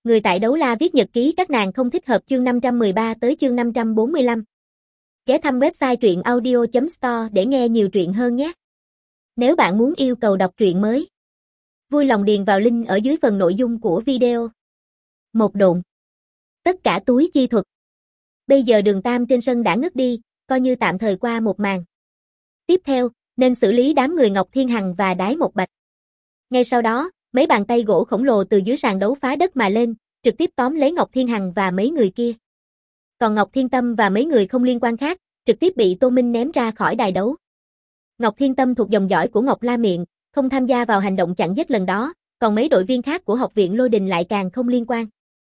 Người tại đấu la viết nhật ký các nàng không thích hợp chương 513 tới chương 545. Ghé thăm website truyện audio.store để nghe nhiều truyện hơn nhé. Nếu bạn muốn yêu cầu đọc truyện mới, vui lòng điền vào link ở dưới phần nội dung của video. Một độn. Tất cả túi chi thuật. Bây giờ Đường Tam trên sân đã ngất đi, coi như tạm thời qua một màn. Tiếp theo, nên xử lý đám người Ngọc Thiên Hằng và Đái Một Bạch. Ngay sau đó, mấy bàn tay gỗ khổng lồ từ dưới sàn đấu phá đất mà lên, trực tiếp tóm lấy Ngọc Thiên Hằng và mấy người kia. Còn Ngọc Thiên Tâm và mấy người không liên quan khác, trực tiếp bị Tô Minh ném ra khỏi đài đấu. Ngọc Thiên Tâm thuộc dòng dõi của Ngọc La Miệng, không tham gia vào hành động chặn giết lần đó, còn mấy đội viên khác của học viện Lôi Đình lại càng không liên quan.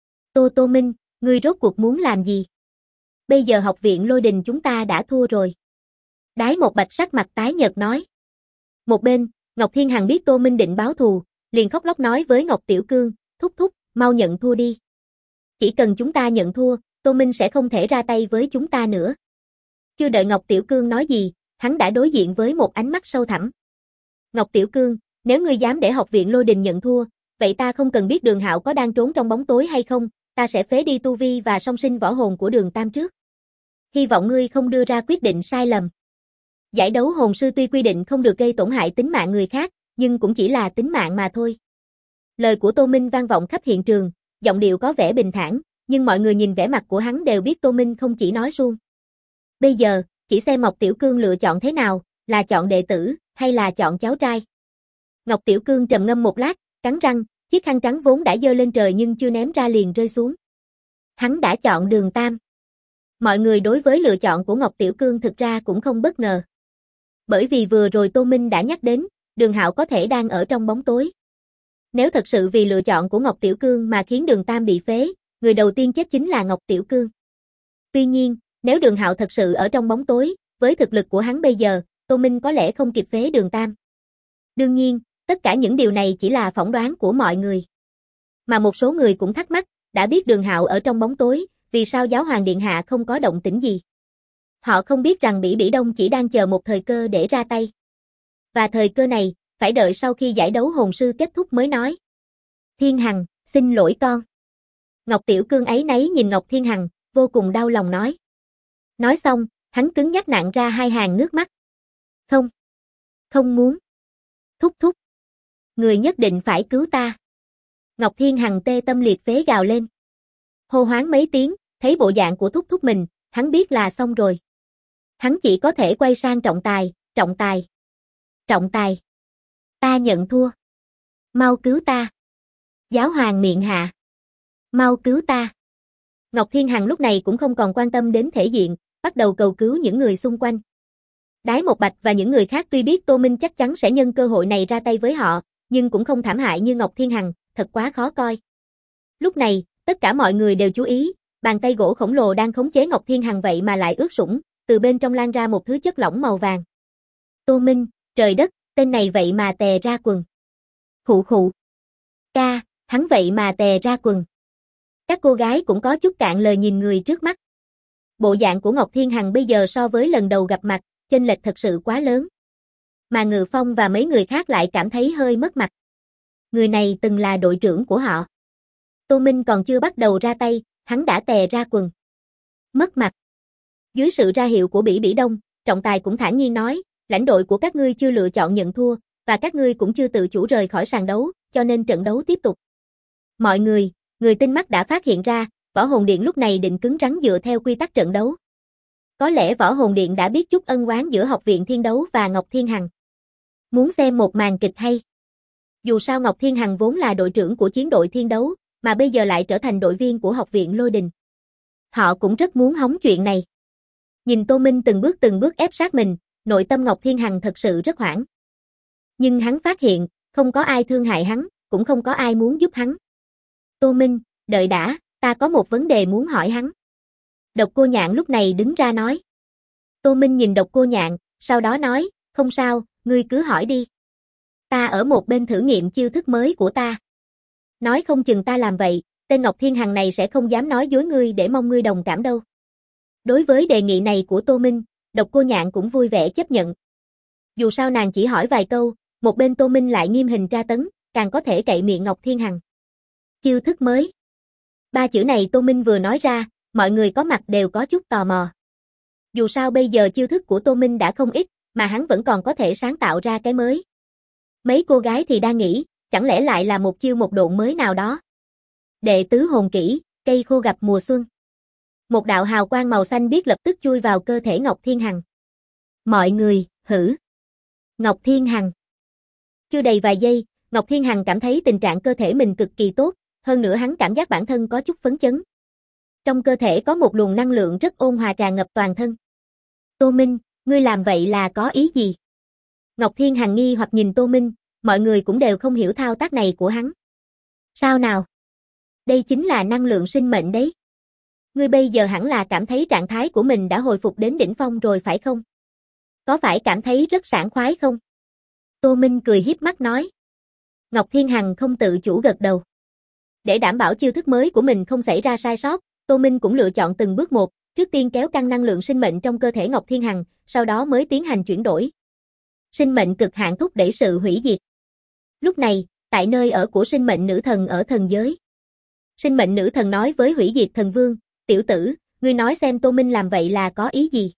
Tô Minh, ngươi rốt cuộc muốn làm gì? Bây giờ học viện Lôi Đình chúng ta đã thua rồi. Đái Một Bạch sắc mặt tái nhợt nói. Một bên, Ngọc Thiên Hằng biết Tô Minh định báo thù, liền khóc lóc nói với Ngọc Tiểu Cương, thúc, mau nhận thua đi. Chỉ cần chúng ta nhận thua, Tô Minh sẽ không thể ra tay với chúng ta nữa. Chưa đợi Ngọc Tiểu Cương nói gì, hắn đã đối diện với một ánh mắt sâu thẳm. Ngọc Tiểu Cương, nếu ngươi dám để học viện Lôi Đình nhận thua, vậy ta không cần biết Đường Hạo có đang trốn trong bóng tối hay không, ta sẽ phế đi tu vi và song sinh võ hồn của Đường Tam trước. Hy vọng ngươi không đưa ra quyết định sai lầm. Giải đấu hồn sư tuy quy định không được gây tổn hại tính mạng người khác, nhưng cũng chỉ là tính mạng mà thôi. Lời của Tô Minh vang vọng khắp hiện trường, giọng điệu có vẻ bình thản, nhưng mọi người nhìn vẻ mặt của hắn đều biết Tô Minh không chỉ nói suông. Bây giờ, chỉ xem Ngọc Tiểu Cương lựa chọn thế nào, là chọn đệ tử, hay là chọn cháu trai. Ngọc Tiểu Cương trầm ngâm một lát, cắn răng, chiếc khăn trắng vốn đã giơ lên trời nhưng chưa ném ra liền rơi xuống. Hắn đã chọn Đường Tam. Mọi người đối với lựa chọn của Ngọc Tiểu Cương thực ra cũng không bất ngờ. Bởi vì vừa rồi Tô Minh đã nhắc đến, Đường Hạo có thể đang ở trong bóng tối. Nếu thật sự vì lựa chọn của Ngọc Tiểu Cương mà khiến Đường Tam bị phế, người đầu tiên chết chính là Ngọc Tiểu Cương. Tuy nhiên, nếu Đường Hạo thật sự ở trong bóng tối, với thực lực của hắn bây giờ, Tô Minh có lẽ không kịp phế Đường Tam. Đương nhiên, tất cả những điều này chỉ là phỏng đoán của mọi người. Mà một số người cũng thắc mắc, đã biết Đường Hạo ở trong bóng tối, vì sao Giáo Hoàng Điện Hạ không có động tĩnh gì? Họ không biết rằng Bỉ Bỉ Đông chỉ đang chờ một thời cơ để ra tay. Và thời cơ này, phải đợi sau khi giải đấu hồn sư kết thúc mới nói. Thiên Hằng, xin lỗi con. Ngọc Tiểu Cương áy náy nhìn Ngọc Thiên Hằng, vô cùng đau lòng nói. Nói xong, hắn cứng nhắc nặn ra hai hàng nước mắt. Không muốn. Thúc. Người nhất định phải cứu ta. Ngọc Thiên Hằng tê tâm liệt phế gào lên. Hô hoáng mấy tiếng, thấy bộ dạng của thúc mình, hắn biết là xong rồi. Hắn chỉ có thể quay sang Trọng Tài. Ta nhận thua. Mau cứu ta. Giáo Hoàng Miệng Hạ. Mau cứu ta. Ngọc Thiên Hằng lúc này cũng không còn quan tâm đến thể diện, bắt đầu cầu cứu những người xung quanh. Đái Một Bạch và những người khác tuy biết Tô Minh chắc chắn sẽ nhân cơ hội này ra tay với họ, nhưng cũng không thảm hại như Ngọc Thiên Hằng, thật quá khó coi. Lúc này, tất cả mọi người đều chú ý, bàn tay gỗ khổng lồ đang khống chế Ngọc Thiên Hằng vậy mà lại ướt sũng, từ bên trong lan ra một thứ chất lỏng màu vàng. Tô Minh, trời đất, tên này vậy mà tè ra quần. Khụ. Ca, hắn vậy mà tè ra quần. Các cô gái cũng có chút cạn lời nhìn người trước mắt. Bộ dạng của Ngọc Thiên Hằng bây giờ so với lần đầu gặp mặt, chênh lệch thật sự quá lớn. Mà Ngự Phong và mấy người khác lại cảm thấy hơi mất mặt. Người này từng là đội trưởng của họ. Tô Minh còn chưa bắt đầu ra tay, hắn đã tè ra quần. Mất mặt. Dưới sự ra hiệu của Bỉ Bỉ Đông, Trọng Tài cũng thản nhiên nói, lãnh đội của các ngươi chưa lựa chọn nhận thua, và các ngươi cũng chưa tự chủ rời khỏi sàn đấu, cho nên trận đấu tiếp tục. Mọi người tinh mắt đã phát hiện ra, Võ Hồn Điện lúc này định cứng rắn dựa theo quy tắc trận đấu. Có lẽ Võ Hồn Điện đã biết chút ân oán giữa Học viện Thiên Đấu và Ngọc Thiên Hằng. Muốn xem một màn kịch hay? Dù sao Ngọc Thiên Hằng vốn là đội trưởng của chiến đội Thiên Đấu, mà bây giờ lại trở thành đội viên của Học viện Lôi Đình. Họ cũng rất muốn hóng chuyện này. Nhìn Tô Minh từng bước ép sát mình, nội tâm Ngọc Thiên Hằng thật sự rất hoảng. Nhưng hắn phát hiện, không có ai thương hại hắn, cũng không có ai muốn giúp hắn. Tô Minh, đợi đã, ta có một vấn đề muốn hỏi hắn. Độc Cô Nhạn lúc này đứng ra nói. Tô Minh nhìn Độc Cô Nhạn, sau đó nói, không sao, ngươi cứ hỏi đi. Ta ở một bên thử nghiệm chiêu thức mới của ta. Nói không chừng ta làm vậy, tên Ngọc Thiên Hằng này sẽ không dám nói dối ngươi để mong ngươi đồng cảm đâu. Đối với đề nghị này của Tô Minh, Độc Cô Nhạn cũng vui vẻ chấp nhận. Dù sao nàng chỉ hỏi vài câu, một bên Tô Minh lại nghiêm hình tra tấn, càng có thể cậy miệng Ngọc Thiên Hằng. Chiêu thức mới. Ba chữ này Tô Minh vừa nói ra, mọi người có mặt đều có chút tò mò. Dù sao bây giờ chiêu thức của Tô Minh đã không ít, mà hắn vẫn còn có thể sáng tạo ra cái mới. Mấy cô gái thì đang nghĩ, chẳng lẽ lại là một chiêu một độn mới nào đó. Đệ tứ hồn kỹ, cây khô gặp mùa xuân. Một đạo hào quang màu xanh biếc lập tức chui vào cơ thể Ngọc Thiên Hằng. Mọi người, hử. Ngọc Thiên Hằng. Chưa đầy vài giây, Ngọc Thiên Hằng cảm thấy tình trạng cơ thể mình cực kỳ tốt, hơn nữa hắn cảm giác bản thân có chút phấn chấn. Trong cơ thể có một luồng năng lượng rất ôn hòa tràn ngập toàn thân. Tô Minh, ngươi làm vậy là có ý gì? Ngọc Thiên Hằng nghi hoặc nhìn Tô Minh, mọi người cũng đều không hiểu thao tác này của hắn. Sao nào? Đây chính là năng lượng sinh mệnh đấy. Ngươi bây giờ hẳn là cảm thấy trạng thái của mình đã hồi phục đến đỉnh phong rồi phải không? Có phải cảm thấy rất sảng khoái không? Tô Minh cười hiếp mắt nói. Ngọc Thiên Hằng không tự chủ gật đầu. Để đảm bảo chiêu thức mới của mình không xảy ra sai sót, Tô Minh cũng lựa chọn từng bước một, trước tiên kéo căng năng lượng sinh mệnh trong cơ thể Ngọc Thiên Hằng, sau đó mới tiến hành chuyển đổi. Sinh mệnh cực hạn thúc đẩy sự hủy diệt. Lúc này, tại nơi ở của sinh mệnh nữ thần ở thần giới. Sinh mệnh nữ thần nói với hủy diệt thần vương, tiểu tử, ngươi nói xem Tô Minh làm vậy là có ý gì?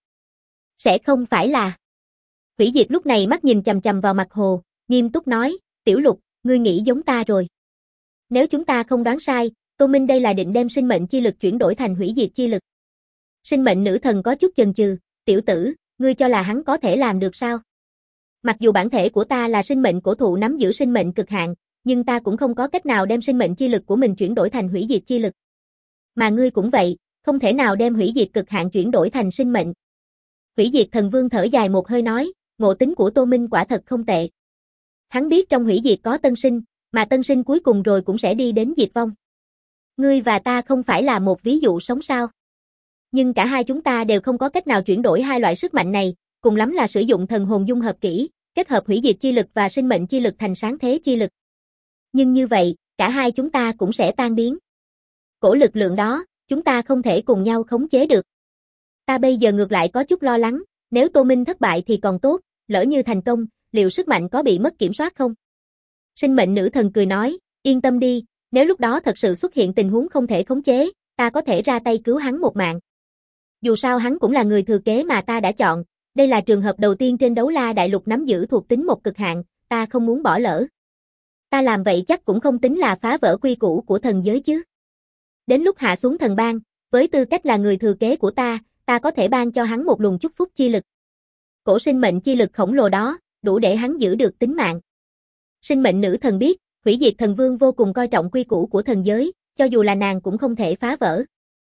Sẽ không phải là... Hủy diệt lúc này mắt nhìn chằm chằm vào mặt hồ, nghiêm túc nói, tiểu lục, ngươi nghĩ giống ta rồi. Nếu chúng ta không đoán sai, Tô Minh đây là định đem sinh mệnh chi lực chuyển đổi thành hủy diệt chi lực. Sinh mệnh nữ thần có chút chần chừ, tiểu tử, ngươi cho là hắn có thể làm được sao? Mặc dù bản thể của ta là sinh mệnh cổ thụ nắm giữ sinh mệnh cực hạn, nhưng ta cũng không có cách nào đem sinh mệnh chi lực của mình chuyển đổi thành hủy diệt chi lực. Mà ngươi cũng vậy, không thể nào đem hủy diệt cực hạn chuyển đổi thành sinh mệnh. Hủy diệt thần vương thở dài một hơi nói, ngộ tính của Tô Minh quả thật không tệ. Hắn biết trong hủy diệt có tân sinh, mà tân sinh cuối cùng rồi cũng sẽ đi đến diệt vong. Ngươi và ta không phải là một ví dụ sống sao? Nhưng cả hai chúng ta đều không có cách nào chuyển đổi hai loại sức mạnh này, cùng lắm là sử dụng thần hồn dung hợp kỹ, kết hợp hủy diệt chi lực và sinh mệnh chi lực thành sáng thế chi lực. Nhưng như vậy, cả hai chúng ta cũng sẽ tan biến. Cổ lực lượng đó, chúng ta không thể cùng nhau khống chế được. Ta bây giờ ngược lại có chút lo lắng, nếu Tô Minh thất bại thì còn tốt, lỡ như thành công, liệu sức mạnh có bị mất kiểm soát không? Sinh mệnh nữ thần cười nói, yên tâm đi, nếu lúc đó thật sự xuất hiện tình huống không thể khống chế, ta có thể ra tay cứu hắn một mạng. Dù sao hắn cũng là người thừa kế mà ta đã chọn, đây là trường hợp đầu tiên trên Đấu La Đại Lục nắm giữ thuộc tính một cực hạn, ta không muốn bỏ lỡ. Ta làm vậy chắc cũng không tính là phá vỡ quy củ của thần giới chứ. Đến lúc hạ xuống thần bang, với tư cách là người thừa kế của ta có thể ban cho hắn một luồng chúc phúc chi lực. Cổ sinh mệnh chi lực khổng lồ đó, đủ để hắn giữ được tính mạng. Sinh mệnh nữ thần biết, hủy diệt thần vương vô cùng coi trọng quy củ của thần giới, cho dù là nàng cũng không thể phá vỡ.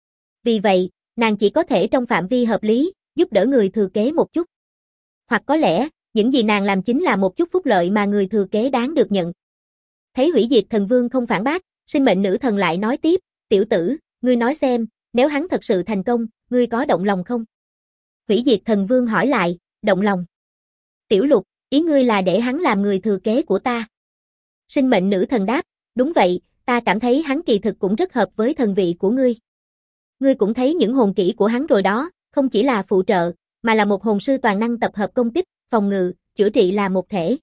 Vì vậy, nàng chỉ có thể trong phạm vi hợp lý, giúp đỡ người thừa kế một chút. Hoặc có lẽ, những gì nàng làm chính là một chút phúc lợi mà người thừa kế đáng được nhận. Thấy hủy diệt thần vương không phản bác, sinh mệnh nữ thần lại nói tiếp, tiểu tử, ngươi nói xem, nếu hắn thật sự thành công, ngươi có động lòng không? Hủy diệt thần vương hỏi lại, động lòng. Tiểu lục, ý ngươi là để hắn làm người thừa kế của ta. Sinh mệnh nữ thần đáp, đúng vậy, ta cảm thấy hắn kỳ thực cũng rất hợp với thần vị của ngươi. Ngươi cũng thấy những hồn kỹ của hắn rồi đó, không chỉ là phụ trợ, mà là một hồn sư toàn năng tập hợp công kích, phòng ngự, chữa trị là một thể.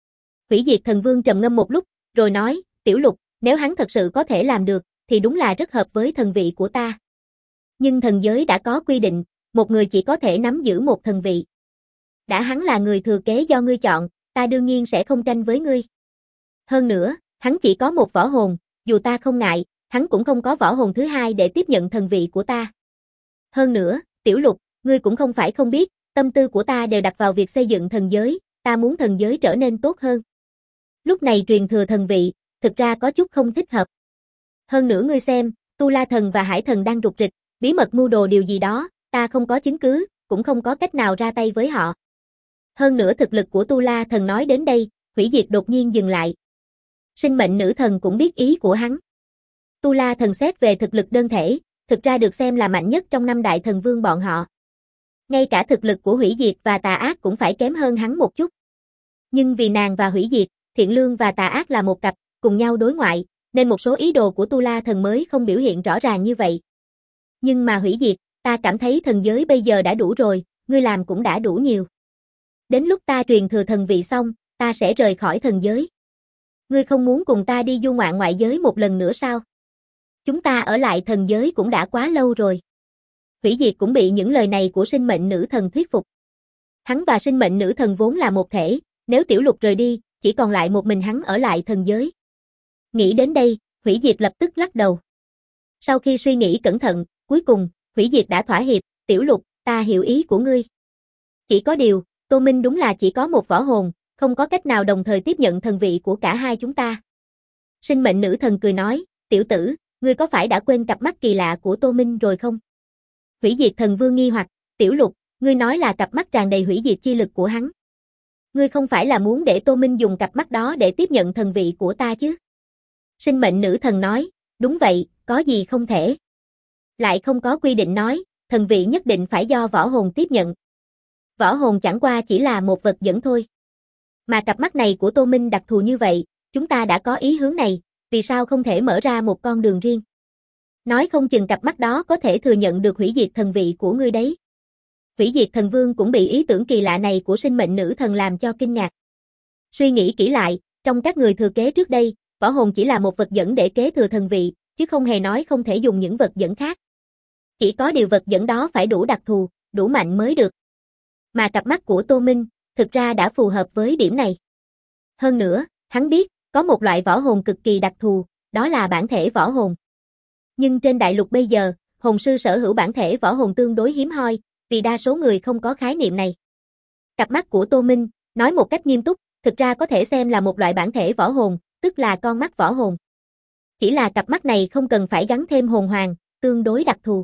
Hủy diệt thần vương trầm ngâm một lúc, rồi nói, tiểu lục, nếu hắn thật sự có thể làm được, thì đúng là rất hợp với thần vị của ta. Nhưng thần giới đã có quy định, một người chỉ có thể nắm giữ một thần vị. Đã hắn là người thừa kế do ngươi chọn, ta đương nhiên sẽ không tranh với ngươi. Hơn nữa, hắn chỉ có một võ hồn, dù ta không ngại, hắn cũng không có võ hồn thứ hai để tiếp nhận thần vị của ta. Hơn nữa, tiểu lục, ngươi cũng không phải không biết, tâm tư của ta đều đặt vào việc xây dựng thần giới, ta muốn thần giới trở nên tốt hơn. Lúc này truyền thừa thần vị, thực ra có chút không thích hợp. Hơn nữa ngươi xem, Tu La Thần và Hải Thần đang rục rịch, bí mật mưu đồ điều gì đó, ta không có chứng cứ, cũng không có cách nào ra tay với họ. Hơn nữa thực lực của Tu La Thần nói đến đây, hủy diệt đột nhiên dừng lại. Sinh mệnh nữ thần cũng biết ý của hắn. Tu La Thần xét về thực lực đơn thể, thực ra được xem là mạnh nhất trong 5 đại thần vương bọn họ. Ngay cả thực lực của hủy diệt và tà ác cũng phải kém hơn hắn một chút. Nhưng vì nàng và hủy diệt, thiện lương và tà ác là một cặp, cùng nhau đối ngoại, nên một số ý đồ của Tu La Thần mới không biểu hiện rõ ràng như vậy. Nhưng mà hủy diệt, ta cảm thấy thần giới bây giờ đã đủ rồi, ngươi làm cũng đã đủ nhiều. Đến lúc ta truyền thừa thần vị xong, ta sẽ rời khỏi thần giới. Ngươi không muốn cùng ta đi du ngoạn ngoại giới một lần nữa sao? Chúng ta ở lại thần giới cũng đã quá lâu rồi. Hủy diệt cũng bị những lời này của sinh mệnh nữ thần thuyết phục. Hắn và sinh mệnh nữ thần vốn là một thể, nếu Tiểu Lục rời đi, chỉ còn lại một mình hắn ở lại thần giới. Nghĩ đến đây, Hủy diệt lập tức lắc đầu. Sau khi suy nghĩ cẩn thận, cuối cùng, Hủy diệt đã thỏa hiệp, Tiểu Lục, ta hiểu ý của ngươi. Chỉ có điều, Tô Minh đúng là chỉ có một võ hồn, không có cách nào đồng thời tiếp nhận thần vị của cả hai chúng ta. Sinh mệnh nữ thần cười nói, tiểu tử, ngươi có phải đã quên cặp mắt kỳ lạ của Tô Minh rồi không? Hủy diệt thần vương nghi hoặc, Tiểu Lục, ngươi nói là cặp mắt tràn đầy hủy diệt chi lực của hắn. Ngươi không phải là muốn để Tô Minh dùng cặp mắt đó để tiếp nhận thần vị của ta chứ? Sinh mệnh nữ thần nói, đúng vậy, có gì không thể. Lại không có quy định nói, thần vị nhất định phải do võ hồn tiếp nhận. Võ hồn chẳng qua chỉ là một vật dẫn thôi. Mà cặp mắt này của Tô Minh đặc thù như vậy, chúng ta đã có ý hướng này, vì sao không thể mở ra một con đường riêng? Nói không chừng cặp mắt đó có thể thừa nhận được hủy diệt thần vị của ngươi đấy. Hủy diệt thần vương cũng bị ý tưởng kỳ lạ này của sinh mệnh nữ thần làm cho kinh ngạc. Suy nghĩ kỹ lại, trong các người thừa kế trước đây, võ hồn chỉ là một vật dẫn để kế thừa thần vị, chứ không hề nói không thể dùng những vật dẫn khác. Chỉ có điều vật dẫn đó phải đủ đặc thù, đủ mạnh mới được. Mà cặp mắt của Tô Minh, thực ra đã phù hợp với điểm này. Hơn nữa, hắn biết, có một loại võ hồn cực kỳ đặc thù, đó là bản thể võ hồn. Nhưng trên đại lục bây giờ, hồn sư sở hữu bản thể võ hồn tương đối hiếm hoi, vì đa số người không có khái niệm này. Cặp mắt của Tô Minh, nói một cách nghiêm túc, thực ra có thể xem là một loại bản thể võ hồn, tức là con mắt võ hồn. Chỉ là cặp mắt này không cần phải gắn thêm hồn hoàng, tương đối đặc thù.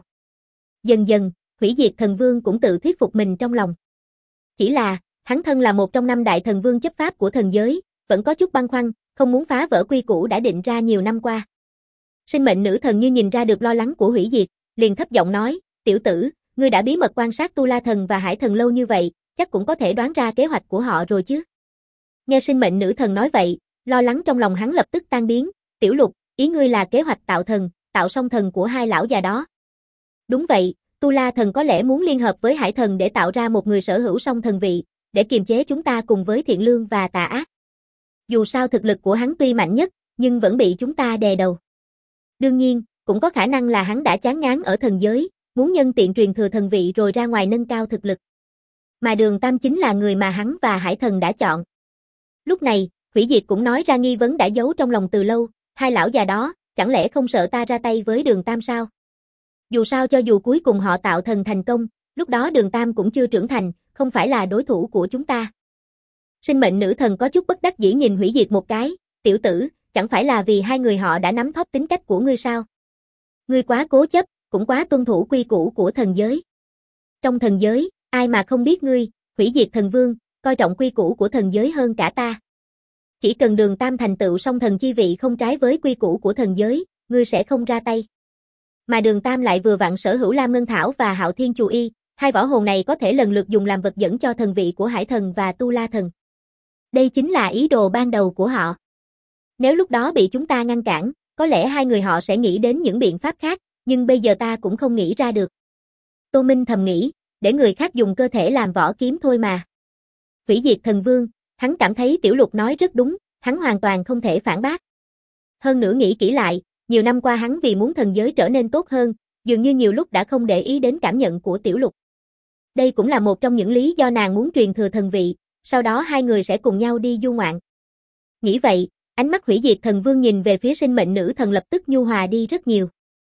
Dần dần, Hủy diệt thần vương cũng tự thuyết phục mình trong lòng. Chỉ là, hắn thân là một trong 5 đại thần vương chấp pháp của thần giới, vẫn có chút băn khoăn, không muốn phá vỡ quy củ đã định ra nhiều năm qua. Sinh mệnh nữ thần như nhìn ra được lo lắng của Hủy diệt, liền thấp giọng nói, tiểu tử, ngươi đã bí mật quan sát Tu La thần và Hải thần lâu như vậy, chắc cũng có thể đoán ra kế hoạch của họ rồi chứ. Nghe sinh mệnh nữ thần nói vậy, lo lắng trong lòng hắn lập tức tan biến, Tiểu Lục, ý ngươi là kế hoạch tạo thần, tạo song thần của hai lão già đó. Đúng vậy, Tu La thần có lẽ muốn liên hợp với Hải thần để tạo ra một người sở hữu song thần vị, để kiềm chế chúng ta cùng với thiện lương và tà ác. Dù sao thực lực của hắn tuy mạnh nhất, nhưng vẫn bị chúng ta đè đầu. Đương nhiên, cũng có khả năng là hắn đã chán ngán ở thần giới, muốn nhân tiện truyền thừa thần vị rồi ra ngoài nâng cao thực lực. Mà Đường Tam chính là người mà hắn và Hải thần đã chọn. Lúc này, Hủy diệt cũng nói ra nghi vấn đã giấu trong lòng từ lâu, hai lão già đó, chẳng lẽ không sợ ta ra tay với Đường Tam sao? Dù sao cho dù cuối cùng họ tạo thần thành công, lúc đó Đường Tam cũng chưa trưởng thành, không phải là đối thủ của chúng ta. Sinh mệnh nữ thần có chút bất đắc dĩ nhìn Hủy diệt một cái, tiểu tử, chẳng phải là vì hai người họ đã nắm thóp tính cách của ngươi sao? Ngươi quá cố chấp, cũng quá tuân thủ quy củ của thần giới. Trong thần giới, ai mà không biết ngươi, Hủy diệt thần vương, coi trọng quy củ của thần giới hơn cả ta. Chỉ cần Đường Tam thành tựu song thần chi vị không trái với quy củ của thần giới, ngươi sẽ không ra tay. Mà Đường Tam lại vừa vặn sở hữu Lam Ngân Thảo và Hạo Thiên Chù Y, hai võ hồn này có thể lần lượt dùng làm vật dẫn cho thần vị của Hải thần và Tu La thần. Đây chính là ý đồ ban đầu của họ. Nếu lúc đó bị chúng ta ngăn cản, có lẽ hai người họ sẽ nghĩ đến những biện pháp khác, nhưng bây giờ ta cũng không nghĩ ra được. Tô Minh thầm nghĩ, để người khác dùng cơ thể làm vỏ kiếm thôi mà. Hủy diệt thần vương, hắn cảm thấy Tiểu Lục nói rất đúng, hắn hoàn toàn không thể phản bác. Hơn nữa nghĩ kỹ lại, nhiều năm qua hắn vì muốn thần giới trở nên tốt hơn, dường như nhiều lúc đã không để ý đến cảm nhận của Tiểu Lục. Đây cũng là một trong những lý do nàng muốn truyền thừa thần vị, sau đó hai người sẽ cùng nhau đi du ngoạn. Nghĩ vậy, ánh mắt Hủy diệt thần vương nhìn về phía sinh mệnh nữ thần lập tức nhu hòa đi rất nhiều.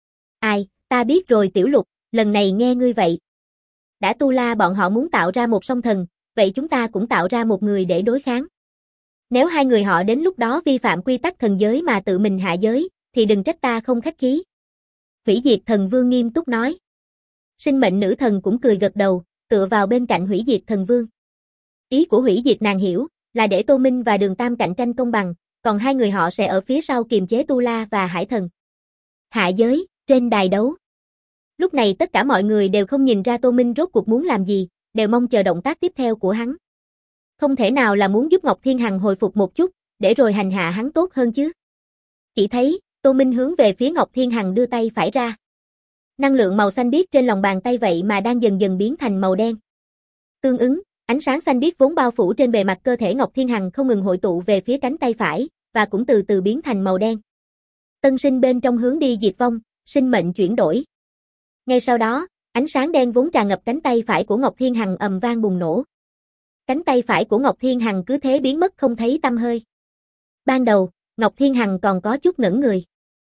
Ai, ta biết rồi Tiểu Lục, lần này nghe ngươi vậy. Đã Tu La bọn họ muốn tạo ra một song thần, vậy chúng ta cũng tạo ra một người để đối kháng. Nếu hai người họ đến lúc đó vi phạm quy tắc thần giới mà tự mình hạ giới, thì đừng trách ta không khách khí. Hủy diệt thần vương nghiêm túc nói. Sinh mệnh nữ thần cũng cười gật đầu, tựa vào bên cạnh Hủy diệt thần vương. Ý của Hủy diệt nàng hiểu, là để Tô Minh và Đường Tam cạnh tranh công bằng, còn hai người họ sẽ ở phía sau kiềm chế Tu La và Hải thần. Hạ giới, trên đài đấu. Lúc này tất cả mọi người đều không nhìn ra Tô Minh rốt cuộc muốn làm gì, đều mong chờ động tác tiếp theo của hắn. Không thể nào là muốn giúp Ngọc Thiên Hằng hồi phục một chút, để rồi hành hạ hắn tốt hơn chứ. Chỉ thấy, Tô Minh hướng về phía Ngọc Thiên Hằng đưa tay phải ra. Năng lượng màu xanh biếc trên lòng bàn tay vậy mà đang dần dần biến thành màu đen. Tương ứng, ánh sáng xanh biếc vốn bao phủ trên bề mặt cơ thể Ngọc Thiên Hằng không ngừng hội tụ về phía cánh tay phải, và cũng từ từ biến thành màu đen. Tân sinh bên trong hướng đi diệt vong, sinh mệnh chuyển đổi. Ngay sau đó, ánh sáng đen vốn tràn ngập cánh tay phải của Ngọc Thiên Hằng ầm vang bùng nổ. Cánh tay phải của Ngọc Thiên Hằng cứ thế biến mất không thấy tăm hơi. Ban đầu, Ngọc Thiên Hằng còn có chút ngẩn người.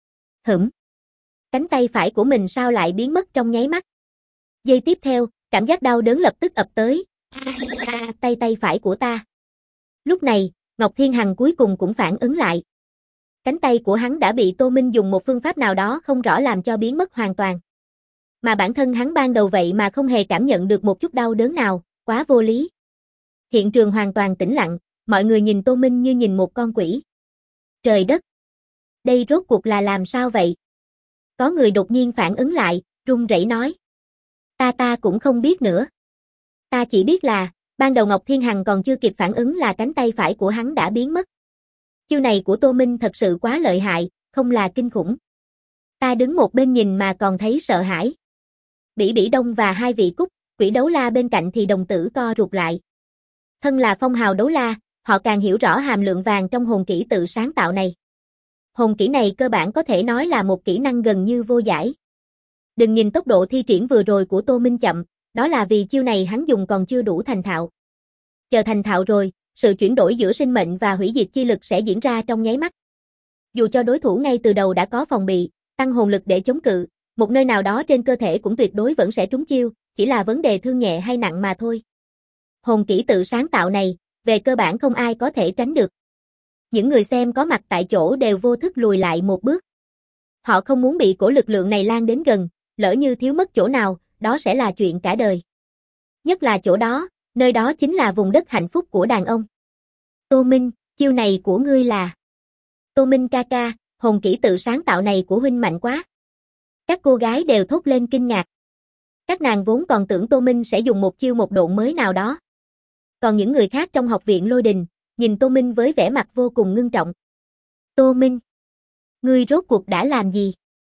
Cánh tay phải của mình sao lại biến mất trong nháy mắt. Giây tiếp theo, cảm giác đau đớn lập tức ập tới. Tay phải của ta. Lúc này, Ngọc Thiên Hằng cuối cùng cũng phản ứng lại. Cánh tay của hắn đã bị Tô Minh dùng một phương pháp nào đó không rõ làm cho biến mất hoàn toàn. Mà bản thân hắn ban đầu vậy mà không hề cảm nhận được một chút đau đớn nào, quá vô lý. Hiện trường hoàn toàn tĩnh lặng, mọi người nhìn Tô Minh như nhìn một con quỷ. Trời đất! Đây rốt cuộc là làm sao vậy? Có người đột nhiên phản ứng lại, run rẩy nói. Ta cũng không biết nữa. Ta chỉ biết là, ban đầu Ngọc Thiên Hằng còn chưa kịp phản ứng là cánh tay phải của hắn đã biến mất. Chiêu này của Tô Minh thật sự quá lợi hại, không là kinh khủng. Ta đứng một bên nhìn mà còn thấy sợ hãi. Bỉ Bỉ Đông và hai vị Cúc, Quỷ Đấu La bên cạnh thì đồng tử co rụt lại. Thân là phong hào đấu la, họ càng hiểu rõ hàm lượng vàng trong hồn kỹ tự sáng tạo này. Hồn kỹ này cơ bản có thể nói là một kỹ năng gần như vô giải. Đừng nhìn tốc độ thi triển vừa rồi của Tô Minh chậm, đó là vì chiêu này hắn dùng còn chưa đủ thành thạo. Chờ thành thạo rồi, sự chuyển đổi giữa sinh mệnh và hủy diệt chi lực sẽ diễn ra trong nháy mắt. Dù cho đối thủ ngay từ đầu đã có phòng bị, tăng hồn lực để chống cự, một nơi nào đó trên cơ thể cũng tuyệt đối vẫn sẽ trúng chiêu, chỉ là vấn đề thương nhẹ hay nặng mà thôi. Hồn kỹ tự sáng tạo này, về cơ bản không ai có thể tránh được. Những người xem có mặt tại chỗ đều vô thức lùi lại một bước. Họ không muốn bị cổ lực lượng này lan đến gần, lỡ như thiếu mất chỗ nào, đó sẽ là chuyện cả đời. Nhất là chỗ đó, nơi đó chính là vùng đất hạnh phúc của đàn ông. Tô Minh, chiêu này của ngươi là... Tô Minh ca ca, hồn kỹ tự sáng tạo này của huynh mạnh quá. Các cô gái đều thốt lên kinh ngạc. Các nàng vốn còn tưởng Tô Minh sẽ dùng một chiêu một độn mới nào đó. Còn những người khác trong học viện Lôi Đình, nhìn Tô Minh với vẻ mặt vô cùng ngưng trọng. Tô Minh, ngươi rốt cuộc đã làm gì?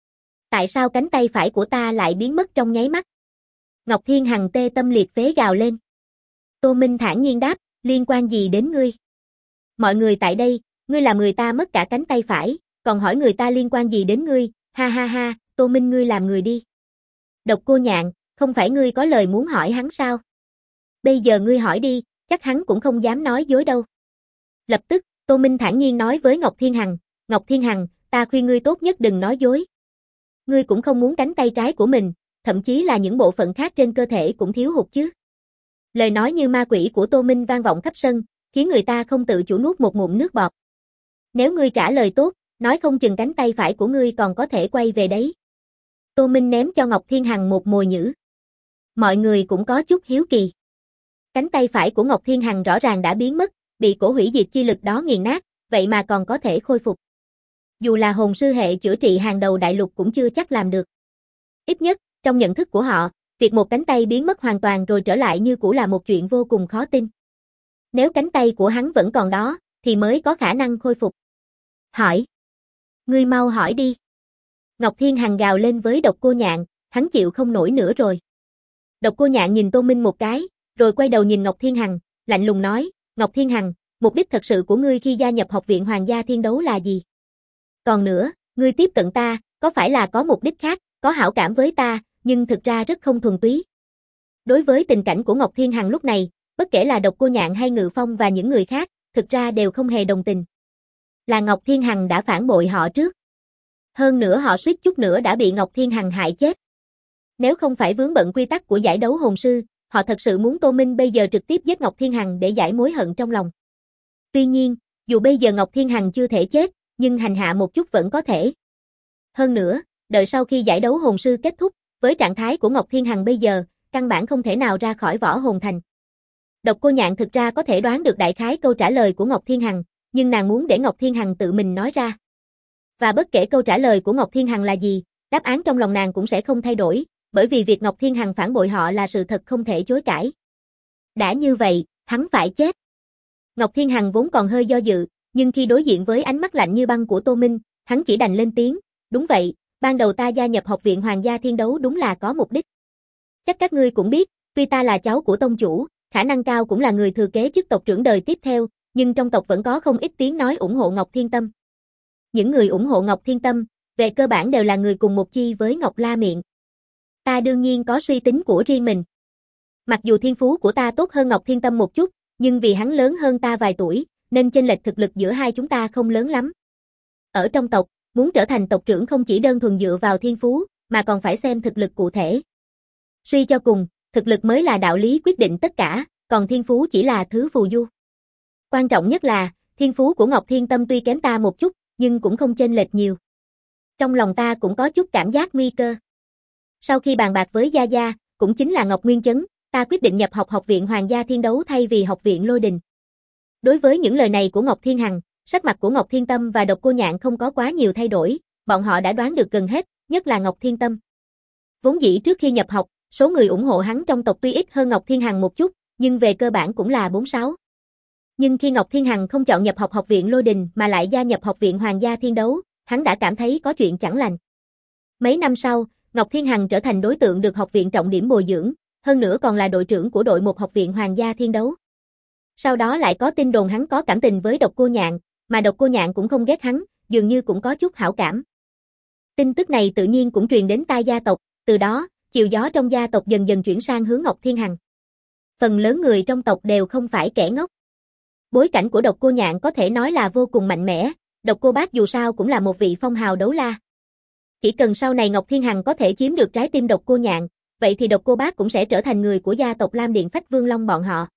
Tại sao cánh tay phải của ta lại biến mất trong nháy mắt? Ngọc Thiên Hằng tê tâm liệt phế gào lên. Tô Minh thản nhiên đáp, liên quan gì đến ngươi? Mọi người tại đây, ngươi làm người ta mất cả cánh tay phải, còn hỏi người ta liên quan gì đến ngươi, ha ha ha, Tô Minh ngươi làm người đi. Độc Cô Nhạn, không phải ngươi có lời muốn hỏi hắn sao? Bây giờ ngươi hỏi đi, chắc hắn cũng không dám nói dối đâu. Lập tức, Tô Minh thản nhiên nói với Ngọc Thiên Hằng, Ngọc Thiên Hằng, ta khuyên ngươi tốt nhất đừng nói dối. Ngươi cũng không muốn cánh tay trái của mình, thậm chí là những bộ phận khác trên cơ thể cũng thiếu hụt chứ. Lời nói như ma quỷ của Tô Minh vang vọng khắp sân, khiến người ta không tự chủ nuốt một ngụm nước bọt. Nếu ngươi trả lời tốt, nói không chừng cánh tay phải của ngươi còn có thể quay về đấy. Tô Minh ném cho Ngọc Thiên Hằng một mồi nhử. Mọi người cũng có chút hiếu kỳ. Cánh tay phải của Ngọc Thiên Hằng rõ ràng đã biến mất, bị cổ hủy diệt chi lực đó nghiền nát, vậy mà còn có thể khôi phục. Dù là hồn sư hệ chữa trị hàng đầu đại lục cũng chưa chắc làm được. Ít nhất, trong nhận thức của họ, việc một cánh tay biến mất hoàn toàn rồi trở lại như cũ là một chuyện vô cùng khó tin. Nếu cánh tay của hắn vẫn còn đó, thì mới có khả năng khôi phục. Hỏi. Ngươi mau hỏi đi. Ngọc Thiên Hằng gào lên với Độc Cô Nhạn, hắn chịu không nổi nữa rồi. Độc Cô Nhạn nhìn Tô Minh một cái, rồi quay đầu nhìn Ngọc Thiên Hằng, lạnh lùng nói, Ngọc Thiên Hằng, mục đích thật sự của ngươi khi gia nhập học viện Hoàng gia Thiên Đấu là gì? Còn nữa, ngươi tiếp cận ta, có phải là có mục đích khác, có hảo cảm với ta, nhưng thực ra rất không thuần túy. Đối với tình cảnh của Ngọc Thiên Hằng lúc này, bất kể là Độc Cô Nhạn hay Ngự Phong và những người khác, thực ra đều không hề đồng tình. Là Ngọc Thiên Hằng đã phản bội họ trước. Hơn nữa họ suýt chút nữa đã bị Ngọc Thiên Hằng hại chết. Nếu không phải vướng bận quy tắc của giải đấu hồn sư, họ thật sự muốn Tô Minh bây giờ trực tiếp giết Ngọc Thiên Hằng để giải mối hận trong lòng. Tuy nhiên, dù bây giờ Ngọc Thiên Hằng chưa thể chết, nhưng hành hạ một chút vẫn có thể. Hơn nữa, đợi sau khi giải đấu hồn sư kết thúc, với trạng thái của Ngọc Thiên Hằng bây giờ, căn bản không thể nào ra khỏi võ hồn thành. Độc Cô Nhạn thực ra có thể đoán được đại khái câu trả lời của Ngọc Thiên Hằng, nhưng nàng muốn để Ngọc Thiên Hằng tự mình nói ra. Và bất kể câu trả lời của Ngọc Thiên Hằng là gì, đáp án trong lòng nàng cũng sẽ không thay đổi, bởi vì việc Ngọc Thiên Hằng phản bội họ là sự thật không thể chối cãi. Đã như vậy, hắn phải chết. Ngọc Thiên Hằng vốn còn hơi do dự, nhưng khi đối diện với ánh mắt lạnh như băng của Tô Minh, hắn chỉ đành lên tiếng, đúng vậy, ban đầu ta gia nhập học viện Hoàng gia Thiên Đấu đúng là có mục đích. Chắc các ngươi cũng biết, tuy ta là cháu của tông chủ, khả năng cao cũng là người thừa kế chức tộc trưởng đời tiếp theo, nhưng trong tộc vẫn có không ít tiếng nói ủng hộ Ngọc Thiên Tâm. Những người ủng hộ Ngọc Thiên Tâm, về cơ bản đều là người cùng một chi với Ngọc La Miện. Ta đương nhiên có suy tính của riêng mình. Mặc dù thiên phú của ta tốt hơn Ngọc Thiên Tâm một chút, nhưng vì hắn lớn hơn ta vài tuổi, nên chênh lệch thực lực giữa hai chúng ta không lớn lắm. Ở trong tộc, muốn trở thành tộc trưởng không chỉ đơn thuần dựa vào thiên phú, mà còn phải xem thực lực cụ thể. Suy cho cùng, thực lực mới là đạo lý quyết định tất cả, còn thiên phú chỉ là thứ phù du. Quan trọng nhất là, thiên phú của Ngọc Thiên Tâm tuy kém ta một chút, nhưng cũng không chênh lệch nhiều. Trong lòng ta cũng có chút cảm giác nguy cơ. Sau khi bàn bạc với Gia Gia, cũng chính là Ngọc Nguyên Chấn, ta quyết định nhập học Học viện Hoàng gia Thiên Đấu thay vì Học viện Lôi Đình. Đối với những lời này của Ngọc Thiên Hằng, sắc mặt của Ngọc Thiên Tâm và Độc Cô Nhạn không có quá nhiều thay đổi, bọn họ đã đoán được gần hết, nhất là Ngọc Thiên Tâm. Vốn dĩ trước khi nhập học, số người ủng hộ hắn trong tộc tuy ít hơn Ngọc Thiên Hằng một chút, nhưng về cơ bản cũng là 4-6. Nhưng khi Ngọc Thiên Hằng không chọn nhập học Học viện Lôi Đình mà lại gia nhập Học viện Hoàng gia Thiên Đấu, hắn đã cảm thấy có chuyện chẳng lành. Mấy năm sau, Ngọc Thiên Hằng trở thành đối tượng được học viện trọng điểm bồi dưỡng, hơn nữa còn là đội trưởng của đội 1 Học viện Hoàng gia Thiên Đấu. Sau đó lại có tin đồn hắn có cảm tình với Độc Cô Nhạn, mà Độc Cô Nhạn cũng không ghét hắn, dường như cũng có chút hảo cảm. Tin tức này tự nhiên cũng truyền đến tai gia tộc, từ đó, chiều gió trong gia tộc dần dần chuyển sang hướng Ngọc Thiên Hằng. Phần lớn người trong tộc đều không phải kẻ ngốc. Bối cảnh của Độc Cô Nhạn có thể nói là vô cùng mạnh mẽ, Độc Cô Bác dù sao cũng là một vị phong hào đấu la. Chỉ cần sau này Ngọc Thiên Hằng có thể chiếm được trái tim Độc Cô Nhạn, vậy thì Độc Cô Bác cũng sẽ trở thành người của gia tộc Lam Điện Phách Vương Long bọn họ.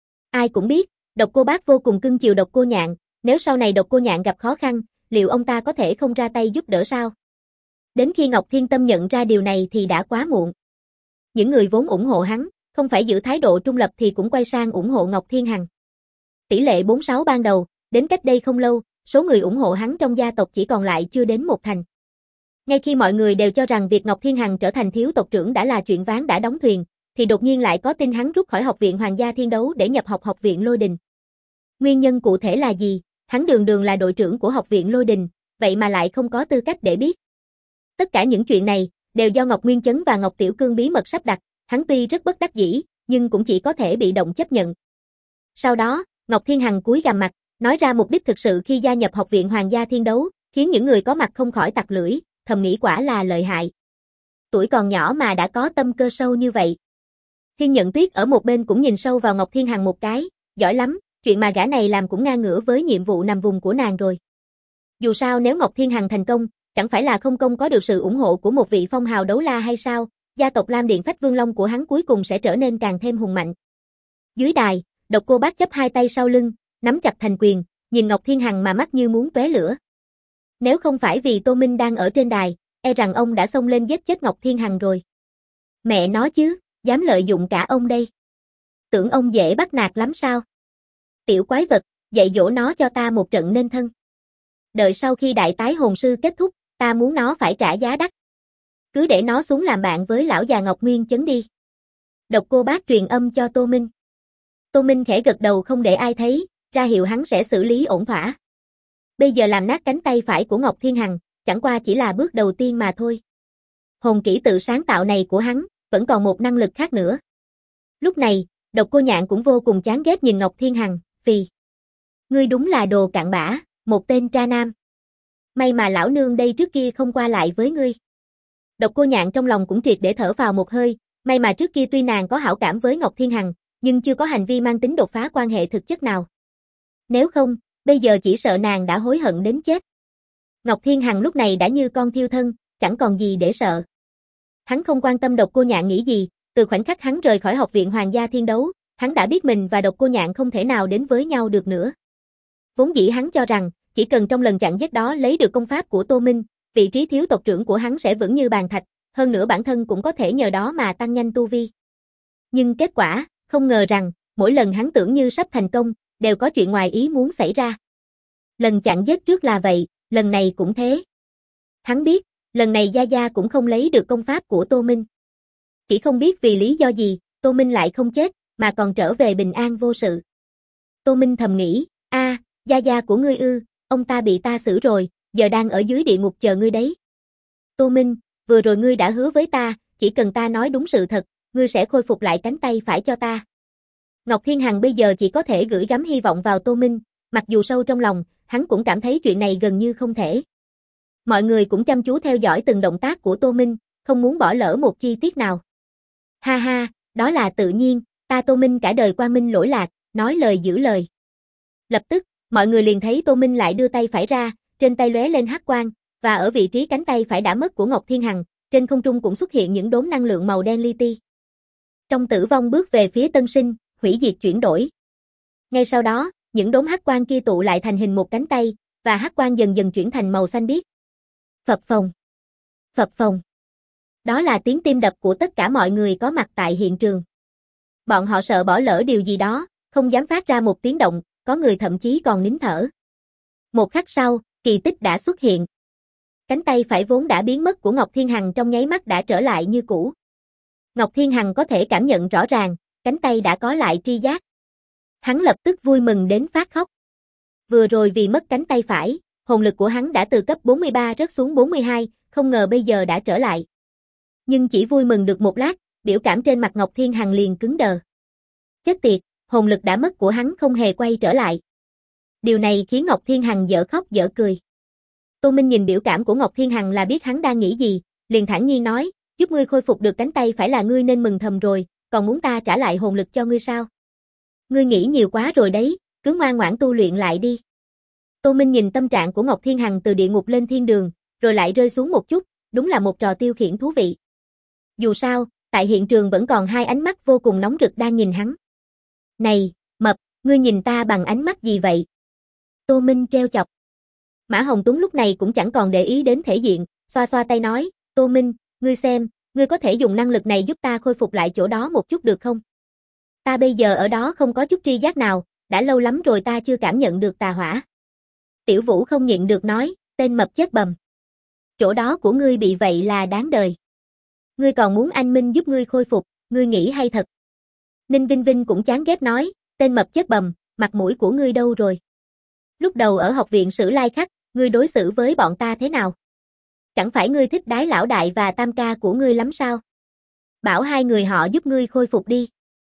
Ai cũng biết, Độc Cô Bác vô cùng cưng chiều Độc Cô Nhạn, nếu sau này Độc Cô Nhạn gặp khó khăn, liệu ông ta có thể không ra tay giúp đỡ sao? Đến khi Ngọc Thiên Tâm nhận ra điều này thì đã quá muộn. Những người vốn ủng hộ hắn, không phải giữ thái độ trung lập thì cũng quay sang ủng hộ Ngọc Thiên Hằng. Tỷ lệ 4-6 ban đầu, đến cách đây không lâu, số người ủng hộ hắn trong gia tộc chỉ còn lại chưa đến 1/10. Ngay khi mọi người đều cho rằng việc Ngọc Thiên Hằng trở thành thiếu tộc trưởng đã là chuyện ván đã đóng thuyền, thì đột nhiên lại có tin hắn rút khỏi Học viện Hoàng gia Thiên Đấu để nhập học Học viện Lôi Đình. Nguyên nhân cụ thể là gì? Hắn đường đường là đội trưởng của Học viện Lôi Đình, vậy mà lại không có tư cách để biết. Tất cả những chuyện này, đều do Ngọc Nguyên Chấn và Ngọc Tiểu Cương bí mật sắp đặt, hắn tuy rất bất đắc dĩ, nhưng cũng chỉ có thể bị động chấp nhận. Sau đó, Ngọc Thiên Hằng cúi gằm mặt, nói ra mục đích thực sự khi gia nhập Học viện Hoàng gia Thiên Đấu, khiến những người có mặt không khỏi tặc lưỡi, thầm nghĩ quả là lợi hại. Tuổi còn nhỏ mà đã có tâm cơ sâu như vậy. Thiên Nhận Tuyết ở một bên cũng nhìn sâu vào Ngọc Thiên Hằng một cái, giỏi lắm, chuyện mà gã này làm cũng ngang ngửa với nhiệm vụ nằm vùng của nàng rồi. Dù sao nếu Ngọc Thiên Hằng thành công, chẳng phải là không công có được sự ủng hộ của một vị phong hào đấu la hay sao, gia tộc Lam Điện Phách Vương Long của hắn cuối cùng sẽ trở nên càng thêm hùng mạnh. Dưới đài, Độc Cô Bác chắp hai tay sau lưng, nắm chặt thành quyền, nhìn Ngọc Thiên Hằng mà mắt như muốn tóe lửa. Nếu không phải vì Tô Minh đang ở trên đài, e rằng ông đã xông lên giết chết Ngọc Thiên Hằng rồi. Mẹ nó chứ, dám lợi dụng cả ông đây. Tưởng ông dễ bắt nạt lắm sao? Tiểu quái vật, dạy dỗ nó cho ta một trận nên thân. Đợi sau khi đại tái hồn sư kết thúc, ta muốn nó phải trả giá đắt. Cứ để nó xuống làm bạn với lão già Ngọc Nguyên Chấn đi. Độc Cô Bác truyền âm cho Tô Minh. Tô Minh khẽ gật đầu không để ai thấy, ra hiệu hắn sẽ xử lý ổn thỏa. Bây giờ làm nát cánh tay phải của Ngọc Thiên Hằng, chẳng qua chỉ là bước đầu tiên mà thôi. Hồn kỹ tự sáng tạo này của hắn, vẫn còn một năng lực khác nữa. Lúc này, Độc Cô Nhạn cũng vô cùng chán ghét nhìn Ngọc Thiên Hằng, phì. Ngươi đúng là đồ cặn bã, một tên tra nam. May mà lão nương đây trước kia không qua lại với ngươi. Độc Cô Nhạn trong lòng cũng triệt để thở vào một hơi, may mà trước kia tuy nàng có hảo cảm với Ngọc Thiên Hằng, nhưng chưa có hành vi mang tính đột phá quan hệ thực chất nào. Nếu không, bây giờ chỉ sợ nàng đã hối hận đến chết. Ngọc Thiên Hằng lúc này đã như con thiêu thân, chẳng còn gì để sợ. Hắn không quan tâm Độc Cô Nhạn nghĩ gì, từ khoảnh khắc hắn rời khỏi Học viện Hoàng gia Thiên Đấu, hắn đã biết mình và Độc Cô Nhạn không thể nào đến với nhau được nữa. Vốn dĩ hắn cho rằng, chỉ cần trong lần chặn giết đó lấy được công pháp của Tô Minh, vị trí thiếu tộc trưởng của hắn sẽ vững như bàn thạch, hơn nữa bản thân cũng có thể nhờ đó mà tăng nhanh tu vi. Nhưng kết quả, không ngờ rằng, mỗi lần hắn tưởng như sắp thành công, đều có chuyện ngoài ý muốn xảy ra. Lần chặn giết trước là vậy, lần này cũng thế. Hắn biết, lần này Gia Gia cũng không lấy được công pháp của Tô Minh. Chỉ không biết vì lý do gì, Tô Minh lại không chết, mà còn trở về bình an vô sự. Tô Minh thầm nghĩ, Gia Gia của ngươi ư, ông ta bị ta xử rồi, giờ đang ở dưới địa ngục chờ ngươi đấy. Tô Minh, vừa rồi ngươi đã hứa với ta, chỉ cần ta nói đúng sự thật, ngươi sẽ khôi phục lại cánh tay phải cho ta. Ngọc Thiên Hằng bây giờ chỉ có thể gửi gắm hy vọng vào Tô Minh, mặc dù sâu trong lòng, hắn cũng cảm thấy chuyện này gần như không thể. Mọi người cũng chăm chú theo dõi từng động tác của Tô Minh, không muốn bỏ lỡ một chi tiết nào. Ha ha, đó là tự nhiên, ta Tô Minh cả đời qua minh lỗi lạc, nói lời giữ lời. Lập tức, mọi người liền thấy Tô Minh lại đưa tay phải ra, trên tay lóe lên hắc quang, và ở vị trí cánh tay phải đã mất của Ngọc Thiên Hằng, trên không trung cũng xuất hiện những đốm năng lượng màu đen li ti. Trong tử vong bước về phía tân sinh, hủy diệt chuyển đổi. Ngay sau đó, những đốm hắc quang kia tụ lại thành hình một cánh tay, và hắc quang dần dần chuyển thành màu xanh biếc. Phập phồng. Phập phồng. Đó là tiếng tim đập của tất cả mọi người có mặt tại hiện trường. Bọn họ sợ bỏ lỡ điều gì đó, không dám phát ra một tiếng động, có người thậm chí còn nín thở. Một khắc sau, kỳ tích đã xuất hiện. Cánh tay phải vốn đã biến mất của Ngọc Thiên Hằng trong nháy mắt đã trở lại như cũ. Ngọc Thiên Hằng có thể cảm nhận rõ ràng, cánh tay đã có lại tri giác. Hắn lập tức vui mừng đến phát khóc. Vừa rồi vì mất cánh tay phải, hồn lực của hắn đã từ cấp 43 rớt xuống 42, không ngờ bây giờ đã trở lại. Nhưng chỉ vui mừng được một lát, biểu cảm trên mặt Ngọc Thiên Hằng liền cứng đờ. Chết tiệt, hồn lực đã mất của hắn không hề quay trở lại. Điều này khiến Ngọc Thiên Hằng dở khóc dở cười. Tô Minh nhìn biểu cảm của Ngọc Thiên Hằng là biết hắn đang nghĩ gì, liền thản nhiên nói, giúp ngươi khôi phục được cánh tay phải là ngươi nên mừng thầm rồi, còn muốn ta trả lại hồn lực cho ngươi sao? Ngươi nghĩ nhiều quá rồi đấy, cứ ngoan ngoãn tu luyện lại đi. Tô Minh nhìn tâm trạng của Ngọc Thiên Hằng từ địa ngục lên thiên đường, rồi lại rơi xuống một chút, đúng là một trò tiêu khiển thú vị. Dù sao, tại hiện trường vẫn còn hai ánh mắt vô cùng nóng rực đang nhìn hắn. Này, mập, ngươi nhìn ta bằng ánh mắt gì vậy? Tô Minh trêu chọc. Mã Hồng Tuấn lúc này cũng chẳng còn để ý đến thể diện, xoa xoa tay nói, Tô Minh, ngươi xem, ngươi có thể dùng năng lực này giúp ta khôi phục lại chỗ đó một chút được không? Ta bây giờ ở đó không có chút tri giác nào, đã lâu lắm rồi ta chưa cảm nhận được tà hỏa. Tiểu Vũ không nhịn được nói, tên mập chết bầm. Chỗ đó của ngươi bị vậy là đáng đời. Ngươi còn muốn anh Minh giúp ngươi khôi phục, ngươi nghĩ hay thật. Ninh Vinh Vinh cũng chán ghét nói, tên mập chết bầm, mặt mũi của ngươi đâu rồi? Lúc đầu ở học viện Sử Lai Khắc, ngươi đối xử với bọn ta thế nào? Chẳng phải ngươi thích Đái lão đại và tam ca của ngươi lắm sao? Bảo hai người họ giúp ngươi khôi phục đi.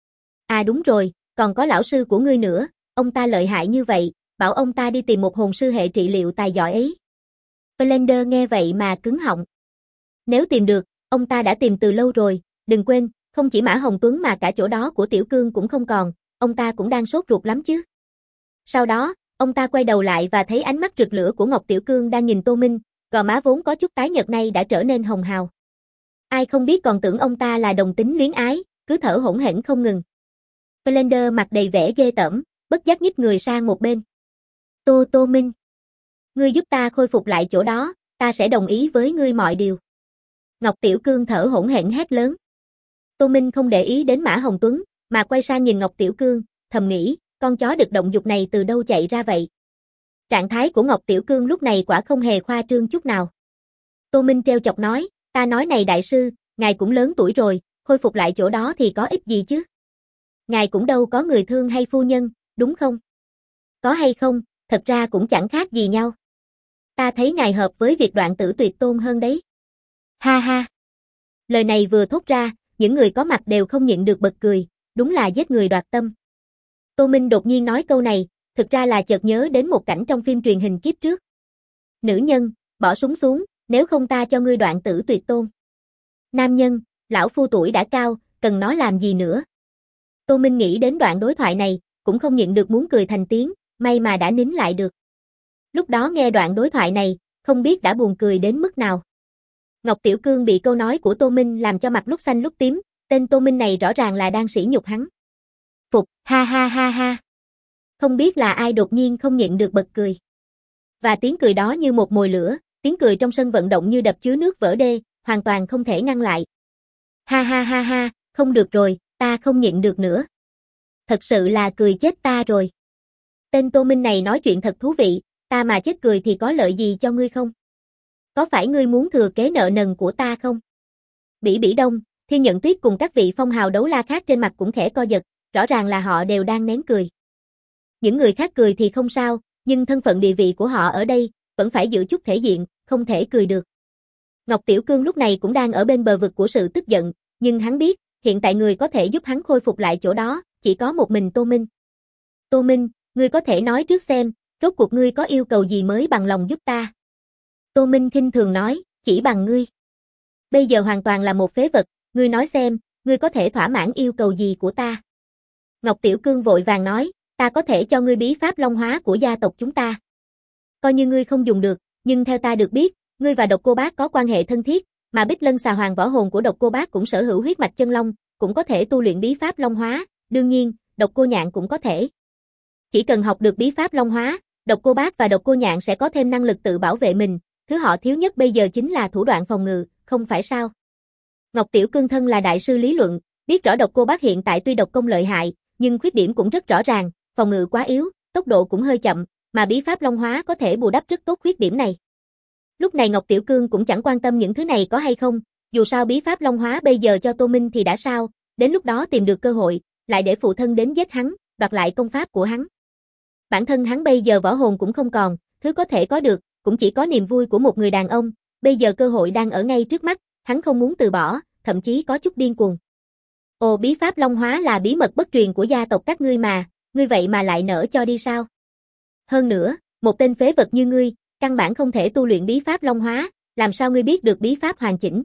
À đúng rồi, còn có lão sư của ngươi nữa, ông ta lợi hại như vậy, bảo ông ta đi tìm một hồn sư hệ trị liệu tài giỏi ấy. Blender nghe vậy mà cứng họng. Nếu tìm được, ông ta đã tìm từ lâu rồi, đừng quên, không chỉ Mã Hồng Tuấn mà cả chỗ đó của Tiểu Cương cũng không còn, ông ta cũng đang sốt ruột lắm chứ. Sau đó, ông ta quay đầu lại và thấy ánh mắt rực lửa của Ngọc Tiểu Cương đang nhìn Tô Minh, gò má vốn có chút tái nhợt nay đã trở nên hồng hào. Ai không biết còn tưởng ông ta là đồng tính luyến ái, cứ thở hổn hển không ngừng. Blender mặt đầy vẻ ghê tởm, bất giác nhích người sang một bên. Tô Minh, ngươi giúp ta khôi phục lại chỗ đó, ta sẽ đồng ý với ngươi mọi điều. Ngọc Tiểu Cương thở hổn hển hét lớn. Tô Minh không để ý đến Mã Hồng Tuấn, mà quay sang nhìn Ngọc Tiểu Cương, thầm nghĩ, con chó đực động dục này từ đâu chạy ra vậy? Trạng thái của Ngọc Tiểu Cương lúc này quả không hề khoa trương chút nào. Tô Minh trêu chọc nói, ta nói này đại sư, ngài cũng lớn tuổi rồi, khôi phục lại chỗ đó thì có ích gì chứ? Ngài cũng đâu có người thương hay phu nhân, đúng không? Có hay không, thật ra cũng chẳng khác gì nhau. Ta thấy ngài hợp với việc Đoạn Tử Tuyệt Tôn hơn đấy. Ha ha. Lời này vừa thốt ra, những người có mặt đều không nhịn được bật cười, đúng là giết người đoạt tâm. Tô Minh đột nhiên nói câu này, thực ra là chợt nhớ đến một cảnh trong phim truyền hình kiếp trước. Nữ nhân, bỏ súng xuống, nếu không ta cho ngươi Đoạn Tử Tuyệt Tôn. Nam nhân, lão phu tuổi đã cao, cần nó làm gì nữa. Tô Minh nghĩ đến đoạn đối thoại này, cũng không nhịn được muốn cười thành tiếng, may mà đã nín lại được. Lúc đó nghe đoạn đối thoại này, không biết đã buồn cười đến mức nào. Ngọc Tiểu Cương bị câu nói của Tô Minh làm cho mặt lúc xanh lúc tím, tên Tô Minh này rõ ràng là đang sỉ nhục hắn. Phục, ha ha ha ha. Không biết là ai đột nhiên không nhịn được bật cười. Và tiếng cười đó như một mồi lửa, tiếng cười trong sân vận động như đập chứa nước vỡ đê, hoàn toàn không thể ngăn lại. Ha ha ha ha, không được rồi, ta không nhịn được nữa. Thật sự là cười chết ta rồi. Tên Tô Minh này nói chuyện thật thú vị, ta mà chết cười thì có lợi gì cho ngươi không? Có phải ngươi muốn thừa kế nợ nần của ta không? Bỉ Bỉ Đông, Thiên Nhận Tuyết cùng các vị phong hào đấu la khác trên mặt cũng khẽ co giật, rõ ràng là họ đều đang nén cười. Những người khác cười thì không sao, nhưng thân phận địa vị của họ ở đây, vẫn phải giữ chút thể diện, không thể cười được. Ngọc Tiểu Cương lúc này cũng đang ở bên bờ vực của sự tức giận, nhưng hắn biết, hiện tại người có thể giúp hắn khôi phục lại chỗ đó, chỉ có một mình Tô Minh. Tô Minh, ngươi có thể nói trước xem, Rốt cuộc ngươi có yêu cầu gì mới bằng lòng giúp ta? Tô Minh khinh thường nói, chỉ bằng ngươi. Bây giờ hoàn toàn là một phế vật, ngươi nói xem, ngươi có thể thỏa mãn yêu cầu gì của ta? Ngọc Tiểu Cương vội vàng nói, ta có thể cho ngươi bí pháp long hóa của gia tộc chúng ta. Coi như ngươi không dùng được, nhưng theo ta được biết, ngươi và Độc Cô Bác có quan hệ thân thiết, mà Bích Lân Xà Hoàng võ hồn của Độc Cô Bác cũng sở hữu huyết mạch chân long, cũng có thể tu luyện bí pháp long hóa, đương nhiên, Độc Cô Nhạn cũng có thể. Chỉ cần học được bí pháp long hóa, Độc Cô Bác và Độc Cô Nhạn sẽ có thêm năng lực tự bảo vệ mình, thứ họ thiếu nhất bây giờ chính là thủ đoạn phòng ngự, không phải sao? Ngọc Tiểu Cương thân là đại sư lý luận, biết rõ Độc Cô Bác hiện tại tuy độc công lợi hại, nhưng khuyết điểm cũng rất rõ ràng, phòng ngự quá yếu, tốc độ cũng hơi chậm, mà bí pháp long hóa có thể bù đắp rất tốt khuyết điểm này. Lúc này Ngọc Tiểu Cương cũng chẳng quan tâm những thứ này có hay không, dù sao bí pháp long hóa bây giờ cho Tô Minh thì đã sao, đến lúc đó tìm được cơ hội, lại để phụ thân đến giết hắn, đoạt lại công pháp của hắn. Bản thân hắn bây giờ võ hồn cũng không còn, thứ có thể có được, cũng chỉ có niềm vui của một người đàn ông, bây giờ cơ hội đang ở ngay trước mắt, hắn không muốn từ bỏ, thậm chí có chút điên cuồng. Ồ, bí pháp long hóa là bí mật bất truyền của gia tộc các ngươi mà, ngươi vậy mà lại nỡ cho đi sao? Hơn nữa, một tên phế vật như ngươi, căn bản không thể tu luyện bí pháp long hóa, làm sao ngươi biết được bí pháp hoàn chỉnh?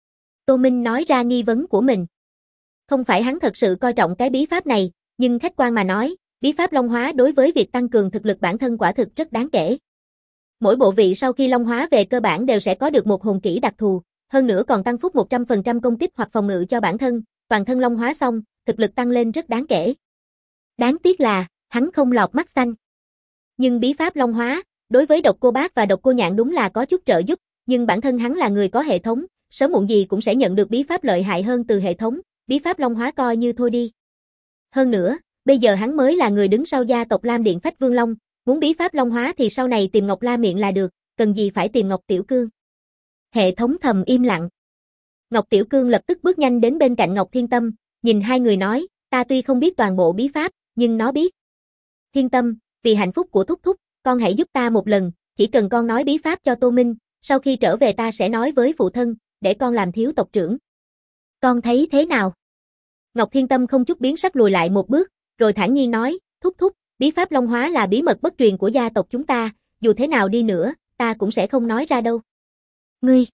Tô Minh nói ra nghi vấn của mình. Không phải hắn thật sự coi trọng cái bí pháp này, nhưng khách quan mà nói, bí pháp long hóa đối với việc tăng cường thực lực bản thân quả thực rất đáng kể. Mỗi bộ vị sau khi long hóa về cơ bản đều sẽ có được một hồn kỹ đặc thù, hơn nữa còn tăng phúc 100% công kích hoặc phòng ngự cho bản thân, toàn thân long hóa xong, thực lực tăng lên rất đáng kể. Đáng tiếc là, hắn không lọt mắt xanh. Nhưng bí pháp long hóa, đối với Độc Cô Bác và Độc Cô Nhạn đúng là có chút trợ giúp, nhưng bản thân hắn là người có hệ thống, sớm muộn gì cũng sẽ nhận được bí pháp lợi hại hơn từ hệ thống, bí pháp long hóa coi như thôi đi. Hơn nữa, bây giờ hắn mới là người đứng sau gia tộc Lam Điện Phách Vương Long, muốn bí pháp long hóa thì sau này tìm Ngọc La Miệng là được, cần gì phải tìm Ngọc Tiểu Cương. Hệ thống thầm im lặng. Ngọc Tiểu Cương lập tức bước nhanh đến bên cạnh Ngọc Thiên Tâm, nhìn hai người nói, ta tuy không biết toàn bộ bí pháp, nhưng nó biết. Thiên Tâm, vì hạnh phúc của Thúc Thúc, con hãy giúp ta một lần, chỉ cần con nói bí pháp cho Tô Minh, sau khi trở về ta sẽ nói với phụ thân, để con làm thiếu tộc trưởng. Con thấy thế nào? Ngọc Thiên Tâm không chút biến sắc lùi lại một bước, rồi thản nhiên nói, Thúc Thúc, bí pháp long hóa là bí mật bất truyền của gia tộc chúng ta, dù thế nào đi nữa, ta cũng sẽ không nói ra đâu. Ngươi,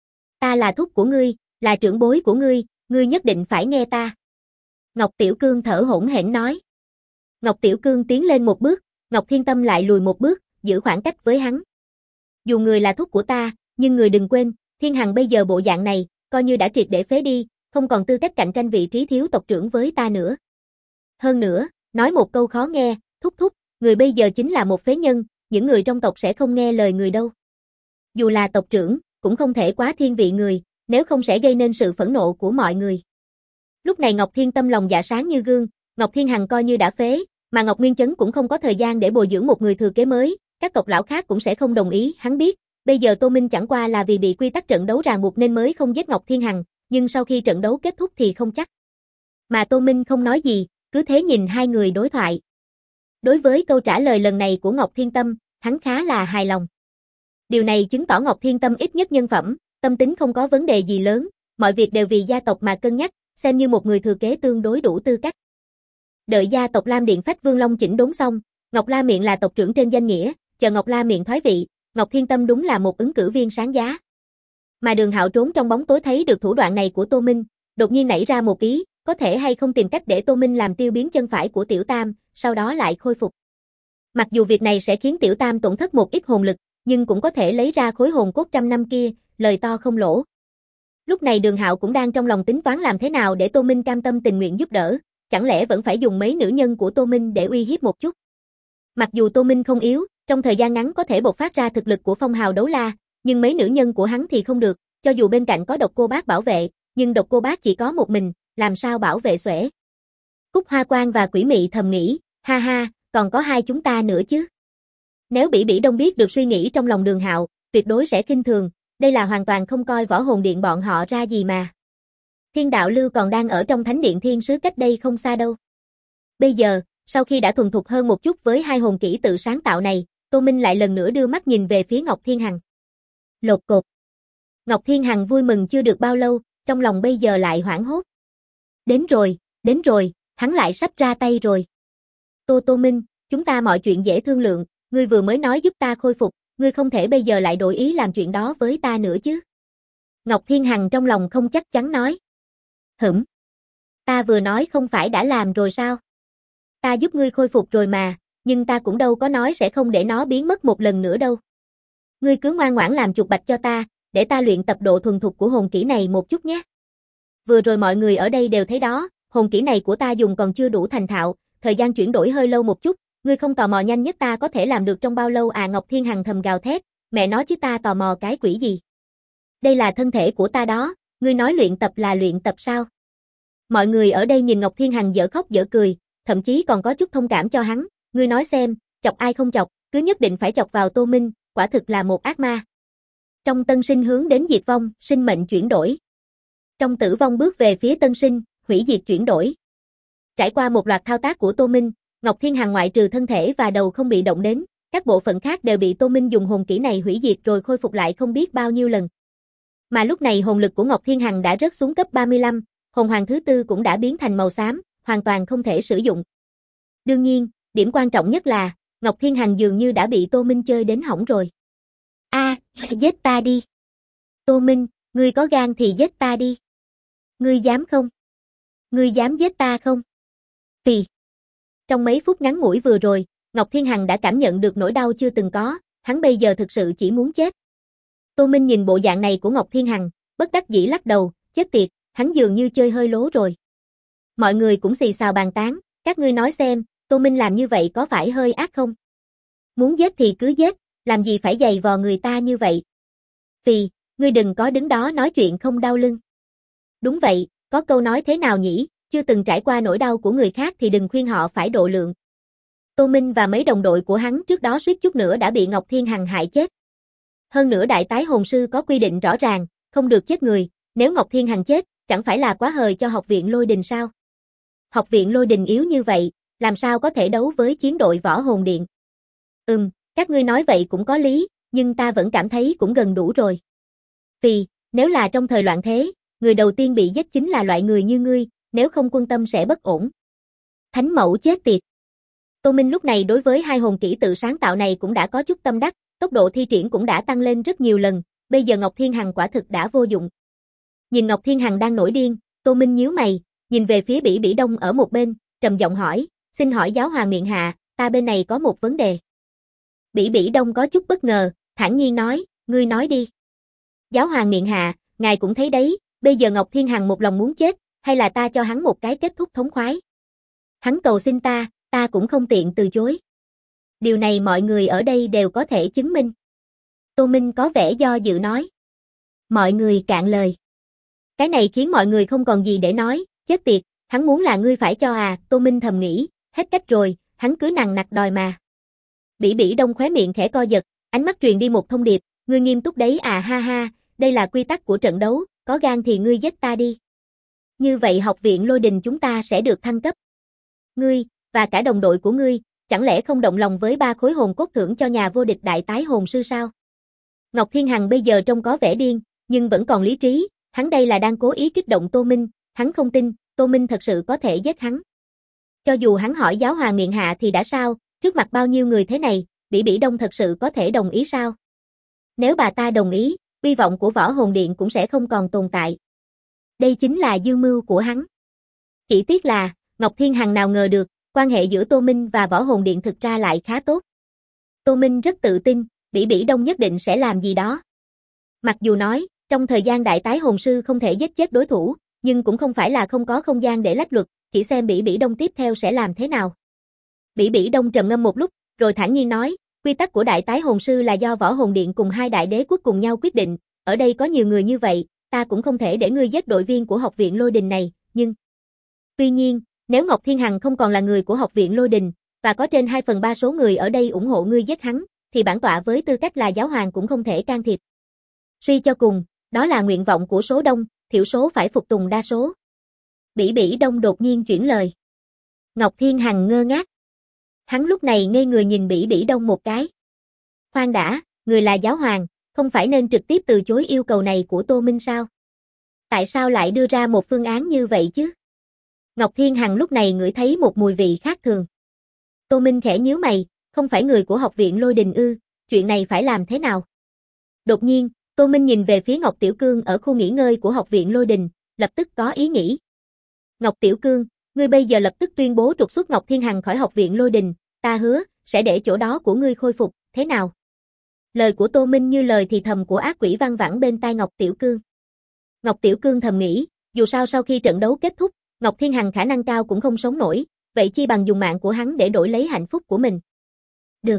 ta là thúc của ngươi, là trưởng bối của ngươi nhất định phải nghe ta. Ngọc Tiểu Cương thở hổn hển nói. Ngọc Tiểu Cương tiến lên một bước, Ngọc Thiên Tâm lại lùi một bước, giữ khoảng cách với hắn. Dù người là thúc của ta, nhưng người đừng quên, Thiên Hằng bây giờ bộ dạng này, coi như đã triệt để phế đi, không còn tư cách cạnh tranh vị trí thiếu tộc trưởng với ta nữa. Hơn nữa, nói một câu khó nghe, Thúc Thúc, người bây giờ chính là một phế nhân, những người trong tộc sẽ không nghe lời người đâu. Dù là tộc trưởng, cũng không thể quá thiên vị người, nếu không sẽ gây nên sự phẫn nộ của mọi người. Lúc này Ngọc Thiên Tâm lòng dạ sáng như gương, Ngọc Thiên Hằng coi như đã phế, mà Ngọc Nguyên Chấn cũng không có thời gian để bồi dưỡng một người thừa kế mới, các tộc lão khác cũng sẽ không đồng ý, hắn biết, bây giờ Tô Minh chẳng qua là vì bị quy tắc trận đấu ràng buộc nên mới không giết Ngọc Thiên Hằng, nhưng sau khi trận đấu kết thúc thì không chắc. Mà Tô Minh không nói gì, cứ thế nhìn hai người đối thoại. Đối với câu trả lời lần này của Ngọc Thiên Tâm, hắn khá là hài lòng. Điều này chứng tỏ Ngọc Thiên Tâm ít nhất nhân phẩm, tâm tính không có vấn đề gì lớn, mọi việc đều vì gia tộc mà cân nhắc, xem như một người thừa kế tương đối đủ tư cách. Đợi gia tộc Lam Điện Phách Vương Long chỉnh đốn xong, Ngọc La Miệng là tộc trưởng trên danh nghĩa, chờ Ngọc La Miệng thoái vị, Ngọc Thiên Tâm đúng là một ứng cử viên sáng giá. Mà Đường Hạo trốn trong bóng tối thấy được thủ đoạn này của Tô Minh, đột nhiên nảy ra một ý, có thể hay không tìm cách để Tô Minh làm tiêu biến chân phải của Tiểu Tam, sau đó lại khôi phục. Mặc dù việc này sẽ khiến Tiểu Tam tổn thất một ít hồn lực, nhưng cũng có thể lấy ra khối hồn cốt trăm năm kia, lời to không lỗ. Lúc này Đường Hạo cũng đang trong lòng tính toán làm thế nào để Tô Minh cam tâm tình nguyện giúp đỡ, chẳng lẽ vẫn phải dùng mấy nữ nhân của Tô Minh để uy hiếp một chút. Mặc dù Tô Minh không yếu, trong thời gian ngắn có thể bộc phát ra thực lực của phong hào đấu la, nhưng mấy nữ nhân của hắn thì không được, cho dù bên cạnh có Độc Cô Bác bảo vệ, nhưng Độc Cô Bác chỉ có một mình, làm sao bảo vệ xuể. Cúc Hoa Quang và Quỷ Mị thầm nghĩ, ha ha, còn có hai chúng ta nữa chứ. Nếu Bỉ Bỉ Đông biết được suy nghĩ trong lòng Đường Hạo, tuyệt đối sẽ khinh thường, đây là hoàn toàn không coi Võ Hồn Điện bọn họ ra gì mà. Thiên Đạo Lưu còn đang ở trong Thánh Điện Thiên Sứ cách đây không xa đâu. Bây giờ, sau khi đã thuần thục hơn một chút với hai hồn kỹ tự sáng tạo này, Tô Minh lại lần nữa đưa mắt nhìn về phía Ngọc Thiên Hằng. Lột cột. Ngọc Thiên Hằng vui mừng chưa được bao lâu, trong lòng bây giờ lại hoảng hốt. Đến rồi, hắn lại sắp ra tay rồi. Tô Minh, chúng ta mọi chuyện dễ thương lượng, ngươi vừa mới nói giúp ta khôi phục, ngươi không thể bây giờ lại đổi ý làm chuyện đó với ta nữa chứ. Ngọc Thiên Hằng trong lòng không chắc chắn nói. Ta vừa nói không phải đã làm rồi sao? Ta giúp ngươi khôi phục rồi mà, nhưng ta cũng đâu có nói sẽ không để nó biến mất một lần nữa đâu. Ngươi cứ ngoan ngoãn làm chuột bạch cho ta, để ta luyện tập độ thuần thục của hồn kỹ này một chút nhé. Vừa rồi mọi người ở đây đều thấy đó, hồn kỹ này của ta dùng còn chưa đủ thành thạo, thời gian chuyển đổi hơi lâu một chút, ngươi không tò mò nhanh nhất ta có thể làm được trong bao lâu à? Ngọc Thiên Hằng thầm gào thét, mẹ nói chứ ta tò mò cái quỷ gì? Đây là thân thể của ta đó, ngươi nói luyện tập là luyện tập sao? Mọi người ở đây nhìn Ngọc Thiên Hằng dở khóc dở cười, thậm chí còn có chút thông cảm cho hắn, ngươi nói xem, chọc ai không chọc, cứ nhất định phải chọc vào Tô Minh, quả thực là một ác ma. Trong tân sinh hướng đến diệt vong, sinh mệnh chuyển đổi. Trong tử vong bước về phía tân sinh, hủy diệt chuyển đổi. Trải qua một loạt thao tác của Tô Minh, Ngọc Thiên Hằng ngoại trừ thân thể và đầu không bị động đến, các bộ phận khác đều bị Tô Minh dùng hồn kỹ này hủy diệt rồi khôi phục lại không biết bao nhiêu lần. Mà lúc này hồn lực của Ngọc Thiên Hằng đã rớt xuống cấp 35, hồn hoàng thứ tư cũng đã biến thành màu xám, hoàn toàn không thể sử dụng. Đương nhiên, điểm quan trọng nhất là, Ngọc Thiên Hằng dường như đã bị Tô Minh chơi đến hỏng rồi. Giết ta đi. Tô Minh, ngươi có gan thì giết ta đi. Ngươi dám không? Ngươi dám giết ta không? Phì. Trong mấy phút ngắn ngủi vừa rồi, Ngọc Thiên Hằng đã cảm nhận được nỗi đau chưa từng có, hắn bây giờ thực sự chỉ muốn chết. Tô Minh nhìn bộ dạng này của Ngọc Thiên Hằng, bất đắc dĩ lắc đầu, chết tiệt, hắn dường như chơi hơi lố rồi. Mọi người cũng xì xào bàn tán, các ngươi nói xem, Tô Minh làm như vậy có phải hơi ác không? Muốn giết thì cứ giết, làm gì phải giày vò người ta như vậy? Phì, ngươi đừng có đứng đó nói chuyện không đau lưng. Đúng vậy, có câu nói thế nào nhỉ, chưa từng trải qua nỗi đau của người khác thì đừng khuyên họ phải độ lượng. Tô Minh và mấy đồng đội của hắn trước đó suýt chút nữa đã bị Ngọc Thiên Hằng hại chết. Hơn nữa đại tái hồn sư có quy định rõ ràng, không được chết người, nếu Ngọc Thiên Hằng chết, chẳng phải là quá hời cho học viện Lôi Đình sao? Học viện Lôi Đình yếu như vậy, làm sao có thể đấu với chiến đội Võ Hồn Điện? Các ngươi nói vậy cũng có lý, nhưng ta vẫn cảm thấy cũng gần đủ rồi. Vì, nếu là trong thời loạn thế, người đầu tiên bị giết chính là loại người như ngươi, nếu không quân tâm sẽ bất ổn. Thánh mẫu chết tiệt. Tô Minh lúc này đối với hai hồn kỹ tự sáng tạo này cũng đã có chút tâm đắc, tốc độ thi triển cũng đã tăng lên rất nhiều lần, bây giờ Ngọc Thiên Hằng quả thực đã vô dụng. Nhìn Ngọc Thiên Hằng đang nổi điên, Tô Minh nhíu mày, nhìn về phía Bỉ Bỉ Đông ở một bên, trầm giọng hỏi, xin hỏi giáo hoàng miệng hạ, ta bên này có một vấn đề. Bỉ Bỉ Đông có chút bất ngờ, thản nhiên nói, ngươi nói đi. Giáo hoàng miệng hạ, ngài cũng thấy đấy, bây giờ Ngọc Thiên Hằng một lòng muốn chết, hay là ta cho hắn một cái kết thúc thống khoái. Hắn cầu xin ta cũng không tiện từ chối. Điều này mọi người ở đây đều có thể chứng minh. Tô Minh có vẻ do dự nói. Mọi người cạn lời. Cái này khiến mọi người không còn gì để nói, chết tiệt, hắn muốn là ngươi phải cho à, Tô Minh thầm nghĩ, hết cách rồi, hắn cứ nằng nặc đòi mà. Bỉ Bỉ Đông khóe miệng khẽ co giật, ánh mắt truyền đi một thông điệp, ngươi nghiêm túc đấy à, ha ha, đây là quy tắc của trận đấu, có gan thì ngươi giết ta đi. Như vậy học viện Lôi Đình chúng ta sẽ được thăng cấp. Ngươi, và cả đồng đội của ngươi, chẳng lẽ không động lòng với 3 khối hồn cốt thưởng cho nhà vô địch đại tái hồn sư sao? Ngọc Thiên Hằng bây giờ trông có vẻ điên, nhưng vẫn còn lý trí, hắn đây là đang cố ý kích động Tô Minh, hắn không tin, Tô Minh thật sự có thể giết hắn. Cho dù hắn hỏi giáo hoàng miệng hạ thì đã sao, trước mặt bao nhiêu người thế này, Bỉ Bỉ Đông thật sự có thể đồng ý sao? Nếu bà ta đồng ý, hy vọng của Võ Hồn Điện cũng sẽ không còn tồn tại. Đây chính là dương mưu của hắn. Chỉ tiếc là, Ngọc Thiên Hằng nào ngờ được, quan hệ giữa Tô Minh và Võ Hồn Điện thực ra lại khá tốt. Tô Minh rất tự tin, Bỉ Bỉ Đông nhất định sẽ làm gì đó. Mặc dù nói, trong thời gian đại tái hồn sư không thể giết chết đối thủ, nhưng cũng không phải là không có không gian để lách luật, chỉ xem Bỉ Bỉ Đông tiếp theo sẽ làm thế nào. Bỉ Bỉ Đông trầm ngâm một lúc, rồi thản nhiên nói, quy tắc của đại tái hồn sư là do Võ Hồn Điện cùng 2 đại đế quốc cùng nhau quyết định, ở đây có nhiều người như vậy, ta cũng không thể để ngươi giết đội viên của học viện Lôi Đình này, nhưng... Tuy nhiên, nếu Ngọc Thiên Hằng không còn là người của học viện Lôi Đình, và có trên 2/3 số người ở đây ủng hộ ngươi giết hắn, thì bản tọa với tư cách là giáo hoàng cũng không thể can thiệp. Suy cho cùng, đó là nguyện vọng của số đông, thiểu số phải phục tùng đa số. Bỉ Bỉ Đông đột nhiên chuyển lời. Ngọc Thiên Hằng ngơ ngác. Hắn lúc này ngây người nhìn Bỉ Bỉ Đông một cái. Khoan đã, người là giáo hoàng, không phải nên trực tiếp từ chối yêu cầu này của Tô Minh sao? Tại sao lại đưa ra một phương án như vậy chứ? Ngọc Thiên Hằng lúc này ngửi thấy một mùi vị khác thường. Tô Minh khẽ nhíu mày, Không phải người của học viện Lôi Đình ư, chuyện này phải làm thế nào? Đột nhiên, Tô Minh nhìn về phía Ngọc Tiểu Cương ở khu nghỉ ngơi của học viện Lôi Đình, lập tức có ý nghĩ. Ngọc Tiểu Cương, ngươi bây giờ lập tức tuyên bố trục xuất Ngọc Thiên Hằng khỏi học viện Lôi Đình, ta hứa, sẽ để chỗ đó của ngươi khôi phục, thế nào? Lời của Tô Minh như lời thì thầm của ác quỷ văng vẳng bên tai Ngọc Tiểu Cương. Ngọc Tiểu Cương thầm nghĩ, dù sao sau khi trận đấu kết thúc, Ngọc Thiên Hằng khả năng cao cũng không sống nổi, vậy chi bằng dùng mạng của hắn để đổi lấy hạnh phúc của mình. Được.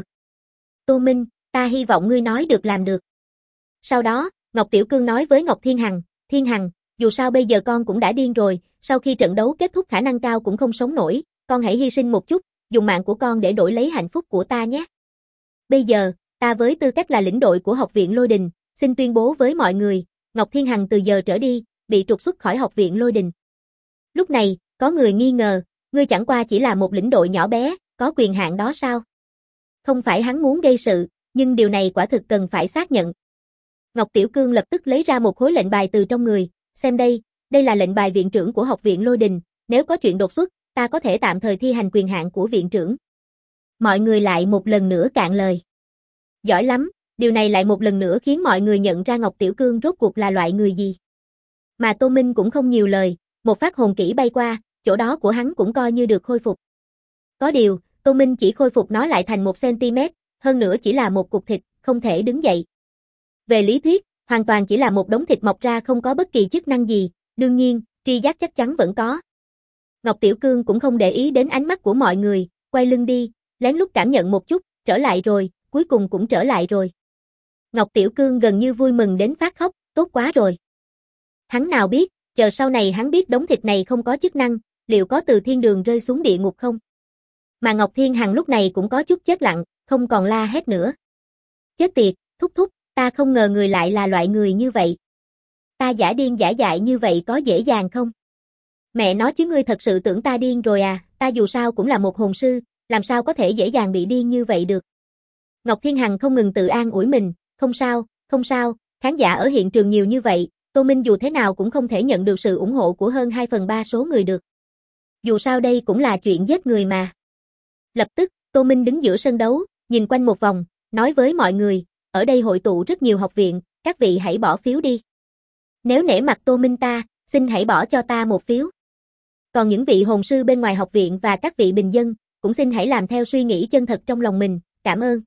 Tô Minh, ta hy vọng ngươi nói được làm được. Sau đó, Ngọc Tiểu Cương nói với Ngọc Thiên Hằng, dù sao bây giờ con cũng đã điên rồi, sau khi trận đấu kết thúc khả năng cao cũng không sống nổi, con hãy hy sinh một chút, dùng mạng của con để đổi lấy hạnh phúc của ta nhé. Bây giờ, ta với tư cách là lĩnh đội của học viện Lôi Đình, xin tuyên bố với mọi người, Ngọc Thiên Hằng từ giờ trở đi, bị trục xuất khỏi học viện Lôi Đình. Lúc này, có người nghi ngờ, ngươi chẳng qua chỉ là một lĩnh đội nhỏ bé, có quyền hạn đó sao? Không phải hắn muốn gây sự, nhưng điều này quả thực cần phải xác nhận. Ngọc Tiểu Cương lập tức lấy ra một khối lệnh bài từ trong người, xem đây, đây là lệnh bài viện trưởng của học viện Lôi Đình, nếu có chuyện đột xuất, ta có thể tạm thời thi hành quyền hạn của viện trưởng. Mọi người lại một lần nữa cạn lời. Giỏi lắm, điều này lại một lần nữa khiến mọi người nhận ra Ngọc Tiểu Cương rốt cuộc là loại người gì. Mà Tô Minh cũng không nhiều lời, một phát hồn kỹ bay qua, chỗ đó của hắn cũng coi như được khôi phục. Có điều, Tô Minh chỉ khôi phục nó lại thành 1cm, hơn nữa chỉ là một cục thịt, không thể đứng dậy. Về lý thuyết, hoàn toàn chỉ là một đống thịt mọc ra không có bất kỳ chức năng gì, đương nhiên, tri giác chắc chắn vẫn có. Ngọc Tiểu Cương cũng không để ý đến ánh mắt của mọi người, quay lưng đi, lén lút cảm nhận một chút, trở lại rồi, cuối cùng cũng trở lại rồi. Ngọc Tiểu Cương gần như vui mừng đến phát khóc, tốt quá rồi. Hắn nào biết, chờ sau này hắn biết đống thịt này không có chức năng, liệu có từ thiên đường rơi xuống địa ngục không? Mà Ngọc Thiên Hằng lúc này cũng có chút chết lặng, không còn la hét nữa. Chết tiệt, thúc thúc, ta không ngờ người lại là loại người như vậy. Ta giả điên giả dại như vậy có dễ dàng không? Mẹ nói chứ ngươi thật sự tưởng ta điên rồi à, ta dù sao cũng là một hồn sư, làm sao có thể dễ dàng bị điên như vậy được. Ngọc Thiên Hằng không ngừng tự an ủi mình, không sao, khán giả ở hiện trường nhiều như vậy, Tô Minh dù thế nào cũng không thể nhận được sự ủng hộ của hơn 2/3 số người được. Dù sao đây cũng là chuyện giết người mà. Lập tức, Tô Minh đứng giữa sân đấu, nhìn quanh một vòng, nói với mọi người, ở đây hội tụ rất nhiều học viện, các vị hãy bỏ phiếu đi. Nếu nể mặt Tô Minh ta, xin hãy bỏ cho ta một phiếu. Còn những vị hồn sư bên ngoài học viện và các vị bình dân, cũng xin hãy làm theo suy nghĩ chân thật trong lòng mình, cảm ơn.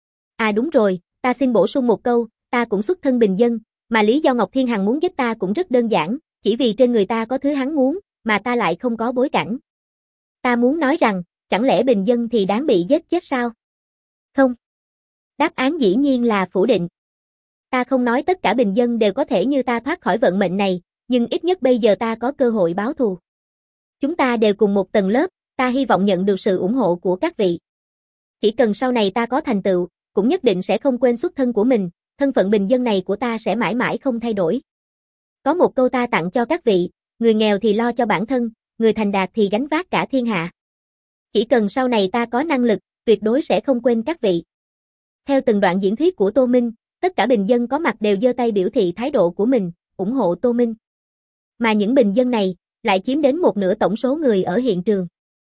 À đúng rồi, ta xin bổ sung một câu, ta cũng xuất thân bình dân, mà lý do Ngọc Thiên Hằng muốn giết ta cũng rất đơn giản, chỉ vì trên người ta có thứ hắn muốn, mà ta lại không có bối cảnh. Ta muốn nói rằng, chẳng lẽ bình dân thì đáng bị giết chết sao? Không. Đáp án dĩ nhiên là phủ định. Ta không nói tất cả bình dân đều có thể như ta thoát khỏi vận mệnh này, nhưng ít nhất bây giờ ta có cơ hội báo thù. Chúng ta đều cùng một tầng lớp, ta hy vọng nhận được sự ủng hộ của các vị. Chỉ cần sau này ta có thành tựu, cũng nhất định sẽ không quên xuất thân của mình, thân phận bình dân này của ta sẽ mãi mãi không thay đổi. Có một câu ta tặng cho các vị, người nghèo thì lo cho bản thân, người thành đạt thì gánh vác cả thiên hạ. Chỉ cần sau này ta có năng lực, tuyệt đối sẽ không quên các vị. Theo từng đoạn diễn thuyết của Tô Minh, tất cả bình dân có mặt đều giơ tay biểu thị thái độ của mình, ủng hộ Tô Minh. Mà những bình dân này, lại chiếm đến một nửa tổng số người ở hiện trường.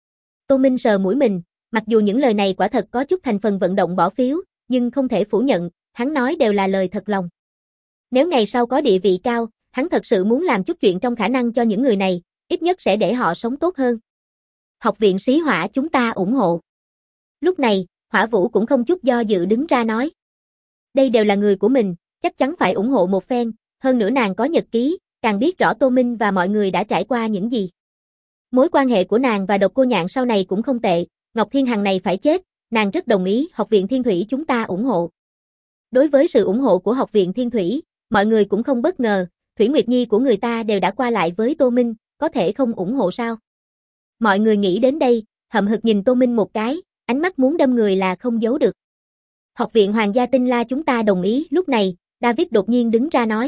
Tô Minh sờ mũi mình, mặc dù những lời này quả thật có chút thành phần vận động bỏ phiếu, nhưng không thể phủ nhận, hắn nói đều là lời thật lòng. Nếu ngày sau có địa vị cao, hắn thật sự muốn làm chút chuyện trong khả năng cho những người này, ít nhất sẽ để họ sống tốt hơn. Học viện Sĩ Hỏa chúng ta ủng hộ. Lúc này, Hỏa Vũ cũng không chút do dự đứng ra nói. Đây đều là người của mình, chắc chắn phải ủng hộ một phen, hơn nữa nàng có nhật ký, càng biết rõ Tô Minh và mọi người đã trải qua những gì. Mối quan hệ của nàng và Độc Cô Nhạn sau này cũng không tệ, Ngọc Thiên Hằng này phải chết, nàng rất đồng ý, Học viện Thiên Thủy chúng ta ủng hộ. Đối với sự ủng hộ của Học viện Thiên Thủy, mọi người cũng không bất ngờ, Thủy Nguyệt Nhi của người ta đều đã qua lại với Tô Minh, có thể không ủng hộ sao? Mọi người nghĩ đến đây, hậm hực nhìn Tô Minh một cái, ánh mắt muốn đâm người là không giấu được. Học viện Hoàng gia Tinh La chúng ta đồng ý, lúc này, David đột nhiên đứng ra nói.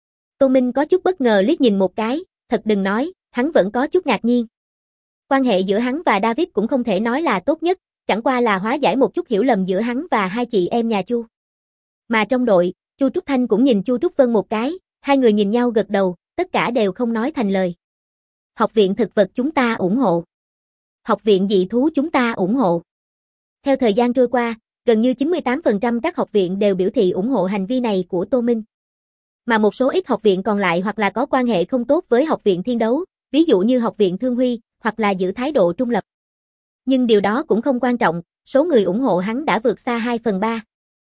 Tô Minh có chút bất ngờ liếc nhìn một cái, thật đừng nói, hắn vẫn có chút ngạc nhiên. Quan hệ giữa hắn và David cũng không thể nói là tốt nhất, chẳng qua là hóa giải một chút hiểu lầm giữa hắn và hai chị em nhà Chu. Mà trong đội, Chu Trúc Thanh cũng nhìn Chu Trúc Vân một cái, hai người nhìn nhau gật đầu, tất cả đều không nói thành lời. Học viện thực vật chúng ta ủng hộ. Học viện dị thú chúng ta ủng hộ. Theo thời gian trôi qua, gần như 98% các học viện đều biểu thị ủng hộ hành vi này của Tô Minh. Mà một số ít học viện còn lại hoặc là có quan hệ không tốt với học viện Thiên Đấu, ví dụ như học viện Thương Huy, hoặc là giữ thái độ trung lập. Nhưng điều đó cũng không quan trọng, số người ủng hộ hắn đã vượt xa 2/3.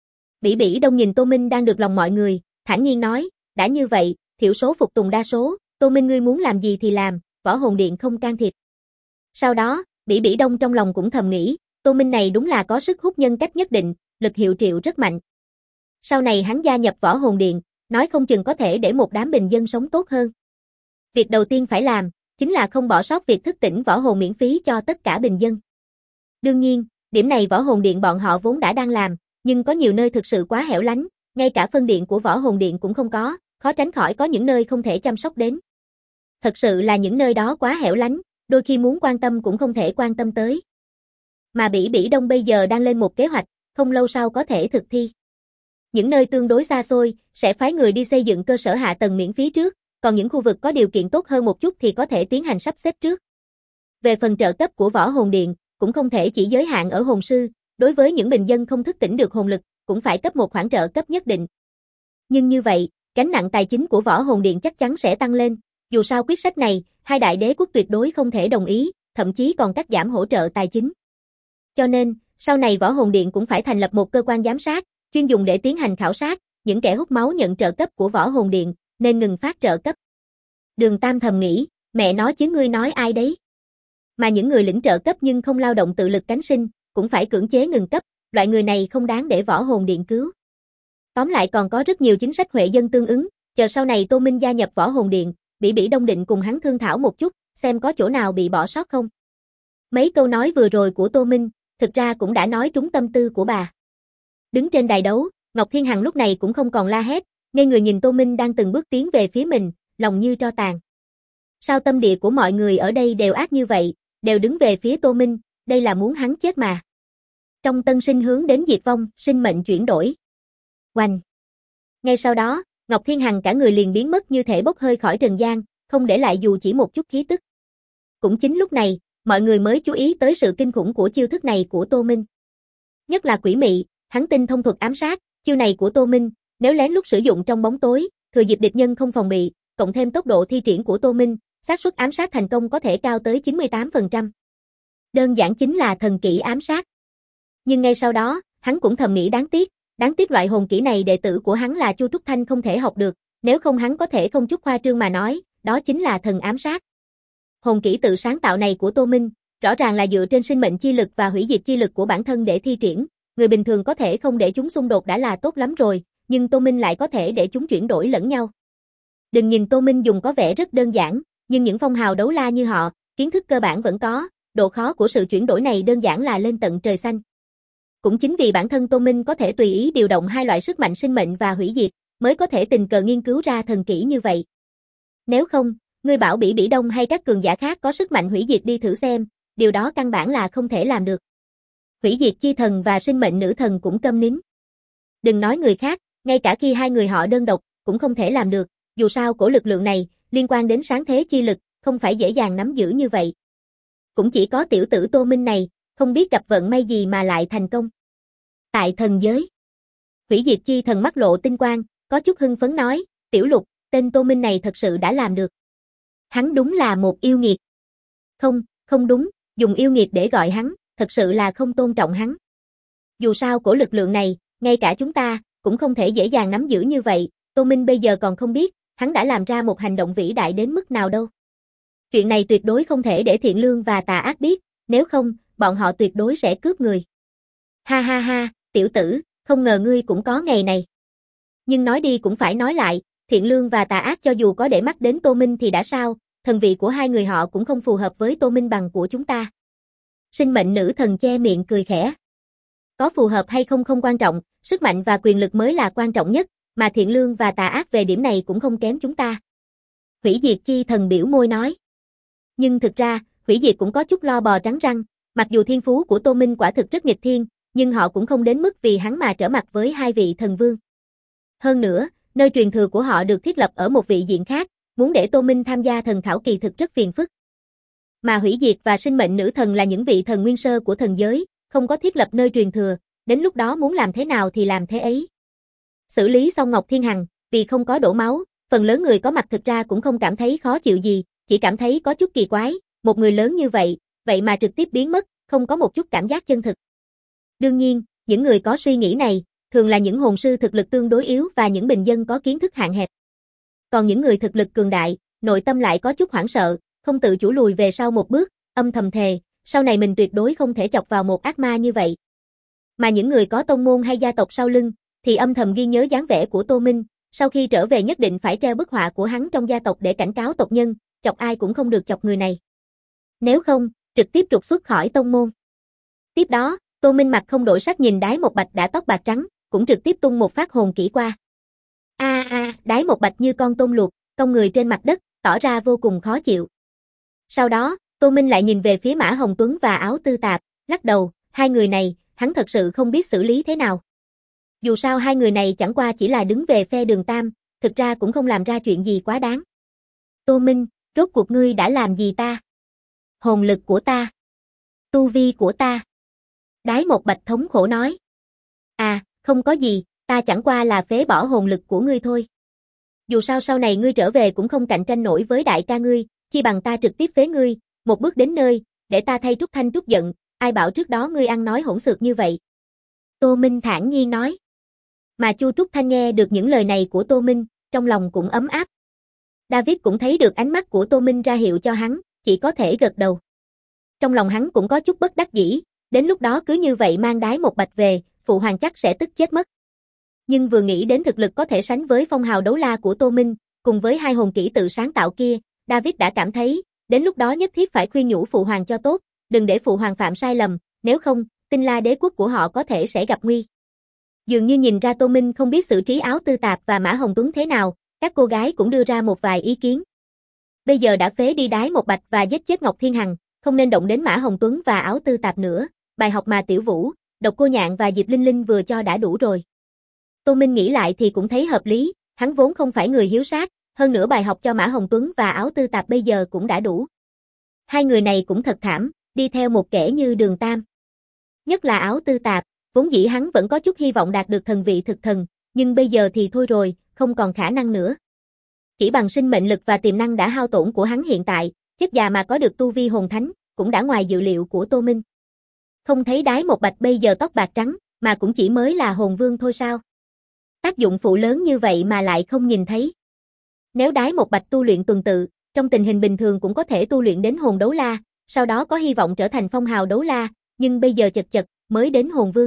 Bỉ Bỉ Đông nhìn Tô Minh đang được lòng mọi người, thản nhiên nói, đã như vậy, thiểu số phục tùng đa số, Tô Minh ngươi muốn làm gì thì làm, Võ Hồn Điện không can thiệp. Sau đó, Bỉ Bỉ Đông trong lòng cũng thầm nghĩ, Tô Minh này đúng là có sức hút nhân cách nhất định, lực hiệu triệu rất mạnh. Sau này hắn gia nhập Võ Hồn Điện, nói không chừng có thể để một đám bình dân sống tốt hơn. Việc đầu tiên phải làm, chính là không bỏ sót việc thức tỉnh võ hồn miễn phí cho tất cả bình dân. Đương nhiên, điểm này Võ Hồn Điện bọn họ vốn đã đang làm, nhưng có nhiều nơi thực sự quá hẻo lánh, ngay cả phân điện của Võ Hồn Điện cũng không có, khó tránh khỏi có những nơi không thể chăm sóc đến. Thật sự là những nơi đó quá hẻo lánh, đôi khi muốn quan tâm cũng không thể quan tâm tới. Mà Bỉ Bỉ Đông bây giờ đang lên một kế hoạch, không lâu sau có thể thực thi. Những nơi tương đối xa xôi, sẽ phái người đi xây dựng cơ sở hạ tầng miễn phí trước, còn những khu vực có điều kiện tốt hơn một chút thì có thể tiến hành sắp xếp trước. Về phần trợ cấp của Võ Hồn Điện, cũng không thể chỉ giới hạn ở hồn sư, đối với những bình dân không thức tỉnh được hồn lực, cũng phải cấp một khoản trợ cấp nhất định. Nhưng như vậy, gánh nặng tài chính của Võ Hồn Điện chắc chắn sẽ tăng lên, dù sao quyết sách này, hai đại đế quốc tuyệt đối không thể đồng ý, thậm chí còn cắt giảm hỗ trợ tài chính. Cho nên, sau này Võ Hồn Điện cũng phải thành lập một cơ quan giám sát, chuyên dùng để tiến hành khảo sát, những kẻ hút máu nhận trợ cấp của Võ Hồn Điện, nên ngừng phát trợ cấp. Đường Tam thầm nghĩ, mẹ nói chứ ngươi nói ai đấy? Mà những người lĩnh trợ cấp nhưng không lao động tự lực cánh sinh, cũng phải cưỡng chế ngừng cấp, loại người này không đáng để Võ Hồn Điện cứu. Tóm lại còn có rất nhiều chính sách huệ dân tương ứng, chờ sau này Tô Minh gia nhập Võ Hồn Điện, Bỉ Bỉ Đông định cùng hắn thương thảo một chút, xem có chỗ nào bị bỏ sót không. Mấy câu nói vừa rồi của Tô Minh, thực ra cũng đã nói trúng tâm tư của bà. Đứng trên đài đấu, Ngọc Thiên Hằng lúc này cũng không còn la hét, ngây người nhìn Tô Minh đang từng bước tiến về phía mình, lòng như tro tàn. Sao tâm địa của mọi người ở đây đều ác như vậy, đều đứng về phía Tô Minh, đây là muốn hắn chết mà. Trong tân sinh hướng đến diệt vong, sinh mệnh chuyển đổi. Oanh! Ngay sau đó, Ngọc Thiên Hằng cả người liền biến mất như thể bốc hơi khỏi trần gian, không để lại dù chỉ một chút khí tức. Cũng chính lúc này, mọi người mới chú ý tới sự kinh khủng của chiêu thức này của Tô Minh. Nhất là Quỷ Mị, hắn tinh thông thuật ám sát, chiêu này của Tô Minh, nếu lén lút sử dụng trong bóng tối, thừa dịp địch nhân không phòng bị, cộng thêm tốc độ thi triển của Tô Minh, xác suất ám sát thành công có thể cao tới 98%. Đơn giản chính là thần kỹ ám sát. Nhưng ngay sau đó, hắn cũng thầm nghĩ đáng tiếc loại hồn kỹ này đệ tử của hắn là Chu Trúc Thanh không thể học được, nếu không hắn có thể không chút khoa trương mà nói, đó chính là thần ám sát. Hồn kỹ tự sáng tạo này của Tô Minh, rõ ràng là dựa trên sinh mệnh chi lực và hủy diệt chi lực của bản thân để thi triển, người bình thường có thể không để chúng xung đột đã là tốt lắm rồi, nhưng Tô Minh lại có thể để chúng chuyển đổi lẫn nhau. Đừng nhìn Tô Minh dùng có vẻ rất đơn giản, nhưng những phong hào đấu la như họ, kiến thức cơ bản vẫn có, độ khó của sự chuyển đổi này đơn giản là lên tận trời xanh. Cũng chính vì bản thân Tô Minh có thể tùy ý điều động hai loại sức mạnh sinh mệnh và hủy diệt, mới có thể tình cờ nghiên cứu ra thần kỹ như vậy. Nếu không, ngươi bảo Bỉ Bỉ Đông hay các cường giả khác có sức mạnh hủy diệt đi thử xem, điều đó căn bản là không thể làm được. Hủy diệt chi thần và sinh mệnh nữ thần cũng câm nín. Đừng nói người khác, ngay cả khi hai người họ đơn độc, cũng không thể làm được, dù sao cổ lực lượng này, liên quan đến sáng thế chi lực, không phải dễ dàng nắm giữ như vậy. Cũng chỉ có tiểu tử Tô Minh này, không biết gặp vận may gì mà lại thành công. Tại thần giới, hủy diệt chi thần mắt lộ tinh quang, có chút hưng phấn nói, Tiểu Lục, tên Tô Minh này thật sự đã làm được. Hắn đúng là một yêu nghiệt. Không đúng, dùng yêu nghiệt để gọi hắn, thật sự là không tôn trọng hắn. Dù sao cổ lực lượng này, ngay cả chúng ta, cũng không thể dễ dàng nắm giữ như vậy, Tô Minh bây giờ còn không biết, hắn đã làm ra một hành động vĩ đại đến mức nào đâu. Chuyện này tuyệt đối không thể để Thiện Lương và Tà Ác biết, nếu không, bọn họ tuyệt đối sẽ cướp người. Ha ha ha, tiểu tử, không ngờ ngươi cũng có ngày này. Nhưng nói đi cũng phải nói lại, Thiện Lương và Tà Ác cho dù có để mắt đến Tô Minh thì đã sao, thần vị của hai người họ cũng không phù hợp với Tô Minh bằng của chúng ta. Sinh mệnh nữ thần che miệng cười khẽ. Có phù hợp hay không không quan trọng, sức mạnh và quyền lực mới là quan trọng nhất, mà Thiện Lương và Tà Ác về điểm này cũng không kém chúng ta. Hủy diệt chi thần biểu môi nói. Nhưng thực ra, hủy diệt cũng có chút lo bò trắng răng, mặc dù thiên phú của Tô Minh quả thực rất nghịch thiên, nhưng họ cũng không đến mức vì hắn mà trở mặt với hai vị thần vương. Hơn nữa, nơi truyền thừa của họ được thiết lập ở một vị diện khác, muốn để Tô Minh tham gia thần khảo kỳ thực rất phiền phức. Mà hủy diệt và sinh mệnh nữ thần là những vị thần nguyên sơ của thần giới, không có thiết lập nơi truyền thừa, đến lúc đó muốn làm thế nào thì làm thế ấy. Xử lý xong Ngọc Thiên Hằng, vì không có đổ máu, phần lớn người có mặt thực ra cũng không cảm thấy khó chịu gì, chỉ cảm thấy có chút kỳ quái, một người lớn như vậy, vậy mà trực tiếp biến mất, không có một chút cảm giác chân thực. Đương nhiên, những người có suy nghĩ này, thường là những hồn sư thực lực tương đối yếu và những bình dân có kiến thức hạn hẹp. Còn những người thực lực cường đại, nội tâm lại có chút hoảng sợ, không tự chủ lùi về sau một bước, âm thầm thề, sau này mình tuyệt đối không thể chọc vào một ác ma như vậy. Mà những người có tông môn hay gia tộc sau lưng, thì âm thầm ghi nhớ dáng vẻ của Tô Minh, sau khi trở về nhất định phải treo bức họa của hắn trong gia tộc để cảnh cáo tộc nhân, chọc ai cũng không được chọc người này. Nếu không, trực tiếp trục xuất khỏi tông môn. Tiếp đó, Tô Minh mặt không đổi sắc nhìn Đái Một Bạch đã tóc bạc trắng, cũng trực tiếp tung một phát hồn kỹ qua. Đái Một Bạch như con tôm luộc, cong người trên mặt đất, tỏ ra vô cùng khó chịu. Sau đó, Tô Minh lại nhìn về phía Mã Hồng Tuấn và Áo Tư Tạp, lắc đầu, hai người này, hắn thật sự không biết xử lý thế nào. Dù sao hai người này chẳng qua chỉ là đứng về phe Đường Tam, thực ra cũng không làm ra chuyện gì quá đáng. Tô Minh, rốt cuộc ngươi đã làm gì ta? Hồn lực của ta. Tu vi của ta. Đái Một Bạch thống khổ nói. Không có gì, ta chẳng qua là phế bỏ hồn lực của ngươi thôi. Dù sao sau này ngươi trở về cũng không cạnh tranh nổi với đại ca ngươi, chi bằng ta trực tiếp phế ngươi, một bước đến nơi, để ta thay Trúc Thanh trút giận, ai bảo trước đó ngươi ăn nói hỗn xược như vậy. Tô Minh thản nhiên nói. Mà Chu Trúc Thanh nghe được những lời này của Tô Minh, trong lòng cũng ấm áp. David cũng thấy được ánh mắt của Tô Minh ra hiệu cho hắn, chỉ có thể gật đầu. Trong lòng hắn cũng có chút bất đắc dĩ, đến lúc đó cứ như vậy mang Đái Một Bạch về, phụ hoàng chắc sẽ tức chết mất. Nhưng vừa nghĩ đến thực lực có thể sánh với phong hào đấu la của Tô Minh, cùng với hai hồn kỹ tự sáng tạo kia, David đã cảm thấy, đến lúc đó nhất thiết phải khuyên nhủ phụ hoàng cho tốt, đừng để phụ hoàng phạm sai lầm, nếu không, Tinh La đế quốc của họ có thể sẽ gặp nguy. Dường như nhìn ra Tô Minh không biết xử trí Áo Tư Tạp và Mã Hồng Tuấn thế nào, các cô gái cũng đưa ra một vài ý kiến. Bây giờ đã phế đi Đái Một Bạch và giết chết Ngọc Thiên Hằng, không nên động đến Mã Hồng Tuấn và Áo Tư Tạp nữa, bài học mà Tiểu Vũ, Độc Cô Nhạn và Diệp Linh Linh vừa cho đã đủ rồi. Tô Minh nghĩ lại thì cũng thấy hợp lý, hắn vốn không phải người hiếu sát, hơn nữa bài học cho Mã Hồng Tuấn và Áo Tư Tạp bây giờ cũng đã đủ. Hai người này cũng thật thảm, đi theo một kẻ như Đường Tam. Nhất là Áo Tư Tạp, vốn dĩ hắn vẫn có chút hy vọng đạt được thần vị thực thần, nhưng bây giờ thì thôi rồi, không còn khả năng nữa. Chỉ bằng sinh mệnh lực và tiềm năng đã hao tổn của hắn hiện tại, chết già mà có được tu vi hồn thánh, cũng đã ngoài dự liệu của Tô Minh. Không thấy Đái Một Bạch bây giờ tóc bạc trắng, mà cũng chỉ mới là hồn vương thôi sao? Tác dụng phụ lớn như vậy mà lại không nhìn thấy. Nếu Đái Một Bạch tu luyện tuần tự, trong tình hình bình thường cũng có thể tu luyện đến hồn đấu la, sau đó có hy vọng trở thành phong hào đấu la, nhưng bây giờ chật chật, mới đến hồn vương.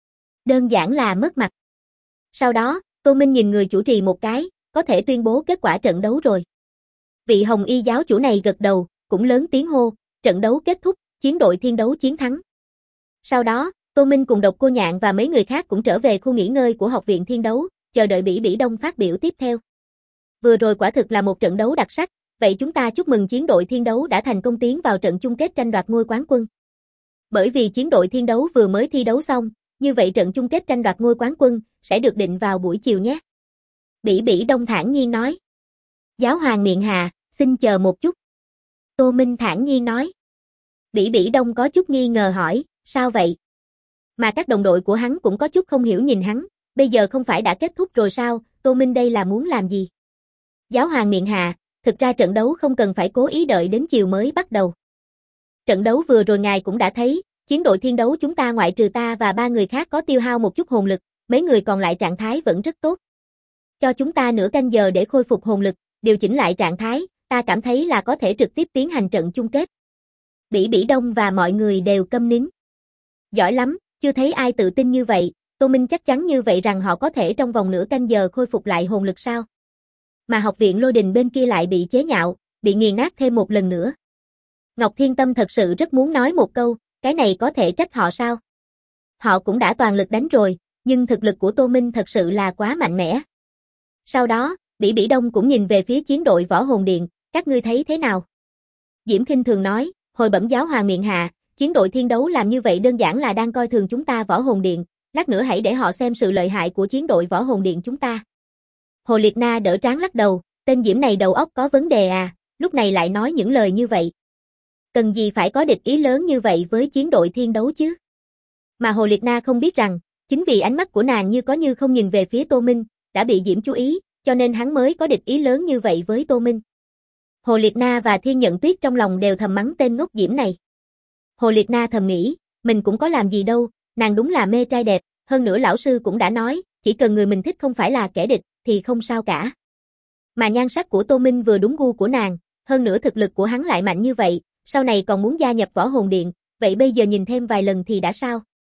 Đơn giản là mất mặt. Sau đó, Tô Minh nhìn người chủ trì một cái, có thể tuyên bố kết quả trận đấu rồi. Vị Hồng Y giáo chủ này gật đầu, cũng lớn tiếng hô, trận đấu kết thúc, chiến đội Thiên Đấu chiến thắng. Sau đó, Tô Minh cùng Độc Cô Nhạn và mấy người khác cũng trở về khu nghỉ ngơi của Học viện Thiên Đấu, chờ đợi Bỉ Bỉ Đông phát biểu tiếp theo. Vừa rồi quả thực là một trận đấu đặc sắc, vậy chúng ta chúc mừng chiến đội Thiên Đấu đã thành công tiến vào trận chung kết tranh đoạt ngôi quán quân. Bởi vì chiến đội Thiên Đấu vừa mới thi đấu xong, như vậy trận chung kết tranh đoạt ngôi quán quân sẽ được định vào buổi chiều nhé. Bỉ Bỉ Đông thản nhiên nói. Giáo hoàng miệng hà, xin chờ một chút. Tô Minh thản nhiên nói. Bỉ Bỉ Đông có chút nghi ngờ hỏi, sao vậy? Mà các đồng đội của hắn cũng có chút không hiểu nhìn hắn, bây giờ không phải đã kết thúc rồi sao, Tô Minh đây là muốn làm gì? Giáo hoàng miệng hà, thực ra trận đấu không cần phải cố ý đợi đến chiều mới bắt đầu. Trận đấu vừa rồi ngài cũng đã thấy, chiến đội Thiên Đấu chúng ta ngoại trừ ta và 3 người khác có tiêu hao một chút hồn lực, mấy người còn lại trạng thái vẫn rất tốt. Cho chúng ta nửa canh giờ để khôi phục hồn lực, điều chỉnh lại trạng thái, ta cảm thấy là có thể trực tiếp tiến hành trận chung kết. Bỉ Bỉ Đông và mọi người đều câm nín. Giỏi lắm, chưa thấy ai tự tin như vậy, Tô Minh chắc chắn như vậy rằng họ có thể trong vòng nửa canh giờ khôi phục lại hồn lực sao? Mà học viện Lôi Đình bên kia lại bị chế nhạo, bị nghiền nát thêm một lần nữa. Ngọc Thiên Tâm thật sự rất muốn nói một câu, cái này có thể trách họ sao? Họ cũng đã toàn lực đánh rồi, nhưng thực lực của Tô Minh thật sự là quá mạnh mẽ. Sau đó, Bỉ Bỉ Đông cũng nhìn về phía chiến đội Võ Hồn Điện, các ngươi thấy thế nào? Diễm Khinh thường nói, hồi bẩm giáo hoàng miệng hạ, chiến đội Thiên Đấu làm như vậy đơn giản là đang coi thường chúng ta Võ Hồn Điện, lát nữa hãy để họ xem sự lợi hại của chiến đội Võ Hồn Điện chúng ta. Hồ Liệt Na đỡ trán lắc đầu, tên Diễm này đầu óc có vấn đề à, lúc này lại nói những lời như vậy. Cần gì phải có địch ý lớn như vậy với chiến đội Thiên Đấu chứ? Mà Hồ Liệt Na không biết rằng, chính vì ánh mắt của nàng như có như không nhìn về phía Tô Minh, đã bị Diễm chú ý, cho nên hắn mới có địch ý lớn như vậy với Tô Minh. Hồ Liệt Na và Thiên Nhận Tuyết trong lòng đều thầm mắng tên ngốc Diễm này. Hồ Liệt Na thầm nghĩ, mình cũng có làm gì đâu, nàng đúng là mê trai đẹp, hơn nữa lão sư cũng đã nói, chỉ cần người mình thích không phải là kẻ địch, thì không sao cả. Mà nhan sắc của Tô Minh vừa đúng gu của nàng, hơn nữa thực lực của hắn lại mạnh như vậy, sau này còn muốn gia nhập Võ Hồn Điện, vậy bây giờ nhìn thêm vài lần thì đã sao?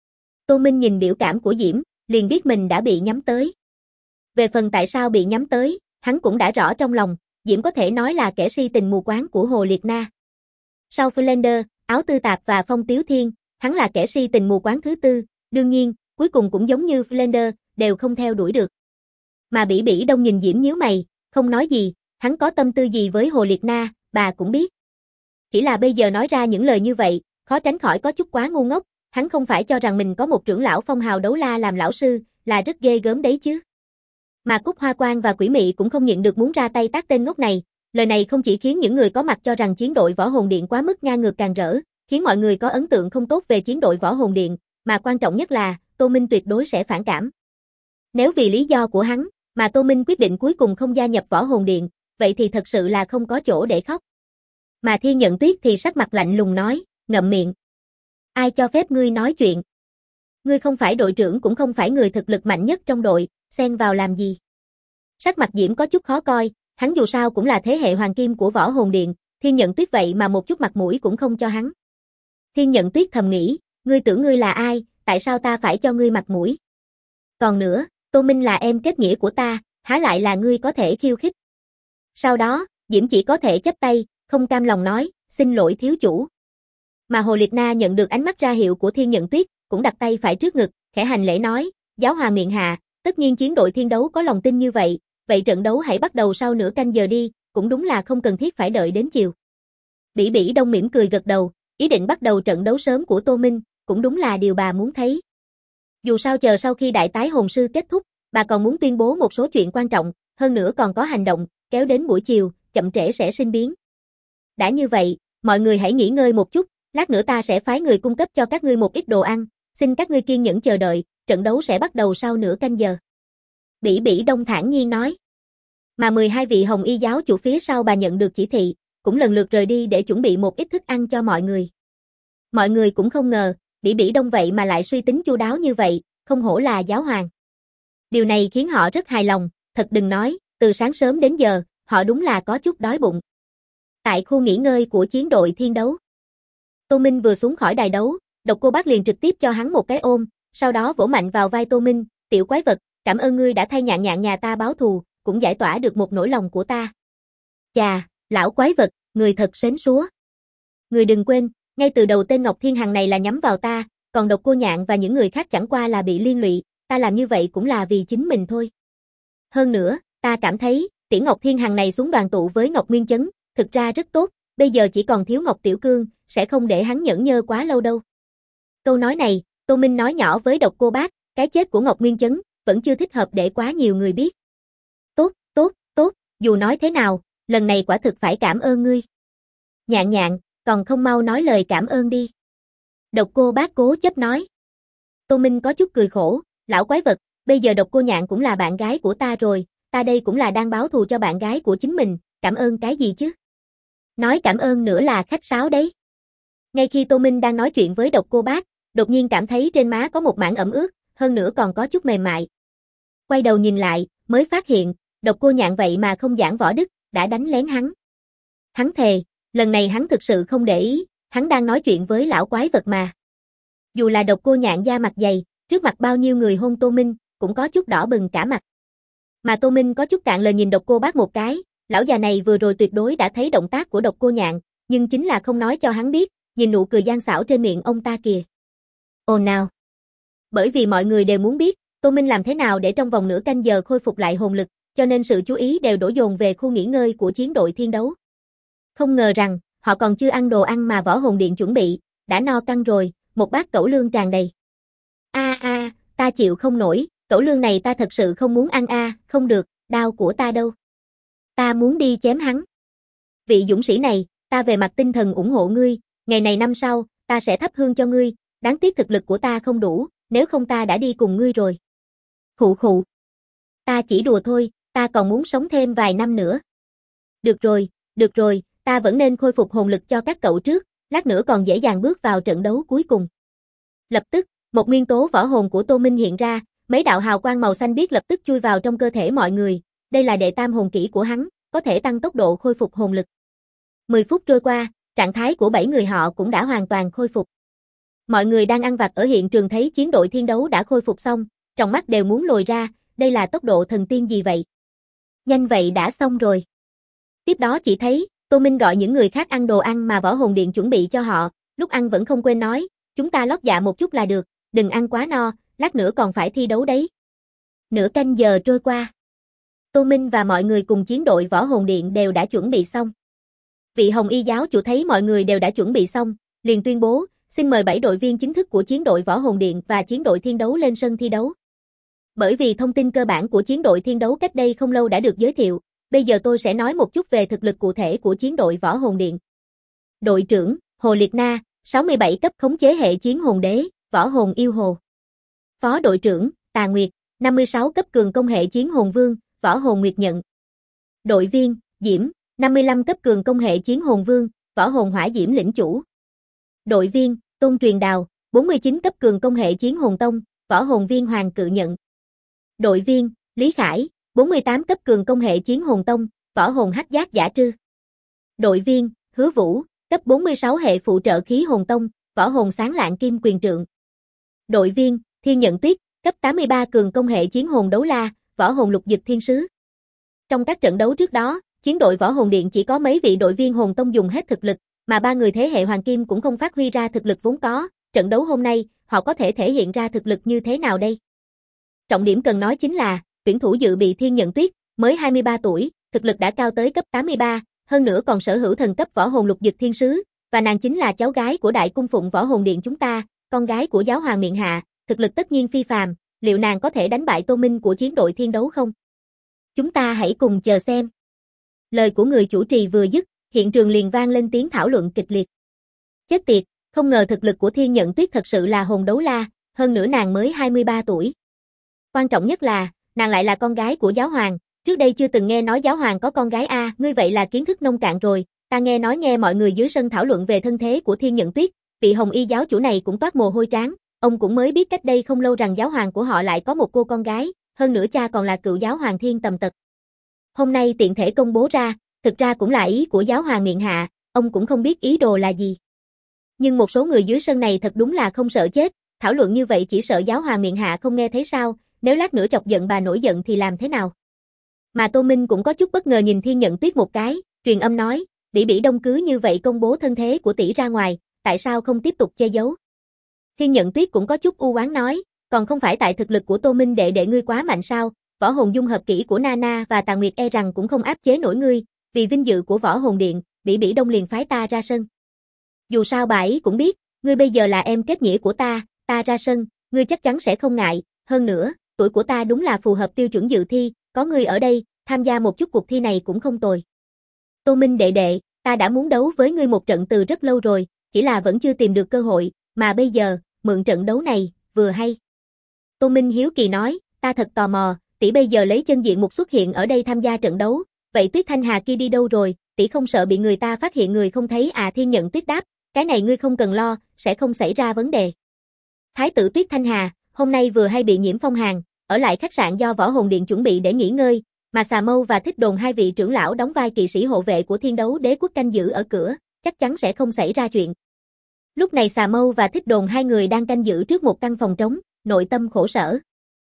Tô Minh nhìn biểu cảm của Diễm, liền biết mình đã bị nhắm tới. Về phần tại sao bị nhắm tới, hắn cũng đã rõ trong lòng, Diễm có thể nói là kẻ si tình mù quáng của Hồ Liệt Na. Sau Flander, Áo Tư Tạp và Phong Tiếu Thiên, hắn là kẻ si tình mù quáng thứ tư, đương nhiên, cuối cùng cũng giống như Flander, đều không theo đuổi được. Mà Bỉ Bỉ Đông nhìn Diễm nhíu mày, không nói gì, hắn có tâm tư gì với Hồ Liệt Na, bà cũng biết. Chỉ là bây giờ nói ra những lời như vậy, khó tránh khỏi có chút quá ngu ngốc, hắn không phải cho rằng mình có một trưởng lão phong hào đấu la làm lão sư, là rất ghê gớm đấy chứ. Mà Cúc Hoa Quang và Quỷ Mị cũng không nhịn được muốn ra tay tát tên ngốc này, lời này không chỉ khiến những người có mặt cho rằng chiến đội Võ Hồn Điện quá mức ngang ngược càng rỡ, khiến mọi người có ấn tượng không tốt về chiến đội Võ Hồn Điện, mà quan trọng nhất là, Tô Minh tuyệt đối sẽ phản cảm. Nếu vì lý do của hắn, mà Tô Minh quyết định cuối cùng không gia nhập Võ Hồn Điện, vậy thì thật sự là không có chỗ để khóc. Mà Thiên Nhận Tuyết thì sắc mặt lạnh lùng nói, ngậm miệng. Ai cho phép ngươi nói chuyện? Ngươi không phải đội trưởng cũng không phải người thực lực mạnh nhất trong đội, xen vào làm gì? Sắc mặt Diễm có chút khó coi, hắn dù sao cũng là thế hệ hoàng kim của Võ Hồn Điện, Thiên Nhận Tuyết vậy mà một chút mặt mũi cũng không cho hắn. Thiên Nhận Tuyết thầm nghĩ, ngươi tưởng ngươi là ai, tại sao ta phải cho ngươi mặt mũi? Còn nữa, Tô Minh là em kết nghĩa của ta, há lại là ngươi có thể khiêu khích. Sau đó, Diễm chỉ có thể chắp tay, không cam lòng nói, xin lỗi thiếu chủ. Mà Hồ Liệt Na nhận được ánh mắt ra hiệu của Thiên Nhận Tuyết, cũng đặt tay phải trước ngực, khẽ hành lễ nói, giáo hoàng miệng hạ, tất nhiên chiến đội thiên đấu có lòng tin như vậy, vậy trận đấu hãy bắt đầu sau nửa canh giờ đi, cũng đúng là không cần thiết phải đợi đến chiều. Bỉ Bỉ Đông mỉm cười gật đầu, ý định bắt đầu trận đấu sớm của Tô Minh, cũng đúng là điều bà muốn thấy. Dù sao chờ sau khi đại tái hồn sư kết thúc, bà còn muốn tuyên bố một số chuyện quan trọng, hơn nữa còn có hành động, kéo đến buổi chiều, chậm trễ sẽ sinh biến. Đã như vậy, mọi người hãy nghỉ ngơi một chút, lát nữa ta sẽ phái người cung cấp cho các ngươi một ít đồ ăn, xin các ngươi kiên nhẫn chờ đợi, trận đấu sẽ bắt đầu sau nửa canh giờ. Bỉ Bỉ Đông thản nhiên nói. Mà 12 vị hồng y giáo chủ phía sau bà nhận được chỉ thị, cũng lần lượt rời đi để chuẩn bị một ít thức ăn cho mọi người. Mọi người cũng không ngờ, Bỉ Bỉ Đông vậy mà lại suy tính chu đáo như vậy, không hổ là giáo hoàng. Điều này khiến họ rất hài lòng, thật đừng nói, từ sáng sớm đến giờ, họ đúng là có chút đói bụng. Tại khu nghỉ ngơi của chiến đội thiên đấu, Tô Minh vừa xuống khỏi đài đấu, Độc Cô Bác liền trực tiếp cho hắn một cái ôm, sau đó vỗ mạnh vào vai Tô Minh, tiểu quái vật, cảm ơn ngươi đã thay nhạn nhạn nhà ta báo thù, cũng giải tỏa được một nỗi lòng của ta. Chà, lão quái vật, người thật sến súa. Người đừng quên, ngay từ đầu tên Ngọc Thiên Hằng này là nhắm vào ta, còn Độc Cô Nhạn và những người khác chẳng qua là bị liên lụy, ta làm như vậy cũng là vì chính mình thôi. Hơn nữa, ta cảm thấy, tiểu Ngọc Thiên Hằng này xuống đoàn tụ với Ngọc Nguyên Chấn, thực ra rất tốt, bây giờ chỉ còn thiếu Ngọc Tiểu Cương, sẽ không để hắn nhẫn nhơ quá lâu đâu. Câu nói này, Tô Minh nói nhỏ với Độc Cô Bác, cái chết của Ngọc Nguyên Chấn, vẫn chưa thích hợp để quá nhiều người biết. Tốt, tốt, tốt, dù nói thế nào, lần này quả thực phải cảm ơn ngươi. Nhạn nhạn, còn không mau nói lời cảm ơn đi. Độc Cô Bác cố chấp nói. Tô Minh có chút cười khổ, lão quái vật, bây giờ Độc Cô Nhạn cũng là bạn gái của ta rồi, ta đây cũng là đang báo thù cho bạn gái của chính mình, cảm ơn cái gì chứ? Nói cảm ơn nữa là khách sáo đấy. Ngay khi Tô Minh đang nói chuyện với Độc Cô Bác, đột nhiên cảm thấy trên má có một mảng ẩm ướt, hơn nữa còn có chút mềm mại. Quay đầu nhìn lại, mới phát hiện, Độc Cô Nhạn vậy mà không giảng võ đức, đã đánh lén hắn. Hắn thề, lần này hắn thực sự không để ý, hắn đang nói chuyện với lão quái vật mà. Dù là Độc Cô Nhạn da mặt dày, trước mặt bao nhiêu người hôn Tô Minh, cũng có chút đỏ bừng cả mặt. Mà Tô Minh có chút cạn lời nhìn Độc Cô Bác một cái, lão già này vừa rồi tuyệt đối đã thấy động tác của Độc Cô Nhạn, nhưng chính là không nói cho hắn biết, nhìn nụ cười gian xảo trên miệng ông ta kìa. Ồn nào. Bởi vì mọi người đều muốn biết, Tô Minh làm thế nào để trong vòng nửa canh giờ khôi phục lại hồn lực, cho nên sự chú ý đều đổ dồn về khu nghỉ ngơi của chiến đội thiên đấu. Không ngờ rằng, họ còn chưa ăn đồ ăn mà Võ Hồn Điện chuẩn bị, đã no căng rồi, một bát cẩu lương tràn đầy. Ta chịu không nổi, cẩu lương này ta thật sự không muốn ăn không được, đao của ta đâu. Ta muốn đi chém hắn. Vị dũng sĩ này, ta về mặt tinh thần ủng hộ ngươi, ngày này năm sau, ta sẽ thắp hương cho ngươi, đáng tiếc thực lực của ta không đủ, nếu không ta đã đi cùng ngươi rồi. Khụ khụ. Ta chỉ đùa thôi, ta còn muốn sống thêm vài năm nữa. Được rồi, ta vẫn nên khôi phục hồn lực cho các cậu trước, lát nữa còn dễ dàng bước vào trận đấu cuối cùng. Lập tức, một nguyên tố võ hồn của Tô Minh hiện ra, mấy đạo hào quang màu xanh biếc lập tức chui vào trong cơ thể mọi người, đây là đệ tam hồn kỹ của hắn, có thể tăng tốc độ khôi phục hồn lực. 10 phút trôi qua, trạng thái của 7 người họ cũng đã hoàn toàn khôi phục. Mọi người đang ăn vặt ở hiện trường thấy chiến đội thiên đấu đã khôi phục xong, trong mắt đều muốn lồi ra, đây là tốc độ thần tiên gì vậy? Nhanh vậy đã xong rồi. Tiếp đó chỉ thấy, Tô Minh gọi những người khác ăn đồ ăn mà võ hồn điện chuẩn bị cho họ, lúc ăn vẫn không quên nói, chúng ta lót dạ một chút là được, đừng ăn quá no, lát nữa còn phải thi đấu đấy. Nửa canh giờ trôi qua. Tô Minh và mọi người cùng chiến đội võ hồn điện đều đã chuẩn bị xong. Vị Hồng Y giáo chủ thấy mọi người đều đã chuẩn bị xong, liền tuyên bố, xin mời 7 đội viên chính thức của chiến đội võ hồn điện và chiến đội thiên đấu lên sân thi đấu. Bởi vì thông tin cơ bản của chiến đội thiên đấu cách đây không lâu đã được giới thiệu, bây giờ tôi sẽ nói một chút về thực lực cụ thể của chiến đội võ hồn điện. Đội trưởng, Hồ Liệt Na, 67 cấp khống chế hệ chiến hồn đế, võ hồn yêu hồ. Phó đội trưởng, Tà Nguyệt, 56 cấp cường công hệ chiến hồn vương, võ hồn nguyệt nhận. Đội viên, Diễm, 55 cấp cường công hệ chiến hồn vương, võ hồn hỏa diễm lĩnh chủ. Đội viên, Tôn Truyền Đào, 49 cấp cường công hệ chiến hồn tông, võ hồn viên hoàng cự nhận. Đội viên, Lý Khải, 48 cấp cường công hệ chiến hồn tông, võ hồn hắc giác giả trư. Đội viên, Hứa Vũ, cấp 46 hệ phụ trợ khí hồn tông, võ hồn sáng lạng kim quyền trượng. Đội viên, Thiên Nhận Tuyết, cấp 83 cường công hệ chiến hồn đấu la, võ hồn lục dực thiên sứ. Trong các trận đấu trước đó, chiến đội võ hồn điện chỉ có mấy vị đội viên hồn tông dùng hết thực lực, mà 3 người thế hệ hoàng kim cũng không phát huy ra thực lực vốn có, trận đấu hôm nay, họ có thể thể hiện ra thực lực như thế nào đây? Trọng điểm cần nói chính là, tuyển thủ dự bị Thiên Nhận Tuyết, mới 23 tuổi, thực lực đã cao tới cấp 83, hơn nữa còn sở hữu thần cấp võ hồn lục dực thiên sứ, và nàng chính là cháu gái của Đại Cung Phụng võ hồn điện chúng ta, con gái của giáo hoàng miện hạ, thực lực tất nhiên phi phàm, liệu nàng có thể đánh bại Tô Minh của chiến đội thiên đấu không? Chúng ta hãy cùng chờ xem. Lời của người chủ trì vừa dứt, hiện trường liền vang lên tiếng thảo luận kịch liệt. Chết tiệt, không ngờ thực lực của Thiên Nhận Tuyết thật sự là hồn đấu la, hơn nữa nàng mới 23 tuổi. Quan trọng nhất là, nàng lại là con gái của giáo hoàng, trước đây chưa từng nghe nói giáo hoàng có con gái a, ngươi vậy là kiến thức nông cạn rồi, ta nghe mọi người dưới sân thảo luận về thân thế của Thiên Nhận Tuyết, vị Hồng Y giáo chủ này cũng toát mồ hôi trán, ông cũng mới biết cách đây không lâu rằng giáo hoàng của họ lại có một cô con gái, hơn nữa cha còn là cựu giáo hoàng Thiên Tầm Tật. Hôm nay tiện thể công bố ra, thực ra cũng là ý của giáo hoàng miện hạ, ông cũng không biết ý đồ là gì. Nhưng một số người dưới sân này thật đúng là không sợ chết, thảo luận như vậy chỉ sợ giáo hoàng miện hạ không nghe thấy sao, nếu lát nữa chọc giận bà nổi giận thì làm thế nào? Mà Tô Minh cũng có chút bất ngờ nhìn Thiên Nhận Tuyết một cái, truyền âm nói, Bỉ Đông cứ như vậy công bố thân thế của tỷ ra ngoài, tại sao không tiếp tục che giấu? Thiên Nhận Tuyết cũng có chút u oán nói, còn không phải tại thực lực của Tô Minh đệ ngươi quá mạnh sao, võ hồn dung hợp kỹ của Nana và Tà Nguyệt e rằng cũng không áp chế nổi ngươi, vì vinh dự của võ hồn điện, Bỉ Đông liền phái ta ra sân. Dù sao bà ấy cũng biết, ngươi bây giờ là em kết nghĩa của ta ra sân, ngươi chắc chắn sẽ không ngại, hơn nữa, tuổi của ta đúng là phù hợp tiêu chuẩn dự thi, có ngươi ở đây, tham gia một chút cuộc thi này cũng không tồi. Tô Minh đệ, ta đã muốn đấu với ngươi một trận từ rất lâu rồi, chỉ là vẫn chưa tìm được cơ hội, mà bây giờ, mượn trận đấu này, vừa hay. Tô Minh hiếu kỳ nói, ta thật tò mò, tỷ bây giờ lấy chân diện mục xuất hiện ở đây tham gia trận đấu, vậy Tuyết Thanh Hà kia đi đâu rồi, tỷ không sợ bị người ta phát hiện người không thấy à? Thiên Nhận Tuyết đáp, cái này ngươi không cần lo, sẽ không xảy ra vấn đề. Thái tử Tuyết Thanh Hà, hôm nay vừa hay bị nhiễm phong hàn, ở lại khách sạn do võ hồn điện chuẩn bị để nghỉ ngơi, mà Xà Mâu và Thích Đồn hai vị trưởng lão đóng vai kỵ sĩ hộ vệ của Thiên Đấu Đế quốc canh giữ ở cửa, chắc chắn sẽ không xảy ra chuyện. Lúc này Xà Mâu và Thích Đồn hai người đang canh giữ trước một căn phòng trống, nội tâm khổ sở.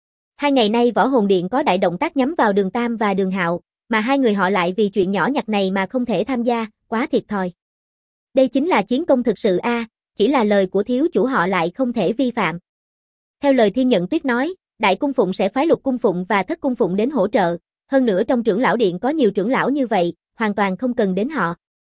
2 ngày nay võ hồn điện có đại động tác nhắm vào Đường Tam và Đường Hạo, mà hai người họ lại vì chuyện nhỏ nhặt này mà không thể tham gia, quá thiệt thòi. Đây chính là chiến công thực sự a, chỉ là lời của thiếu chủ họ lại không thể vi phạm. Theo lời Thiên Nhận Tuyết nói, Đại Cung Phụng sẽ phái Lục Cung Phụng và Thất Cung Phụng đến hỗ trợ, hơn nữa trong trưởng lão điện có nhiều trưởng lão như vậy, hoàn toàn không cần đến họ.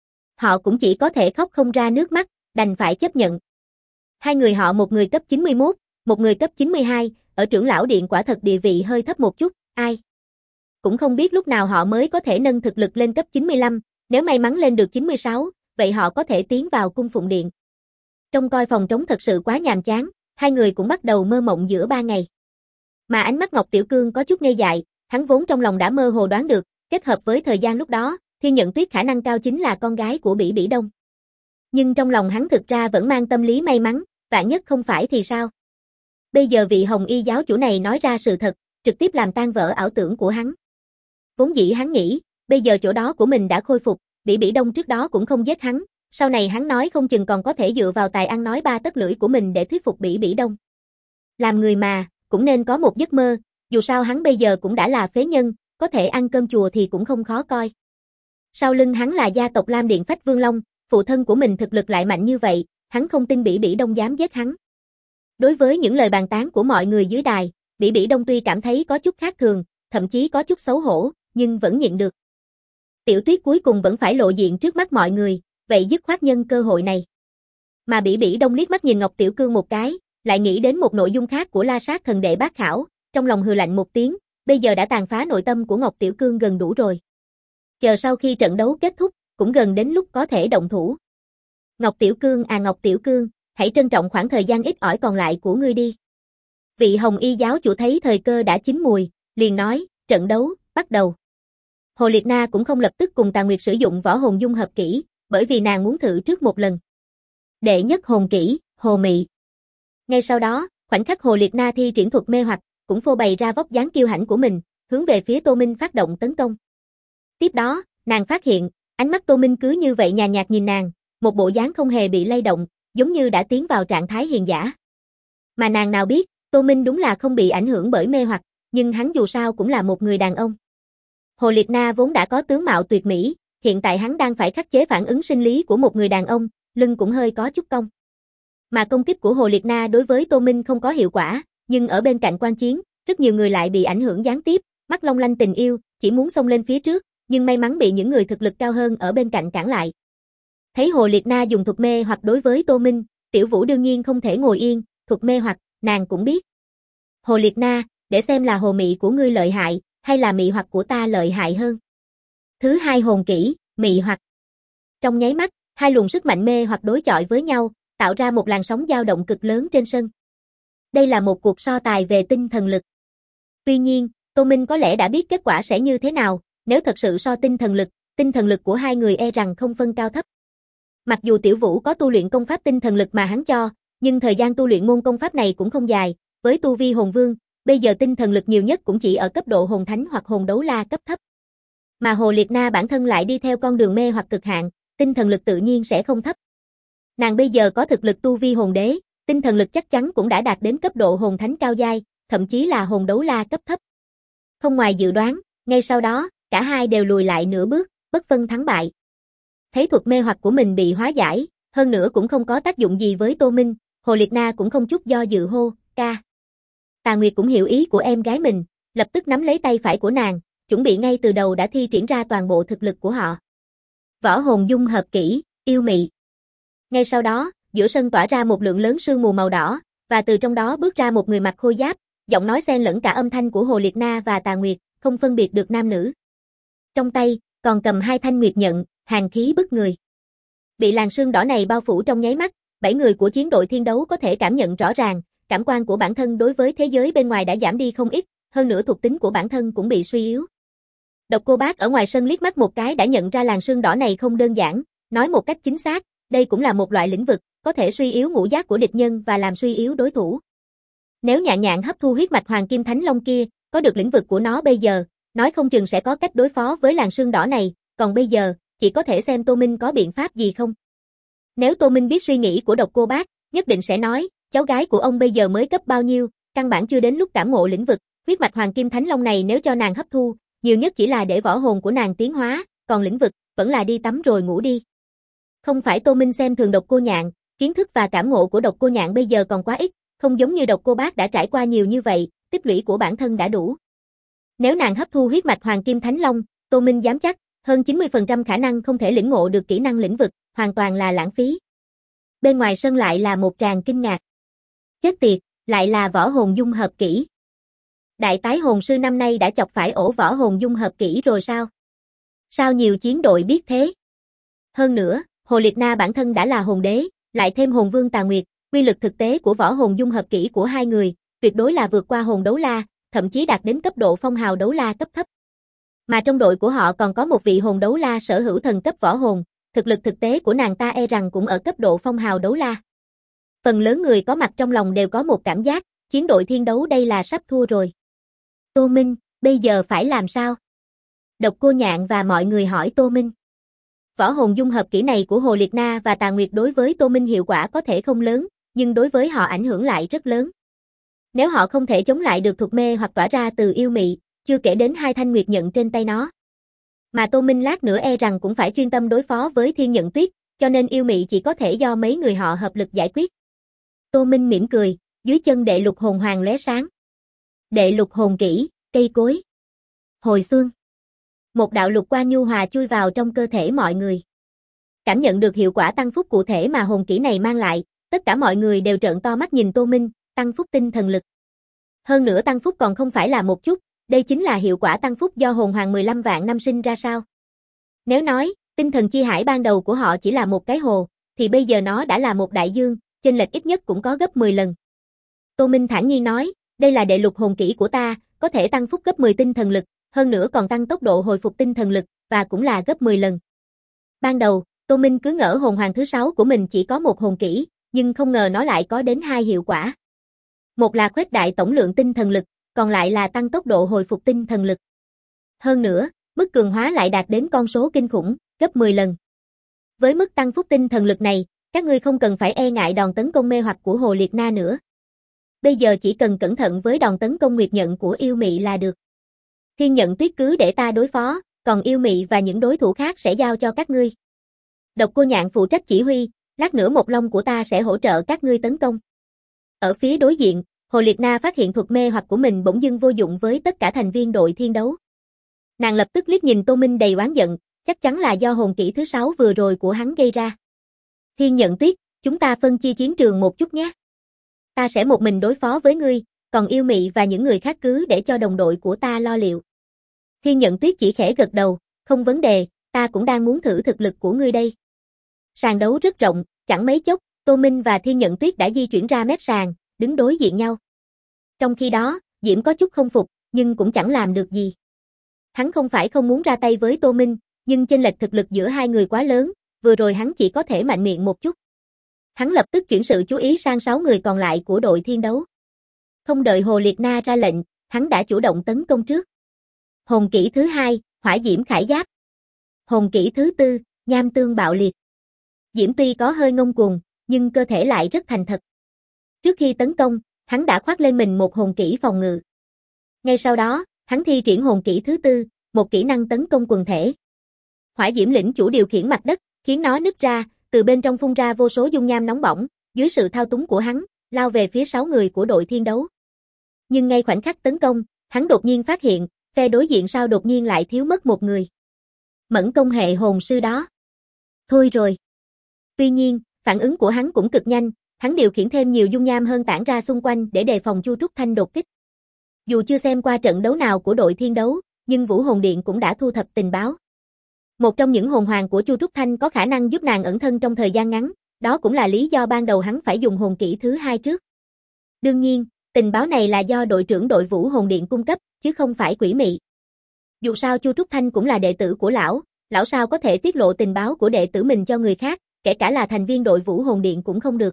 Họ cũng chỉ có thể khóc không ra nước mắt, đành phải chấp nhận. Hai người họ một người cấp 91, một người cấp 92, ở trưởng lão điện quả thật địa vị hơi thấp một chút, ai cũng không biết lúc nào họ mới có thể nâng thực lực lên cấp 95, nếu may mắn lên được 96, vậy họ có thể tiến vào cung phụng điện. Trông coi phòng trống thật sự quá nhàm chán, hai người cũng bắt đầu mơ mộng giữa ba ngày. Mà ánh mắt Ngọc Tiểu Cương có chút ngây dại, hắn vốn trong lòng đã mơ hồ đoán được, kết hợp với thời gian lúc đó, Thiên Nhận Tuyết khả năng cao chính là con gái của Bỉ Bỉ Đông. Nhưng trong lòng hắn thực ra vẫn mang tâm lý may mắn, vạn nhất không phải thì sao? Bây giờ vị Hồng Y giáo chủ này nói ra sự thật, trực tiếp làm tan vỡ ảo tưởng của hắn. Vốn dĩ hắn nghĩ, bây giờ chỗ đó của mình đã khôi phục, Bỉ Bỉ Đông trước đó cũng không giết hắn, sau này hắn nói không chừng còn có thể dựa vào tài ăn nói ba tấc lưỡi của mình để thuyết phục Bỉ Bỉ Đông. Làm người mà, cũng nên có một giấc mơ, dù sao hắn bây giờ cũng đã là phế nhân, có thể ăn cơm chùa thì cũng không khó coi. Sau lưng hắn là gia tộc Lam Điện Phách Vương Long, phụ thân của mình thực lực lại mạnh như vậy, hắn không tin Bỉ Bỉ Đông dám giết hắn. Đối với những lời bàn tán của mọi người dưới đài, Bỉ Bỉ Đông tuy cảm thấy có chút khác thường, thậm chí có chút xấu hổ, nhưng vẫn nhịn được. Tiểu Tuyết cuối cùng vẫn phải lộ diện trước mắt mọi người, vậy dứt khoát nhân cơ hội này. Mà Bỉ Bỉ Đông liếc mắt nhìn Ngọc Tiểu Cương một cái, lại nghĩ đến một nội dung khác của La Sát Thần Đệ Bát Khảo, trong lòng hừ lạnh một tiếng, bây giờ đã tàn phá nội tâm của Ngọc Tiểu Cương gần đủ rồi. Chờ sau khi trận đấu kết thúc, cũng gần đến lúc có thể động thủ. Ngọc Tiểu Cương à Ngọc Tiểu Cương, hãy trân trọng khoảng thời gian ít ỏi còn lại của ngươi đi. Vị Hồng Y giáo chủ thấy thời cơ đã chín mùi, liền nói, trận đấu, bắt đầu. Hồ Liệt Na cũng không lập tức cùng Tà Nguyệt sử dụng võ hồn dung hợp kỹ, bởi vì nàng muốn thử trước một lần. Đệ nhất hồn kỹ, Hồ Mị. Ngay sau đó, khoảnh khắc Hồ Liệt Na thi triển thuật mê hoặc, cũng phô bày ra vóc dáng kiêu hãnh của mình, hướng về phía Tô Minh phát động tấn công. Tiếp đó, nàng phát hiện, ánh mắt Tô Minh cứ như vậy nhàn nhạt nhìn nàng, một bộ dáng không hề bị lay động, giống như đã tiến vào trạng thái hiền giả. Mà nàng nào biết, Tô Minh đúng là không bị ảnh hưởng bởi mê hoặc, nhưng hắn dù sao cũng là một người đàn ông. Hồ Liệt Na vốn đã có tướng mạo tuyệt mỹ, hiện tại hắn đang phải khắc chế phản ứng sinh lý của một người đàn ông, lưng cũng hơi có chút cong. Mà công kích của Hồ Liệt Na đối với Tô Minh không có hiệu quả, nhưng ở bên cạnh quan chiến, rất nhiều người lại bị ảnh hưởng gián tiếp, mắt long lanh tình yêu, chỉ muốn xông lên phía trước, nhưng may mắn bị những người thực lực cao hơn ở bên cạnh cản lại. Thấy Hồ Liệt Na dùng thuật mê hoặc đối với Tô Minh, Tiểu Vũ đương nhiên không thể ngồi yên, thuật mê hoặc, nàng cũng biết. Hồ Liệt Na, để xem là hồ mị của ngươi lợi hại, hay là mị hoặc của ta lợi hại hơn. Thứ hai hồn kỹ, mị hoặc. Trong nháy mắt, hai luồng sức mạnh mê hoặc đối chọi với nhau, tạo ra một làn sóng dao động cực lớn trên sân. Đây là một cuộc so tài về tinh thần lực. Tuy nhiên, Tô Minh có lẽ đã biết kết quả sẽ như thế nào, nếu thật sự so tinh thần lực của hai người e rằng không phân cao thấp. Mặc dù Tiểu Vũ có tu luyện công pháp tinh thần lực mà hắn cho, nhưng thời gian tu luyện môn công pháp này cũng không dài, với tu vi hồn vương, bây giờ tinh thần lực nhiều nhất cũng chỉ ở cấp độ hồn thánh hoặc hồn đấu la cấp thấp. Mà Hồ Liệt Na bản thân lại đi theo con đường mê hoặc cực hạn, tinh thần lực tự nhiên sẽ không thấp. Nàng bây giờ có thực lực tu vi hồn đế, tinh thần lực chắc chắn cũng đã đạt đến cấp độ hồn thánh cao giai, thậm chí là hồn đấu la cấp thấp. Không ngoài dự đoán, ngay sau đó, cả hai đều lùi lại nửa bước, bất phân thắng bại. Thấy thuật mê hoặc của mình bị hóa giải, hơn nữa cũng không có tác dụng gì với Tô Minh, Hồ Liệt Na cũng không chút do dự hô, ca. Tà Nguyệt cũng hiểu ý của em gái mình, lập tức nắm lấy tay phải của nàng, chuẩn bị ngay từ đầu đã thi triển ra toàn bộ thực lực của họ. Võ hồn dung hợp kỹ, yêu mị. Ngay sau đó, giữa sân tỏa ra một lượng lớn sương mù màu đỏ, và từ trong đó bước ra một người mặc khôi giáp, giọng nói xen lẫn cả âm thanh của Hồ Liệt Na và Tà Nguyệt, không phân biệt được nam nữ. Trong tay, còn cầm hai thanh nguyệt nhận, hàn khí bức người. Bị làn sương đỏ này bao phủ trong nháy mắt, 7 người của chiến đội thiên đấu có thể cảm nhận rõ ràng, cảm quan của bản thân đối với thế giới bên ngoài đã giảm đi không ít, hơn nữa thuộc tính của bản thân cũng bị suy yếu. Độc Cô Bác ở ngoài sân liếc mắt một cái đã nhận ra làn sương đỏ này không đơn giản, nói một cách chính xác, đây cũng là một loại lĩnh vực, có thể suy yếu ngũ giác của địch nhân và làm suy yếu đối thủ. Nếu Nhạn Nhạn hấp thu huyết mạch Hoàng Kim Thánh Long kia, có được lĩnh vực của nó bây giờ, nói không chừng sẽ có cách đối phó với làn sương đỏ này, còn bây giờ, chỉ có thể xem Tô Minh có biện pháp gì không. Nếu Tô Minh biết suy nghĩ của Độc Cô Bác, nhất định sẽ nói, cháu gái của ông bây giờ mới cấp bao nhiêu, căn bản chưa đến lúc cảm ngộ lĩnh vực, huyết mạch Hoàng Kim Thánh Long này nếu cho nàng hấp thu, nhiều nhất chỉ là để võ hồn của nàng tiến hóa, còn lĩnh vực, vẫn là đi tắm rồi ngủ đi. Không phải Tô Minh xem thường Độc Cô Nhạn, kiến thức và cảm ngộ của Độc Cô Nhạn bây giờ còn quá ít, không giống như Độc Cô Bác đã trải qua nhiều như vậy, tích lũy của bản thân đã đủ. Nếu nàng hấp thu huyết mạch Hoàng Kim Thánh Long, Tô Minh dám chắc, hơn 90% khả năng không thể lĩnh ngộ được kỹ năng lĩnh vực, hoàn toàn là lãng phí. Bên ngoài sân lại là một tràng kinh ngạc. Chết tiệt, lại là võ hồn dung hợp kỹ. Đại tái hồn sư năm nay đã chọc phải ổ võ hồn dung hợp kỹ rồi sao? Sao nhiều chiến đội biết thế? Hơn nữa, Hồ Liệt Na bản thân đã là hồn đế, Lại thêm hồn vương Tà Nguyệt, quy lực thực tế của võ hồn dung hợp kỹ của hai người, tuyệt đối là vượt qua hồn đấu la, thậm chí đạt đến cấp độ phong hào đấu la cấp thấp. Mà trong đội của họ còn có một vị hồn đấu la sở hữu thần cấp võ hồn, thực lực thực tế của nàng ta e rằng cũng ở cấp độ phong hào đấu la. Phần lớn người có mặt trong lòng đều có một cảm giác, chiến đội thiên đấu đây là sắp thua rồi. Tô Minh, bây giờ phải làm sao? Độc Cô Nhạn và mọi người hỏi Tô Minh. Võ hồn dung hợp kỹ này của Hồ Liệt Na và Tà Nguyệt đối với Tô Minh hiệu quả có thể không lớn, nhưng đối với họ ảnh hưởng lại rất lớn. Nếu họ không thể chống lại được thuật mê hoặc tỏa ra từ yêu mị, chưa kể đến hai thanh nguyệt nhận trên tay nó. Mà Tô Minh lát nữa e rằng cũng phải chuyên tâm đối phó với Thiên Nhận Tuyết, cho nên yêu mị chỉ có thể do mấy người họ hợp lực giải quyết. Tô Minh mỉm cười, dưới chân đệ lục hồn hoàng lóe sáng. Đệ lục hồn kỹ, cây cối. Hồi xuân. Một đạo lục quang nhu hòa chui vào trong cơ thể mọi người. Cảm nhận được hiệu quả tăng phúc cụ thể mà hồn kỹ này mang lại, tất cả mọi người đều trợn to mắt nhìn Tô Minh, tăng phúc tinh thần lực. Hơn nữa tăng phúc còn không phải là một chút, đây chính là hiệu quả tăng phúc do hồn hoàng 15 vạn năm sinh ra sao. Nếu nói, tinh thần chi hải ban đầu của họ chỉ là một cái hồ, thì bây giờ nó đã là một đại dương, chênh lệch ít nhất cũng có gấp 10 lần. Tô Minh thản nhiên nói, đây là đệ lục hồn kỹ của ta, có thể tăng phúc gấp 10 tinh thần lực, hơn nữa còn tăng tốc độ hồi phục tinh thần lực, và cũng là gấp 10 lần. Ban đầu, Tô Minh cứ ngỡ hồn hoàng thứ 6 của mình chỉ có một hồn kỹ, nhưng không ngờ nó lại có đến hai hiệu quả. Một là khuếch đại tổng lượng tinh thần lực, còn lại là tăng tốc độ hồi phục tinh thần lực. Hơn nữa, mức cường hóa lại đạt đến con số kinh khủng, gấp 10 lần. Với mức tăng phúc tinh thần lực này, các ngươi không cần phải e ngại đòn tấn công mê hoặc của Hồ Liệt Na nữa. Bây giờ chỉ cần cẩn thận với đòn tấn công nguyệt nhận của yêu mị là được. Thiên Nhận Tuyết cứ để ta đối phó, còn yêu mị và những đối thủ khác sẽ giao cho các ngươi. Độc Cô Nhạn phụ trách chỉ huy, lát nữa một long của ta sẽ hỗ trợ các ngươi tấn công. Ở phía đối diện, Hồ Liệt Na phát hiện thuật mê hoặc của mình bỗng dưng vô dụng với tất cả thành viên đội thiên đấu. Nàng lập tức liếc nhìn Tô Minh đầy oán giận, chắc chắn là do hồn kỹ thứ 6 vừa rồi của hắn gây ra. Thiên Nhận Tuyết, chúng ta phân chia chiến trường một chút nhé. Ta sẽ một mình đối phó với ngươi, còn yêu mị và những người khác cứ để cho đồng đội của ta lo liệu. Thiên Nhận Tuyết chỉ khẽ gật đầu, không vấn đề, ta cũng đang muốn thử thực lực của ngươi đây. Sàn đấu rất rộng, chẳng mấy chốc, Tô Minh và Thiên Nhận Tuyết đã di chuyển ra mép sàn, đứng đối diện nhau. Trong khi đó, Diễm có chút không phục, nhưng cũng chẳng làm được gì. Hắn không phải không muốn ra tay với Tô Minh, nhưng chênh lệch thực lực giữa hai người quá lớn, vừa rồi hắn chỉ có thể mạnh miệng một chút. Hắn lập tức chuyển sự chú ý sang 6 người còn lại của đội thiên đấu. Không đợi Hồ Liệt Na ra lệnh, hắn đã chủ động tấn công trước. Hồn kỹ thứ 2, Hỏa Diễm Khải Giáp. Hồn kỹ thứ 4, Nham Tương Bạo Liệt. Diễm tuy có hơi ngông cuồng, nhưng cơ thể lại rất thành thật. Trước khi tấn công, hắn đã khoác lên mình một hồn kỹ phòng ngự. Ngay sau đó, hắn thi triển hồn kỹ thứ 4, một kỹ năng tấn công quần thể. Hỏa Diễm lĩnh chủ điều khiển mặt đất, khiến nó nứt ra, từ bên trong phun ra vô số dung nham nóng bỏng, dưới sự thao túng của hắn, lao về phía 6 người của đội thiên đấu. Nhưng ngay khoảnh khắc tấn công, hắn đột nhiên phát hiện, phe đối diện sao đột nhiên lại thiếu mất một người. Mẫn công hệ hồn sư đó. Thôi rồi. Tuy nhiên, phản ứng của hắn cũng cực nhanh, hắn điều khiển thêm nhiều dung nham hơn tản ra xung quanh để đề phòng Chu Trúc Thanh đột kích. Dù chưa xem qua trận đấu nào của đội thiên đấu, nhưng Vũ Hồn Điện cũng đã thu thập tình báo. Một trong những hồn hoàng của Chu Trúc Thanh có khả năng giúp nàng ẩn thân trong thời gian ngắn, đó cũng là lý do ban đầu hắn phải dùng hồn kỹ thứ 2 trước. Đương nhiên, tình báo này là do đội trưởng đội Vũ Hồn Điện cung cấp, chứ không phải quỷ mị. Dù sao Chu Trúc Thanh cũng là đệ tử của lão sao có thể tiết lộ tình báo của đệ tử mình cho người khác, kể cả là thành viên đội Vũ Hồn Điện cũng không được.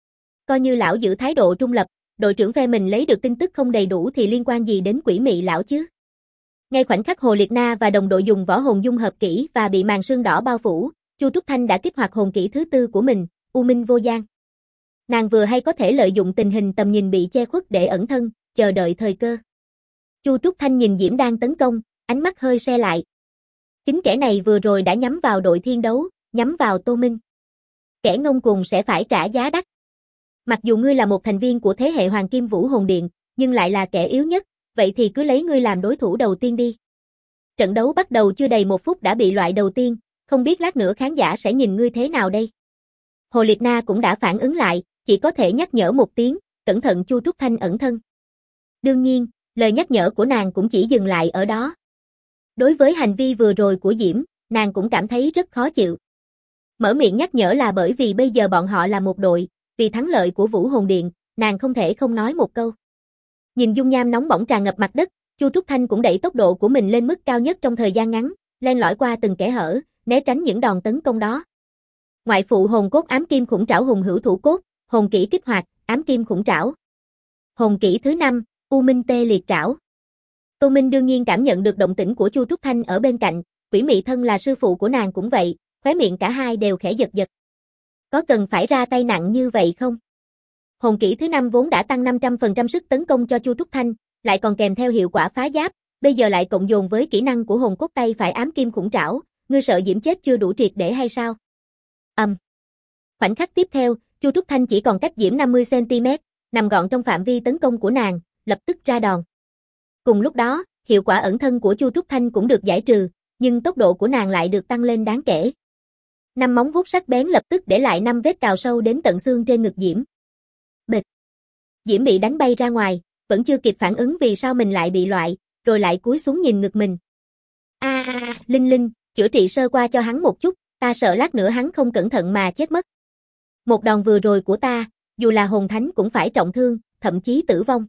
Coi như lão giữ thái độ trung lập, đội trưởng phe mình lấy được tin tức không đầy đủ thì liên quan gì đến quỷ mị lão chứ? Ngay khoảnh khắc Hồ Liệt Na và đồng đội dùng võ hồn dung hợp kỹ và bị màn sương đỏ bao phủ, Chu Trúc Thanh đã kích hoạt hồn kỹ thứ 4 của mình, U Minh Vô Gian. Nàng vừa hay có thể lợi dụng tình hình tầm nhìn bị che khuất để ẩn thân, chờ đợi thời cơ. Chu Trúc Thanh nhìn Diễm đang tấn công, ánh mắt hơi se lại. Chính kẻ này vừa rồi đã nhắm vào đội thiên đấu, nhắm vào Tô Minh. Kẻ ngông cuồng sẽ phải trả giá đắt. Mặc dù ngươi là một thành viên của thế hệ Hoàng Kim Vũ Hồn Điện, nhưng lại là kẻ yếu nhất, vậy thì cứ lấy ngươi làm đối thủ đầu tiên đi. Trận đấu bắt đầu chưa đầy 1 phút đã bị loại đầu tiên, không biết lát nữa khán giả sẽ nhìn ngươi thế nào đây. Hồ Liệt Na cũng đã phản ứng lại, chỉ có thể nhắc nhở một tiếng, cẩn thận Chu Trúc Thanh ẩn thân. Đương nhiên, lời nhắc nhở của nàng cũng chỉ dừng lại ở đó. Đối với hành vi vừa rồi của Diễm, nàng cũng cảm thấy rất khó chịu. Mở miệng nhắc nhở là bởi vì bây giờ bọn họ là một đội, vì thắng lợi của Vũ Hồn Điện, nàng không thể không nói một câu. Nhìn dung nham nóng bỏng tràn ngập mặt đất, Chu Trúc Thanh cũng đẩy tốc độ của mình lên mức cao nhất trong thời gian ngắn, len lỏi qua từng kẽ hở, né tránh những đòn tấn công đó. Ngoại phụ hồn cốt ám kim khủng trảo hùng hữu thủ cốt, hồn kỹ kích hoạt, ám kim khủng trảo. Hồn kỹ thứ 5, U Minh Tê Liệt Trảo. Tô Minh đương nhiên cảm nhận được động tĩnh của Chu Trúc Thanh ở bên cạnh, Quỷ Mị thân là sư phụ của nàng cũng vậy, khóe miệng cả hai đều khẽ giật giật. Có cần phải ra tay nặng như vậy không? Hồn kỹ thứ 5 vốn đã tăng 500% sức tấn công cho Chu Trúc Thanh, lại còn kèm theo hiệu quả phá giáp, bây giờ lại cộng dồn với kỹ năng của hồn cốt tay phải ám kim khủng trảo, ngươi sợ Diễm chết chưa đủ triệt để hay sao? Khoảnh khắc tiếp theo, Chu Trúc Thanh chỉ còn cách Diễm 50cm, nằm gọn trong phạm vi tấn công của nàng, lập tức ra đòn. Cùng lúc đó, hiệu quả ẩn thân của Chu Trúc Thanh cũng được giải trừ, nhưng tốc độ của nàng lại được tăng lên đáng kể. 5 móng vuốt sắc bén lập tức để lại 5 vết cào sâu đến tận xương trên ngực Diễm. Bịch. Diễm bị đánh bay ra ngoài, vẫn chưa kịp phản ứng vì sao mình lại bị loại, rồi lại cúi xuống nhìn ngực mình. Linh Linh, chữa trị sơ qua cho hắn một chút, ta sợ lát nữa hắn không cẩn thận mà chết mất. Một đòn vừa rồi của ta, dù là hồn thánh cũng phải trọng thương, thậm chí tử vong.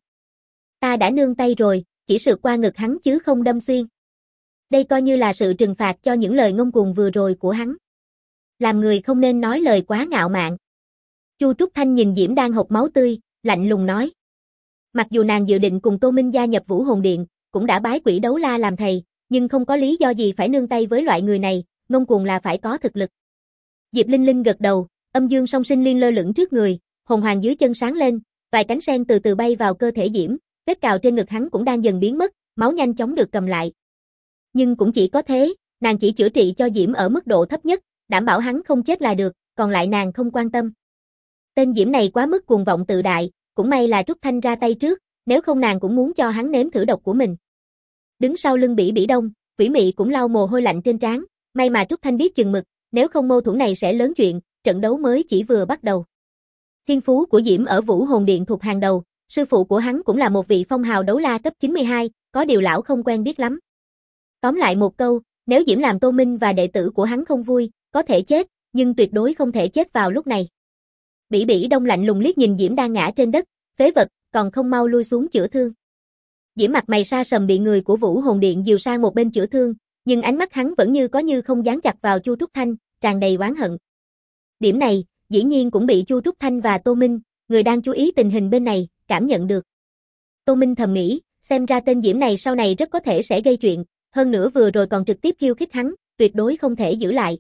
Ta đã nương tay rồi, chỉ sượt qua ngực hắn chứ không đâm xuyên. Đây coi như là sự trừng phạt cho những lời ngông cuồng vừa rồi của hắn. Làm người không nên nói lời quá ngạo mạn. Chu Trúc Thanh nhìn Diễm đang hộc máu tươi, lạnh lùng nói. Mặc dù nàng dự định cùng Tô Minh gia nhập Vũ Hồn Điện, cũng đã bái Quỷ Đấu La làm thầy, nhưng không có lý do gì phải nương tay với loại người này, ngông cuồng là phải có thực lực. Diệp Linh Linh gật đầu, âm dương song sinh liên lơ lửng trước người, hồn hoàng dưới chân sáng lên, vài cánh sen từ từ bay vào cơ thể Diễm, vết cào trên ngực hắn cũng đang dần biến mất, máu nhanh chóng được cầm lại. Nhưng cũng chỉ có thế, nàng chỉ chữa trị cho Diễm ở mức độ thấp nhất, đảm bảo hắn không chết là được, còn lại nàng không quan tâm. Tên Diễm này quá mức cuồng vọng tự đại, cũng may là Trúc Thanh ra tay trước, nếu không nàng cũng muốn cho hắn nếm thử độc của mình. Đứng sau lưng Bỉ Bỉ Đông, Quỷ Mị cũng lau mồ hôi lạnh trên trán, may mà Trúc Thanh biết chừng mực, nếu không mâu thuẫn này sẽ lớn chuyện, trận đấu mới chỉ vừa bắt đầu. Thiên phú của Diễm ở Vũ Hồn Điện thuộc hàng đầu, sư phụ của hắn cũng là một vị phong hào đấu la cấp 92, có điều lão không quen biết lắm. Tóm lại một câu, nếu Diễm làm Tô Minh và đệ tử của hắn không vui, có thể chết, nhưng tuyệt đối không thể chết vào lúc này. Bỉ Bỉ Đông lạnh lùng liếc nhìn Diễm đang ngã trên đất, phế vật, còn không mau lui xuống chữa thương. Diễm mặt mày sa sầm bị người của Vũ Hồn Điện dìu sang một bên chữa thương, nhưng ánh mắt hắn vẫn như có như không dán chặt vào Chu Trúc Thanh, tràn đầy oán hận. Điểm này, dĩ nhiên cũng bị Chu Trúc Thanh và Tô Minh, người đang chú ý tình hình bên này, cảm nhận được. Tô Minh thầm nghĩ, xem ra tên Diễm này sau này rất có thể sẽ gây chuyện, hơn nữa vừa rồi còn trực tiếp khiêu khích hắn, tuyệt đối không thể giữ lại.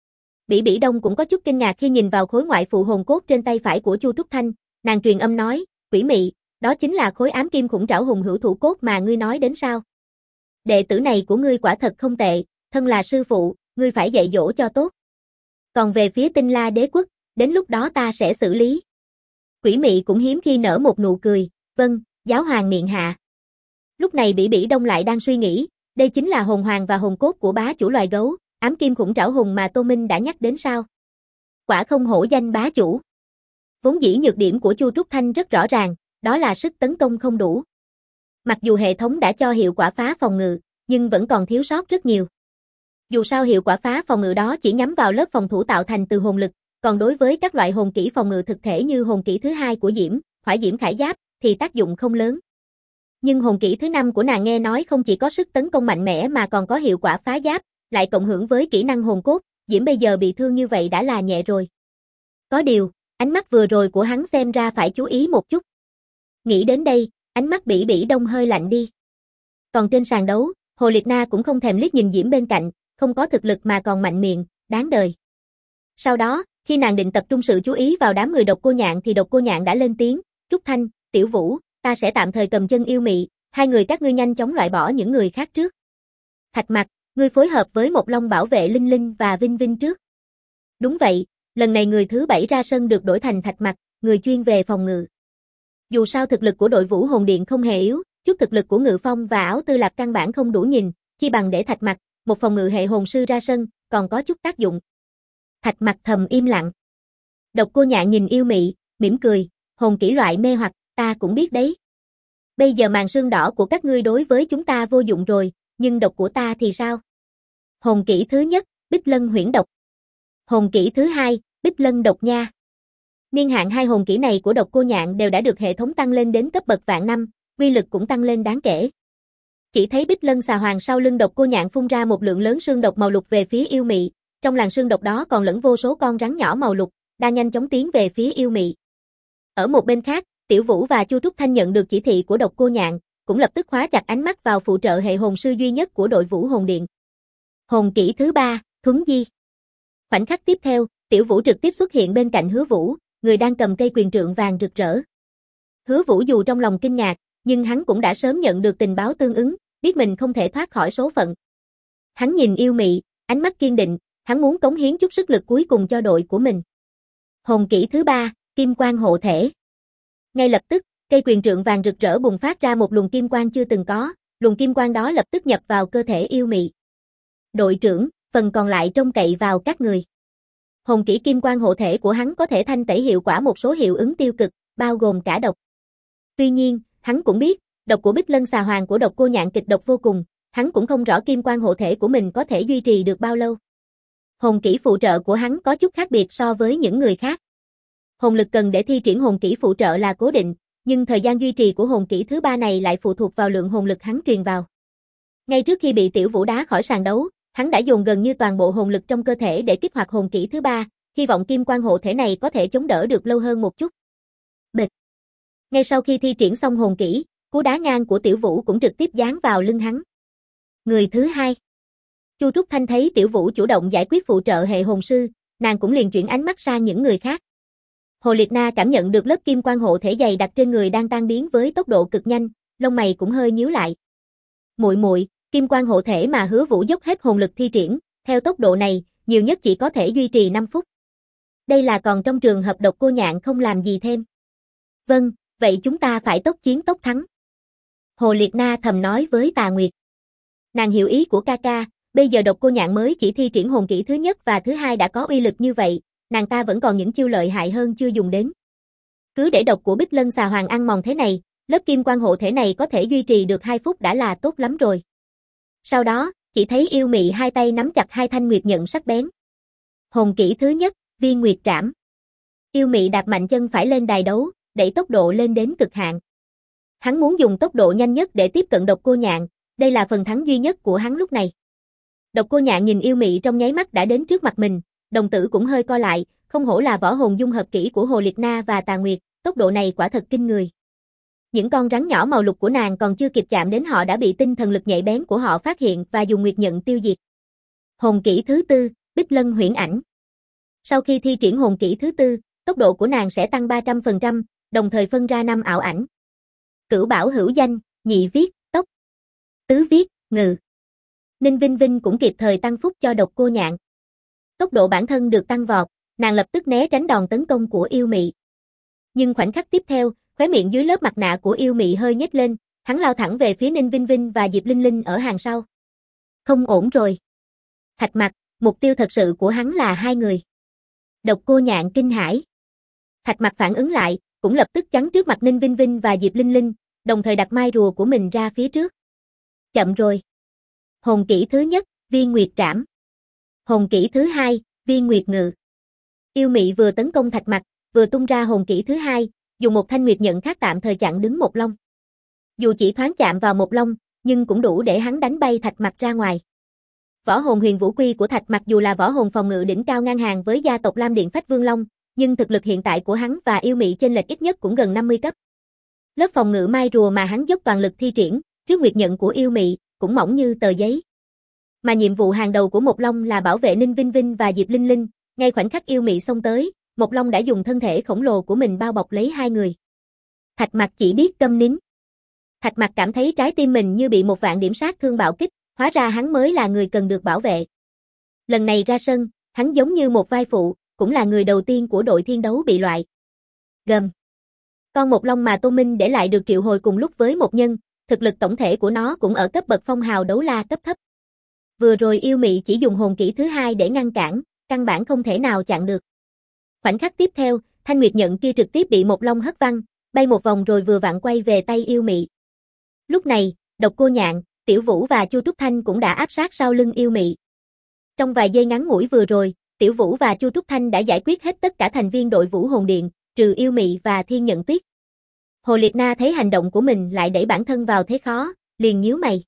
Bỉ Bỉ Đông cũng có chút kinh ngạc khi nhìn vào khối ngoại phụ hồn cốt trên tay phải của Chu Trúc Thanh, nàng truyền âm nói, Quỷ Mị, đó chính là khối ám kim khủng trảo hùng hữu thủ cốt mà ngươi nói đến sao? Đệ tử này của ngươi quả thật không tệ, thân là sư phụ, ngươi phải dạy dỗ cho tốt. Còn về phía Tinh La Đế Quốc, đến lúc đó ta sẽ xử lý. Quỷ Mị cũng hiếm khi nở một nụ cười, vâng, giáo hoàng miệng hạ. Lúc này Bỉ Bỉ Đông lại đang suy nghĩ, đây chính là hồn hoàng và hồn cốt của bá chủ loài gấu, ám kim khủng trảo hùng mà Tô Minh đã nhắc đến sao? Quả không hổ danh bá chủ. Vốn dĩ nhược điểm của Chu Trúc Thanh rất rõ ràng, đó là sức tấn công không đủ. Mặc dù hệ thống đã cho hiệu quả phá phòng ngự, nhưng vẫn còn thiếu sót rất nhiều. Dù sao hiệu quả phá phòng ngự đó chỉ nhắm vào lớp phòng thủ tạo thành từ hồn lực, còn đối với các loại hồn kỹ phòng ngự thực thể như hồn kỹ thứ 2 của Diễm, Hỏa Diễm Khải Giáp, thì tác dụng không lớn. Nhưng hồn kỹ thứ 5 của nàng nghe nói không chỉ có sức tấn công mạnh mẽ mà còn có hiệu quả phá giáp, lại cộng hưởng với kỹ năng hồn cốt, Diễm bây giờ bị thương như vậy đã là nhẹ rồi. Có điều, ánh mắt vừa rồi của hắn xem ra phải chú ý một chút. Nghĩ đến đây, ánh mắt Bỉ Bỉ Đông hơi lạnh đi. Còn trên sàn đấu, Hồ Liệt Na cũng không thèm liếc nhìn Diễm bên cạnh, không có thực lực mà còn mạnh miệng, đáng đời. Sau đó, khi nàng định tập trung sự chú ý vào đám người Độc Cô Nhạn thì Độc Cô Nhạn đã lên tiếng, Trúc Thanh, Tiểu Vũ, ta sẽ tạm thời cầm chân yêu mị, hai người các ngươi nhanh chóng loại bỏ những người khác trước. Thạch Mặc, ngươi phối hợp với Mộc Long bảo vệ Linh Linh và Vinh Vinh trước. Đúng vậy, lần này người thứ 7 ra sân được đổi thành Thạch Mặc, người chuyên về phòng ngự. Dù sao thực lực của đội Vũ Hồn Điện không hề yếu, chút thực lực của Ngự Phong và Áo Tư Lạp căn bản không đủ nhìn, chi bằng để Thạch Mặc, một phòng ngự hệ hồn sư ra sân, còn có chút tác dụng. Thạch Mặc thầm im lặng. Độc Cô Nhạn nhìn yêu mị, mỉm cười, hồn kỹ loại mê hoặc, ta cũng biết đấy. Bây giờ màn sương đỏ của các ngươi đối với chúng ta vô dụng rồi, nhưng độc của ta thì sao? Hồn kỹ thứ nhất, Bích Lân Huyễn Độc. Hồn kỹ thứ hai, Bích Lân Độc Nha. Niên hạn 2 hồn kỹ này của Độc Cô Nhạn đều đã được hệ thống tăng lên đến cấp bậc vạn năm, uy lực cũng tăng lên đáng kể. Chỉ thấy Bích Lân xà hoàng sau lưng Độc Cô Nhạn phun ra một lượng lớn sương độc màu lục về phía yêu mị, trong làn sương độc đó còn lẫn vô số con rắn nhỏ màu lục, đang nhanh chóng tiến về phía yêu mị. Ở một bên khác, Tiểu Vũ và Chu Trúc Thanh nhận được chỉ thị của Độc Cô Nhạn, cũng lập tức khóa chặt ánh mắt vào phụ trợ hệ hồn sư duy nhất của đội Vũ Hồn Điện. Hồn kỹ thứ 3, Thuấn Di. Khoảnh khắc tiếp theo, Tiểu Vũ trực tiếp xuất hiện bên cạnh Hứa Vũ, người đang cầm cây quyền trượng vàng rực rỡ. Hứa Vũ dù trong lòng kinh ngạc, nhưng hắn cũng đã sớm nhận được tình báo tương ứng, biết mình không thể thoát khỏi số phận. Hắn nhìn yêu mị, ánh mắt kiên định, hắn muốn cống hiến chút sức lực cuối cùng cho đội của mình. Hồn kỹ thứ 3, Kim Quang Hộ Thể. Ngay lập tức, cây quyền trượng vàng rực rỡ bùng phát ra một luồng kim quang chưa từng có, luồng kim quang đó lập tức nhập vào cơ thể yêu mị. Đội trưởng, phần còn lại trông cậy vào các người. Hồn kỹ Kim Quang Hộ Thể của hắn có thể thanh tẩy hiệu quả một số hiệu ứng tiêu cực, bao gồm cả độc. Tuy nhiên, hắn cũng biết, độc của Bích Lân xà hoàng của Độc Cô Nhạn kịch độc vô cùng, hắn cũng không rõ Kim Quang Hộ Thể của mình có thể duy trì được bao lâu. Hồn kỹ phụ trợ của hắn có chút khác biệt so với những người khác. Hồn lực cần để thi triển hồn kỹ phụ trợ là cố định, nhưng thời gian duy trì của hồn kỹ thứ 3 này lại phụ thuộc vào lượng hồn lực hắn truyền vào. Ngay trước khi bị Tiểu Vũ đá khỏi sàn đấu, hắn đã dồn gần như toàn bộ hồn lực trong cơ thể để kích hoạt hồn kỹ thứ 3, hy vọng Kim Quang Hộ Thể này có thể chống đỡ được lâu hơn một chút. Bịch. Ngay sau khi thi triển xong hồn kỹ, cú đá ngang của Tiểu Vũ cũng trực tiếp giáng vào lưng hắn. Người thứ 2. Chu Trúc Thanh thấy Tiểu Vũ chủ động giải quyết phụ trợ hệ hồn sư, nàng cũng liền chuyển ánh mắt sang những người khác. Hồ Liệt Na cảm nhận được lớp Kim Quang Hộ Thể dày đặc trên người đang tan biến với tốc độ cực nhanh, lông mày cũng hơi nhíu lại. Muội, Kim Quang Hộ Thể mà Hứa Vũ dốc hết hồn lực thi triển, theo tốc độ này, nhiều nhất chỉ có thể duy trì 5 phút. Đây là còn trong trường hợp Độc Cô Nhạn không làm gì thêm. Vâng, vậy chúng ta phải tốc chiến tốc thắng. Hồ Liệt Na thầm nói với Tà Nguyệt. Nàng hiểu ý của ca ca, bây giờ Độc Cô Nhạn mới chỉ thi triển hồn kỹ thứ nhất và thứ hai đã có uy lực như vậy, nàng ta vẫn còn những chiêu lợi hại hơn chưa dùng đến. Cứ để độc của Bích Lân xà hoàng ăn mòn thế này, lớp Kim Quang Hộ Thể này có thể duy trì được 2 phút đã là tốt lắm rồi. Sau đó, chỉ thấy yêu mị hai tay nắm chặt hai thanh nguyệt nhận sắc bén. Hồn kỹ thứ nhất, Viên Nguyệt Trảm. Yêu mị đạp mạnh chân phải lên đài đấu, đẩy tốc độ lên đến cực hạn. Hắn muốn dùng tốc độ nhanh nhất để tiếp cận Độc Cô Nhạn, đây là phần thắng duy nhất của hắn lúc này. Độc Cô Nhạn nhìn yêu mị trong nháy mắt đã đến trước mặt mình, đồng tử cũng hơi co lại, không hổ là võ hồn dung hợp kỹ của Hồ Liệt Na và Tà Nguyệt, tốc độ này quả thật kinh người. Những con rắn nhỏ màu lục của nàng còn chưa kịp chạm đến họ đã bị tinh thần lực nhạy bén của họ phát hiện và dùng nguyệt nhận tiêu diệt. Hồn kỹ thứ 4, Bích Lân Huyễn Ảnh. Sau khi thi triển hồn kỹ thứ 4, tốc độ của nàng sẽ tăng 300%, đồng thời phân ra 5 ảo ảnh. Cửu bảo hữu danh, nhị viết, tốc. Tứ viết, ngừ. Ninh Vinh Vinh cũng kịp thời tăng phúc cho Độc Cô Nhạn. Tốc độ bản thân được tăng vọt, nàng lập tức né tránh đòn tấn công của yêu mị. Nhưng khoảnh khắc tiếp theo, khóe miệng dưới lớp mặt nạ của yêu mị hơi nhếch lên, hắn lao thẳng về phía Ninh Vinh Vinh và Diệp Linh Linh ở hàng sau. Không ổn rồi. Thạch Mặc, mục tiêu thật sự của hắn là 2 người. Độc Cô Nhạn kinh hãi. Thạch Mặc phản ứng lại, cũng lập tức chắn trước mặt Ninh Vinh Vinh và Diệp Linh Linh, đồng thời đặt mai rùa của mình ra phía trước. Chậm rồi. Hồn kỹ thứ nhất, Viên Nguyệt Trảm. Hồn kỹ thứ 2, Viên Nguyệt Ngự. Yêu mị vừa tấn công Thạch Mặc, vừa tung ra hồn kỹ thứ 2, dùng một thanh nguyệt nhận khác tạm thời chặn đứng một long. Dù chỉ thoáng chạm vào một long, nhưng cũng đủ để hắn đánh bay Thạch Mặc ra ngoài. Võ hồn Huyền Vũ Quy của Thạch Mặc dù là võ hồn phòng ngự đỉnh cao ngang hàng với gia tộc Lam Điện Phách Vương Long, nhưng thực lực hiện tại của hắn và yêu mị chênh lệch ít nhất cũng gần 50 cấp. Lớp phòng ngự mai rùa mà hắn dốc toàn lực thi triển, trước nguyệt nhận của yêu mị, cũng mỏng như tờ giấy. Mà nhiệm vụ hàng đầu của Một Long là bảo vệ Ninh Vinh Vinh và Diệp Linh Linh, ngay khoảnh khắc yêu mị xông tới, Một Long đã dùng thân thể khổng lồ của mình bao bọc lấy 2 người. Thạch Mặc chỉ biết câm nín. Thạch Mặc cảm thấy trái tim mình như bị một vạn điểm sát thương bạo kích, hóa ra hắn mới là người cần được bảo vệ. Lần này ra sân, hắn giống như một vai phụ, cũng là người đầu tiên của đội thiên đấu bị loại. Gầm. Con Một Long mà Tô Minh để lại được triệu hồi cùng lúc với một nhân, thực lực tổng thể của nó cũng ở cấp bậc phong hào đấu la cấp thấp. Vừa rồi yêu mị chỉ dùng hồn kỹ thứ 2 để ngăn cản, căn bản không thể nào chặn được. Khoảnh khắc tiếp theo, thanh nguyệt nhận kia trực tiếp bị Một Long hất văng, bay một vòng rồi vừa vặn quay về tay yêu mị. Lúc này, Độc Cô Nhạn, Tiểu Vũ và Chu Trúc Thanh cũng đã áp sát sau lưng yêu mị. Trong vài giây ngắn ngủi vừa rồi, Tiểu Vũ và Chu Trúc Thanh đã giải quyết hết tất cả thành viên đội Vũ Hồn Điện, trừ Yêu Mị và Thiên Nhận Tuyết. Hồ Liệt Na thấy hành động của mình lại đẩy bản thân vào thế khó, liền nhíu mày.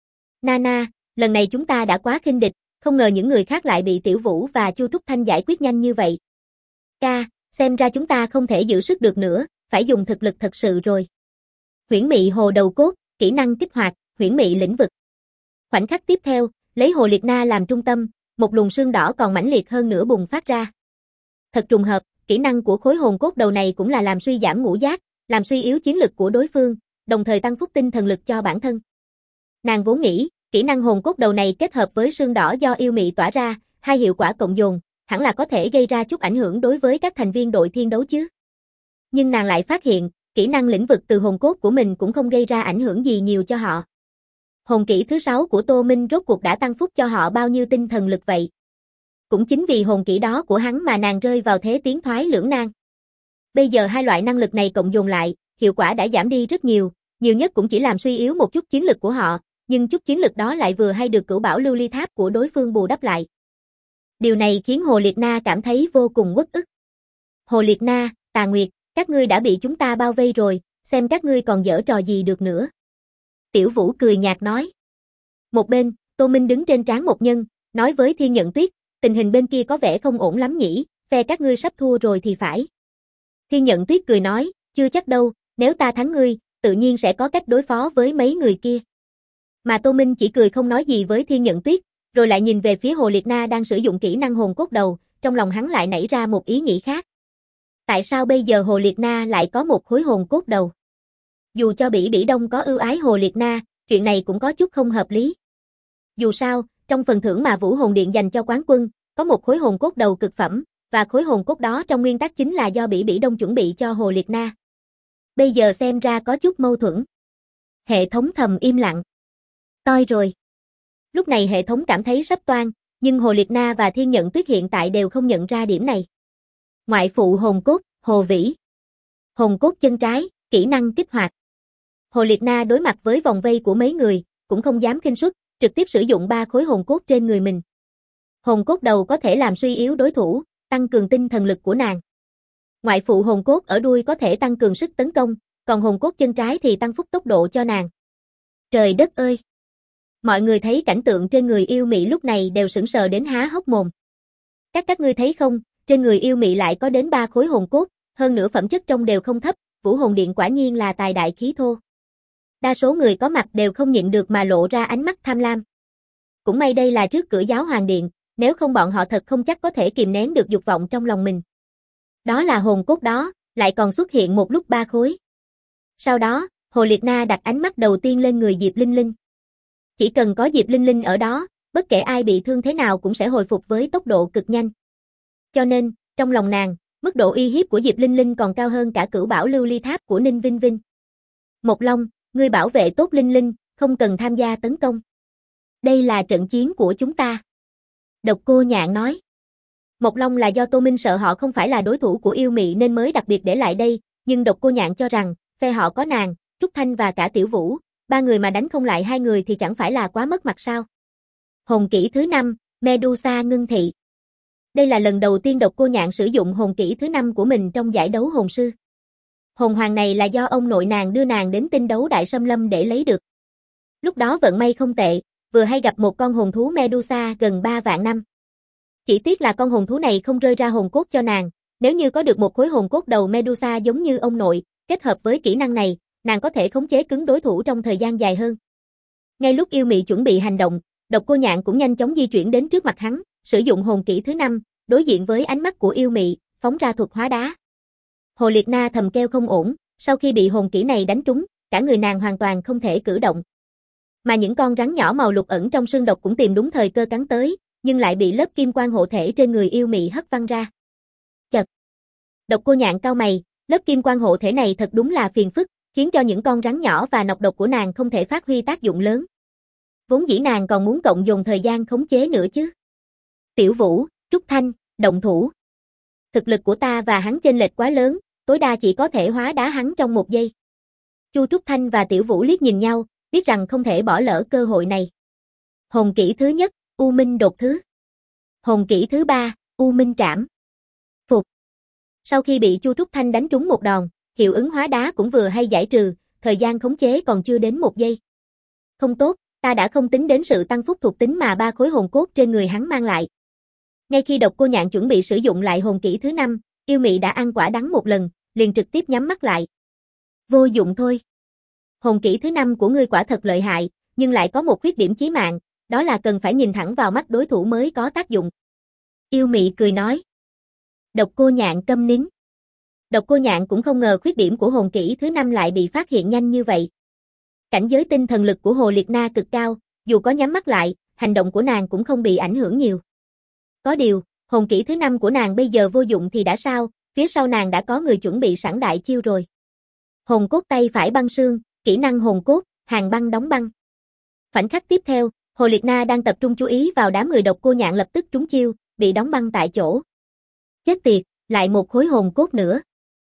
Nana, lần này chúng ta đã quá khinh địch, không ngờ những người khác lại bị Tiểu Vũ và Chu Trúc Thanh giải quyết nhanh như vậy. Ca, xem ra chúng ta không thể giữ sức được nữa, phải dùng thực lực thật sự rồi. Huyễn Mị Hồ Đầu Cốt, kỹ năng kích hoạt, Huyễn Mị lĩnh vực. Khoảnh khắc tiếp theo, lấy Hồ Liệt Na làm trung tâm, một luồng sương đỏ còn mãnh liệt hơn nữa bùng phát ra. Thật trùng hợp, kỹ năng của khối hồn cốt đầu này cũng là làm suy giảm ngũ giác, làm suy yếu chiến lực của đối phương, đồng thời tăng phúc tinh thần lực cho bản thân. Nàng vốn nghĩ, kỹ năng hồn cốt đầu này kết hợp với sương đỏ do yêu mị tỏa ra, hai hiệu quả cộng dồn, hẳn là có thể gây ra chút ảnh hưởng đối với các thành viên đội thiên đấu chứ. Nhưng nàng lại phát hiện, kỹ năng lĩnh vực từ hồn cốt của mình cũng không gây ra ảnh hưởng gì nhiều cho họ. Hồn kỹ thứ 6 của Tô Minh rốt cuộc đã tăng phúc cho họ bao nhiêu tinh thần lực vậy? Cũng chính vì hồn kỹ đó của hắn mà nàng rơi vào thế tiến thoái lưỡng nan. Bây giờ hai loại năng lực này cộng dồn lại, hiệu quả đã giảm đi rất nhiều nhất cũng chỉ làm suy yếu một chút chiến lực của họ, nhưng chút chiến lực đó lại vừa hay được cửu bảo lưu ly tháp của đối phương bù đắp lại. Điều này khiến Hồ Liệt Na cảm thấy vô cùng uất ức. Hồ Liệt Na, Tà Nguyệt, các ngươi đã bị chúng ta bao vây rồi, xem các ngươi còn giở trò gì được nữa. Tiểu Vũ cười nhạt nói. Một bên, Tô Minh đứng trên trán một nhân, nói với Thiên Nhận Tuyết, tình hình bên kia có vẻ không ổn lắm nhỉ, phe các ngươi sắp thua rồi thì phải. Thiên Nhận Tuyết cười nói, chưa chắc đâu, nếu ta thắng ngươi, tự nhiên sẽ có cách đối phó với mấy người kia. Mà Tô Minh chỉ cười không nói gì với Thiên Nhận Tuyết, rồi lại nhìn về phía Hồ Liệt Na đang sử dụng kỹ năng hồn cốt đầu, trong lòng hắn lại nảy ra một ý nghĩ khác. Tại sao bây giờ Hồ Liệt Na lại có một khối hồn cốt đầu? Dù cho Bỉ Bỉ Đông có ưu ái Hồ Liệt Na, chuyện này cũng có chút không hợp lý. Dù sao, trong phần thưởng mà Vũ Hồn Điện dành cho quán quân, có một khối hồn cốt đầu cực phẩm, và khối hồn cốt đó trong nguyên tắc chính là do Bỉ Bỉ Đông chuẩn bị cho Hồ Liệt Na. Bây giờ xem ra có chút mâu thuẫn. Hệ thống thầm im lặng. Toi rồi. Lúc này hệ thống cảm thấy sắp toang, nhưng Hồ Liệt Na và Thiên Nhận Tuyết hiện tại đều không nhận ra điểm này. Ngoại phụ hồn cốt, Hồ Vĩ. Hồn cốt chân trái, kỹ năng kích hoạt. Hồ Liệt Na đối mặt với vòng vây của mấy người, cũng không dám khinh suất, trực tiếp sử dụng 3 khối hồn cốt trên người mình. Hồn cốt đầu có thể làm suy yếu đối thủ, tăng cường tinh thần lực của nàng. Ngoại phụ hồn cốt ở đuôi có thể tăng cường sức tấn công, còn hồn cốt chân trái thì tăng phúc tốc độ cho nàng. Trời đất ơi! Mọi người thấy cảnh tượng trên người yêu mị lúc này đều sững sờ đến há hốc mồm. Các ngươi thấy không, trên người yêu mị lại có đến 3 khối hồn cốt, hơn nữa phẩm chất trông đều không thấp, Vũ Hồn Điện quả nhiên là tài đại khí thô. Đa số người có mặt đều không nhịn được mà lộ ra ánh mắt tham lam. Cũng may đây là trước cửa Giáo Hoàng Điện, nếu không bọn họ thật không chắc có thể kìm nén được dục vọng trong lòng mình. Đó là hồn cốt đó, lại còn xuất hiện một lúc 3 khối. Sau đó, Hồ Liệt Na đặt ánh mắt đầu tiên lên người Diệp Linh Linh. Chỉ cần có Diệp Linh Linh ở đó, bất kể ai bị thương thế nào cũng sẽ hồi phục với tốc độ cực nhanh. Cho nên, trong lòng nàng, mức độ uy hiếp của Diệp Linh Linh còn cao hơn cả cửu bảo lưu ly tháp của Ninh Vinh Vinh. Mộc Long, ngươi bảo vệ tốt Linh Linh, không cần tham gia tấn công. Đây là trận chiến của chúng ta. Độc Cô Nhạn nói. Mộc Long là do Tô Minh sợ họ không phải là đối thủ của yêu mị nên mới đặc biệt để lại đây, nhưng Độc Cô Nhạn cho rằng, phe họ có nàng, Trúc Thanh và cả Tiểu Vũ, 3 người mà đánh không lại 2 người thì chẳng phải là quá mất mặt sao. Hồn kỹ thứ 5, Medusa ngưng thị. Đây là lần đầu tiên Độc Cô Nhạn sử dụng hồn kỹ thứ 5 của mình trong giải đấu hồn sư. Hồn hoàng này là do ông nội nàng đưa nàng đến tinh đấu Đại Sâm Lâm để lấy được. Lúc đó vận may không tệ, vừa hay gặp một con hồn thú Medusa gần 3 vạn năm. Chỉ tiếc là con hồn thú này không rơi ra hồn cốt cho nàng, nếu như có được một khối hồn cốt đầu Medusa giống như ông nội, kết hợp với kỹ năng này, nàng có thể khống chế cứng đối thủ trong thời gian dài hơn. Ngay lúc yêu mị chuẩn bị hành động, Độc Cô Nhạn cũng nhanh chóng di chuyển đến trước mặt hắn, sử dụng hồn kỹ thứ 5, đối diện với ánh mắt của yêu mị, phóng ra thuật hóa đá. Hồ Liệt Na thầm kêu không ổn, sau khi bị hồn kỹ này đánh trúng, cả người nàng hoàn toàn không thể cử động. Mà những con rắn nhỏ màu lục ẩn trong xương độc cũng tìm đúng thời cơ cắn tới, nhưng lại bị lớp kim quang hộ thể trên người yêu mị hất văng ra. Chật. Độc Cô Nhạn cau mày, lớp kim quang hộ thể này thật đúng là phiền phức, khiến cho những con rắn nhỏ và nọc độc của nàng không thể phát huy tác dụng lớn. Vốn dĩ nàng còn muốn cộng dồn thời gian khống chế nữa chứ. Tiểu Vũ, Trúc Thanh, động thủ. Thực lực của ta và hắn chênh lệch quá lớn, tối đa chỉ có thể hóa đá hắn trong 1 giây. Chu Trúc Thanh và Tiểu Vũ liếc nhìn nhau, biết rằng không thể bỏ lỡ cơ hội này. Hồn kỹ thứ nhất, U Minh đột thứ. Hồn kỹ thứ 3, U Minh Trảm. Phục. Sau khi bị Chu Trúc Thanh đánh trúng một đòn, hiệu ứng hóa đá cũng vừa hay giải trừ, thời gian khống chế còn chưa đến 1 giây. Không tốt, ta đã không tính đến sự tăng phúc thuộc tính mà 3 khối hồn cốt trên người hắn mang lại. Ngay khi Độc Cô Nhạn chuẩn bị sử dụng lại hồn kỹ thứ 5, yêu mị đã ăn quả đắng một lần, liền trực tiếp nhắm mắt lại. Vô dụng thôi. Hồn kỹ thứ 5 của ngươi quả thật lợi hại, nhưng lại có một khuyết điểm chí mạng, đó là cần phải nhìn thẳng vào mắt đối thủ mới có tác dụng. Yêu mị cười nói. Độc Cô Nhạn câm nín. Độc Cô Nhạn cũng không ngờ khuyết điểm của hồn kỹ thứ 5 lại bị phát hiện nhanh như vậy. Cảnh giới tinh thần lực của Hồ Liệt Na cực cao, dù có nhắm mắt lại, hành động của nàng cũng không bị ảnh hưởng nhiều. Có điều, hồn kỹ thứ 5 của nàng bây giờ vô dụng thì đã sao, phía sau nàng đã có người chuẩn bị sẵn đại chiêu rồi. Hồn cốt tay phải băng xương, kỹ năng hồn cốt, hàng băng đóng băng. Khoảnh khắc tiếp theo, Hồ Liệt Na đang tập trung chú ý vào đám người Độc Cô Nhạn lập tức trúng chiêu, bị đóng băng tại chỗ. Chết tiệt, lại một khối hồn cốt nữa.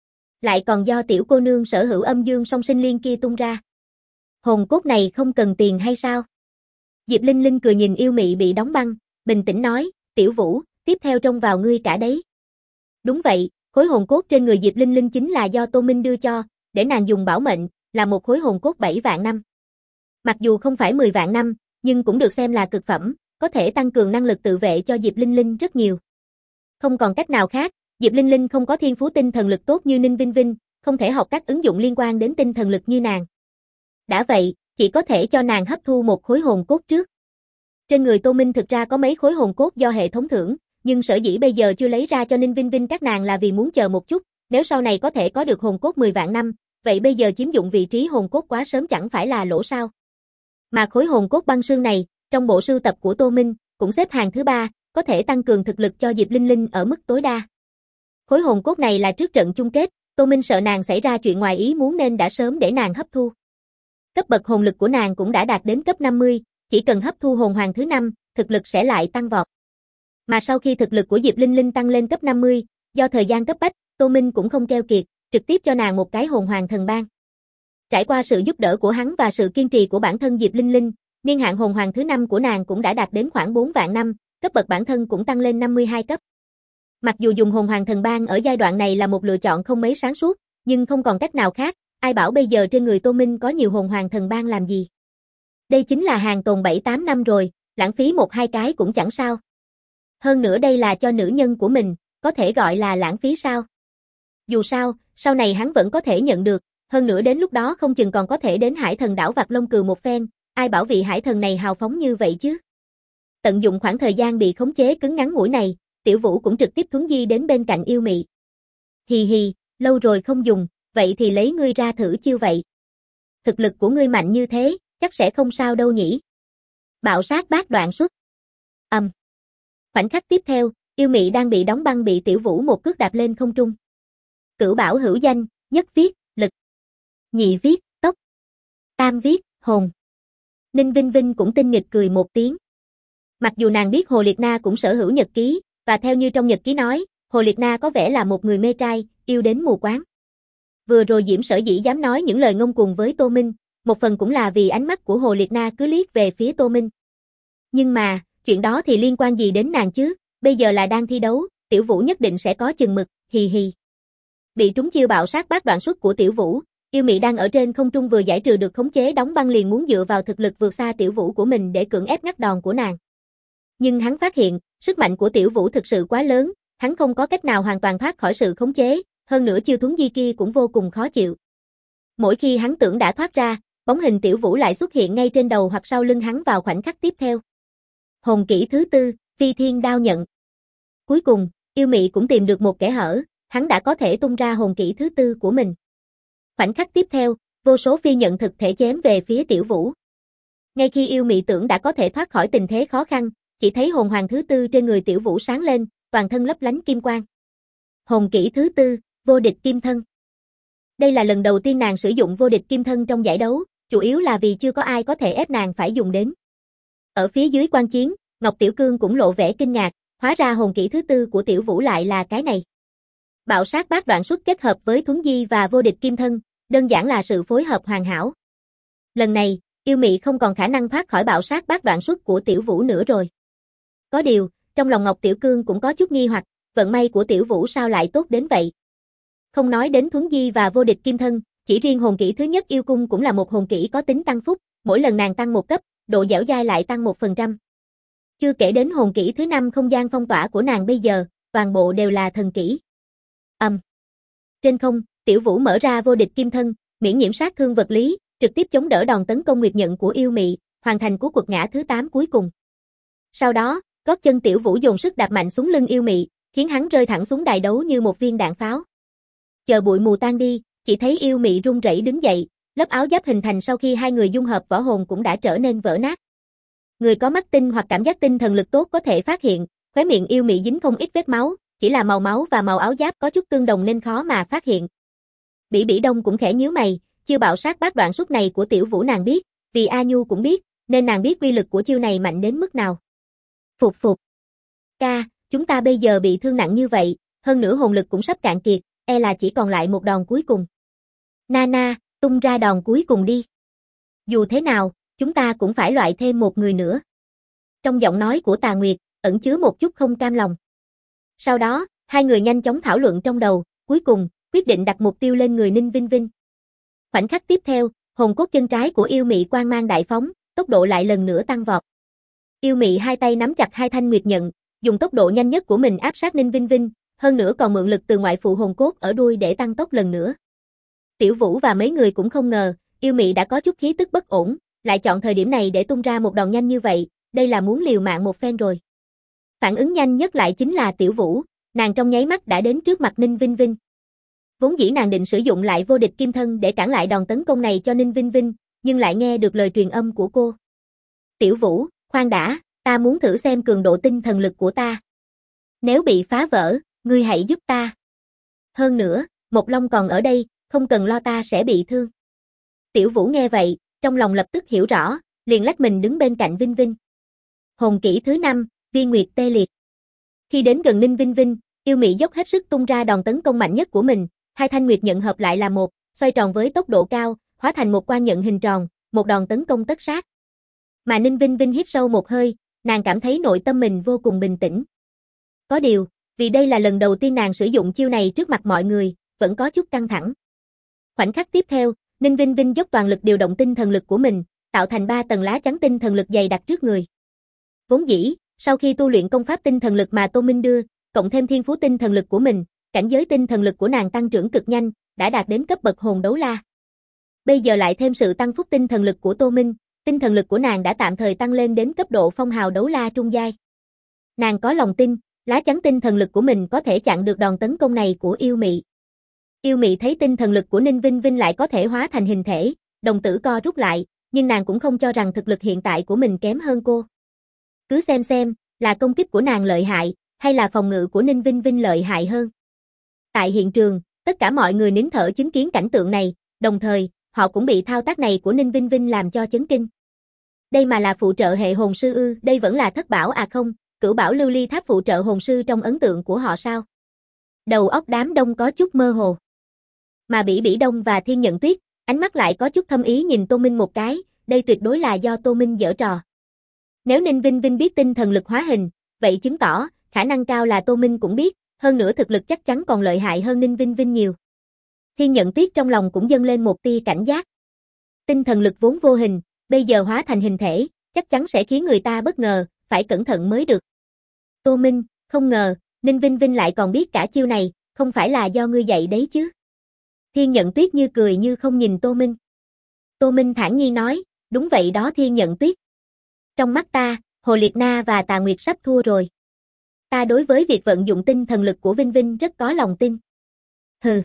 Lại còn do tiểu cô nương sở hữu âm dương song sinh liên kia tung ra. Hồn cốt này không cần tiền hay sao? Diệp Linh Linh cười nhìn yêu mị bị đóng băng, bình tĩnh nói, Tiểu Vũ, tiếp theo trông vào ngươi cả đấy. Đúng vậy, khối hồn cốt trên người Diệp Linh Linh chính là do Tô Minh đưa cho, để nàng dùng bảo mệnh, là một khối hồn cốt 7 vạn năm. Mặc dù không phải 10 vạn năm, nhưng cũng được xem là cực phẩm, có thể tăng cường năng lực tự vệ cho Diệp Linh Linh rất nhiều. Không còn cách nào khác, Diệp Linh Linh không có thiên phú tinh thần lực tốt như Ninh Vinh Vinh, không thể học các ứng dụng liên quan đến tinh thần lực như nàng. Đã vậy, chỉ có thể cho nàng hấp thu một khối hồn cốt trước. Trên người Tô Minh thực ra có mấy khối hồn cốt do hệ thống thưởng, nhưng sở dĩ bây giờ chưa lấy ra cho Ninh Vinh Vinh các nàng là vì muốn chờ một chút, nếu sau này có thể có được hồn cốt 10 vạn năm, vậy bây giờ chiếm dụng vị trí hồn cốt quá sớm chẳng phải là lỗ sao. Mà khối hồn cốt băng xương này, trong bộ sưu tập của Tô Minh, cũng xếp hàng thứ 3, có thể tăng cường thực lực cho Diệp Linh Linh ở mức tối đa. Khối hồn cốt này là trước trận chung kết, Tô Minh sợ nàng xảy ra chuyện ngoài ý muốn nên đã sớm để nàng hấp thu. Cấp bậc hồn lực của nàng cũng đã đạt đến cấp 50, chỉ cần hấp thu hồn hoàng thứ 5, thực lực sẽ lại tăng vọt. Mà sau khi thực lực của Diệp Linh Linh tăng lên cấp 50, do thời gian cấp bách, Tô Minh cũng không keo kiệt, trực tiếp cho nàng một cái hồn hoàng thần ban. Trải qua sự giúp đỡ của hắn và sự kiên trì của bản thân Diệp Linh Linh, niên hạn hồn hoàng thứ 5 của nàng cũng đã đạt đến khoảng 4 vạn năm, cấp bậc bản thân cũng tăng lên 52 cấp. Mặc dù dùng hồn hoàng thần ban ở giai đoạn này là một lựa chọn không mấy sáng suốt, nhưng không còn cách nào khác, ai bảo bây giờ trên người Tô Minh có nhiều hồn hoàng thần ban làm gì. Đây chính là hàng tồn 7-8 năm rồi, lãng phí 1-2 cái cũng chẳng sao. Hơn nữa đây là cho nữ nhân của mình, có thể gọi là lãng phí sao? Dù sao, sau này hắn vẫn có thể nhận được, hơn nữa đến lúc đó không chừng còn có thể đến Hải Thần đảo vặt lông cừu một phen, ai bảo vị hải thần này hào phóng như vậy chứ? Tận dụng khoảng thời gian bị khống chế cứng ngắn ngủi này, Tiểu Vũ cũng trực tiếp thuấn di đến bên cạnh yêu mị. Hì hì, lâu rồi không dùng, vậy thì lấy ngươi ra thử chiêu vậy. Thực lực của ngươi mạnh như thế, chắc sẽ không sao đâu nhỉ. Bạo sát bát đoạn xuất. Khoảnh khắc tiếp theo, yêu mị đang bị đóng băng bị Tiểu Vũ một cước đạp lên không trung. Cửu bảo hữu danh, nhất viết, lực. Nhị viết, tốc. Tam viết, hồn. Ninh Vinh Vinh cũng tinh nghịch cười một tiếng. Mặc dù nàng biết Hồ Liệt Na cũng sở hữu nhật ký, và theo như trong nhật ký nói, Hồ Liệt Na có vẻ là một người mê trai, yêu đến mù quáng. Vừa rồi Diễm sở dĩ dám nói những lời ngông cuồng với Tô Minh, một phần cũng là vì ánh mắt của Hồ Liệt Na cứ liếc về phía Tô Minh. Nhưng mà, chuyện đó thì liên quan gì đến nàng chứ, bây giờ là đang thi đấu, Tiểu Vũ nhất định sẽ có chừng mực, hì hì. Bị trúng chiêu bạo sát bát đoạn xuất của Tiểu Vũ, yêu mị đang ở trên không trung vừa giải trừ được khống chế đóng băng liền muốn dựa vào thực lực vượt xa Tiểu Vũ của mình để cưỡng ép ngắt đòn của nàng. Nhưng hắn phát hiện, sức mạnh của Tiểu Vũ thực sự quá lớn, hắn không có cách nào hoàn toàn thoát khỏi sự khống chế, hơn nữa chiêu thuấn di kia cũng vô cùng khó chịu. Mỗi khi hắn tưởng đã thoát ra, bóng hình Tiểu Vũ lại xuất hiện ngay trên đầu hoặc sau lưng hắn vào khoảnh khắc tiếp theo. Hồn kỹ thứ 4, Phi Thiên Đao Nhận. Cuối cùng, yêu mị cũng tìm được một kẽ hở, hắn đã có thể tung ra hồn kỹ thứ 4 của mình. Khoảnh khắc tiếp theo, vô số phi nhận thực thể chém về phía Tiểu Vũ. Ngay khi yêu mị tưởng đã có thể thoát khỏi tình thế khó khăn, chỉ thấy hồn hoàng thứ 4 trên người Tiểu Vũ sáng lên, toàn thân lấp lánh kim quang. Hồn kỹ thứ 4, Vô địch kim thân. Đây là lần đầu tiên nàng sử dụng vô địch kim thân trong giải đấu, chủ yếu là vì chưa có ai có thể ép nàng phải dùng đến. Ở phía dưới quan chiến, Ngọc Tiểu Cương cũng lộ vẻ kinh ngạc, hóa ra hồn kỹ thứ 4 của Tiểu Vũ lại là cái này. Bạo sát bát đoạn xuất kết hợp với thuấn di và vô địch kim thân, đơn giản là sự phối hợp hoàn hảo. Lần này, yêu mị không còn khả năng thoát khỏi bạo sát bát đoạn xuất của Tiểu Vũ nữa rồi. Có điều, trong lòng Ngọc Tiểu Cương cũng có chút nghi hoặc, vận may của Tiểu Vũ sao lại tốt đến vậy. Không nói đến Thuấn Di và vô địch kim thân, chỉ riêng hồn kỹ thứ nhất yêu cung cũng là một hồn kỹ có tính tăng phúc, mỗi lần nàng tăng một cấp, độ dẻo dai lại tăng 1%. Chưa kể đến hồn kỹ thứ 5 không gian phong tỏa của nàng bây giờ, toàn bộ đều là thần kỹ. Trên không, Tiểu Vũ mở ra vô địch kim thân, miễn nhiễm sát thương vật lý, trực tiếp chống đỡ đòn tấn công nguyệt nhận của yêu mị, hoàn thành cú quật ngã thứ 8 cuối cùng. Sau đó, gót chân Tiểu Vũ dồn sức đạp mạnh xuống lưng yêu mị, khiến hắn rơi thẳng xuống đài đấu như một viên đạn pháo. Chờ bụi mù tan đi, chỉ thấy yêu mị run rẩy đứng dậy, lớp áo giáp hình thành sau khi hai người dung hợp võ hồn cũng đã trở nên vỡ nát. Người có mắt tinh hoặc cảm giác tinh thần lực tốt có thể phát hiện, khóe miệng yêu mị dính không ít vết máu, chỉ là màu máu và màu áo giáp có chút tương đồng nên khó mà phát hiện. Bỉ Bỉ Đông cũng khẽ nhíu mày, chiêu bạo sát bát đoạn xuất này của Tiểu Vũ nàng biết, vì A Nhu cũng biết, nên nàng biết uy lực của chiêu này mạnh đến mức nào. Phục. Ca, chúng ta bây giờ bị thương nặng như vậy, hơn nữa hồn lực cũng sắp cạn kiệt, e là chỉ còn lại một đòn cuối cùng. Nana, tung ra đòn cuối cùng đi. Dù thế nào, chúng ta cũng phải loại thêm một người nữa. Trong giọng nói của Tà Nguyệt, ẩn chứa một chút không cam lòng. Sau đó, hai người nhanh chóng thảo luận trong đầu, cuối cùng, quyết định đặt mục tiêu lên người Ninh Vinh Vinh. Khoảnh khắc tiếp theo, hồn cốt chân trái của yêu mị quang mang đại phóng, tốc độ lại lần nữa tăng vọt. Yêu mị hai tay nắm chặt hai thanh nguyệt nhận, dùng tốc độ nhanh nhất của mình áp sát Ninh Vinh Vinh, hơn nữa còn mượn lực từ ngoại phụ hồn cốt ở đuôi để tăng tốc lần nữa. Tiểu Vũ và mấy người cũng không ngờ, yêu mị đã có chút khí tức bất ổn, lại chọn thời điểm này để tung ra một đòn nhanh như vậy, đây là muốn liều mạng một phen rồi. Phản ứng nhanh nhất lại chính là Tiểu Vũ, nàng trong nháy mắt đã đến trước mặt Ninh Vinh Vinh. Vốn dĩ nàng định sử dụng lại vô địch kim thân để cản lại đòn tấn công này cho Ninh Vinh Vinh, nhưng lại nghe được lời truyền âm của cô. Tiểu Vũ, khoan đã, ta muốn thử xem cường độ tinh thần lực của ta. Nếu bị phá vỡ, ngươi hãy giúp ta. Hơn nữa, Mộc Long còn ở đây, không cần lo ta sẽ bị thương. Tiểu Vũ nghe vậy, trong lòng lập tức hiểu rõ, liền lách mình đứng bên cạnh Vinh Vinh. Hồn kỹ thứ 5, Viên Nguyệt tê liệt. Khi đến gần Ninh Vinh Vinh, yêu mị dốc hết sức tung ra đòn tấn công mạnh nhất của mình, hai thanh nguyệt nhận hợp lại là một, xoay tròn với tốc độ cao, hóa thành một quan nhận hình tròn, một đòn tấn công tất sát. Mà Ninh Vinh Vinh hít sâu một hơi, nàng cảm thấy nội tâm mình vô cùng bình tĩnh. Có điều, vì đây là lần đầu tiên nàng sử dụng chiêu này trước mặt mọi người, vẫn có chút căng thẳng. Khoảnh khắc tiếp theo, Ninh Vinh Vinh dốc toàn lực điều động tinh thần lực của mình, tạo thành 3 tầng lá chắn tinh thần lực dày đặc trước người. Vốn dĩ, sau khi tu luyện công pháp tinh thần lực mà Tô Minh đưa, cộng thêm thiên phú tinh thần lực của mình, cảnh giới tinh thần lực của nàng tăng trưởng cực nhanh, đã đạt đến cấp bậc hồn đấu la. Bây giờ lại thêm sự tăng phúc tinh thần lực của Tô Minh, tinh thần lực của nàng đã tạm thời tăng lên đến cấp độ phong hào đấu la trung giai. Nàng có lòng tin, lá chắn tinh thần lực của mình có thể chặn được đòn tấn công này của yêu mị. Yêu mị thấy tinh thần lực của Ninh Vinh Vinh lại có thể hóa thành hình thể, đồng tử co rút lại, nhưng nàng cũng không cho rằng thực lực hiện tại của mình kém hơn cô. Cứ xem, là công kích của nàng lợi hại, hay là phòng ngự của Ninh Vinh Vinh lợi hại hơn. Tại hiện trường, tất cả mọi người nín thở chứng kiến cảnh tượng này, đồng thời, họ cũng bị thao tác này của Ninh Vinh Vinh làm cho chấn kinh. Đây mà là phụ trợ hệ hồn sư ư, đây vẫn là thất bảo à không, cửu bảo lưu ly tháp phụ trợ hồn sư trong ấn tượng của họ sao? Đầu óc đám đông có chút mơ hồ. Mà Bỉ Bỉ Đông và Thiên Nhận Tuyết, ánh mắt lại có chút thâm ý nhìn Tô Minh một cái, đây tuyệt đối là do Tô Minh giở trò. Nếu Ninh Vinh Vinh biết tinh thần lực hóa hình, vậy chứng tỏ, khả năng cao là Tô Minh cũng biết, hơn nữa thực lực chắc chắn còn lợi hại hơn Ninh Vinh Vinh nhiều. Thiên Nhận Tuyết trong lòng cũng dâng lên một tia cảnh giác. Tinh thần lực vốn vô hình, bây giờ hóa thành hình thể, chắc chắn sẽ khiến người ta bất ngờ, phải cẩn thận mới được. Tô Minh, không ngờ, Ninh Vinh Vinh lại còn biết cả chiêu này, không phải là do ngươi dạy đấy chứ? Thiên Nhận Tuyết như cười như không nhìn Tô Minh. Tô Minh thản nhiên nói, đúng vậy đó Thiên Nhận Tuyết. Trong mắt ta, Hồ Liệt Na và Tà Nguyệt sắp thua rồi. Ta đối với việc vận dụng tinh thần lực của Vinh Vinh rất có lòng tin. Hừ.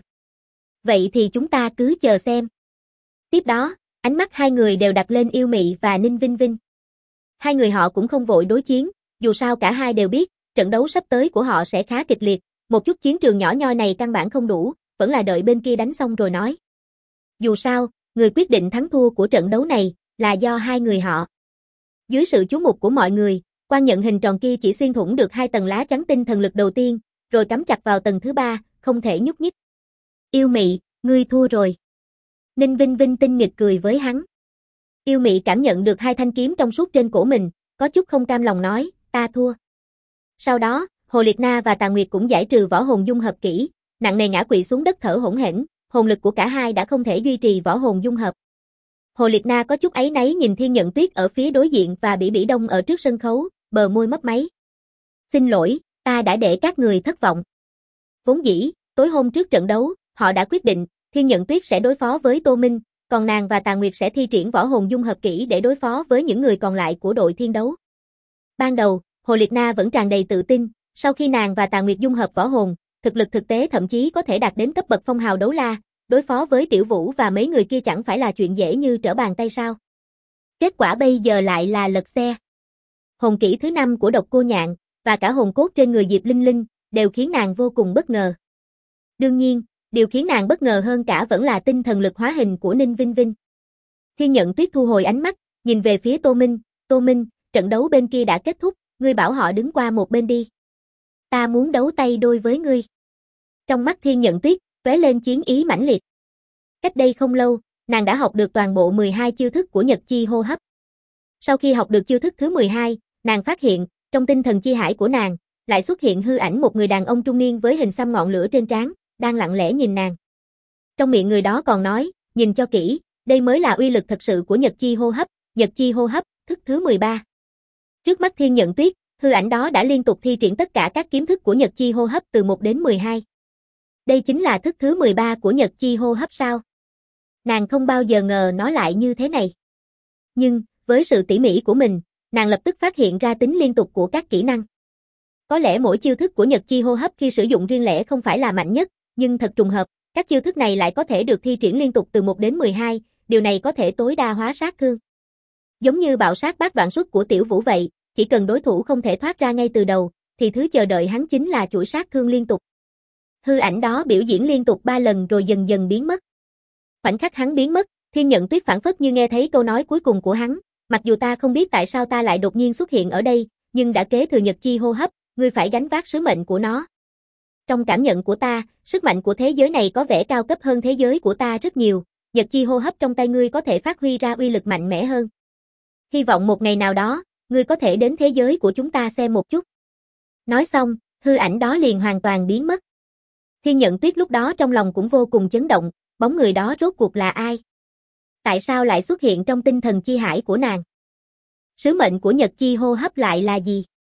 Vậy thì chúng ta cứ chờ xem. Tiếp đó, ánh mắt hai người đều đặt lên Yêu Mị và Ninh Vinh Vinh. Hai người họ cũng không vội đối chiến, dù sao cả hai đều biết, trận đấu sắp tới của họ sẽ khá kịch liệt, một chút chiến trường nhỏ nhoi này căn bản không đủ, vẫn là đợi bên kia đánh xong rồi nói. Dù sao, người quyết định thắng thua của trận đấu này, là do hai người họ. Dưới sự chú mục của mọi người, quan nhận hình tròn kia chỉ xuyên thủng được 2 tầng lá chắn tinh thần lực đầu tiên, rồi cắm chặt vào tầng thứ 3, không thể nhúc nhích. Yêu Mị, ngươi thua rồi. Ninh Vinh Vinh tinh nghịch cười với hắn. Yêu Mị cảm nhận được 2 thanh kiếm trong suốt trên cổ mình, có chút không cam lòng nói, ta thua. Sau đó, Hồ Liệt Na và Tà Nguyệt cũng giải trừ võ hồn dung hợp kỹ, nặng nề ngã quỵ xuống đất thở hổn hển, hồn lực của cả hai đã không thể duy trì võ hồn dung hợp. Hồ Liệt Na có chút áy náy nhìn Thiên Nhận Tuyết ở phía đối diện và Bỉ Bỉ Đông ở trước sân khấu, bờ môi mấp máy. Xin lỗi, ta đã để các người thất vọng. Vốn dĩ, tối hôm trước trận đấu, họ đã quyết định, Thiên Nhận Tuyết sẽ đối phó với Tô Minh, còn nàng và Tà Nguyệt sẽ thi triển võ hồn dung hợp kỹ để đối phó với những người còn lại của đội thiên đấu. Ban đầu, Hồ Liệt Na vẫn tràn đầy tự tin, sau khi nàng và Tà Nguyệt dung hợp võ hồn, thực lực thực tế thậm chí có thể đạt đến cấp bậc phong hào đấu la, đối phó với Tiểu Vũ và mấy người kia chẳng phải là chuyện dễ như trở bàn tay sao. Kết quả bây giờ lại là lật xe. Hồn kỹ thứ 5 của Độc Cô Nhạn, và cả hồn cốt trên người Diệp Linh Linh, đều khiến nàng vô cùng bất ngờ. Đương nhiên, điều khiến nàng bất ngờ hơn cả vẫn là tinh thần lực hóa hình của Ninh Vinh Vinh. Thiên Nhận Tuyết thu hồi ánh mắt, nhìn về phía Tô Minh, trận đấu bên kia đã kết thúc, ngươi bảo họ đứng qua một bên đi. Ta muốn đấu tay đôi với ngươi. Trong mắt Thiên Nhận Tuyết, tóe lên chiến ý mãnh liệt. Cách đây không lâu, nàng đã học được toàn bộ 12 chiêu thức của Nhật Chi hô hấp. Sau khi học được chiêu thức thứ 12, nàng phát hiện, trong tinh thần chi hải của nàng, lại xuất hiện hư ảnh một người đàn ông trung niên với hình xăm ngọn lửa trên trán, đang lặng lẽ nhìn nàng. Trong miệng người đó còn nói, nhìn cho kỹ, đây mới là uy lực thật sự của Nhật Chi hô hấp, thức thứ 13. Trước mắt Thiên Nhận Tuyết, hư ảnh đó đã liên tục thi triển tất cả các kiếm thức của Nhật Chi hô hấp từ 1 đến 12. Đây chính là thức thứ 13 của Nhật Chi hô hấp sao? Nàng không bao giờ ngờ nó lại như thế này. Nhưng, với sự tỉ mỉ của mình, nàng lập tức phát hiện ra tính liên tục của các kỹ năng. Có lẽ mỗi chiêu thức của Nhật Chi hô hấp khi sử dụng riêng lẻ không phải là mạnh nhất, nhưng thật trùng hợp, các chiêu thức này lại có thể được thi triển liên tục từ 1 đến 12, điều này có thể tối đa hóa sát thương. Giống như bạo sát bát đoạn xuất của Tiểu Vũ vậy, chỉ cần đối thủ không thể thoát ra ngay từ đầu, thì thứ chờ đợi hắn chính là chuỗi sát thương liên tục. Hư ảnh đó biểu diễn liên tục 3 lần rồi dần dần biến mất. Khoảnh khắc hắn biến mất, Thiên Nhận Tuyết phảng phất như nghe thấy câu nói cuối cùng của hắn, mặc dù ta không biết tại sao ta lại đột nhiên xuất hiện ở đây, nhưng đã kế thừa Nhật Chi hô hấp, ngươi phải gánh vác sứ mệnh của nó. Trong cảm nhận của ta, sức mạnh của thế giới này có vẻ cao cấp hơn thế giới của ta rất nhiều, Nhật Chi hô hấp trong tay ngươi có thể phát huy ra uy lực mạnh mẽ hơn. Hy vọng một ngày nào đó, ngươi có thể đến thế giới của chúng ta xem một chút. Nói xong, hư ảnh đó liền hoàn toàn biến mất. Thiên Nhận Tuyết lúc đó trong lòng cũng vô cùng chấn động, bóng người đó rốt cuộc là ai? Tại sao lại xuất hiện trong tinh thần chi hải của nàng? Sứ mệnh của Nhật Chi hô hấp lại là gì?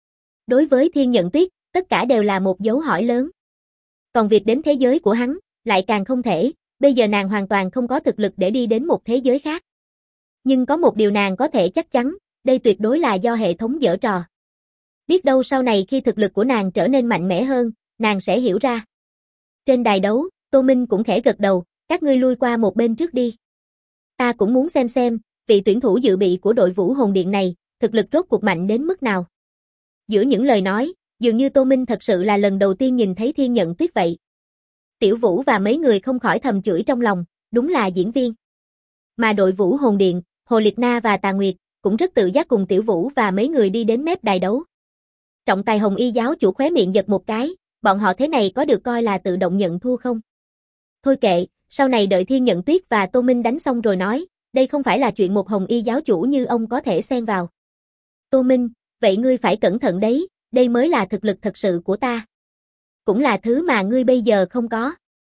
Đối với Thiên Nhận Tuyết, tất cả đều là một dấu hỏi lớn. Còn việc đến thế giới của hắn, lại càng không thể, bây giờ nàng hoàn toàn không có thực lực để đi đến một thế giới khác. Nhưng có một điều nàng có thể chắc chắn, đây tuyệt đối là do hệ thống giở trò. Biết đâu sau này khi thực lực của nàng trở nên mạnh mẽ hơn, nàng sẽ hiểu ra. Trên đài đấu, Tô Minh cũng khẽ gật đầu, các ngươi lui qua một bên trước đi. Ta cũng muốn xem, vị tuyển thủ dự bị của đội Vũ Hồn Điện này, thực lực rốt cuộc mạnh đến mức nào. Giữa những lời nói, dường như Tô Minh thật sự là lần đầu tiên nhìn thấy Thiên Nhận Tuyết vậy. Tiểu Vũ và mấy người không khỏi thầm chửi trong lòng, đúng là diễn viên. Mà đội Vũ Hồn Điện, Hồ Liệt Na và Tà Nguyệt, cũng rất tự giác cùng Tiểu Vũ và mấy người đi đến mép đài đấu. Trọng tài Hồng Y giáo chủ khóe miệng giật một cái, bọn họ thế này có được coi là tự động nhận thua không? Thôi kệ, sau này đợi Thiên Nhận Tuyết và Tô Minh đánh xong rồi nói, đây không phải là chuyện một Hồng Y giáo chủ như ông có thể xen vào. Tô Minh, vậy ngươi phải cẩn thận đấy, đây mới là thực lực thật sự của ta. Cũng là thứ mà ngươi bây giờ không có.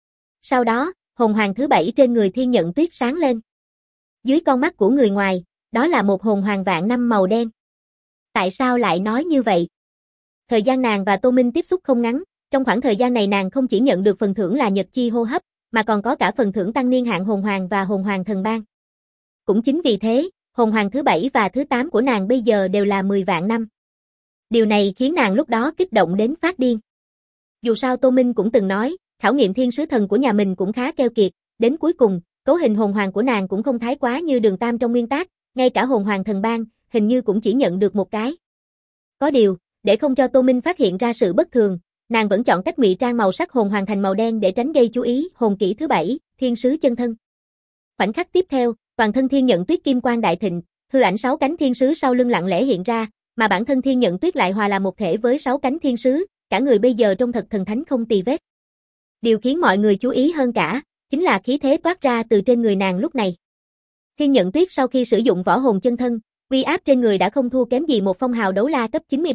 Sau đó, hồn hoàng thứ 7 trên người Thiên Nhận Tuyết sáng lên. Dưới con mắt của người ngoài, đó là một hồn hoàng vạn năm màu đen. Tại sao lại nói như vậy? Thời gian nàng và Tô Minh tiếp xúc không ngắn, trong khoảng thời gian này nàng không chỉ nhận được phần thưởng là Nhật Chi hô hấp, mà còn có cả phần thưởng tăng niên hạn hồn hoàng và hồn hoàng thần ban. Cũng chính vì thế, hồn hoàng thứ 7 và thứ 8 của nàng bây giờ đều là 10 vạn năm. Điều này khiến nàng lúc đó kích động đến phát điên. Dù sao Tô Minh cũng từng nói, khảo nghiệm thiên sứ thần của nhà mình cũng khá keo kiệt, đến cuối cùng, cấu hình hồn hoàng của nàng cũng không thái quá như Đường Tam trong nguyên tác, ngay cả hồn hoàng thần ban, hình như cũng chỉ nhận được một cái. Có điều, để không cho Tô Minh phát hiện ra sự bất thường, nàng vẫn chọn cách ngụy trang màu sắc hồn hoàng thành màu đen để tránh gây chú ý. Hồn kỹ thứ 7, Thiên sứ chân thân. Khoảnh khắc tiếp theo, toàn thân Thiên Nhận Tuyết kim quang đại thịnh, hư ảnh 6 cánh thiên sứ sau lưng lặng lẽ hiện ra, mà bản thân Thiên Nhận Tuyết lại hòa là một thể với 6 cánh thiên sứ, cả người bây giờ trông thật thần thánh không tì vết. Điều khiến mọi người chú ý hơn cả, chính là khí thế toát ra từ trên người nàng lúc này. Thiên Nhận Tuyết sau khi sử dụng võ hồn chân thân, uy áp trên người đã không thua kém gì một phong hào đấu la cấp 93,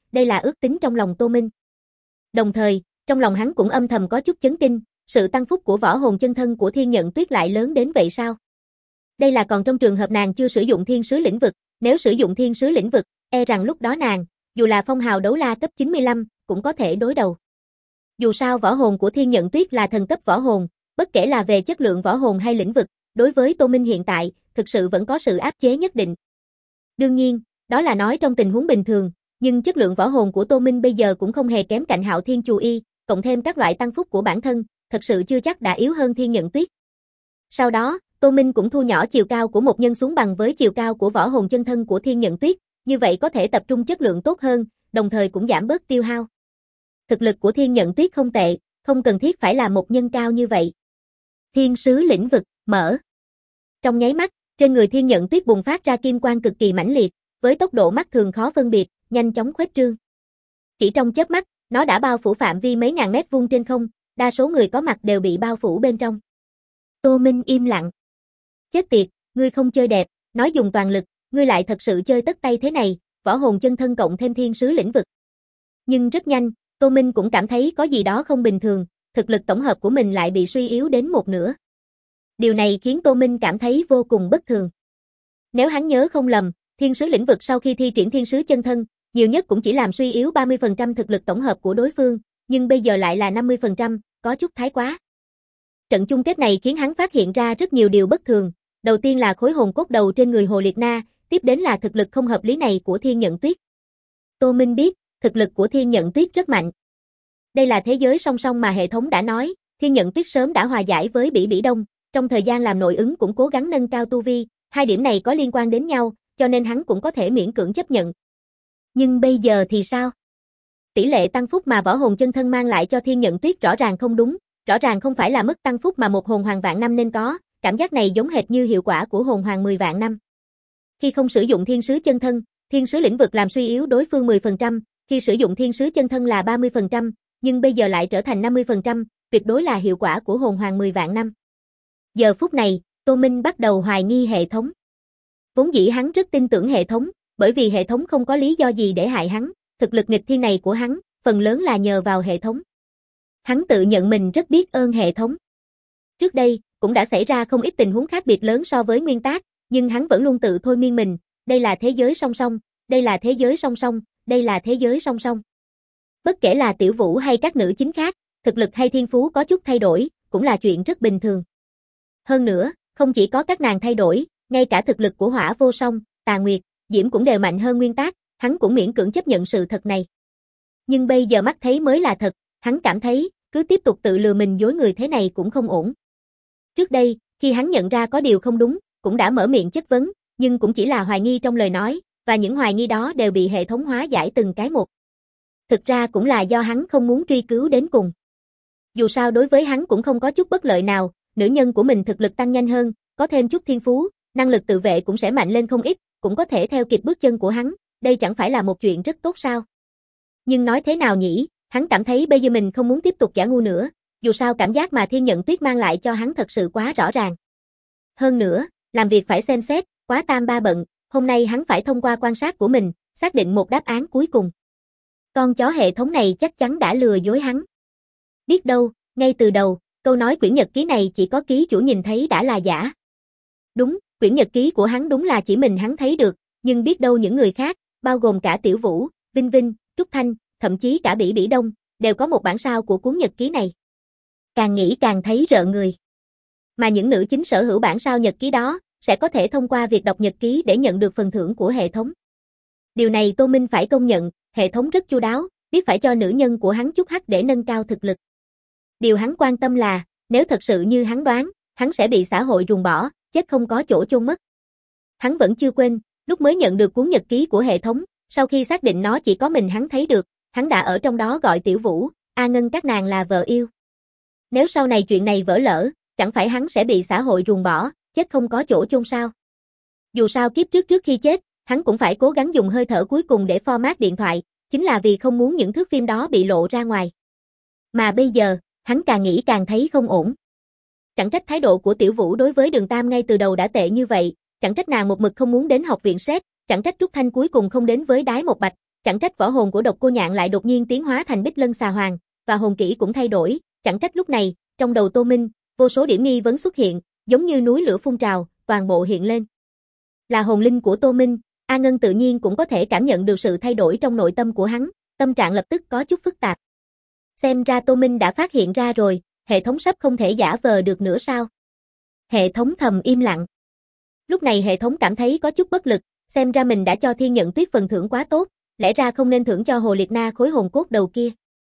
đây là ước tính trong lòng Tô Minh. Đồng thời, trong lòng hắn cũng âm thầm có chút chấn kinh, sự tăng phúc của võ hồn chân thân của Thiên Nhận Tuyết lại lớn đến vậy sao? Đây là còn trong trường hợp nàng chưa sử dụng thiên sứ lĩnh vực, nếu sử dụng thiên sứ lĩnh vực, e rằng lúc đó nàng, dù là phong hào đấu la cấp 95, cũng có thể đối đầu. Dù sao võ hồn của Thiên Nhận Tuyết là thần cấp võ hồn, bất kể là về chất lượng võ hồn hay lĩnh vực, đối với Tô Minh hiện tại, thực sự vẫn có sự áp chế nhất định. Đương nhiên, đó là nói trong tình huống bình thường, nhưng chất lượng võ hồn của Tô Minh bây giờ cũng không hề kém cạnh Hạo Thiên Chù Y, cộng thêm các loại tăng phúc của bản thân, thật sự chưa chắc đã yếu hơn Thiên Nhận Tuyết. Sau đó, Tô Minh cũng thu nhỏ chiều cao của một nhân xuống bằng với chiều cao của võ hồn chân thân của Thiên Nhận Tuyết, như vậy có thể tập trung chất lượng tốt hơn, đồng thời cũng giảm bớt tiêu hao. Thực lực của Thiên Nhận Tuyết không tệ, không cần thiết phải là một nhân cao như vậy. Thiên sứ lĩnh vực, mở. Trong nháy mắt, trên người Thiên Nhận Tuyết bùng phát ra kim quang cực kỳ mãnh liệt, với tốc độ mắt thường khó phân biệt, nhanh chóng khuếch trương. Chỉ trong chớp mắt, nó đã bao phủ phạm vi mấy ngàn mét vuông trên không, đa số người có mặt đều bị bao phủ bên trong. Tô Minh im lặng. Chết tiệt, ngươi không chơi đẹp, nói dùng toàn lực, ngươi lại thật sự chơi tất tay thế này, võ hồn chân thân cộng thêm thiên sứ lĩnh vực. Nhưng rất nhanh, Tô Minh cũng cảm thấy có gì đó không bình thường, thực lực tổng hợp của mình lại bị suy yếu đến một nửa. Điều này khiến Tô Minh cảm thấy vô cùng bất thường. Nếu hắn nhớ không lầm, thiên sứ lĩnh vực sau khi thi triển thiên sứ chân thân, nhiều nhất cũng chỉ làm suy yếu 30% thực lực tổng hợp của đối phương, nhưng bây giờ lại là 50%, có chút thái quá. Trận chung kết này khiến hắn phát hiện ra rất nhiều điều bất thường, đầu tiên là khối hồn cốt đầu trên người Hồ Liệt Na, tiếp đến là thực lực không hợp lý này của Thiên Nhận Tuyết. Tô Minh biết, thực lực của Thiên Nhận Tuyết rất mạnh. Đây là thế giới song song mà hệ thống đã nói, Thiên Nhận Tuyết sớm đã hòa giải với Bỉ Bỉ Đông, trong thời gian làm nội ứng cũng cố gắng nâng cao tu vi, hai điểm này có liên quan đến nhau, cho nên hắn cũng có thể miễn cưỡng chấp nhận. Nhưng bây giờ thì sao? Tỷ lệ tăng phúc mà võ hồn chân thân mang lại cho Thiên Nhận Tuyết rõ ràng không đúng, rõ ràng không phải là mức tăng phúc mà một hồn hoàng vạn năm nên có, cảm giác này giống hệt như hiệu quả của hồn hoàng 10 vạn năm. Khi không sử dụng thiên sứ chân thân, thiên sứ lĩnh vực làm suy yếu đối phương 10%, khi sử dụng thiên sứ chân thân là 30%, nhưng bây giờ lại trở thành 50%, tuyệt đối là hiệu quả của hồn hoàng 10 vạn năm. Giờ phút này, Tô Minh bắt đầu hoài nghi hệ thống. Vốn dĩ hắn rất tin tưởng hệ thống, bởi vì hệ thống không có lý do gì để hại hắn, thực lực nghịch thiên này của hắn, phần lớn là nhờ vào hệ thống. Hắn tự nhận mình rất biết ơn hệ thống. Trước đây, cũng đã xảy ra không ít tình huống khác biệt lớn so với nguyên tác, nhưng hắn vẫn luôn tự thôi miên mình, đây là thế giới song song, đây là thế giới song song, đây là thế giới song song. Bất kể là Tiểu Vũ hay các nữ chính khác, thực lực hay thiên phú có chút thay đổi, cũng là chuyện rất bình thường. Hơn nữa, không chỉ có các nàng thay đổi, ngay cả thực lực của Hỏa Vô Song, Tà Nguyệt, Diễm cũng đều mạnh hơn nguyên tác, hắn cũng miễn cưỡng chấp nhận sự thật này. Nhưng bây giờ mắt thấy mới là thật, hắn cảm thấy, cứ tiếp tục tự lừa mình dối người thế này cũng không ổn. Trước đây, khi hắn nhận ra có điều không đúng, cũng đã mở miệng chất vấn, nhưng cũng chỉ là hoài nghi trong lời nói, và những hoài nghi đó đều bị hệ thống hóa giải từng cái một. Thực ra cũng là do hắn không muốn truy cứu đến cùng. Dù sao đối với hắn cũng không có chút bất lợi nào, nữ nhân của mình thực lực tăng nhanh hơn, có thêm chút thiên phú, năng lực tự vệ cũng sẽ mạnh lên không ít, cũng có thể theo kịp bước chân của hắn, đây chẳng phải là một chuyện rất tốt sao? Nhưng nói thế nào nhỉ, hắn cảm thấy bây giờ mình không muốn tiếp tục giả ngu nữa, dù sao cảm giác mà Thiên Nhận Tuyết mang lại cho hắn thật sự quá rõ ràng. Hơn nữa, làm việc phải xem xét, quá tam ba bận, hôm nay hắn phải thông qua quan sát của mình, xác định một đáp án cuối cùng. Con chó hệ thống này chắc chắn đã lừa dối hắn. Biết đâu, ngay từ đầu, câu nói quyển nhật ký này chỉ có ký chủ nhìn thấy đã là giả. Đúng, quyển nhật ký của hắn đúng là chỉ mình hắn thấy được, nhưng biết đâu những người khác, bao gồm cả Tiểu Vũ, Vinh Vinh, Trúc Thanh, thậm chí cả Bỉ Bỉ Đông, đều có một bản sao của cuốn nhật ký này. Càng nghĩ càng thấy rợn người. Mà những nữ chính sở hữu bản sao nhật ký đó, sẽ có thể thông qua việc đọc nhật ký để nhận được phần thưởng của hệ thống. Điều này Tô Minh phải công nhận, hệ thống rất chu đáo, biết phải cho nữ nhân của hắn chút hắc để nâng cao thực lực. Điều hắn quan tâm là, nếu thật sự như hắn đoán, hắn sẽ bị xã hội ruồng bỏ, chết không có chỗ chôn mất. Hắn vẫn chưa quên, lúc mới nhận được cuốn nhật ký của hệ thống, sau khi xác định nó chỉ có mình hắn thấy được, hắn đã ở trong đó gọi Tiểu Vũ, A Ngân các nàng là vợ yêu. Nếu sau này chuyện này vỡ lỡ, chẳng phải hắn sẽ bị xã hội ruồng bỏ, chết không có chỗ chôn sao? Dù sao kiếp trước khi chết, hắn cũng phải cố gắng dùng hơi thở cuối cùng để format điện thoại, chính là vì không muốn những thước phim đó bị lộ ra ngoài. Mà bây giờ, hắn càng nghĩ càng thấy không ổn. Chẳng trách thái độ của Tiểu Vũ đối với Đường Tam ngay từ đầu đã tệ như vậy, chẳng trách nàng một mực không muốn đến học viện SET, chẳng trách Trúc Thanh cuối cùng không đến với Đái Một Bạch, chẳng trách võ hồn của Độc Cô Nhạn lại đột nhiên tiến hóa thành Bích Lân Xà Hoàng, và hồn kỹ cũng thay đổi, chẳng trách lúc này, trong đầu Tô Minh, vô số điểm nghi vấn xuất hiện, giống như núi lửa phun trào, toàn bộ hiện lên. Là hồn linh của Tô Minh, A Ngân tự nhiên cũng có thể cảm nhận được sự thay đổi trong nội tâm của hắn, tâm trạng lập tức có chút phức tạp. Xem ra Tô Minh đã phát hiện ra rồi, hệ thống sắp không thể giả vờ được nữa sao? Hệ thống thầm im lặng. Lúc này hệ thống cảm thấy có chút bất lực, xem ra mình đã cho Thiên Nhận Tuyết phần thưởng quá tốt, lẽ ra không nên thưởng cho Hồ Liệt Na khối hồn cốt đầu kia.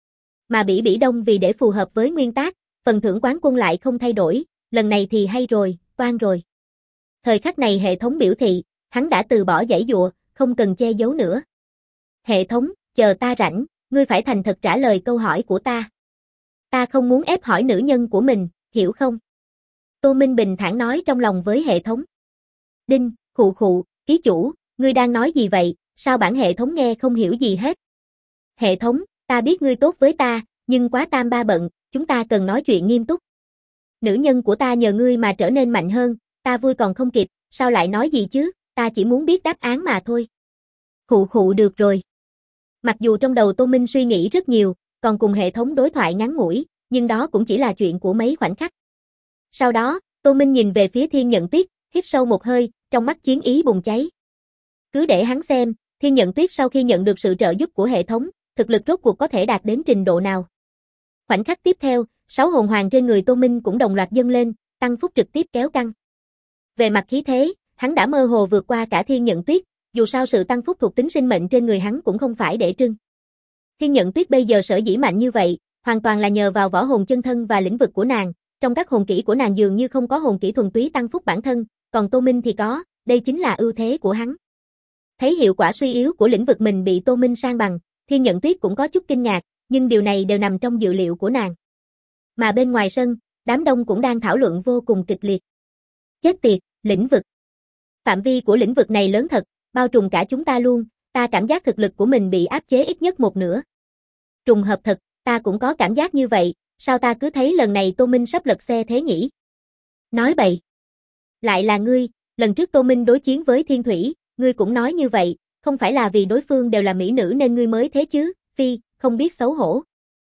Mà Bỉ Bỉ Đông vì để phù hợp với nguyên tắc, phần thưởng quán quân lại không thay đổi, lần này thì hay rồi, toan rồi. Thời khắc này hệ thống biểu thị, hắn đã từ bỏ giãy giụa, không cần che giấu nữa. Hệ thống, chờ ta rảnh, ngươi phải thành thật trả lời câu hỏi của ta. Ta không muốn ép hỏi nữ nhân của mình, hiểu không? Tô Minh bình thản nói trong lòng với hệ thống. Đinh, khụ khụ, ký chủ, ngươi đang nói gì vậy, sao bản hệ thống nghe không hiểu gì hết? Hệ thống, ta biết ngươi tốt với ta, nhưng quá tam ba bận, chúng ta cần nói chuyện nghiêm túc. Nữ nhân của ta nhờ ngươi mà trở nên mạnh hơn, ta vui còn không kịp, sao lại nói gì chứ, ta chỉ muốn biết đáp án mà thôi. Khụ khụ được rồi. Mặc dù trong đầu Tô Minh suy nghĩ rất nhiều, còn cùng hệ thống đối thoại ngắn ngủi, nhưng đó cũng chỉ là chuyện của mấy khoảnh khắc. Sau đó, Tô Minh nhìn về phía Thiên Nhận Tuyết, hít sâu một hơi, trong mắt chiến ý bùng cháy. Cứ để hắn xem, Thiên Nhận Tuyết sau khi nhận được sự trợ giúp của hệ thống, thực lực rốt cuộc có thể đạt đến trình độ nào. Khoảnh khắc tiếp theo, 6 hồn hoàng trên người Tô Minh cũng đồng loạt dâng lên, tăng phúc trực tiếp kéo căng. Về mặt khí thế, hắn đã mơ hồ vượt qua cả Thiên Nhận Tuyết, dù sao sự tăng phúc thuộc tính sinh mệnh trên người hắn cũng không phải để trưng. Thiên Nhận Tuyết bây giờ sở dĩ mạnh như vậy, hoàn toàn là nhờ vào võ hồn chân thân và lĩnh vực của nàng, trong các hồn kỹ của nàng dường như không có hồn kỹ thuần túy tăng phúc bản thân, còn Tô Minh thì có, đây chính là ưu thế của hắn. Thấy hiệu quả suy yếu của lĩnh vực mình bị Tô Minh san bằng, Thiên Nhận Tuyết cũng có chút kinh ngạc, nhưng điều này đều nằm trong dự liệu của nàng. Mà bên ngoài sân, đám đông cũng đang thảo luận vô cùng kịch liệt. Chết tiệt, lĩnh vực. Phạm vi của lĩnh vực này lớn thật, bao trùm cả chúng ta luôn, ta cảm giác thực lực của mình bị áp chế ít nhất một nửa. Trùng hợp thật, ta cũng có cảm giác như vậy, sao ta cứ thấy lần này Tô Minh sắp lật xe thế nhỉ? Nói bậy. Lại là ngươi, lần trước Tô Minh đối chiến với Thiên Thủy, ngươi cũng nói như vậy, không phải là vì đối phương đều là mỹ nữ nên ngươi mới thế chứ, phi, không biết xấu hổ.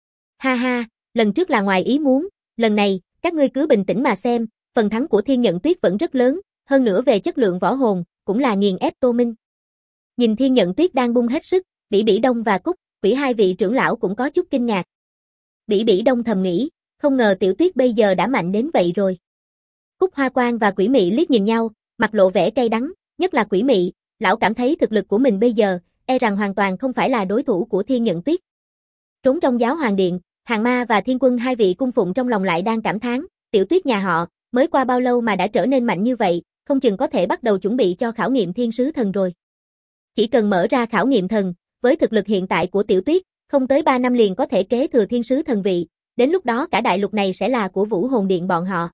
Ha ha, lần trước là ngoài ý muốn, lần này, các ngươi cứ bình tĩnh mà xem, phần thắng của Thiên Nhận Tuyết vẫn rất lớn, hơn nữa về chất lượng võ hồn, cũng là nghiền ép Tô Minh. Nhìn Thiên Nhận Tuyết đang bung hết sức, Bỉ Bỉ Đông và Cúc, Quỷ hai vị trưởng lão cũng có chút kinh ngạc. Bỉ Bỉ Đông thầm nghĩ, không ngờ Tiểu Tuyết bây giờ đã mạnh đến vậy rồi. Cúc Hoa Quang và Quỷ Mị liếc nhìn nhau, mặt lộ vẻ cay đắng, nhất là Quỷ Mị, lão cảm thấy thực lực của mình bây giờ, e rằng hoàn toàn không phải là đối thủ của Thiên Nhận Tuyết. Trốn trong Giáo Hoàng Điện, Hàng Ma và Thiên Quân hai vị cung phụng trong lòng lại đang cảm thán, Tiểu Tuyết nhà họ, mới qua bao lâu mà đã trở nên mạnh như vậy, không chừng có thể bắt đầu chuẩn bị cho khảo nghiệm Thiên Sứ Thần rồi. Chỉ cần mở ra khảo nghiệm thần, với thực lực hiện tại của Tiểu Tuyết, không tới 3 năm liền có thể kế thừa Thiên Sứ Thần vị, đến lúc đó cả đại lục này sẽ là của Vũ Hồn Điện bọn họ.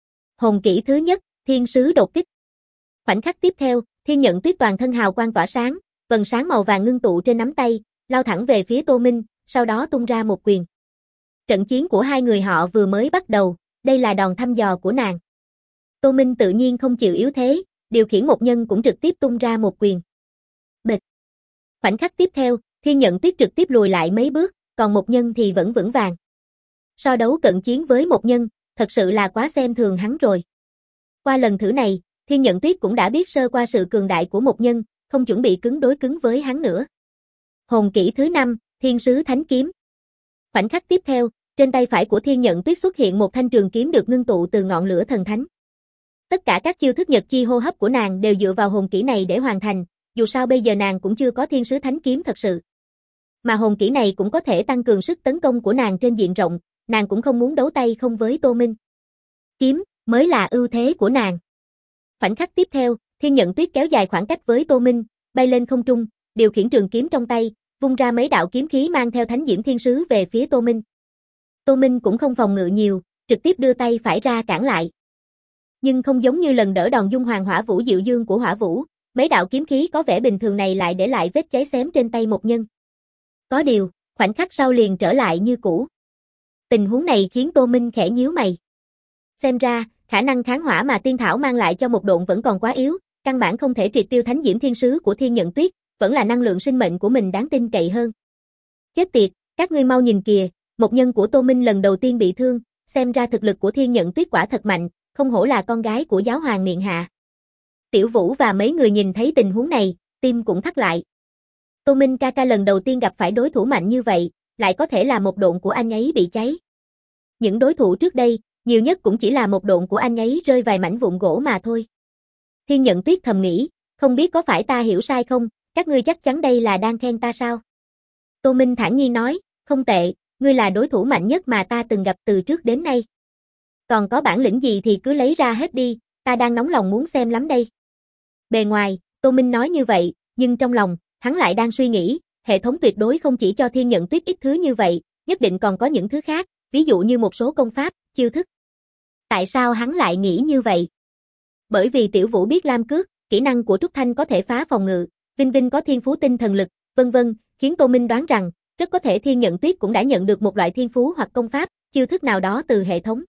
Hồn kỹ thứ nhất, Thiên Sứ Đột Kích. Khoảnh khắc tiếp theo, Thiên Nhận Tuyết toàn thân hào quang tỏa sáng, vầng sáng màu vàng ngưng tụ trên nắm tay, lao thẳng về phía Tô Minh, sau đó tung ra một quyền. Trận chiến của hai người họ vừa mới bắt đầu, đây là đòn thăm dò của nàng. Tô Minh tự nhiên không chịu yếu thế, điều khiển một nhân cũng trực tiếp tung ra một quyền. Bịch. Khoảnh khắc tiếp theo, Thiên Nhận Tuyết trực tiếp lùi lại mấy bước, còn một nhân thì vẫn vững vàng. So đấu cận chiến với một nhân, thật sự là quá xem thường hắn rồi. Qua lần thử này, Thiên Nhận Tuyết cũng đã biết sơ qua sự cường đại của một nhân, không chuẩn bị cứng đối cứng với hắn nữa. Hồn kỹ thứ 5, Thiên Sứ Thánh Kiếm. Khoảnh khắc tiếp theo, trên tay phải của Thiên Nhận Tuyết xuất hiện một thanh trường kiếm được ngưng tụ từ ngọn lửa thần thánh. Tất cả các chiêu thức nhật chi hô hấp của nàng đều dựa vào hồn kỹ này để hoàn thành, dù sao bây giờ nàng cũng chưa có Thiên Sứ Thánh Kiếm thật sự. Mà hồn kỹ này cũng có thể tăng cường sức tấn công của nàng trên diện rộng, nàng cũng không muốn đấu tay không với Tô Minh. Kiếm mới là ưu thế của nàng. Khoảnh khắc tiếp theo, Thiên Nhận Tuyết kéo dài khoảng cách với Tô Minh, bay lên không trung, điều khiển trường kiếm trong tay, vung ra mấy đạo kiếm khí mang theo thánh diễm thiên sứ về phía Tô Minh. Tô Minh cũng không phòng ngự nhiều, trực tiếp đưa tay phải ra cản lại. Nhưng không giống như lần đỡ đòn dung hoàng hỏa vũ diệu dương của hỏa vũ, mấy đạo kiếm khí có vẻ bình thường này lại để lại vết cháy xém trên tay một nhân. Có điều, khoảnh khắc sau liền trở lại như cũ. Tình huống này khiến Tô Minh khẽ nhíu mày. Xem ra, khả năng kháng hỏa mà tiên thảo mang lại cho một độn vẫn còn quá yếu, căn bản không thể triệt tiêu thánh diễm thiên sứ của Thiên Nhận Tuyết, vẫn là năng lượng sinh mệnh của mình đáng tin cậy hơn. Chết tiệt, các ngươi mau nhìn kìa, một nhân của Tô Minh lần đầu tiên bị thương, xem ra thực lực của Thiên Nhận Tuyết quả thật mạnh, không hổ là con gái của giáo hoàng miện hạ. Tiểu Vũ và mấy người nhìn thấy tình huống này, tim cũng thắt lại. Tô Minh ca ca lần đầu tiên gặp phải đối thủ mạnh như vậy, lại có thể là một độn của anh ấy bị cháy. Những đối thủ trước đây, nhiều nhất cũng chỉ là một độn của anh ấy rơi vài mảnh vụn gỗ mà thôi. Thiên Nhận Tuyết thầm nghĩ, không biết có phải ta hiểu sai không, các ngươi chắc chắn đây là đang khen ta sao? Tô Minh thản nhiên nói, không tệ, ngươi là đối thủ mạnh nhất mà ta từng gặp từ trước đến nay. Còn có bản lĩnh gì thì cứ lấy ra hết đi, ta đang nóng lòng muốn xem lắm đây. Bề ngoài, Tô Minh nói như vậy, nhưng trong lòng, hắn lại đang suy nghĩ, hệ thống tuyệt đối không chỉ cho Thiên Nhận Tuyết ít thứ như vậy, nhất định còn có những thứ khác, ví dụ như một số công pháp, chiêu thức. Tại sao hắn lại nghĩ như vậy? Bởi vì Tiểu Vũ biết lam cước, kỹ năng của Trúc Thanh có thể phá phòng ngự, Vinh Vinh có thiên phú tinh thần lực, vân vân, khiến Tô Minh đoán rằng, rất có thể Thiên Nhận Tuyết cũng đã nhận được một loại thiên phú hoặc công pháp, chiêu thức nào đó từ hệ thống.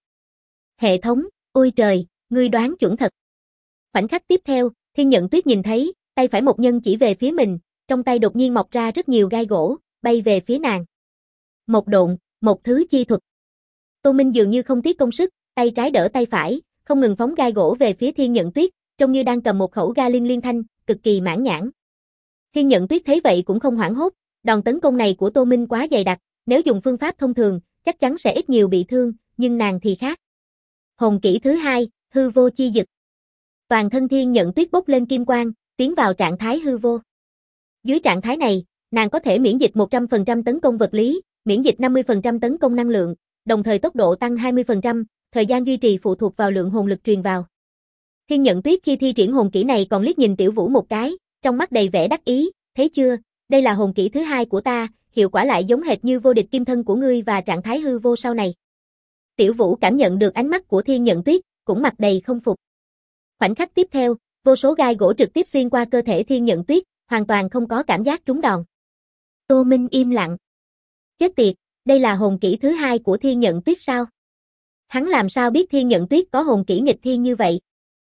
Hệ thống, ôi trời, ngươi đoán chuẩn thật. Khoảnh khắc tiếp theo, Thiên Nhận Tuyết nhìn thấy, tay phải một nhân chỉ về phía mình, trong tay đột nhiên mọc ra rất nhiều gai gỗ, bay về phía nàng. Một độn, một thứ chi thuật. Tô Minh dường như không tiếc công sức, tay trái đỡ tay phải, không ngừng phóng gai gỗ về phía Thiên Nhận Tuyết, trông như đang cầm một khẩu ga liên thanh, cực kỳ mãn nhãn. Thiên Nhận Tuyết thấy vậy cũng không hoảng hốt, đòn tấn công này của Tô Minh quá dày đặc, nếu dùng phương pháp thông thường, chắc chắn sẽ ít nhiều bị thương, nhưng nàng thì khác. Hồn kỹ thứ hai, hư vô chi dực. Toàn thân Thiên Nhận Tuyết bốc lên kim quang, tiến vào trạng thái hư vô. Dưới trạng thái này, nàng có thể miễn dịch 100% tấn công vật lý, miễn dịch 50% tấn công năng lượng, đồng thời tốc độ tăng 20%, thời gian duy trì phụ thuộc vào lượng hồn lực truyền vào. Thiên Nhận Tuyết khi thi triển hồn kỹ này còn liếc nhìn Tiểu Vũ một cái, trong mắt đầy vẻ đắc ý, thấy chưa, đây là hồn kỹ thứ hai của ta, hiệu quả lại giống hệt như vô địch kim thân của ngươi và trạng thái hư vô sau này. Tiểu Vũ cảm nhận được ánh mắt của Thiên Nhận Tuyết, cũng mặt đầy không phục. Khoảnh khắc tiếp theo, vô số gai gỗ trực tiếp xuyên qua cơ thể Thiên Nhận Tuyết, hoàn toàn không có cảm giác trúng đòn. Tô Minh im lặng. Chết tiệt, đây là hồn kỹ thứ hai của Thiên Nhận Tuyết sao? Hắn làm sao biết Thiên Nhận Tuyết có hồn kỹ nghịch thiên như vậy?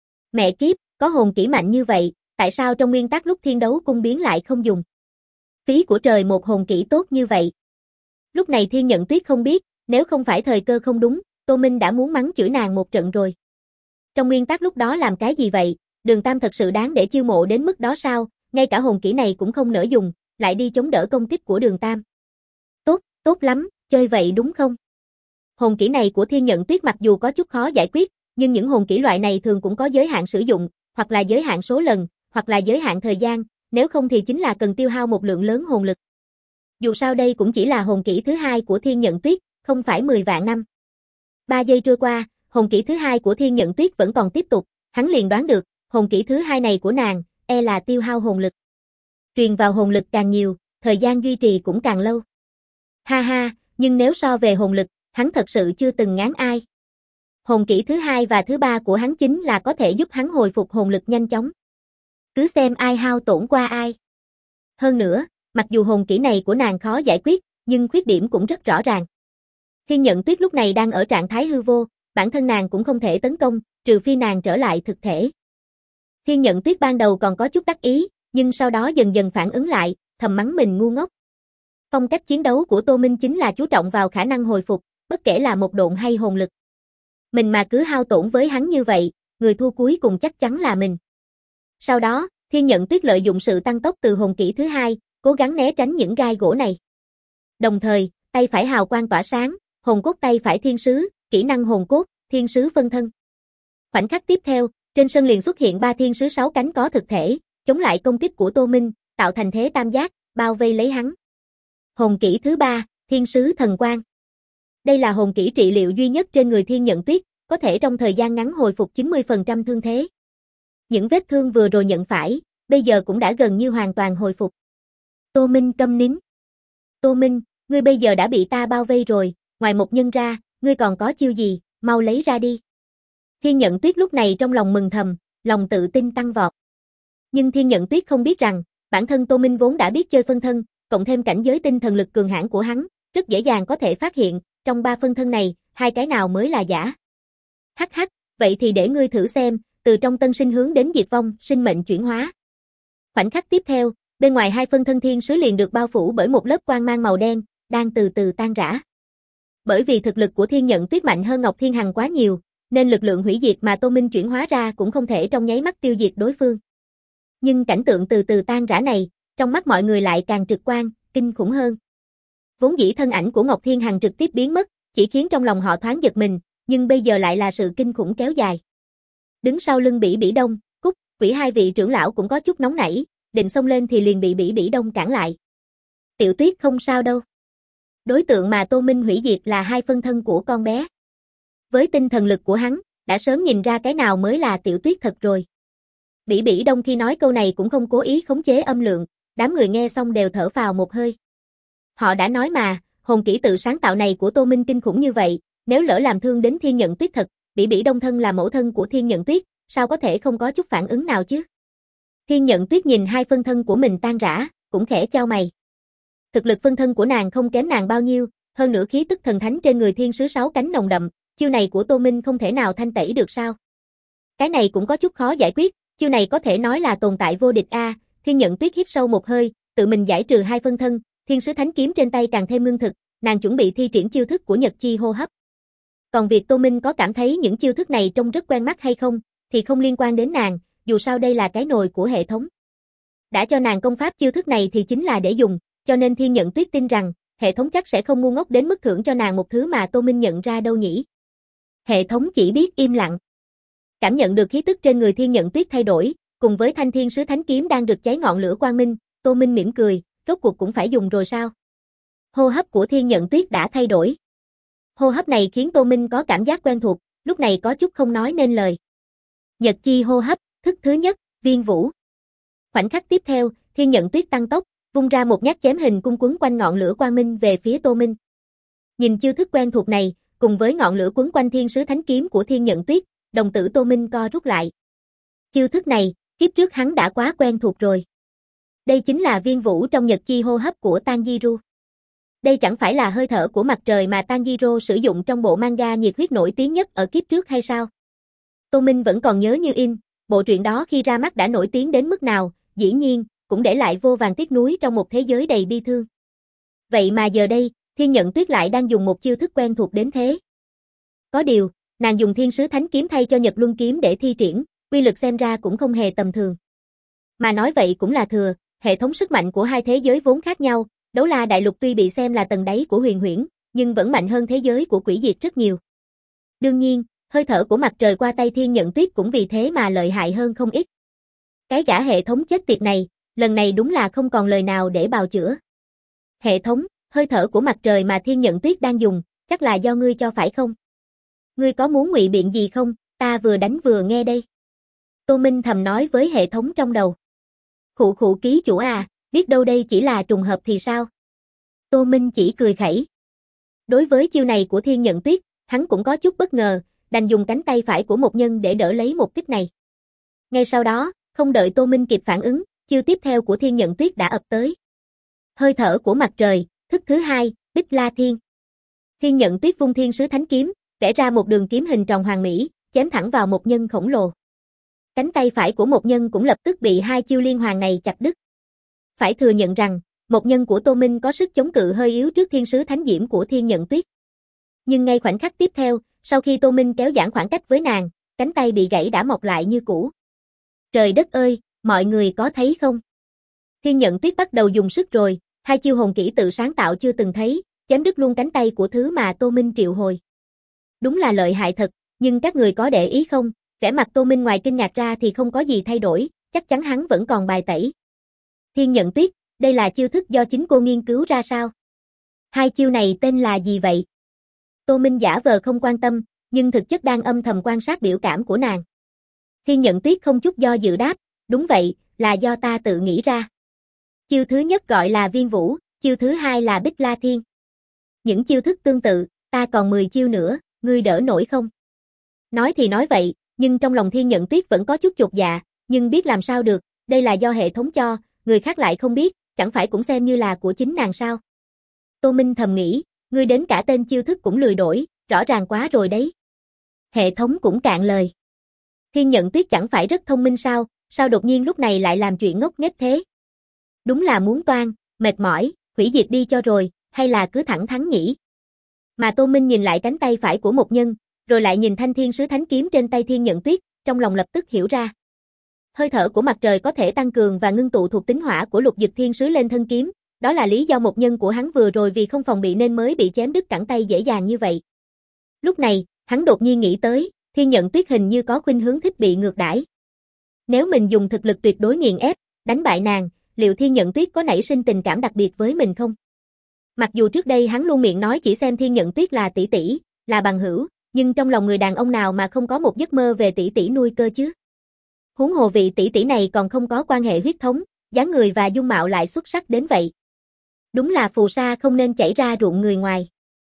Mẹ kiếp, có hồn kỹ mạnh như vậy, tại sao trong nguyên tắc lúc thiên đấu cung biến lại không dùng? Phí của trời một hồn kỹ tốt như vậy. Lúc này Thiên Nhận Tuyết không biết, nếu không phải thời cơ không đúng, Tô Minh đã muốn mắng chửi nàng một trận rồi. Trong nguyên tắc lúc đó làm cái gì vậy? Đường Tam thật sự đáng để chiêu mộ đến mức đó sao? Ngay cả hồn kỹ này cũng không nỡ dùng, lại đi chống đỡ công kích của Đường Tam. Tốt, tốt lắm, chơi vậy đúng không? Hồn kỹ này của Thiên Nhận Tuyết mặc dù có chút khó giải quyết, nhưng những hồn kỹ loại này thường cũng có giới hạn sử dụng, hoặc là giới hạn số lần, hoặc là giới hạn thời gian, nếu không thì chính là cần tiêu hao một lượng lớn hồn lực. Dù sao đây cũng chỉ là hồn kỹ thứ hai của Thiên Nhận Tuyết, không phải 10 vạn năm. 3 giây trôi qua, hồn kỹ thứ hai của Thiên Nhận Tuyết vẫn còn tiếp tục, hắn liền đoán được, hồn kỹ thứ hai này của nàng, là tiêu hao hồn lực. Truyền vào hồn lực càng nhiều, thời gian duy trì cũng càng lâu. Ha ha, nhưng nếu so về hồn lực, hắn thật sự chưa từng ngán ai. Hồn kỹ thứ hai và thứ ba của hắn chính là có thể giúp hắn hồi phục hồn lực nhanh chóng. Cứ xem ai hao tổn qua ai. Hơn nữa, mặc dù hồn kỹ này của nàng khó giải quyết, nhưng khuyết điểm cũng rất rõ ràng. Thiên Nhận Tuyết lúc này đang ở trạng thái hư vô, bản thân nàng cũng không thể tấn công, trừ phi nàng trở lại thực thể. Thiên Nhận Tuyết ban đầu còn có chút đắc ý, nhưng sau đó dần dần phản ứng lại, thầm mắng mình ngu ngốc. Phong cách chiến đấu của Tô Minh chính là chú trọng vào khả năng hồi phục, bất kể là một độn hay hồn lực. Mình mà cứ hao tổn với hắn như vậy, người thua cuối cùng chắc chắn là mình. Sau đó, Thiên Nhận Tuyết lợi dụng sự tăng tốc từ hồn kỹ thứ hai, cố gắng né tránh những gai gỗ này. Đồng thời, tay phải hào quang tỏa sáng, hồn cốt tay phải thiên sứ, kỹ năng hồn cốt, thiên sứ phân thân. Khoảnh khắc tiếp theo, trên sân liền xuất hiện 3 thiên sứ 6 cánh có thực thể, chống lại công kích của Tô Minh, tạo thành thế tam giác, bao vây lấy hắn. Hồn kỹ thứ 3, thiên sứ thần quang. Đây là hồn kỹ trị liệu duy nhất trên người Thiên Nhận Tuyết, có thể trong thời gian ngắn hồi phục 90% thương thế. Những vết thương vừa rồi nhận phải, bây giờ cũng đã gần như hoàn toàn hồi phục. Tô Minh câm nín. Tô Minh, ngươi bây giờ đã bị ta bao vây rồi, ngoài một nhân ra, ngươi còn có chiêu gì, mau lấy ra đi. Thiên Nhận Tuyết lúc này trong lòng mừng thầm, lòng tự tin tăng vọt. Nhưng Thiên Nhận Tuyết không biết rằng, bản thân Tô Minh vốn đã biết chơi phân thân, cộng thêm cảnh giới tinh thần lực cường hãn của hắn, rất dễ dàng có thể phát hiện, trong 3 phân thân này, 2 cái nào mới là giả. Hắc hắc, vậy thì để ngươi thử xem, từ trong tân sinh hướng đến diệt vong, sinh mệnh chuyển hóa. Khoảnh khắc tiếp theo, Bên ngoài hai phân thân thiên sứ liền được bao phủ bởi một lớp quang mang màu đen, đang từ từ tan rã. Bởi vì thực lực của Thiên Nhận Tuyết mạnh hơn Ngọc Thiên Hằng quá nhiều, nên lực lượng hủy diệt mà Tô Minh chuyển hóa ra cũng không thể trong nháy mắt tiêu diệt đối phương. Nhưng cảnh tượng từ từ tan rã này, trong mắt mọi người lại càng trực quan, kinh khủng hơn. Vốn dĩ thân ảnh của Ngọc Thiên Hằng trực tiếp biến mất, chỉ khiến trong lòng họ thoáng giật mình, nhưng bây giờ lại là sự kinh khủng kéo dài. Đứng sau lưng Bỉ Bỉ Đông, Cúc, Quỷ hai vị trưởng lão cũng có chút nóng nảy, định xông lên thì liền bị Bỉ Bỉ Đông cản lại. Tiểu Tuyết không sao đâu. Đối tượng mà Tô Minh hủy diệt là hai phân thân của con bé. Với tinh thần lực của hắn, đã sớm nhìn ra cái nào mới là Tiểu Tuyết thật rồi. Bỉ Bỉ Đông khi nói câu này cũng không cố ý khống chế âm lượng, đám người nghe xong đều thở phào một hơi. Họ đã nói mà, hồn kỹ tự sáng tạo này của Tô Minh kinh khủng như vậy, nếu lỡ làm thương đến Thiên Nhận Tuyết thật, Bỉ Bỉ Đông thân là mẫu thân của Thiên Nhận Tuyết, sao có thể không có chút phản ứng nào chứ? Thiên Nhận Tuyết nhìn hai phân thân của mình tan rã, cũng khẽ chau mày. Thực lực phân thân của nàng không kém nàng bao nhiêu, hơn nữa khí tức thần thánh trên người thiên sứ sáu cánh nồng đậm, chiêu này của Tô Minh không thể nào thanh tẩy được sao? Cái này cũng có chút khó giải quyết, chiêu này có thể nói là tồn tại vô địch a. Thiên Nhận Tuyết hít sâu một hơi, tự mình giải trừ hai phân thân, thiên sứ thánh kiếm trên tay càng thêm ngưng thực, nàng chuẩn bị thi triển chiêu thức của Nhật Chi hô hấp. Còn việc Tô Minh có cảm thấy những chiêu thức này trông rất quen mắt hay không, thì không liên quan đến nàng, dù sao đây là cái nồi của hệ thống. Đã cho nàng công pháp chiêu thức này thì chính là để dùng, cho nên Thiên Nhận Tuyết tin rằng, hệ thống chắc sẽ không ngu ngốc đến mức thưởng cho nàng một thứ mà Tô Minh nhận ra đâu nhỉ. Hệ thống chỉ biết im lặng. Cảm nhận được khí tức trên người Thiên Nhận Tuyết thay đổi, cùng với thanh thiên sứ thánh kiếm đang rực cháy ngọn lửa quang minh, Tô Minh mỉm cười, rốt cuộc cũng phải dùng rồi sao? Hô hấp của Thiên Nhận Tuyết đã thay đổi. Hô hấp này khiến Tô Minh có cảm giác quen thuộc, lúc này có chút không nói nên lời. Nhật Chi hô hấp, thức thứ nhất, Viên Vũ. Khoảnh khắc tiếp theo, Thiên Nhận Tuyết tăng tốc, vung ra một nhát chém hình cung quấn quanh ngọn lửa quang minh về phía Tô Minh. Nhìn chiêu thức quen thuộc này, cùng với ngọn lửa quấn quanh thiên sứ thánh kiếm của Thiên Nhận Tuyết, đồng tử Tô Minh co rút lại. Chiêu thức này, kiếp trước hắn đã quá quen thuộc rồi. Đây chính là Viên Vũ trong Nhật Chi hô hấp của Tanjiro. Đây chẳng phải là hơi thở của mặt trời mà Tanjiro sử dụng trong bộ manga nhiệt huyết nổi tiếng nhất ở kiếp trước hay sao? Tô Minh vẫn còn nhớ như in, bộ truyện đó khi ra mắt đã nổi tiếng đến mức nào, dĩ nhiên, cũng để lại vô vàn tiếc nuối trong một thế giới đầy bi thương. Vậy mà giờ đây, Thiên Nhận Tuyết lại đang dùng một chiêu thức quen thuộc đến thế. Có điều, nàng dùng thiên sứ thánh kiếm thay cho Nhật Luân kiếm để thi triển, uy lực xem ra cũng không hề tầm thường. Mà nói vậy cũng là thừa, hệ thống sức mạnh của hai thế giới vốn khác nhau, Đấu La Đại Lục tuy bị xem là tầng đáy của huyền huyễn, nhưng vẫn mạnh hơn thế giới của quỷ diệt rất nhiều. Đương nhiên, hơi thở của mặt trời qua tay Thiên Nhận Tuyết cũng vì thế mà lợi hại hơn không ít. Cái gã hệ thống chết tiệt này, lần này đúng là không còn lời nào để bào chữa. Hệ thống, hơi thở của mặt trời mà Thiên Nhận Tuyết đang dùng, chắc là do ngươi cho phải không? Ngươi có muốn ngụy biện gì không, ta vừa đánh vừa nghe đây. Tô Minh thầm nói với hệ thống trong đầu. Khụ khụ ký chủ à, biết đâu đây chỉ là trùng hợp thì sao? Tô Minh chỉ cười khẩy. Đối với chiêu này của Thiên Nhận Tuyết, hắn cũng có chút bất ngờ, đành dùng cánh tay phải của một nhân để đỡ lấy một kích này. Ngay sau đó, không đợi Tô Minh kịp phản ứng, chiêu tiếp theo của Thiên Nhận Tuyết đã ập tới. Hơi thở của mặt trời, thức thứ hai, Bích La Thiên. Thiên Nhận Tuyết vung thiên sứ thánh kiếm, vẽ ra một đường kiếm hình tròn hoàn mỹ, chém thẳng vào một nhân khổng lồ. Cánh tay phải của một nhân cũng lập tức bị hai chiêu liên hoàn này chặt đứt. Phải thừa nhận rằng, một nhân của Tô Minh có sức chống cự hơi yếu trước thiên sứ thánh diễm của Thiên Nhận Tuyết. Nhưng ngay khoảnh khắc tiếp theo, sau khi Tô Minh kéo giãn khoảng cách với nàng, cánh tay bị gãy đã mọc lại như cũ. Trời đất ơi, mọi người có thấy không? Thiên Nhận Tuyết bắt đầu dùng sức rồi, hai chiêu hồn kỹ tự sáng tạo chưa từng thấy, chém đứt luôn cánh tay của thứ mà Tô Minh triệu hồi. Đúng là lợi hại thật, nhưng các người có để ý không, vẻ mặt Tô Minh ngoài kinh ngạc ra thì không có gì thay đổi, chắc chắn hắn vẫn còn bài tẩy. Thiên Nhận Tuyết, đây là chiêu thức do chính cô nghiên cứu ra sao? Hai chiêu này tên là gì vậy? Tô Minh giả vờ không quan tâm, nhưng thực chất đang âm thầm quan sát biểu cảm của nàng. Thiên Nhận Tuyết không chút do dự đáp, đúng vậy, là do ta tự nghĩ ra. Chiêu thứ nhất gọi là Viên Vũ, chiêu thứ hai là Bích La Thiên. Những chiêu thức tương tự, ta còn 10 chiêu nữa, ngươi đỡ nổi không? Nói thì nói vậy, nhưng trong lòng Thiên Nhận Tuyết vẫn có chút chột dạ, nhưng biết làm sao được, đây là do hệ thống cho, người khác lại không biết, chẳng phải cũng xem như là của chính nàng sao? Tô Minh thầm nghĩ, ngươi đến cả tên chiêu thức cũng lười đổi, rõ ràng quá rồi đấy. Hệ thống cũng cạn lời. Thiên Nhận Tuyết chẳng phải rất thông minh sao, sao đột nhiên lúc này lại làm chuyện ngốc nghếch thế? Đúng là muốn toan, mệt mỏi, hủy diệt đi cho rồi, hay là cứ thẳng thắn nhỉ? Mà Tô Minh nhìn lại cánh tay phải của Mộc Nhân, rồi lại nhìn thanh thiên sứ thánh kiếm trên tay Thiên Nhận Tuyết, trong lòng lập tức hiểu ra. Hơi thở của mặt trời có thể tăng cường và ngưng tụ thuộc tính hỏa của Lục Dực Thiên Sứ lên thân kiếm, đó là lý do Mộc Nhân của hắn vừa rồi vì không phòng bị nên mới bị chém đứt cẳng tay dễ dàng như vậy. Lúc này, hắn đột nhiên nghĩ tới, Thiên Nhận Tuyết hình như có khuynh hướng thích bị ngược đãi. Nếu mình dùng thực lực tuyệt đối nghiền ép, đánh bại nàng, liệu Thiên Nhận Tuyết có nảy sinh tình cảm đặc biệt với mình không? Mặc dù trước đây hắn luôn miệng nói chỉ xem Thiên Nhận Tuyết là tỷ tỷ, là bằng hữu, nhưng trong lòng người đàn ông nào mà không có một giấc mơ về tỷ tỷ nuôi cơ chứ? Huống hồ vị tỷ tỷ này còn không có quan hệ huyết thống, dáng người và dung mạo lại xuất sắc đến vậy. Đúng là phù sa không nên chảy ra ruộng người ngoài.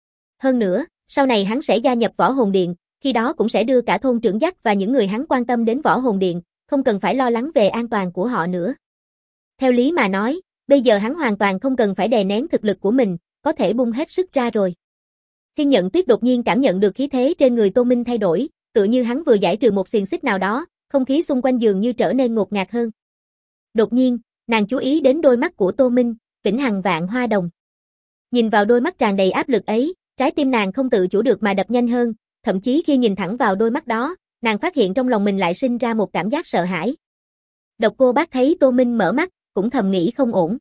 Hơn nữa, sau này hắn sẽ gia nhập Võ Hồn Điện, khi đó cũng sẽ đưa cả thôn trưởng dắt và những người hắn quan tâm đến Võ Hồn Điện, không cần phải lo lắng về an toàn của họ nữa. Theo lý mà nói, bây giờ hắn hoàn toàn không cần phải đè nén thực lực của mình, có thể bung hết sức ra rồi. Thiên Nhận Tuyết đột nhiên cảm nhận được khí thế trên người Tô Minh thay đổi, tựa như hắn vừa giải trừ một xiềng xích nào đó, không khí xung quanh dường như trở nên ngột ngạt hơn. Đột nhiên, nàng chú ý đến đôi mắt của Tô Minh, vĩnh hằng vạn hoa đồng. Nhìn vào đôi mắt tràn đầy áp lực ấy, trái tim nàng không tự chủ được mà đập nhanh hơn, thậm chí khi nhìn thẳng vào đôi mắt đó, nàng phát hiện trong lòng mình lại sinh ra một cảm giác sợ hãi. Độc Cô Bác thấy Tô Minh mở mắt, cũng thầm nghĩ không ổn.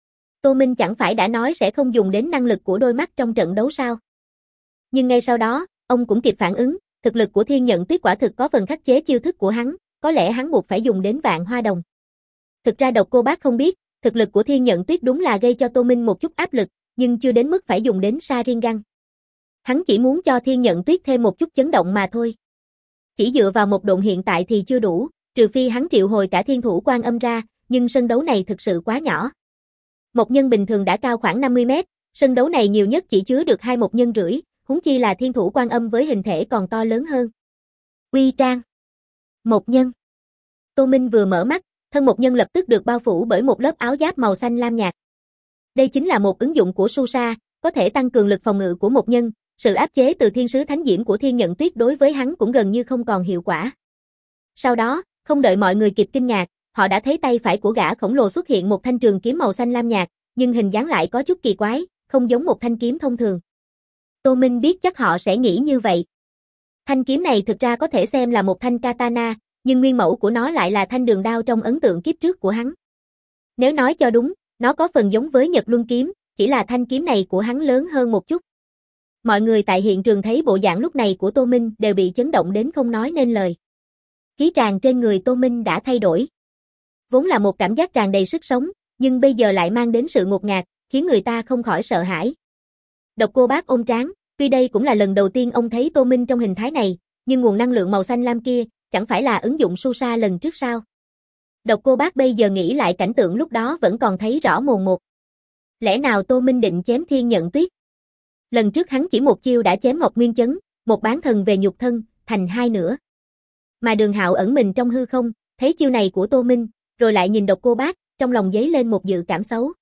Tô Minh chẳng phải đã nói sẽ không dùng đến năng lực của đôi mắt trong trận đấu sao? Nhưng ngay sau đó, ông cũng kịp phản ứng, thực lực của Thiên Nhận Tuyết quả thực có phần khắc chế chiêu thức của hắn, có lẽ hắn buộc phải dùng đến vạn hoa đồng. Thực ra Độc Cô Bác không biết, thực lực của Thiên Nhận Tuyết đúng là gây cho Tô Minh một chút áp lực, nhưng chưa đến mức phải dùng đến Sharingan. Hắn chỉ muốn cho Thiên Nhận Tuyết thêm một chút chấn động mà thôi. Chỉ dựa vào một độn hiện tại thì chưa đủ, trừ phi hắn triệu hồi cả Thiên Thủ Quan Âm ra, nhưng sân đấu này thực sự quá nhỏ. Một nhân bình thường đã cao khoảng 50 mét, sân đấu này nhiều nhất chỉ chứa được 2 một nhân rưỡi, huống chi là Thiên Thủ Quan Âm với hình thể còn to lớn hơn. Uy Trang. Một nhân. Tô Minh vừa mở mắt, thân một nhân lập tức được bao phủ bởi một lớp áo giáp màu xanh lam nhạt. Đây chính là một ứng dụng của Susa, có thể tăng cường lực phòng ngự của một nhân, sự áp chế từ thiên sứ thánh diễm của Thiên Nhận Tuyết đối với hắn cũng gần như không còn hiệu quả. Sau đó, không đợi mọi người kịp kinh ngạc, họ đã thấy tay phải của gã khổng lồ xuất hiện một thanh trường kiếm màu xanh lam nhạt, nhưng hình dáng lại có chút kỳ quái, không giống một thanh kiếm thông thường. Tô Minh biết chắc họ sẽ nghĩ như vậy. Thanh kiếm này thực ra có thể xem là một thanh katana, nhưng nguyên mẫu của nó lại là thanh đường đao trong ấn tượng kiếp trước của hắn. Nếu nói cho đúng, nó có phần giống với Nhật Luân kiếm, chỉ là thanh kiếm này của hắn lớn hơn một chút. Mọi người tại hiện trường thấy bộ dạng lúc này của Tô Minh đều bị chấn động đến không nói nên lời. Khí tràng trên người Tô Minh đã thay đổi. Vốn là một cảm giác tràn đầy sức sống, nhưng bây giờ lại mang đến sự ngột ngạt, khiến người ta không khỏi sợ hãi. Độc Cô Bác ôm trán, tuy đây cũng là lần đầu tiên ông thấy Tô Minh trong hình thái này, nhưng nguồn năng lượng màu xanh lam kia, chẳng phải là ứng dụng Susa lần trước sao? Độc Cô Bác bây giờ nghĩ lại cảnh tượng lúc đó vẫn còn thấy rõ mồn một. Lẽ nào Tô Minh định chém Thiên Nhận Tuyết? Lần trước hắn chỉ một chiêu đã chém Ngọc Nguyên Chấn, một bán thần về nhục thân, thành hai nửa. Mà Đường Hạo ẩn mình trong hư không, thấy chiêu này của Tô Minh, rồi lại nhìn Độc Cô Bác, trong lòng dấy lên một dự cảm xấu.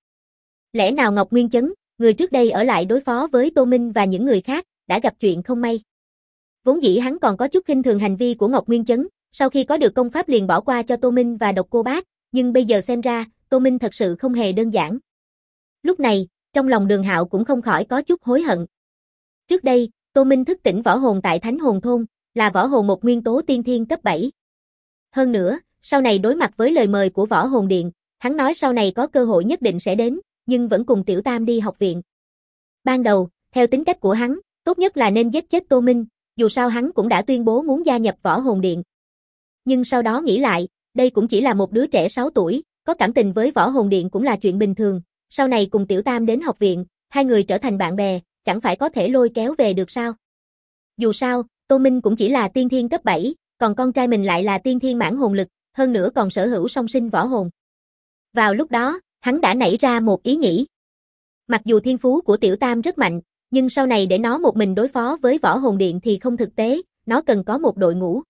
Lẽ nào Ngọc Nguyên Chấn, người trước đây ở lại đối phó với Tô Minh và những người khác, đã gặp chuyện không may? Vốn dĩ hắn còn có chút khinh thường hành vi của Ngọc Nguyên Chấn, sau khi có được công pháp liền bỏ qua cho Tô Minh và Độc Cô Bác, nhưng bây giờ xem ra, Tô Minh thật sự không hề đơn giản. Lúc này, trong lòng Đường Hạo cũng không khỏi có chút hối hận. Trước đây, Tô Minh thức tỉnh võ hồn tại Thánh Hồn Thôn, là võ hồn một nguyên tố tiên thiên cấp 7. Hơn nữa, sau này đối mặt với lời mời của Võ Hồn Điện, hắn nói sau này có cơ hội nhất định sẽ đến, nhưng vẫn cùng Tiểu Tam đi học viện. Ban đầu, theo tính cách của hắn, tốt nhất là nên giết chết Tô Minh, dù sao hắn cũng đã tuyên bố muốn gia nhập Võ Hồn Điện. Nhưng sau đó nghĩ lại, đây cũng chỉ là một đứa trẻ 6 tuổi, có cảm tình với Võ Hồn Điện cũng là chuyện bình thường, sau này cùng Tiểu Tam đến học viện, hai người trở thành bạn bè, chẳng phải có thể lôi kéo về được sao? Dù sao, Tô Minh cũng chỉ là tiên thiên cấp 7, còn con trai mình lại là tiên thiên mãn hồn lực, hơn nữa còn sở hữu song sinh võ hồn. Vào lúc đó, hắn đã nảy ra một ý nghĩ. Mặc dù thiên phú của Tiểu Tam rất mạnh, nhưng sau này để nó một mình đối phó với Võ Hồn Điện thì không thực tế, nó cần có một đội ngũ.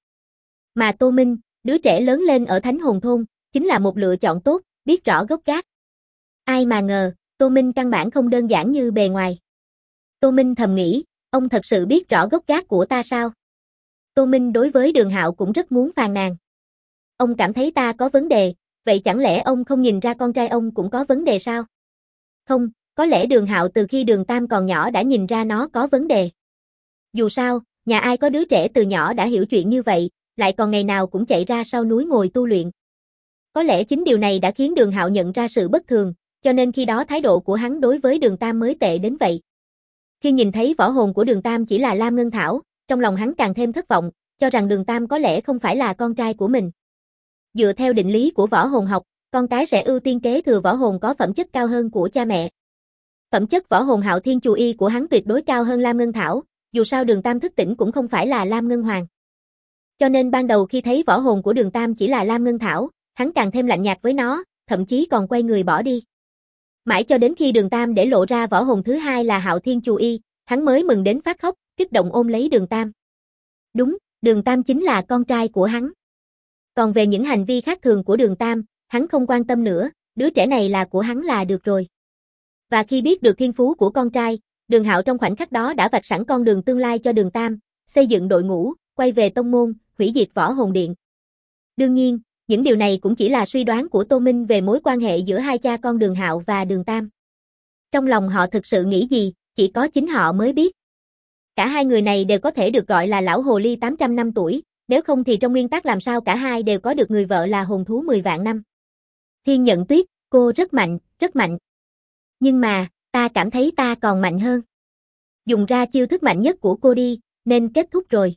Mà Tô Minh, đứa trẻ lớn lên ở Thánh Hồn Thôn, chính là một lựa chọn tốt, biết rõ gốc gác. Ai mà ngờ, Tô Minh căn bản không đơn giản như bề ngoài. Tô Minh thầm nghĩ, ông thật sự biết rõ gốc gác của ta sao? Tô Minh đối với Đường Hạo cũng rất muốn phàn nàn. Ông cảm thấy ta có vấn đề, Vậy chẳng lẽ ông không nhìn ra con trai ông cũng có vấn đề sao? Không, có lẽ Đường Hạo từ khi Đường Tam còn nhỏ đã nhìn ra nó có vấn đề. Dù sao, nhà ai có đứa trẻ từ nhỏ đã hiểu chuyện như vậy, lại còn ngày nào cũng chạy ra sau núi ngồi tu luyện. Có lẽ chính điều này đã khiến Đường Hạo nhận ra sự bất thường, cho nên khi đó thái độ của hắn đối với Đường Tam mới tệ đến vậy. Khi nhìn thấy võ hồn của Đường Tam chỉ là Lam Ngân Thảo, trong lòng hắn càng thêm thất vọng, cho rằng Đường Tam có lẽ không phải là con trai của mình. Dựa theo định lý của võ hồn học, con cái sẽ ưu tiên kế thừa võ hồn có phẩm chất cao hơn của cha mẹ. Phẩm chất võ hồn Hạo Thiên Chù Y của hắn tuyệt đối cao hơn Lam Ngân Thảo, dù sao Đường Tam thức tỉnh cũng không phải là Lam Ngân Hoàng. Cho nên ban đầu khi thấy võ hồn của Đường Tam chỉ là Lam Ngân Thảo, hắn càng thêm lạnh nhạt với nó, thậm chí còn quay người bỏ đi. Mãi cho đến khi Đường Tam để lộ ra võ hồn thứ hai là Hạo Thiên Chù Y, hắn mới mừng đến phát khóc, kích động ôm lấy Đường Tam. Đúng, Đường Tam chính là con trai của hắn. Còn về những hành vi khác thường của Đường Tam, hắn không quan tâm nữa, đứa trẻ này là của hắn là được rồi. Và khi biết được thiên phú của con trai, Đường Hạo trong khoảnh khắc đó đã vạch sẵn con đường tương lai cho Đường Tam, xây dựng đội ngũ, quay về tông môn, hủy diệt Võ Hồn Điện. Đương nhiên, những điều này cũng chỉ là suy đoán của Tô Minh về mối quan hệ giữa hai cha con Đường Hạo và Đường Tam. Trong lòng họ thực sự nghĩ gì, chỉ có chính họ mới biết. Cả hai người này đều có thể được gọi là lão hồ ly 800 năm tuổi, nếu không thì trong nguyên tắc làm sao cả hai đều có được người vợ là hồn thú 10 vạn năm. Thiên Nhận Tuyết, cô rất mạnh, rất mạnh. Nhưng mà, ta cảm thấy ta còn mạnh hơn. Dùng ra chiêu thức mạnh nhất của cô đi, nên kết thúc rồi.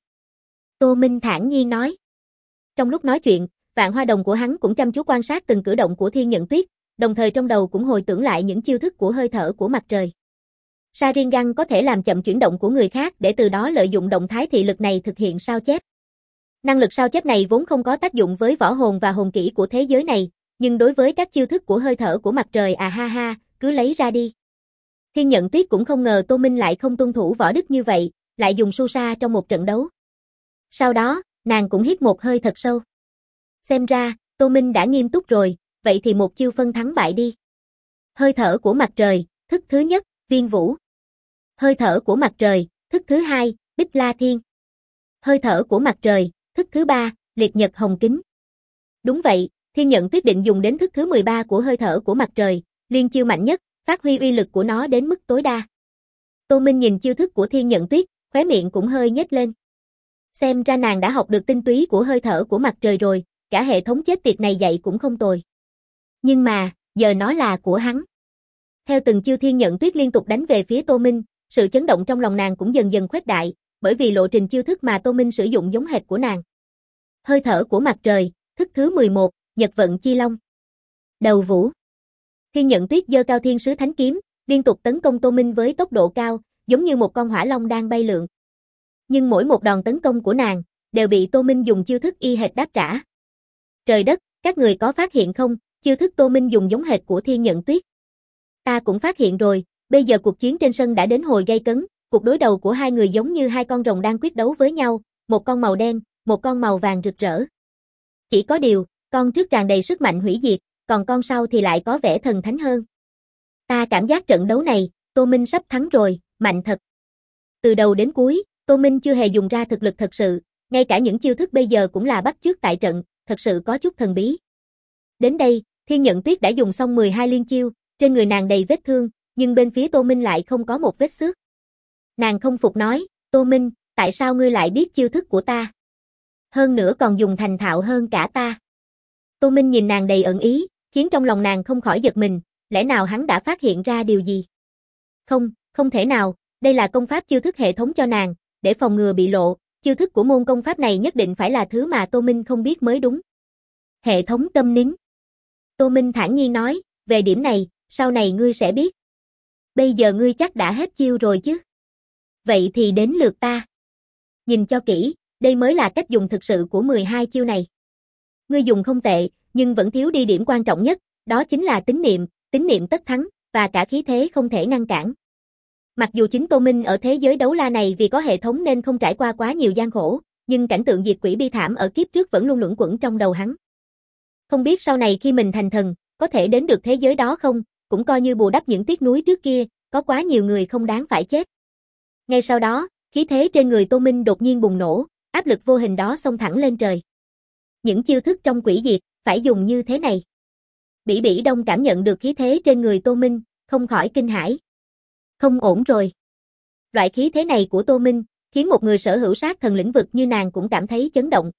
Tô Minh thản nhiên nói. Trong lúc nói chuyện, Vạn Hoa Đồng của hắn cũng chăm chú quan sát từng cử động của Thiên Nhận Tuyết, đồng thời trong đầu cũng hồi tưởng lại những chiêu thức của hơi thở của mặt trời. Sharingan có thể làm chậm chuyển động của người khác để từ đó lợi dụng động thái thị lực này thực hiện sao chép. Năng lực sao chép này vốn không có tác dụng với võ hồn và hồn kỹ của thế giới này, nhưng đối với các chiêu thức của hơi thở của mặt trời ha ha, cứ lấy ra đi. Thiên Nhận Tuyết cũng không ngờ Tô Minh lại không tuân thủ võ đức như vậy, lại dùng su sa trong một trận đấu. Sau đó, nàng cũng hít một hơi thật sâu. Xem ra, Tô Minh đã nghiêm túc rồi, vậy thì một chiêu phân thắng bại đi. Hơi thở của mặt trời, thức thứ nhất, Viên Vũ. Hơi thở của mặt trời, thức thứ hai, Bích La Thiên. Hơi thở của mặt trời, thức thứ ba, Liệt Nhật Hồng Kính. Đúng vậy, Thiên Nhận Tuyết định dùng đến thức thứ 13 của hơi thở của mặt trời, liên chiêu mạnh nhất, phát huy uy lực của nó đến mức tối đa. Tô Minh nhìn chiêu thức của Thiên Nhận Tuyết, khóe miệng cũng hơi nhếch lên. Xem ra nàng đã học được tinh túy của hơi thở của mặt trời rồi, cả hệ thống chết tiệt này dạy cũng không tồi. Nhưng mà, giờ nó là của hắn. Theo từng chiêu Thiên Nhận Tuyết liên tục đánh về phía Tô Minh, sự chấn động trong lòng nàng cũng dần dần khuếch đại, bởi vì lộ trình chiêu thức mà Tô Minh sử dụng giống hệt của nàng. Hơi thở của mặt trời, thức thứ 11, Nhật Vận Chi Long. Đầu vũ. Thiên Nhận Tuyết giơ cao Thiên Sứ Thánh Kiếm, liên tục tấn công Tô Minh với tốc độ cao, giống như một con hỏa long đang bay lượn. Nhưng mỗi một đòn tấn công của nàng, đều bị Tô Minh dùng chiêu thức y hệt đáp trả. Trời đất, các người có phát hiện không, chiêu thức Tô Minh dùng giống hệt của Thiên Nhận Tuyết. Ta cũng phát hiện rồi, bây giờ cuộc chiến trên sân đã đến hồi gay cấn, cuộc đối đầu của hai người giống như hai con rồng đang quyết đấu với nhau, một con màu đen, một con màu vàng rực rỡ. Chỉ có điều, con trước tràn đầy sức mạnh hủy diệt, còn con sau thì lại có vẻ thần thánh hơn. Ta cảm giác trận đấu này, Tô Minh sắp thắng rồi, mạnh thật. Từ đầu đến cuối, Tô Minh chưa hề dùng ra thực lực thật sự, ngay cả những chiêu thức bây giờ cũng là bắt chước tại trận, thật sự có chút thần bí. Đến đây, Thiên Nhận Tuyết đã dùng xong 12 liên chiêu, trên người nàng đầy vết thương, nhưng bên phía Tô Minh lại không có một vết xước. Nàng không phục nói, Tô Minh, tại sao ngươi lại biết chiêu thức của ta? Hơn nữa còn dùng thành thạo hơn cả ta. Tô Minh nhìn nàng đầy ẩn ý, khiến trong lòng nàng không khỏi giật mình, lẽ nào hắn đã phát hiện ra điều gì? Không, không thể nào, đây là công pháp chiêu thức hệ thống cho nàng, để phòng ngừa bị lộ, chiêu thức của môn công pháp này nhất định phải là thứ mà Tô Minh không biết mới đúng. Hệ thống câm nín. Tô Minh thản nhiên nói, về điểm này, sau này ngươi sẽ biết. Bây giờ ngươi chắc đã hết chiêu rồi chứ? Vậy thì đến lượt ta. Nhìn cho kỹ, đây mới là cách dùng thực sự của 12 chiêu này. Ngươi dùng không tệ, nhưng vẫn thiếu đi điểm quan trọng nhất, đó chính là tín niệm tất thắng, và cả khí thế không thể ngăn cản. Mặc dù chính Tô Minh ở thế giới đấu la này vì có hệ thống nên không trải qua quá nhiều gian khổ, nhưng cảnh tượng diệt quỷ bi thảm ở kiếp trước vẫn luôn luẩn quẩn trong đầu hắn. Không biết sau này khi mình thành thần, có thể đến được thế giới đó không, cũng coi như bù đắp những tiếc nuối trước kia, có quá nhiều người không đáng phải chết. Ngay sau đó, khí thế trên người Tô Minh đột nhiên bùng nổ, áp lực vô hình đó xông thẳng lên trời. Những chiêu thức trong quỷ diệt, phải dùng như thế này. Bỉ Bỉ Đông cảm nhận được khí thế trên người Tô Minh, không khỏi kinh hãi. Không ổn rồi. Loại khí thế này của Tô Minh, khiến một người sở hữu sát thần lĩnh vực như nàng cũng cảm thấy chấn động.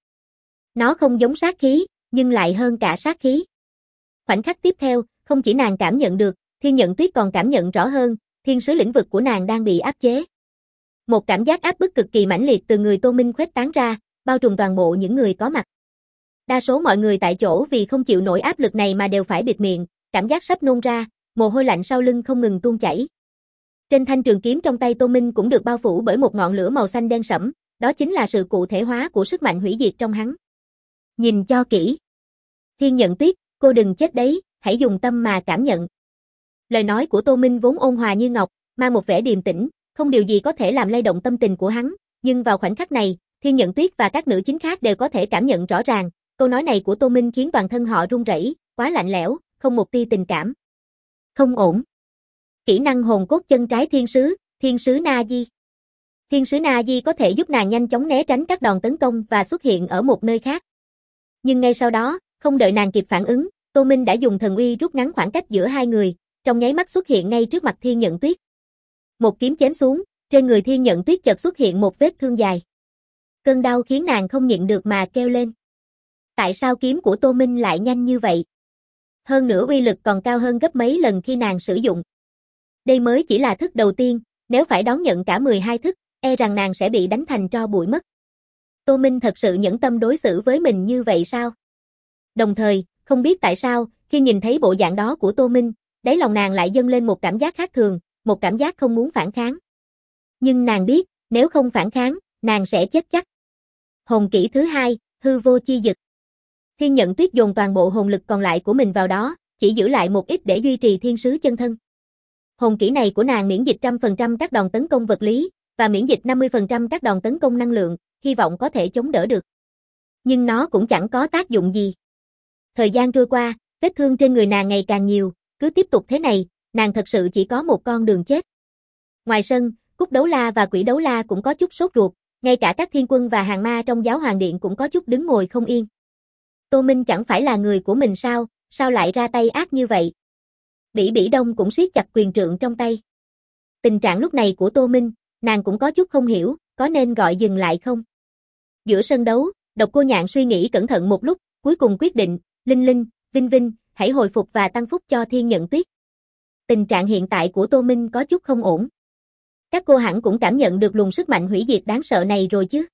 Nó không giống sát khí, nhưng lại hơn cả sát khí. Khoảnh khắc tiếp theo, không chỉ nàng cảm nhận được, Thiên Nhận Tuyết còn cảm nhận rõ hơn, thiên sứ lĩnh vực của nàng đang bị áp chế. Một cảm giác áp bức cực kỳ mãnh liệt từ người Tô Minh khuếch tán ra, bao trùm toàn bộ những người có mặt. Đa số mọi người tại chỗ vì không chịu nổi áp lực này mà đều phải bịt miệng, cảm giác sắp nôn ra, mồ hôi lạnh sau lưng không ngừng tuôn chảy. Trên thanh trường kiếm trong tay Tô Minh cũng được bao phủ bởi một ngọn lửa màu xanh đen sẫm, đó chính là sự cụ thể hóa của sức mạnh hủy diệt trong hắn. Nhìn cho kỹ. Thiên Nhận Tuyết, cô đừng chết đấy, hãy dùng tâm mà cảm nhận. Lời nói của Tô Minh vốn ôn hòa như ngọc, mang một vẻ điềm tĩnh, không điều gì có thể làm lay động tâm tình của hắn, nhưng vào khoảnh khắc này, Thiên Nhận Tuyết và các nữ chính khác đều có thể cảm nhận rõ ràng, câu nói này của Tô Minh khiến toàn thân họ run rẩy, quá lạnh lẽo, không một tia tình cảm. Không ổn. Kỹ năng hồn cốt chân trái thiên sứ Na Di. Thiên sứ Na Di có thể giúp nàng nhanh chóng né tránh các đòn tấn công và xuất hiện ở một nơi khác. Nhưng ngay sau đó, không đợi nàng kịp phản ứng, Tô Minh đã dùng thần uy rút ngắn khoảng cách giữa hai người, trong nháy mắt xuất hiện ngay trước mặt Thiên Nhận Tuyết. Một kiếm chém xuống, trên người Thiên Nhận Tuyết chợt xuất hiện một vết thương dài. Cơn đau khiến nàng không nhịn được mà kêu lên. Tại sao kiếm của Tô Minh lại nhanh như vậy? Hơn nữa uy lực còn cao hơn gấp mấy lần khi nàng sử dụng. Đây mới chỉ là thức đầu tiên, nếu phải đón nhận cả 12 thức, e rằng nàng sẽ bị đánh thành tro bụi mất. Tô Minh thật sự nhẫn tâm đối xử với mình như vậy sao? Đồng thời, không biết tại sao, khi nhìn thấy bộ dạng đó của Tô Minh, đáy lòng nàng lại dâng lên một cảm giác khác thường, một cảm giác không muốn phản kháng. Nhưng nàng biết, nếu không phản kháng, nàng sẽ chết chắc. Hồn kỹ thứ hai, hư vô chi dực. Thiên Nhận Tuyết dồn toàn bộ hồn lực còn lại của mình vào đó, chỉ giữ lại một ít để duy trì thiên sứ chân thân. Hồn kỹ này của nàng miễn dịch 100% các đòn tấn công vật lý, và miễn dịch 50% các đòn tấn công năng lượng, hy vọng có thể chống đỡ được. Nhưng nó cũng chẳng có tác dụng gì. Thời gian trôi qua, vết thương trên người nàng ngày càng nhiều, cứ tiếp tục thế này, nàng thật sự chỉ có một con đường chết. Ngoài sân, Cúc Đấu La và Quỷ Đấu La cũng có chút sốt ruột, ngay cả các thiên quân và hàng ma trong giáo hoàng điện cũng có chút đứng ngồi không yên. Tô Minh chẳng phải là người của mình sao, sao lại ra tay ác như vậy? Bỉ Bỉ Đông cũng siết chặt quyền trượng trong tay. Tình trạng lúc này của Tô Minh, nàng cũng có chút không hiểu, có nên gọi dừng lại không? Giữa sân đấu, Độc Cô Nhạn suy nghĩ cẩn thận một lúc, cuối cùng quyết định, Linh Linh, Vinh Vinh, hãy hồi phục và tăng phúc cho Thiên Nhận Tuyết. Tình trạng hiện tại của Tô Minh có chút không ổn. Các cô hẳn cũng cảm nhận được luồng sức mạnh hủy diệt đáng sợ này rồi chứ.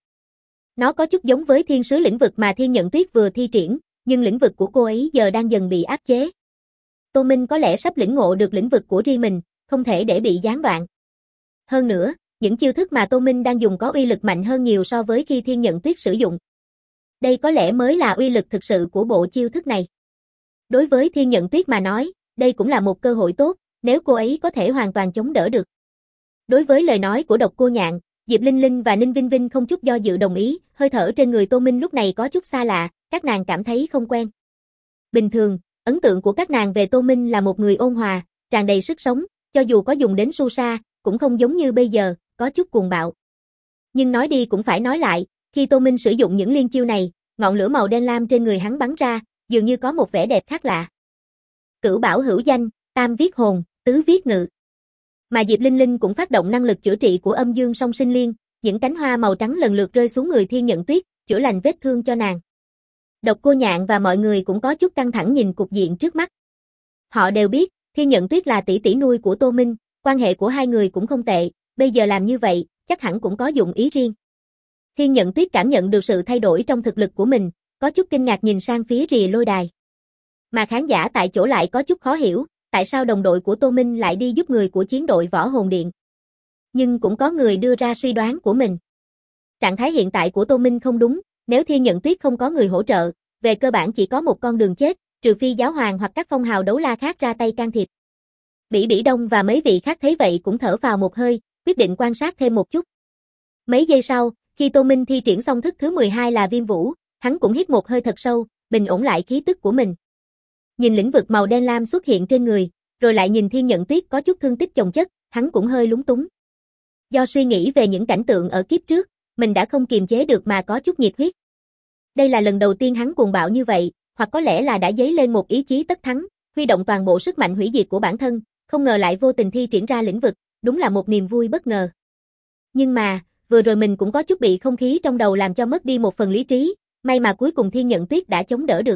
Nó có chút giống với thiên sứ lĩnh vực mà Thiên Nhận Tuyết vừa thi triển, nhưng lĩnh vực của cô ấy giờ đang dần bị áp chế. Tô Minh có lẽ sắp lĩnh ngộ được lĩnh vực của riêng mình, không thể để bị gián đoạn. Hơn nữa, những chiêu thức mà Tô Minh đang dùng có uy lực mạnh hơn nhiều so với khi Thiên Nhận Tuyết sử dụng. Đây có lẽ mới là uy lực thực sự của bộ chiêu thức này. Đối với Thiên Nhận Tuyết mà nói, đây cũng là một cơ hội tốt, nếu cô ấy có thể hoàn toàn chống đỡ được. Đối với lời nói của Độc Cô Nhạn, Diệp Linh Linh và Ninh Vinh Vinh không chút do dự đồng ý, hơi thở trên người Tô Minh lúc này có chút xa lạ, các nàng cảm thấy không quen. Bình thường, ấn tượng của các nàng về Tô Minh là một người ôn hòa, tràn đầy sức sống, cho dù có dùng đến su sa, cũng không giống như bây giờ, có chút cuồng bạo. Nhưng nói đi cũng phải nói lại, khi Tô Minh sử dụng những liên chiêu này, ngọn lửa màu đen lam trên người hắn bắn ra, dường như có một vẻ đẹp khác lạ. Cửu bảo hữu danh, tam viết hồn, tứ viết ngự. Mà Diệp Linh Linh cũng phát động năng lực chữa trị của âm dương song sinh liên, những cánh hoa màu trắng lần lượt rơi xuống người Thiên Nhận Tuyết, chữa lành vết thương cho nàng. Độc Cô Nhạn và mọi người cũng có chút căng thẳng nhìn cục diện trước mắt. Họ đều biết, Thiên Nhận Tuyết là tỷ tỷ nuôi của Tô Minh, quan hệ của hai người cũng không tệ, bây giờ làm như vậy, chắc hẳn cũng có dụng ý riêng. Thiên Nhận Tuyết cảm nhận được sự thay đổi trong thực lực của mình, có chút kinh ngạc nhìn sang phía rìa lôi đài. Mà khán giả tại chỗ lại có chút khó hiểu, tại sao đồng đội của Tô Minh lại đi giúp người của chiến đội Võ Hồn Điện. Nhưng cũng có người đưa ra suy đoán của mình. Trạng thái hiện tại của Tô Minh không đúng, nếu Thiên Nhận Tuyết không có người hỗ trợ, về cơ bản chỉ có một con đường chết, trừ phi giáo hoàng hoặc các phong hào đấu la khác ra tay can thiệp. Bỉ Bỉ Đông và mấy vị khác thấy vậy cũng thở phào một hơi, quyết định quan sát thêm một chút. Mấy giây sau, khi Tô Minh thi triển xong thức thứ 12 là Viêm Vũ, hắn cũng hít một hơi thật sâu, bình ổn lại khí tức của mình. Nhìn lĩnh vực màu đen lam xuất hiện trên người, rồi lại nhìn Thiên Nhận Tuyết có chút thương tích chồng chất, hắn cũng hơi lúng túng. Do suy nghĩ về những cảnh tượng ở kiếp trước, mình đã không kiềm chế được mà có chút nhiệt huyết. Đây là lần đầu tiên hắn cuồng bạo như vậy, hoặc có lẽ là đã dấy lên một ý chí tất thắng, huy động toàn bộ sức mạnh hủy diệt của bản thân, không ngờ lại vô tình thi triển ra lĩnh vực, đúng là một niềm vui bất ngờ. Nhưng mà, vừa rồi mình cũng có chút bị không khí trong đầu làm cho mất đi một phần lý trí, may mà cuối cùng Thiên Nhận Tuyết đã chống đỡ được.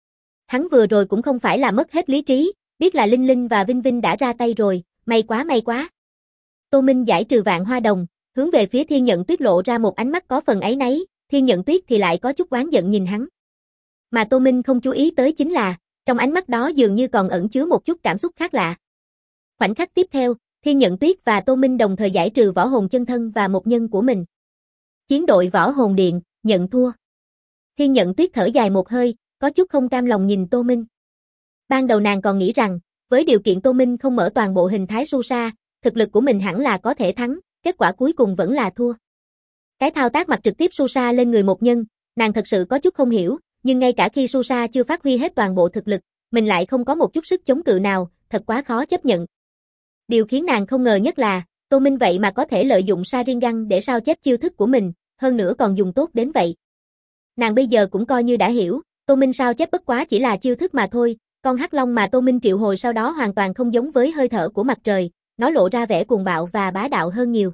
Hắn vừa rồi cũng không phải là mất hết lý trí, biết là Linh Linh và Vinh Vinh đã ra tay rồi, may quá may quá. Tô Minh giải trừ Vạn Hoa Đồng, hướng về phía Thiên Nhận Tuyết lộ ra một ánh mắt có phần áy náy, Thiên Nhận Tuyết thì lại có chút oán giận nhìn hắn. Mà Tô Minh không chú ý tới chính là, trong ánh mắt đó dường như còn ẩn chứa một chút cảm xúc khác lạ. Khoảnh khắc tiếp theo, Thiên Nhận Tuyết và Tô Minh đồng thời giải trừ võ hồn chân thân và một nhân của mình. Chiến đội Võ Hồn Điện, nhận thua. Thiên Nhận Tuyết thở dài một hơi, có chút không cam lòng nhìn Tô Minh. Ban đầu nàng còn nghĩ rằng, với điều kiện Tô Minh không mở toàn bộ hình thái Su Sa, thực lực của mình hẳn là có thể thắng, kết quả cuối cùng vẫn là thua. Cái thao tác mặc trực tiếp Su Sa lên người một nhân, nàng thật sự có chút không hiểu, nhưng ngay cả khi Su Sa chưa phát huy hết toàn bộ thực lực, mình lại không có một chút sức chống cự nào, thật quá khó chấp nhận. Điều khiến nàng không ngờ nhất là, Tô Minh vậy mà có thể lợi dụng Sharingan để sao chép chiêu thức của mình, hơn nữa còn dùng tốt đến vậy. Nàng bây giờ cũng coi như đã hiểu, Tô Minh sao chép bất quá chỉ là chiêu thức mà thôi, con hắc long mà Tô Minh triệu hồi sau đó hoàn toàn không giống với hơi thở của mặt trời, nó lộ ra vẻ cuồng bạo và bá đạo hơn nhiều.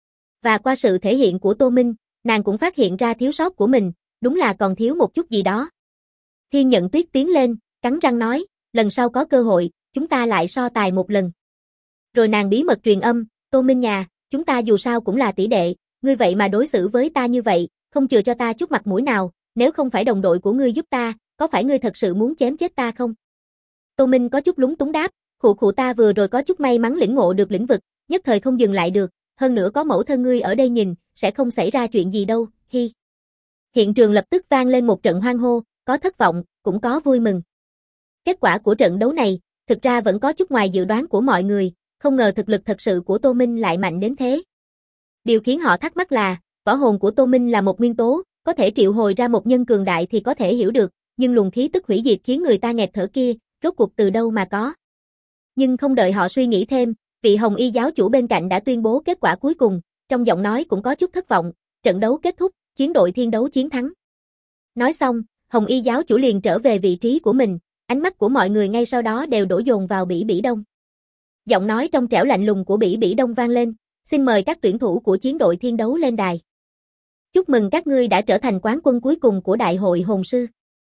Và qua sự thể hiện của Tô Minh, nàng cũng phát hiện ra thiếu sót của mình, đúng là còn thiếu một chút gì đó. Thiên Nhận Tuyết tiến lên, cắn răng nói, lần sau có cơ hội, chúng ta lại so tài một lần. Rồi nàng bí mật truyền âm, Tô Minh nhà, chúng ta dù sao cũng là tỷ đệ, ngươi vậy mà đối xử với ta như vậy, không chừa cho ta chút mặt mũi nào, nếu không phải đồng đội của ngươi giúp ta, có phải ngươi thật sự muốn chém chết ta không? Tô Minh có chút lúng túng đáp, khụ ta vừa rồi có chút may mắn lĩnh ngộ được lĩnh vực, nhất thời không dừng lại được, hơn nữa có mẫu thân ngươi ở đây nhìn, sẽ không xảy ra chuyện gì đâu, hi. Hiện trường lập tức vang lên một trận hoan hô, có thất vọng, cũng có vui mừng. Kết quả của trận đấu này, thực ra vẫn có chút ngoài dự đoán của mọi người, không ngờ thực lực thật sự của Tô Minh lại mạnh đến thế. Điều khiến họ thắc mắc là, võ hồn của Tô Minh là một nguyên tố, có thể triệu hồi ra một nhân cường đại thì có thể hiểu được, nhưng luồng khí tức hủy diệt khiến người ta nghẹt thở kia, rốt cuộc từ đâu mà có. Nhưng không đợi họ suy nghĩ thêm, vị Hồng Y giáo chủ bên cạnh đã tuyên bố kết quả cuối cùng, trong giọng nói cũng có chút thất vọng, trận đấu kết thúc, chiến đội Thiên Đấu chiến thắng. Nói xong, Hồng Y giáo chủ liền trở về vị trí của mình, ánh mắt của mọi người ngay sau đó đều đổ dồn vào Bỉ Bỉ Đông. Giọng nói trong trẻo lạnh lùng của Bỉ Bỉ Đông vang lên, xin mời các tuyển thủ của chiến đội Thiên Đấu lên đài. Chúc mừng các ngươi đã trở thành quán quân cuối cùng của Đại hội Hồn Sư.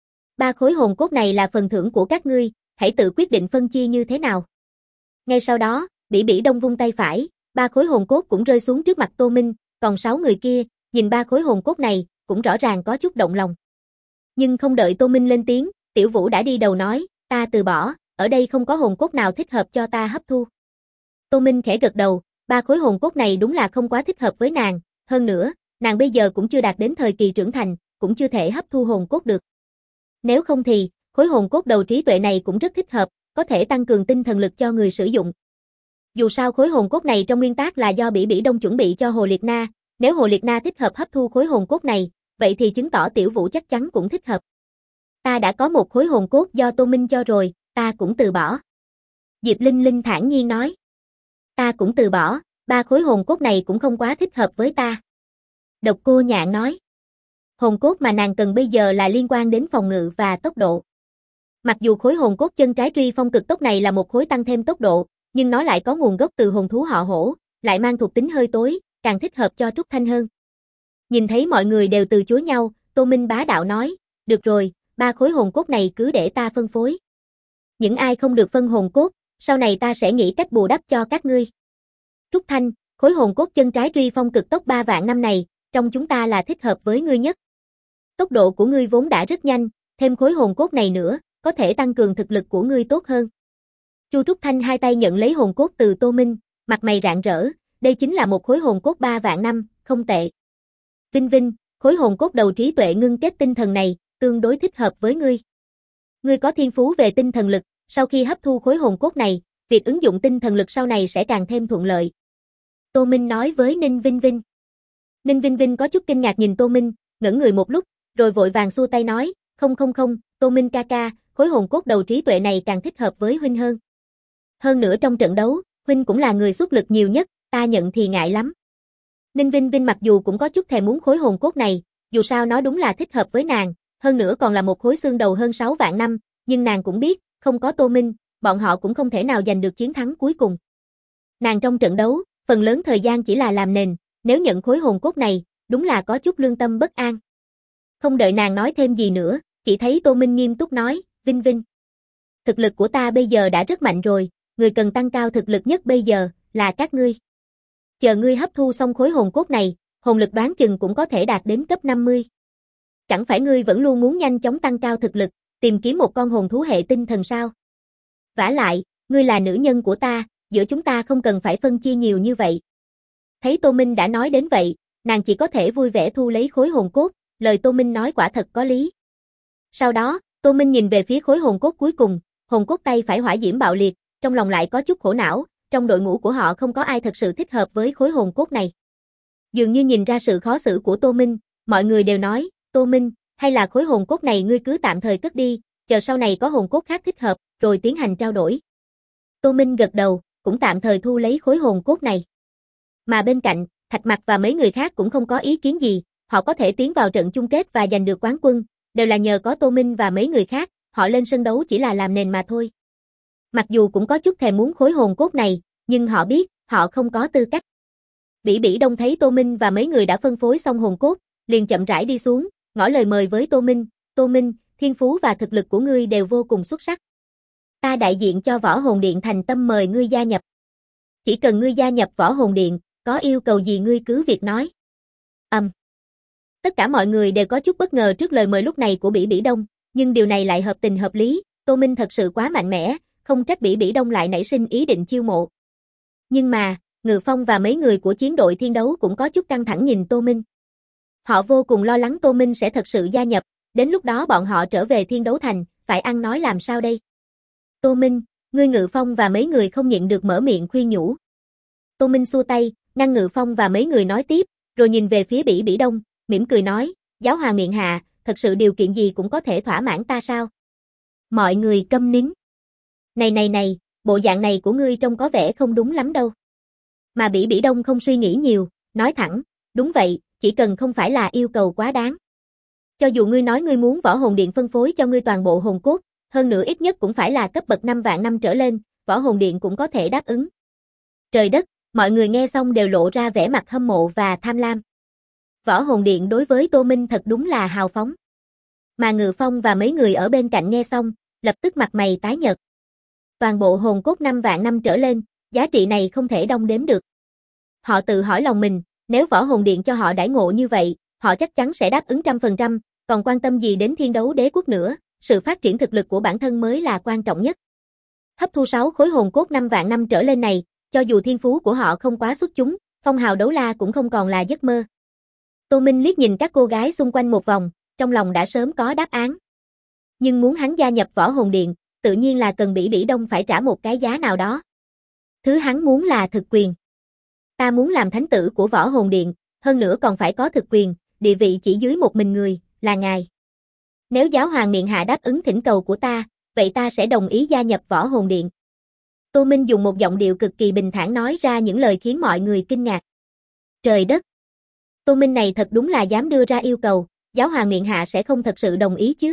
3 khối hồn cốt này là phần thưởng của các ngươi, hãy tự quyết định phân chia như thế nào. Ngay sau đó, Bỉ Bỉ Đông vung tay phải, 3 khối hồn cốt cũng rơi xuống trước mặt Tô Minh, còn 6 người kia, nhìn 3 khối hồn cốt này, cũng rõ ràng có chút động lòng. Nhưng không đợi Tô Minh lên tiếng, Tiểu Vũ đã đi đầu nói, ta từ bỏ, ở đây không có hồn cốt nào thích hợp cho ta hấp thu. Tô Minh khẽ gật đầu, 3 khối hồn cốt này đúng là không quá thích hợp với nàng, hơn nữa, nàng bây giờ cũng chưa đạt đến thời kỳ trưởng thành, cũng chưa thể hấp thu hồn cốt được. Nếu không thì, khối hồn cốt đầu trí tuệ này cũng rất thích hợp, có thể tăng cường tinh thần lực cho người sử dụng. Dù sao khối hồn cốt này trong nguyên tắc là do Bỉ Bỉ Đông chuẩn bị cho Hồ Liệt Na, nếu Hồ Liệt Na thích hợp hấp thu khối hồn cốt này, vậy thì chứng tỏ Tiểu Vũ chắc chắn cũng thích hợp. Ta đã có một khối hồn cốt do Tô Minh cho rồi, ta cũng từ bỏ. Diệp Linh Linh thản nhiên nói. Ta cũng từ bỏ, 3 khối hồn cốt này cũng không quá thích hợp với ta. Độc Cô Nhạn nói. Hồn cốt mà nàng cần bây giờ là liên quan đến phòng ngự và tốc độ. Mặc dù khối hồn cốt chân trái truy phong cực tốc này là một khối tăng thêm tốc độ, nhưng nó lại có nguồn gốc từ hồn thú họ Hổ, lại mang thuộc tính hơi tối, càng thích hợp cho Trúc Thanh hơn. Nhìn thấy mọi người đều từ chối nhau, Tô Minh bá đạo nói, được rồi, 3 khối hồn cốt này cứ để ta phân phối. Những ai không được phân hồn cốt, sau này ta sẽ nghĩ cách bù đắp cho các ngươi. Trúc Thanh, khối hồn cốt chân trái truy phong cực tốc 3 vạn năm này, trong chúng ta là thích hợp với ngươi nhất. Tốc độ của ngươi vốn đã rất nhanh, thêm khối hồn cốt này nữa, có thể tăng cường thực lực của ngươi tốt hơn. Chu Trúc Thanh hai tay nhận lấy hồn cốt từ Tô Minh, mặt mày rạng rỡ, đây chính là một khối hồn cốt 3 vạn năm, không tệ. Vinh Vinh, khối hồn cốt đầu trí tuệ ngưng kết tinh thần này, tương đối thích hợp với ngươi. Ngươi có thiên phú về tinh thần lực, sau khi hấp thu khối hồn cốt này, việc ứng dụng tinh thần lực sau này sẽ càng thêm thuận lợi. Tô Minh nói với Ninh Vinh Vinh. Ninh Vinh Vinh có chút kinh ngạc nhìn Tô Minh, ngẩn người một lúc, rồi vội vàng xua tay nói, không, Tô Minh ca ca, khối hồn cốt đầu trí tuệ này càng thích hợp với huynh hơn. Hơn nữa trong trận đấu, huynh cũng là người xuất lực nhiều nhất, ta nhận thì ngại lắm. Ninh Vinh Vinh mặc dù cũng có chút thèm muốn khối hồn cốt này, dù sao nó đúng là thích hợp với nàng, hơn nữa còn là một khối xương đầu hơn 6 vạn năm, nhưng nàng cũng biết, không có Tô Minh, bọn họ cũng không thể nào giành được chiến thắng cuối cùng. Nàng trong trận đấu, phần lớn thời gian chỉ là làm nền, nếu nhận khối hồn cốt này, đúng là có chút lương tâm bất an. Không đợi nàng nói thêm gì nữa, chỉ thấy Tô Minh nghiêm túc nói, Vinh Vinh. Thực lực của ta bây giờ đã rất mạnh rồi, người cần tăng cao thực lực nhất bây giờ, là các ngươi. Chờ ngươi hấp thu xong khối hồn cốt này, hồn lực đoán chừng cũng có thể đạt đến cấp 50. Chẳng phải ngươi vẫn luôn muốn nhanh chóng tăng cao thực lực, tìm kiếm một con hồn thú hệ tinh thần sao? Vả lại, ngươi là nữ nhân của ta, giữa chúng ta không cần phải phân chia nhiều như vậy. Thấy Tô Minh đã nói đến vậy, nàng chỉ có thể vui vẻ thu lấy khối hồn cốt, lời Tô Minh nói quả thật có lý. Sau đó, Tô Minh nhìn về phía khối hồn cốt cuối cùng, hồn cốt tay phải hỏa diễm bạo liệt, trong lòng lại có chút khổ não, trong đội ngũ của họ không có ai thật sự thích hợp với khối hồn cốt này. Dường như nhìn ra sự khó xử của Tô Minh, mọi người đều nói, Tô Minh, hay là khối hồn cốt này ngươi cứ tạm thời cất đi, chờ sau này có hồn cốt khác thích hợp, rồi tiến hành trao đổi. Tô Minh gật đầu, cũng tạm thời thu lấy khối hồn cốt này. Mà bên cạnh, Thạch Mặc và mấy người khác cũng không có ý kiến gì, họ có thể tiến vào trận chung kết và giành được quán quân, đều là nhờ có Tô Minh và mấy người khác, họ lên sân đấu chỉ là làm nền mà thôi. Mặc dù cũng có chút thèm muốn khối hồn cốt này, nhưng họ biết, họ không có tư cách. Bỉ Bỉ Đông thấy Tô Minh và mấy người đã phân phối xong hồn cốt, liền chậm rãi đi xuống, ngỏ lời mời với Tô Minh, Tô Minh, thiên phú và thực lực của ngươi đều vô cùng xuất sắc. Ta đại diện cho Võ Hồn Điện thành tâm mời ngươi gia nhập. Chỉ cần ngươi gia nhập Võ Hồn Điện, có yêu cầu gì ngươi cứ việc nói. Tất cả mọi người đều có chút bất ngờ trước lời mời lúc này của Bỉ Bỉ Đông, nhưng điều này lại hợp tình hợp lý, Tô Minh thật sự quá mạnh mẽ, không trách Bỉ Bỉ Đông lại nảy sinh ý định chiêu mộ. Nhưng mà, Ngự Phong và mấy người của chiến đội thiên đấu cũng có chút căng thẳng nhìn Tô Minh. Họ vô cùng lo lắng Tô Minh sẽ thật sự gia nhập, đến lúc đó bọn họ trở về thiên đấu thành, phải ăn nói làm sao đây? Tô Minh, ngươi Ngự Phong và mấy người không nhịn được mở miệng khuyên nhủ. Tô Minh xua tay, ngăn Ngự Phong và mấy người nói tiếp, rồi nhìn về phía Bỉ Bỉ Đông, mỉm cười nói, giáo hoàng miệng hạ, thật sự điều kiện gì cũng có thể thỏa mãn ta sao? Mọi người câm nín. Này, bộ dạng này của ngươi trông có vẻ không đúng lắm đâu. Mà Bỉ Bỉ Đông không suy nghĩ nhiều, nói thẳng, đúng vậy, chỉ cần không phải là yêu cầu quá đáng. Cho dù ngươi nói ngươi muốn Võ Hồn Điện phân phối cho ngươi toàn bộ hồn cốt, hơn nữa ít nhất cũng phải là cấp bậc 5 vạn năm trở lên, Võ Hồn Điện cũng có thể đáp ứng. Trời đất, mọi người nghe xong đều lộ ra vẻ mặt hâm mộ và tham lam. Võ Hồn Điện đối với Tô Minh thật đúng là hào phóng. Mà Ngự Phong và mấy người ở bên cạnh nghe xong, lập tức mặt mày tái nhợt. Toàn bộ hồn cốt 5 vạn năm trở lên, giá trị này không thể đong đếm được. Họ tự hỏi lòng mình, nếu Võ Hồn Điện cho họ đãi ngộ như vậy, họ chắc chắn sẽ đáp ứng 100%, còn quan tâm gì đến thiên đấu đế quốc nữa, sự phát triển thực lực của bản thân mới là quan trọng nhất. Hấp thu 6 khối hồn cốt 5 vạn năm trở lên này, cho dù thiên phú của họ không quá xuất chúng, phong hào đấu la cũng không còn là giấc mơ. Tô Minh liếc nhìn các cô gái xung quanh một vòng, trong lòng đã sớm có đáp án. Nhưng muốn hắn gia nhập Võ Hồn Điện, tự nhiên là cần Bỉ Bỉ Đông phải trả một cái giá nào đó. Thứ hắn muốn là thực quyền. Ta muốn làm thánh tử của Võ Hồn Điện, hơn nữa còn phải có thực quyền, địa vị chỉ dưới một mình người, là ngài. Nếu giáo hoàng miệng hạ đáp ứng thỉnh cầu của ta, vậy ta sẽ đồng ý gia nhập Võ Hồn Điện. Tô Minh dùng một giọng điệu cực kỳ bình thản nói ra những lời khiến mọi người kinh ngạc. Trời đất! Tô Minh này thật đúng là dám đưa ra yêu cầu, giáo hoàng miệng hạ sẽ không thật sự đồng ý chứ.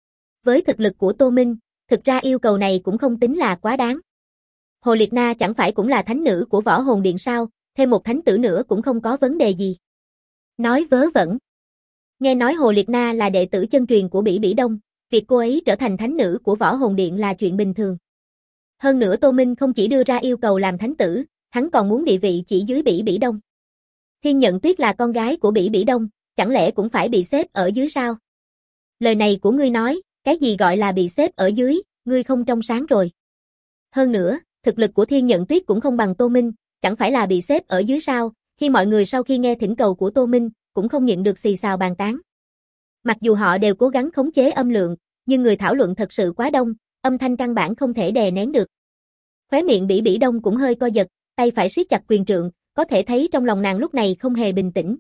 Với thực lực của Tô Minh, thực ra yêu cầu này cũng không tính là quá đáng. Hồ Liệt Na chẳng phải cũng là thánh nữ của Võ Hồn Điện sao, thêm một thánh tử nữa cũng không có vấn đề gì. Nói vớ vẩn. Nghe nói Hồ Liệt Na là đệ tử chân truyền của Bỉ Bỉ Đông, việc cô ấy trở thành thánh nữ của Võ Hồn Điện là chuyện bình thường. Hơn nữa Tô Minh không chỉ đưa ra yêu cầu làm thánh tử, hắn còn muốn địa vị chỉ dưới Bỉ Bỉ Đông. Thiên Nhận Tuyết là con gái của Bỉ Bỉ Đông, chẳng lẽ cũng phải bị xếp ở dưới sao? Lời này của ngươi nói, cái gì gọi là bị xếp ở dưới, ngươi không trong sáng rồi. Hơn nữa, thực lực của Thiên Nhận Tuyết cũng không bằng Tô Minh, chẳng phải là bị xếp ở dưới sao? Khi mọi người sau khi nghe thỉnh cầu của Tô Minh, cũng không nhịn được xì xào bàn tán. Mặc dù họ đều cố gắng khống chế âm lượng, nhưng người thảo luận thật sự quá đông, âm thanh căn bản không thể đè nén được. Khóe miệng Bỉ Bỉ Đông cũng hơi co giật, tay phải siết chặt quyền trượng, có thể thấy trong lòng nàng lúc này không hề bình tĩnh.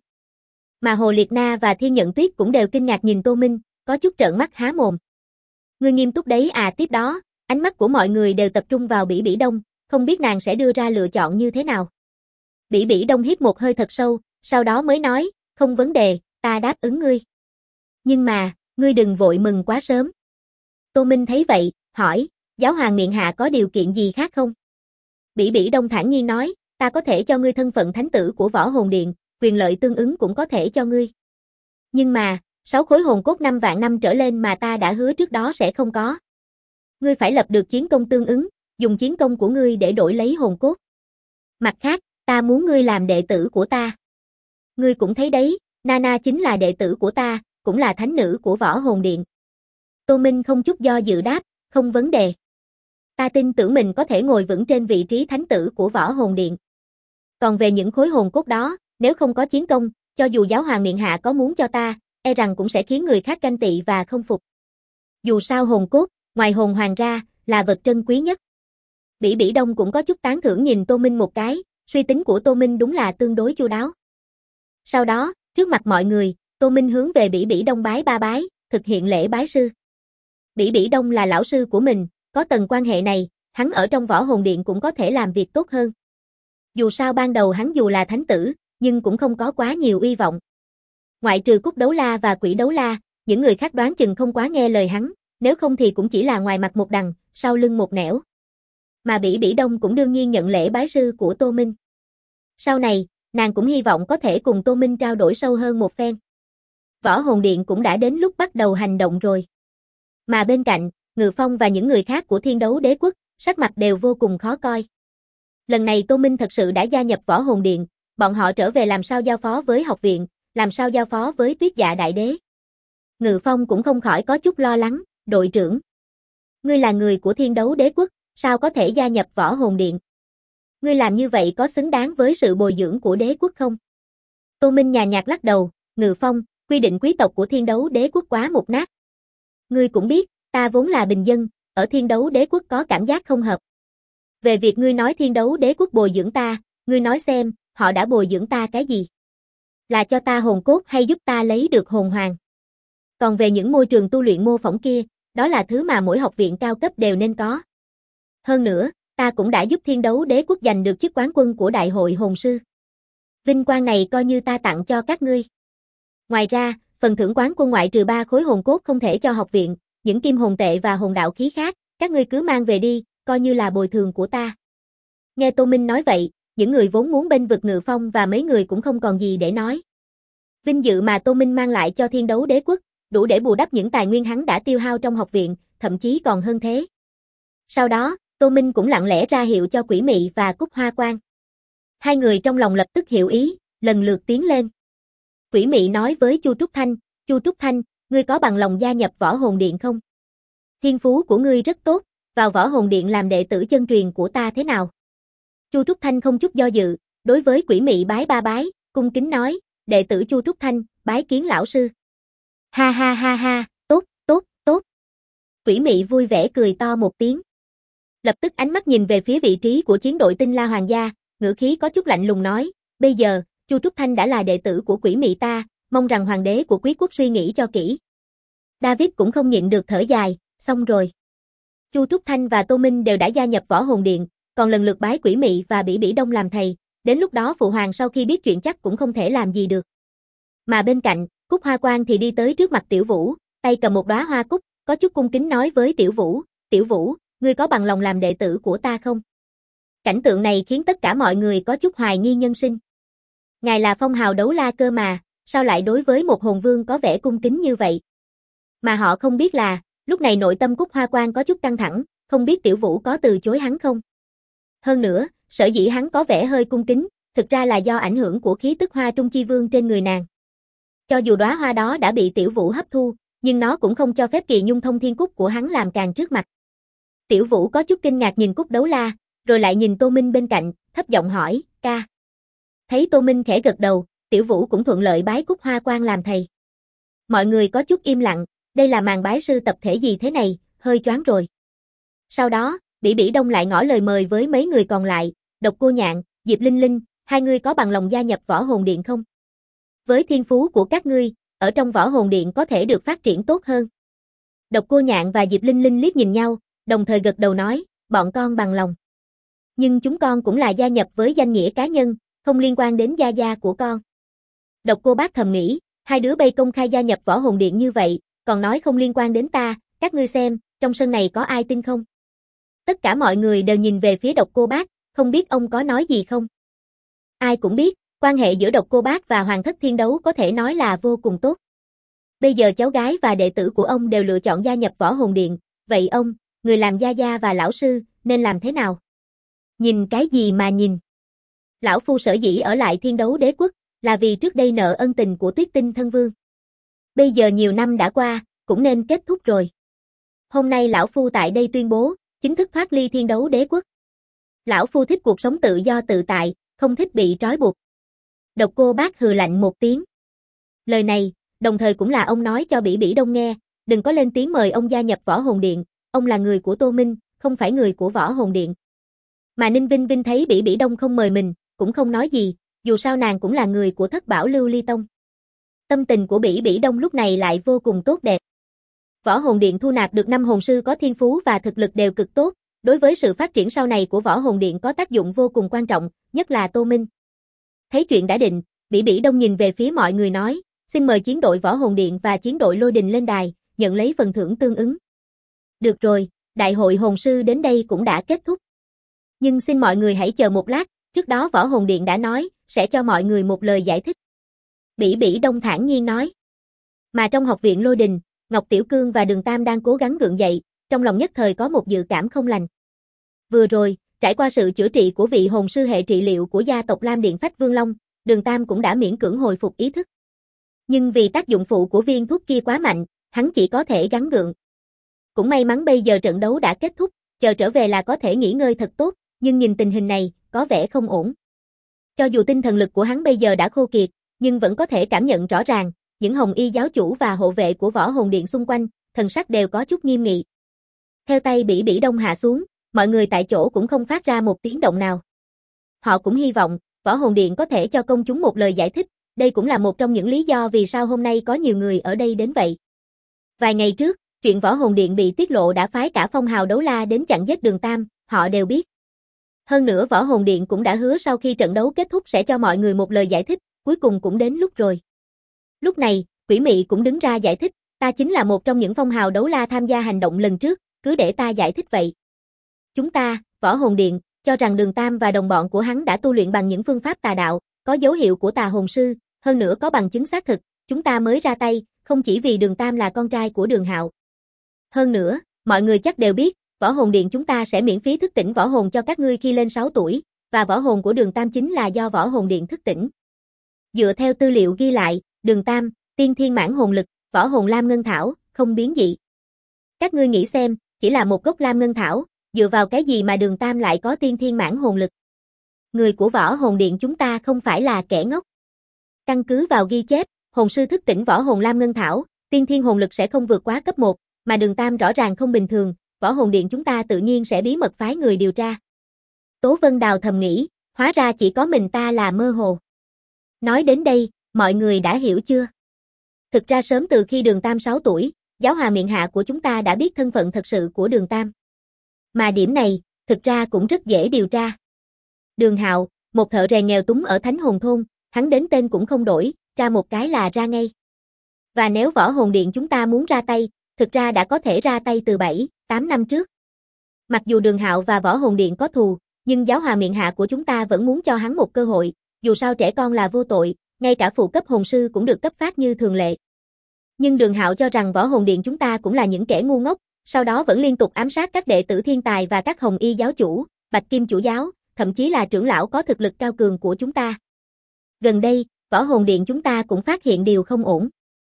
Mà Hồ Liệt Na và Thiên Nhận Tuyết cũng đều kinh ngạc nhìn Tô Minh, có chút trợn mắt há mồm. Ngươi nghiêm túc đấy à? Tiếp đó, ánh mắt của mọi người đều tập trung vào Bỉ Bỉ Đông, không biết nàng sẽ đưa ra lựa chọn như thế nào. Bỉ Bỉ Đông hít một hơi thật sâu, sau đó mới nói, không vấn đề, ta đáp ứng ngươi. Nhưng mà, ngươi đừng vội mừng quá sớm. Tô Minh thấy vậy, hỏi, giáo hoàng miện hạ có điều kiện gì khác không? Bỉ Bỉ Đông thản nhiên nói, ta có thể cho ngươi thân phận thánh tử của Võ Hồn Điện, quyền lợi tương ứng cũng có thể cho ngươi. Nhưng mà, 6 khối hồn cốt 5 vạn năm trở lên mà ta đã hứa trước đó sẽ không có. Ngươi phải lập được chiến công tương ứng, dùng chiến công của ngươi để đổi lấy hồn cốt. Mặt khác, ta muốn ngươi làm đệ tử của ta. Ngươi cũng thấy đấy, Nana chính là đệ tử của ta, cũng là thánh nữ của Võ Hồn Điện. Tô Minh không chút do dự đáp, không vấn đề. Ta tin tưởng mình có thể ngồi vững trên vị trí thánh tử của Võ Hồn Điện. Còn về những khối hồn cốt đó, nếu không có chiến công, cho dù giáo hoàng miện hạ có muốn cho ta, e rằng cũng sẽ khiến người khác ganh tị và không phục. Dù sao hồn cốt, ngoài hồn hoàng ra, là vật trân quý nhất. Bỉ Bỉ Đông cũng có chút tán thưởng nhìn Tô Minh một cái, suy tính của Tô Minh đúng là tương đối chu đáo. Sau đó, trước mặt mọi người, Tô Minh hướng về Bỉ Bỉ Đông bái 3 bái, thực hiện lễ bái sư. Bỉ Bỉ Đông là lão sư của mình, có tầng quan hệ này, hắn ở trong Võ Hồn Điện cũng có thể làm việc tốt hơn. Dù sao ban đầu hắn dù là thánh tử, nhưng cũng không có quá nhiều uy vọng. Ngoại trừ Cúc Đấu La và Quỷ Đấu La, những người khác đoán chừng không quá nghe lời hắn, nếu không thì cũng chỉ là ngoài mặt một đằng, sau lưng một nẻo. Mà Bỉ Bỉ Đông cũng đương nhiên nhận lễ bái sư của Tô Minh. Sau này, nàng cũng hy vọng có thể cùng Tô Minh trao đổi sâu hơn một phen. Võ Hồn Điện cũng đã đến lúc bắt đầu hành động rồi. Mà bên cạnh, Ngự Phong và những người khác của Thiên Đấu Đế Quốc, sắc mặt đều vô cùng khó coi. Lần này Tô Minh thật sự đã gia nhập Võ Hồn Điện, bọn họ trở về làm sao giao phó với học viện, làm sao giao phó với Tuyết Dạ Đại Đế. Ngự Phong cũng không khỏi có chút lo lắng, đội trưởng. Ngươi là người của Thiên Đấu Đế Quốc, sao có thể gia nhập Võ Hồn Điện? Ngươi làm như vậy có xứng đáng với sự bồi dưỡng của đế quốc không? Tô Minh nhàn nhạt lắc đầu, Ngự Phong, quy định quý tộc của Thiên Đấu Đế Quốc quá mục nát. Ngươi cũng biết, ta vốn là bình dân, ở Thiên Đấu Đế Quốc có cảm giác không hợp. Về việc ngươi nói Thiên Đấu Đế Quốc bồi dưỡng ta, ngươi nói xem, họ đã bồi dưỡng ta cái gì? Là cho ta hồn cốt hay giúp ta lấy được hồn hoàng? Còn về những môi trường tu luyện mô phỏng kia, đó là thứ mà mỗi học viện cao cấp đều nên có. Hơn nữa, ta cũng đã giúp Thiên Đấu Đế Quốc giành được chức quán quân của Đại hội Hồn Sư. Vinh quang này coi như ta tặng cho các ngươi. Ngoài ra, phần thưởng quán quân ngoại trừ 3 khối hồn cốt không thể cho học viện, những kim hồn tệ và hồn đạo khí khác, các ngươi cứ mang về đi, coi như là bồi thường của ta. Nghe Tô Minh nói vậy, những người vốn muốn bênh vực Ngự Phong và mấy người cũng không còn gì để nói. Vinh dự mà Tô Minh mang lại cho Thiên Đấu Đế Quốc, đủ để bù đắp những tài nguyên hắn đã tiêu hao trong học viện, thậm chí còn hơn thế. Sau đó, Tô Minh cũng lặng lẽ ra hiệu cho Quỷ Mị và Cúc Hoa Quang. Hai người trong lòng lập tức hiểu ý, lần lượt tiến lên. Quỷ Mị nói với Chu Trúc Thanh, Chu Trúc Thanh, ngươi có bằng lòng gia nhập Võ Hồn Điện không? Thiên phú của ngươi rất tốt, vào Võ Hồn Điện làm đệ tử chân truyền của ta thế nào? Chu Trúc Thanh không chút do dự, đối với Quỷ Mị bái 3 bái, cung kính nói, đệ tử Chu Trúc Thanh, bái kiến lão sư. Ha ha ha ha, tốt, tốt, tốt. Quỷ Mị vui vẻ cười to một tiếng. Lập tức ánh mắt nhìn về phía vị trí của chiến đội Tinh La Hoàng gia, ngữ khí có chút lạnh lùng nói, bây giờ, Chu Trúc Thanh đã là đệ tử của Quỷ Mị ta, mong rằng hoàng đế của quý quốc suy nghĩ cho kỹ. David cũng không nhịn được thở dài, xong rồi. Chu Trúc Thanh và Tô Minh đều đã gia nhập Võ Hồn Điện, còn lần lượt bái Quỷ Mị và Bỉ Bỉ Đông làm thầy, đến lúc đó phụ hoàng sau khi biết chuyện chắc cũng không thể làm gì được. Mà bên cạnh, Cúc Hoa Quang thì đi tới trước mặt Tiểu Vũ, tay cầm một đóa hoa cúc, có chút cung kính nói với Tiểu Vũ, ngươi có bằng lòng làm đệ tử của ta không? Cảnh tượng này khiến tất cả mọi người có chút hoài nghi nhân sinh. Ngài là phong hào đấu la cơ mà, sao lại đối với một hồn vương có vẻ cung kính như vậy? Mà họ không biết là, lúc này nội tâm Cúc Hoa Quang có chút căng thẳng, không biết Tiểu Vũ có từ chối hắn không? Hơn nữa, sở dĩ hắn có vẻ hơi cung kính, thực ra là do ảnh hưởng của khí tức Hoa Trung Chi Vương trên người nàng. Cho dù đóa hoa đó đã bị Tiểu Vũ hấp thu, nhưng nó cũng không cho phép Kỳ Nhung Thông Thiên Cúc của hắn làm càng trước mặt. Tiểu Vũ có chút kinh ngạc nhìn Cúc Đấu La, rồi lại nhìn Tô Minh bên cạnh, thấp giọng hỏi, ca. Thấy Tô Minh khẽ gật đầu, Tiểu Vũ cũng thuận lợi bái Cúc Hoa Quang làm thầy. Mọi người có chút im lặng, đây là màn bái sư tập thể gì thế này, hơi choáng rồi. Sau đó, Bỉ Bỉ Đông lại ngỏ lời mời với mấy người còn lại, Độc Cô Nhạn, Diệp Linh Linh, hai người có bằng lòng gia nhập Võ Hồn Điện không? Với thiên phú của các ngươi, ở trong Võ Hồn Điện có thể được phát triển tốt hơn. Độc Cô Nhạn và Diệp Linh Linh liếc nhìn nhau, đồng thời gật đầu nói, bọn con bằng lòng. Nhưng chúng con cũng là gia nhập với danh nghĩa cá nhân, không liên quan đến gia gia của con. Độc Cô Bác thầm nghĩ, hai đứa bay công khai gia nhập Võ Hồn Điện như vậy, còn nói không liên quan đến ta, các ngươi xem, trong sân này có ai tin không? Tất cả mọi người đều nhìn về phía Độc Cô Bác, không biết ông có nói gì không. Ai cũng biết, quan hệ giữa Độc Cô Bác và Hoàng Thất Thiên Đấu có thể nói là vô cùng tốt. Bây giờ cháu gái và đệ tử của ông đều lựa chọn gia nhập Võ Hồn Điện, vậy ông, người làm gia gia và lão sư, nên làm thế nào? Nhìn cái gì mà nhìn? Lão phu sở dĩ ở lại Thiên Đấu Đế Quốc, là vì trước đây nợ ân tình của Tuyết Tinh Thân Vương. Bây giờ nhiều năm đã qua, cũng nên kết thúc rồi. Hôm nay lão phu tại đây tuyên bố, chính thức thoát ly Thiên Đấu Đế Quốc. Lão phu thích cuộc sống tự do tự tại, không thích bị trói buộc. Độc Cô Bác hừ lạnh một tiếng. Lời này, đồng thời cũng là ông nói cho Bỉ Bỉ Đông nghe, đừng có lên tiếng mời ông gia nhập Võ Hồn Điện, ông là người của Tô Minh, không phải người của Võ Hồn Điện. Mà Ninh Vinh Vinh thấy Bỉ Bỉ Đông không mời mình, cũng không nói gì, dù sao nàng cũng là người của Thất Bảo Lưu Ly Tông. Tâm tình của Bỉ Bỉ Đông lúc này lại vô cùng tốt đẹp. Võ Hồn Điện thu nạp được 5 hồn sư có thiên phú và thực lực đều cực tốt, đối với sự phát triển sau này của Võ Hồn Điện có tác dụng vô cùng quan trọng, nhất là Tô Minh. Thấy chuyện đã định, Bỉ Bỉ Đông nhìn về phía mọi người nói, xin mời chiến đội Võ Hồn Điện và chiến đội Lôi Đình lên đài, nhận lấy phần thưởng tương ứng. Được rồi, đại hội hồn sư đến đây cũng đã kết thúc. Nhưng xin mọi người hãy chờ một lát, trước đó Võ Hồn Điện đã nói, sẽ cho mọi người một lời giải thích. Bỉ Bỉ Đông thản nhiên nói. Mà trong học viện Lôi Đình, Ngọc Tiểu Cương và Đường Tam đang cố gắng gượng dậy, trong lòng nhất thời có một dự cảm không lành. Vừa rồi, trải qua sự chữa trị của vị hồn sư hệ trị liệu của gia tộc Lam Điện Phách Vương Long, Đường Tam cũng đã miễn cưỡng hồi phục ý thức. Nhưng vì tác dụng phụ của viên thuốc kia quá mạnh, hắn chỉ có thể gắng gượng. Cũng may mắn bây giờ trận đấu đã kết thúc, chờ trở về là có thể nghỉ ngơi thật tốt, nhưng nhìn tình hình này, có vẻ không ổn. Cho dù tinh thần lực của hắn bây giờ đã khô kiệt, nhưng vẫn có thể cảm nhận rõ ràng, những hồng y giáo chủ và hộ vệ của Võ Hồn Điện xung quanh, thần sắc đều có chút nghiêm nghị. Theo tay Bỉ Bỉ Đông hạ xuống, mọi người tại chỗ cũng không phát ra một tiếng động nào. Họ cũng hy vọng, Võ Hồn Điện có thể cho công chúng một lời giải thích, đây cũng là một trong những lý do vì sao hôm nay có nhiều người ở đây đến vậy. Vài ngày trước, chuyện Võ Hồn Điện bị tiết lộ đã phái cả phong hào đấu la đến chặn giết Đường Tam, họ đều biết. Hơn nữa Võ Hồn Điện cũng đã hứa sau khi trận đấu kết thúc sẽ cho mọi người một lời giải thích, cuối cùng cũng đến lúc rồi. Lúc này, Quỷ Mị cũng đứng ra giải thích, ta chính là một trong những phong hào đấu la tham gia hành động lần trước, cứ để ta giải thích vậy. Chúng ta, Võ Hồn Điện, cho rằng Đường Tam và đồng bọn của hắn đã tu luyện bằng những phương pháp tà đạo, có dấu hiệu của tà hồn sư, hơn nữa có bằng chứng xác thực, chúng ta mới ra tay, không chỉ vì Đường Tam là con trai của Đường Hạo. Hơn nữa, mọi người chắc đều biết, Võ Hồn Điện chúng ta sẽ miễn phí thức tỉnh võ hồn cho các ngươi khi lên 6 tuổi, và võ hồn của Đường Tam chính là do Võ Hồn Điện thức tỉnh. Dựa theo tư liệu ghi lại, Đường Tam, tiên thiên mãn hồn lực, võ hồn Lam Ngân Thảo, không biến dị. Các ngươi nghĩ xem, chỉ là một gốc Lam Ngân Thảo, dựa vào cái gì mà Đường Tam lại có tiên thiên mãn hồn lực? Người của Võ Hồn Điện chúng ta không phải là kẻ ngốc. Căn cứ vào ghi chép, hồn sư thức tỉnh võ hồn Lam Ngân Thảo, tiên thiên hồn lực sẽ không vượt quá cấp 1, mà Đường Tam rõ ràng không bình thường, Võ Hồn Điện chúng ta tự nhiên sẽ bí mật phái người điều tra. Tố Vân Đào thầm nghĩ, hóa ra chỉ có mình ta là mơ hồ. Nói đến đây, mọi người đã hiểu chưa? Thực ra sớm từ khi Đường Tam 6 tuổi, giáo hòa miện hạ của chúng ta đã biết thân phận thật sự của Đường Tam. Mà điểm này, thực ra cũng rất dễ điều tra. Đường Hạo, một thợ rèn nghèo túng ở Thánh Hồn Thôn, hắn đến tên cũng không đổi, ra một cái là ra ngay. Và nếu Võ Hồn Điện chúng ta muốn ra tay, thực ra đã có thể ra tay từ 7, 8 năm trước. Mặc dù Đường Hạo và Võ Hồn Điện có thù, nhưng giáo hòa miện hạ của chúng ta vẫn muốn cho hắn một cơ hội, dù sao trẻ con là vô tội, ngay cả phụ cấp hồn sư cũng được cấp phát như thường lệ. Nhưng Đường Hạo cho rằng Võ Hồn Điện chúng ta cũng là những kẻ ngu ngốc, sau đó vẫn liên tục ám sát các đệ tử thiên tài và các hồng y giáo chủ, Bạch Kim chủ giáo, thậm chí là trưởng lão có thực lực cao cường của chúng ta. Gần đây, Võ Hồn Điện chúng ta cũng phát hiện điều không ổn.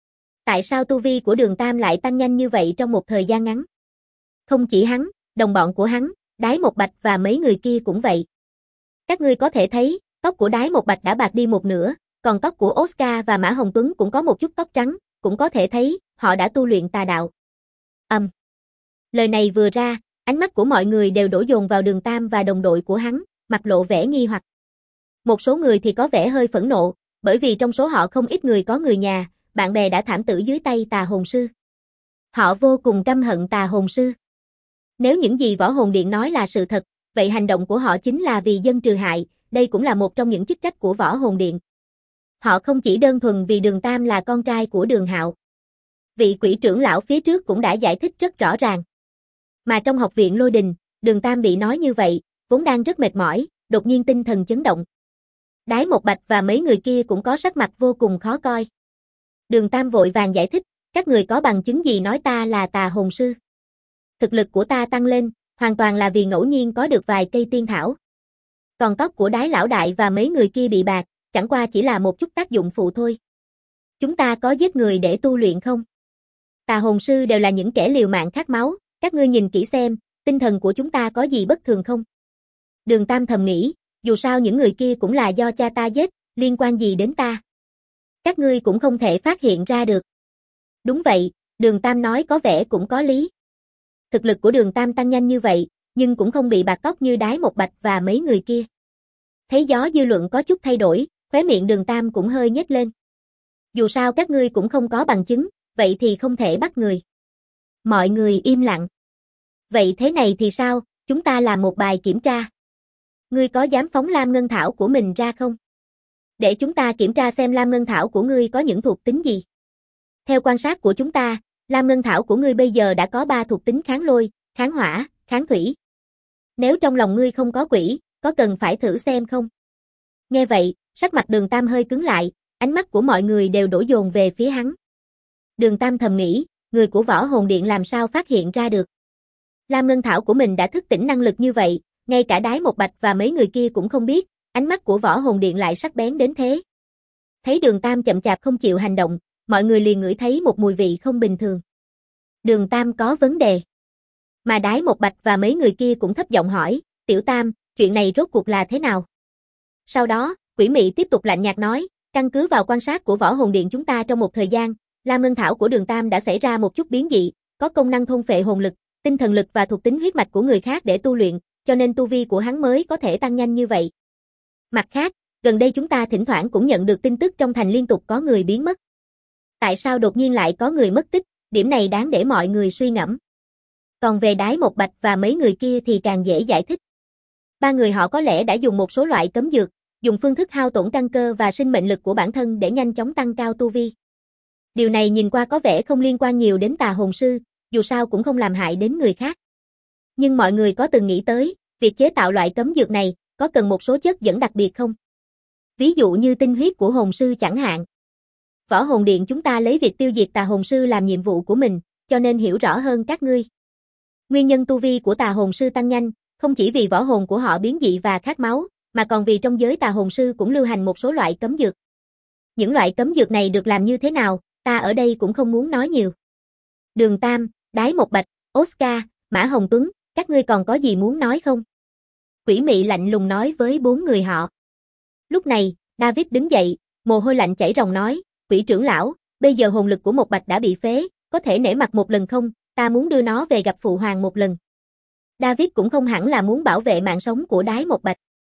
Tại sao tu vi của Đường Tam lại tăng nhanh như vậy trong một thời gian ngắn? Không chỉ hắn, đồng bọn của hắn, Đái Một Bạch và mấy người kia cũng vậy. Các ngươi có thể thấy, tóc của Đái Một Bạch đã bạc đi một nửa, còn tóc của Oscar và Mã Hồng Tuấn cũng có một chút tóc trắng, cũng có thể thấy, họ đã tu luyện tà đạo. Lời này vừa ra, ánh mắt của mọi người đều đổ dồn vào Đường Tam và đồng đội của hắn, mặt lộ vẻ nghi hoặc. Một số người thì có vẻ hơi phẫn nộ, bởi vì trong số họ không ít người có người nhà, bạn bè đã thảm tử dưới tay tà hồn sư. Họ vô cùng căm hận tà hồn sư. Nếu những gì Võ Hồn Điện nói là sự thật, vậy hành động của họ chính là vì dân trừ hại, đây cũng là một trong những chức trách của Võ Hồn Điện. Họ không chỉ đơn thuần vì Đường Tam là con trai của Đường Hạo. Vị quỷ trưởng lão phía trước cũng đã giải thích rất rõ ràng. Mà trong học viện Lôi Đình, Đường Tam bị nói như vậy, vốn đang rất mệt mỏi, đột nhiên tinh thần chấn động. Đái Một Bạch và mấy người kia cũng có sắc mặt vô cùng khó coi. Đường Tam vội vàng giải thích, các người có bằng chứng gì nói ta là tà hồn sư? Thực lực của ta tăng lên, hoàn toàn là vì ngẫu nhiên có được vài cây tiên thảo. Còn tóc của Đái lão đại và mấy người kia bị bạc, chẳng qua chỉ là một chút tác dụng phụ thôi. Chúng ta có giết người để tu luyện không? Tà hồn sư đều là những kẻ liều mạng khát máu, các ngươi nhìn kỹ xem, tinh thần của chúng ta có gì bất thường không? Đường Tam thầm nghĩ, dù sao những người kia cũng là do cha ta giết, liên quan gì đến ta? Các ngươi cũng không thể phát hiện ra được. Đúng vậy, Đường Tam nói có vẻ cũng có lý. Thực lực của Đường Tam tăng nhanh như vậy, nhưng cũng không bị bạc tóc như Đái Một Bạch và mấy người kia. Thấy gió dư luận có chút thay đổi, khóe miệng Đường Tam cũng hơi nhếch lên. Dù sao các ngươi cũng không có bằng chứng, vậy thì không thể bắt người. Mọi người im lặng. Vậy thế này thì sao, chúng ta làm một bài kiểm tra. Ngươi có dám phóng lam ngân thảo của mình ra không? Để chúng ta kiểm tra xem lam ngân thảo của ngươi có những thuộc tính gì. Theo quan sát của chúng ta, lam ngân thảo của ngươi bây giờ đã có 3 thuộc tính kháng lôi, kháng hỏa, kháng thủy. Nếu trong lòng ngươi không có quỷ, có cần phải thử xem không? Nghe vậy, sắc mặt Đường Tam hơi cứng lại, ánh mắt của mọi người đều đổ dồn về phía hắn. Đường Tam thầm nghĩ, người của Võ Hồn Điện làm sao phát hiện ra được. Lam ngân thảo của mình đã thức tỉnh năng lực như vậy, ngay cả Đái Một Bạch và mấy người kia cũng không biết, ánh mắt của Võ Hồn Điện lại sắc bén đến thế. Thấy Đường Tam chậm chạp không chịu hành động, mọi người liền ngửi thấy một mùi vị không bình thường. Đường Tam có vấn đề. Mà Đái Một Bạch và mấy người kia cũng thấp giọng hỏi, Tiểu Tam, chuyện này rốt cuộc là thế nào? Sau đó, Quỷ Mị tiếp tục lạnh nhạt nói, căn cứ vào quan sát của Võ Hồn Điện chúng ta trong một thời gian, lam ngân thảo của Đường Tam đã xảy ra một chút biến dị, có công năng thôn phệ hồn lực, tinh thần lực và thuộc tính huyết mạch của người khác để tu luyện, cho nên tu vi của hắn mới có thể tăng nhanh như vậy. Mặt khác, gần đây chúng ta thỉnh thoảng cũng nhận được tin tức trong thành liên tục có người biến mất. Tại sao đột nhiên lại có người mất tích, điểm này đáng để mọi người suy ngẫm. Còn về Đái Một Bạch và mấy người kia thì càng dễ giải thích. 3 người họ có lẽ đã dùng một số loại cấm dược, dùng phương thức hao tổn căn cơ và sinh mệnh lực của bản thân để nhanh chóng tăng cao tu vi. Điều này nhìn qua có vẻ không liên quan nhiều đến tà hồn sư, dù sao cũng không làm hại đến người khác. Nhưng mọi người có từng nghĩ tới, việc chế tạo loại cấm dược này, có cần một số chất dẫn đặc biệt không? Ví dụ như tinh huyết của hồn sư chẳng hạn. Võ Hồn Điện chúng ta lấy việc tiêu diệt tà hồn sư làm nhiệm vụ của mình, cho nên hiểu rõ hơn các ngươi. Nguyên nhân tu vi của tà hồn sư tăng nhanh, không chỉ vì võ hồn của họ biến dị và khát máu, mà còn vì trong giới tà hồn sư cũng lưu hành một số loại cấm dược. Những loại cấm dược này được làm như thế nào, ta ở đây cũng không muốn nói nhiều. Đường Tam, Đái Một Bạch, Oscar, Mã Hồng Tuấn, các ngươi còn có gì muốn nói không? Quỷ Mị lạnh lùng nói với 4 người họ. Lúc này, David đứng dậy, mồ hôi lạnh chảy ròng nói, Quỷ trưởng lão, bây giờ hồn lực của Một Bạch đã bị phế, có thể nể mặt một lần không, ta muốn đưa nó về gặp Phụ Hoàng một lần. David cũng không hẳn là muốn bảo vệ mạng sống của Đái Một Bạch.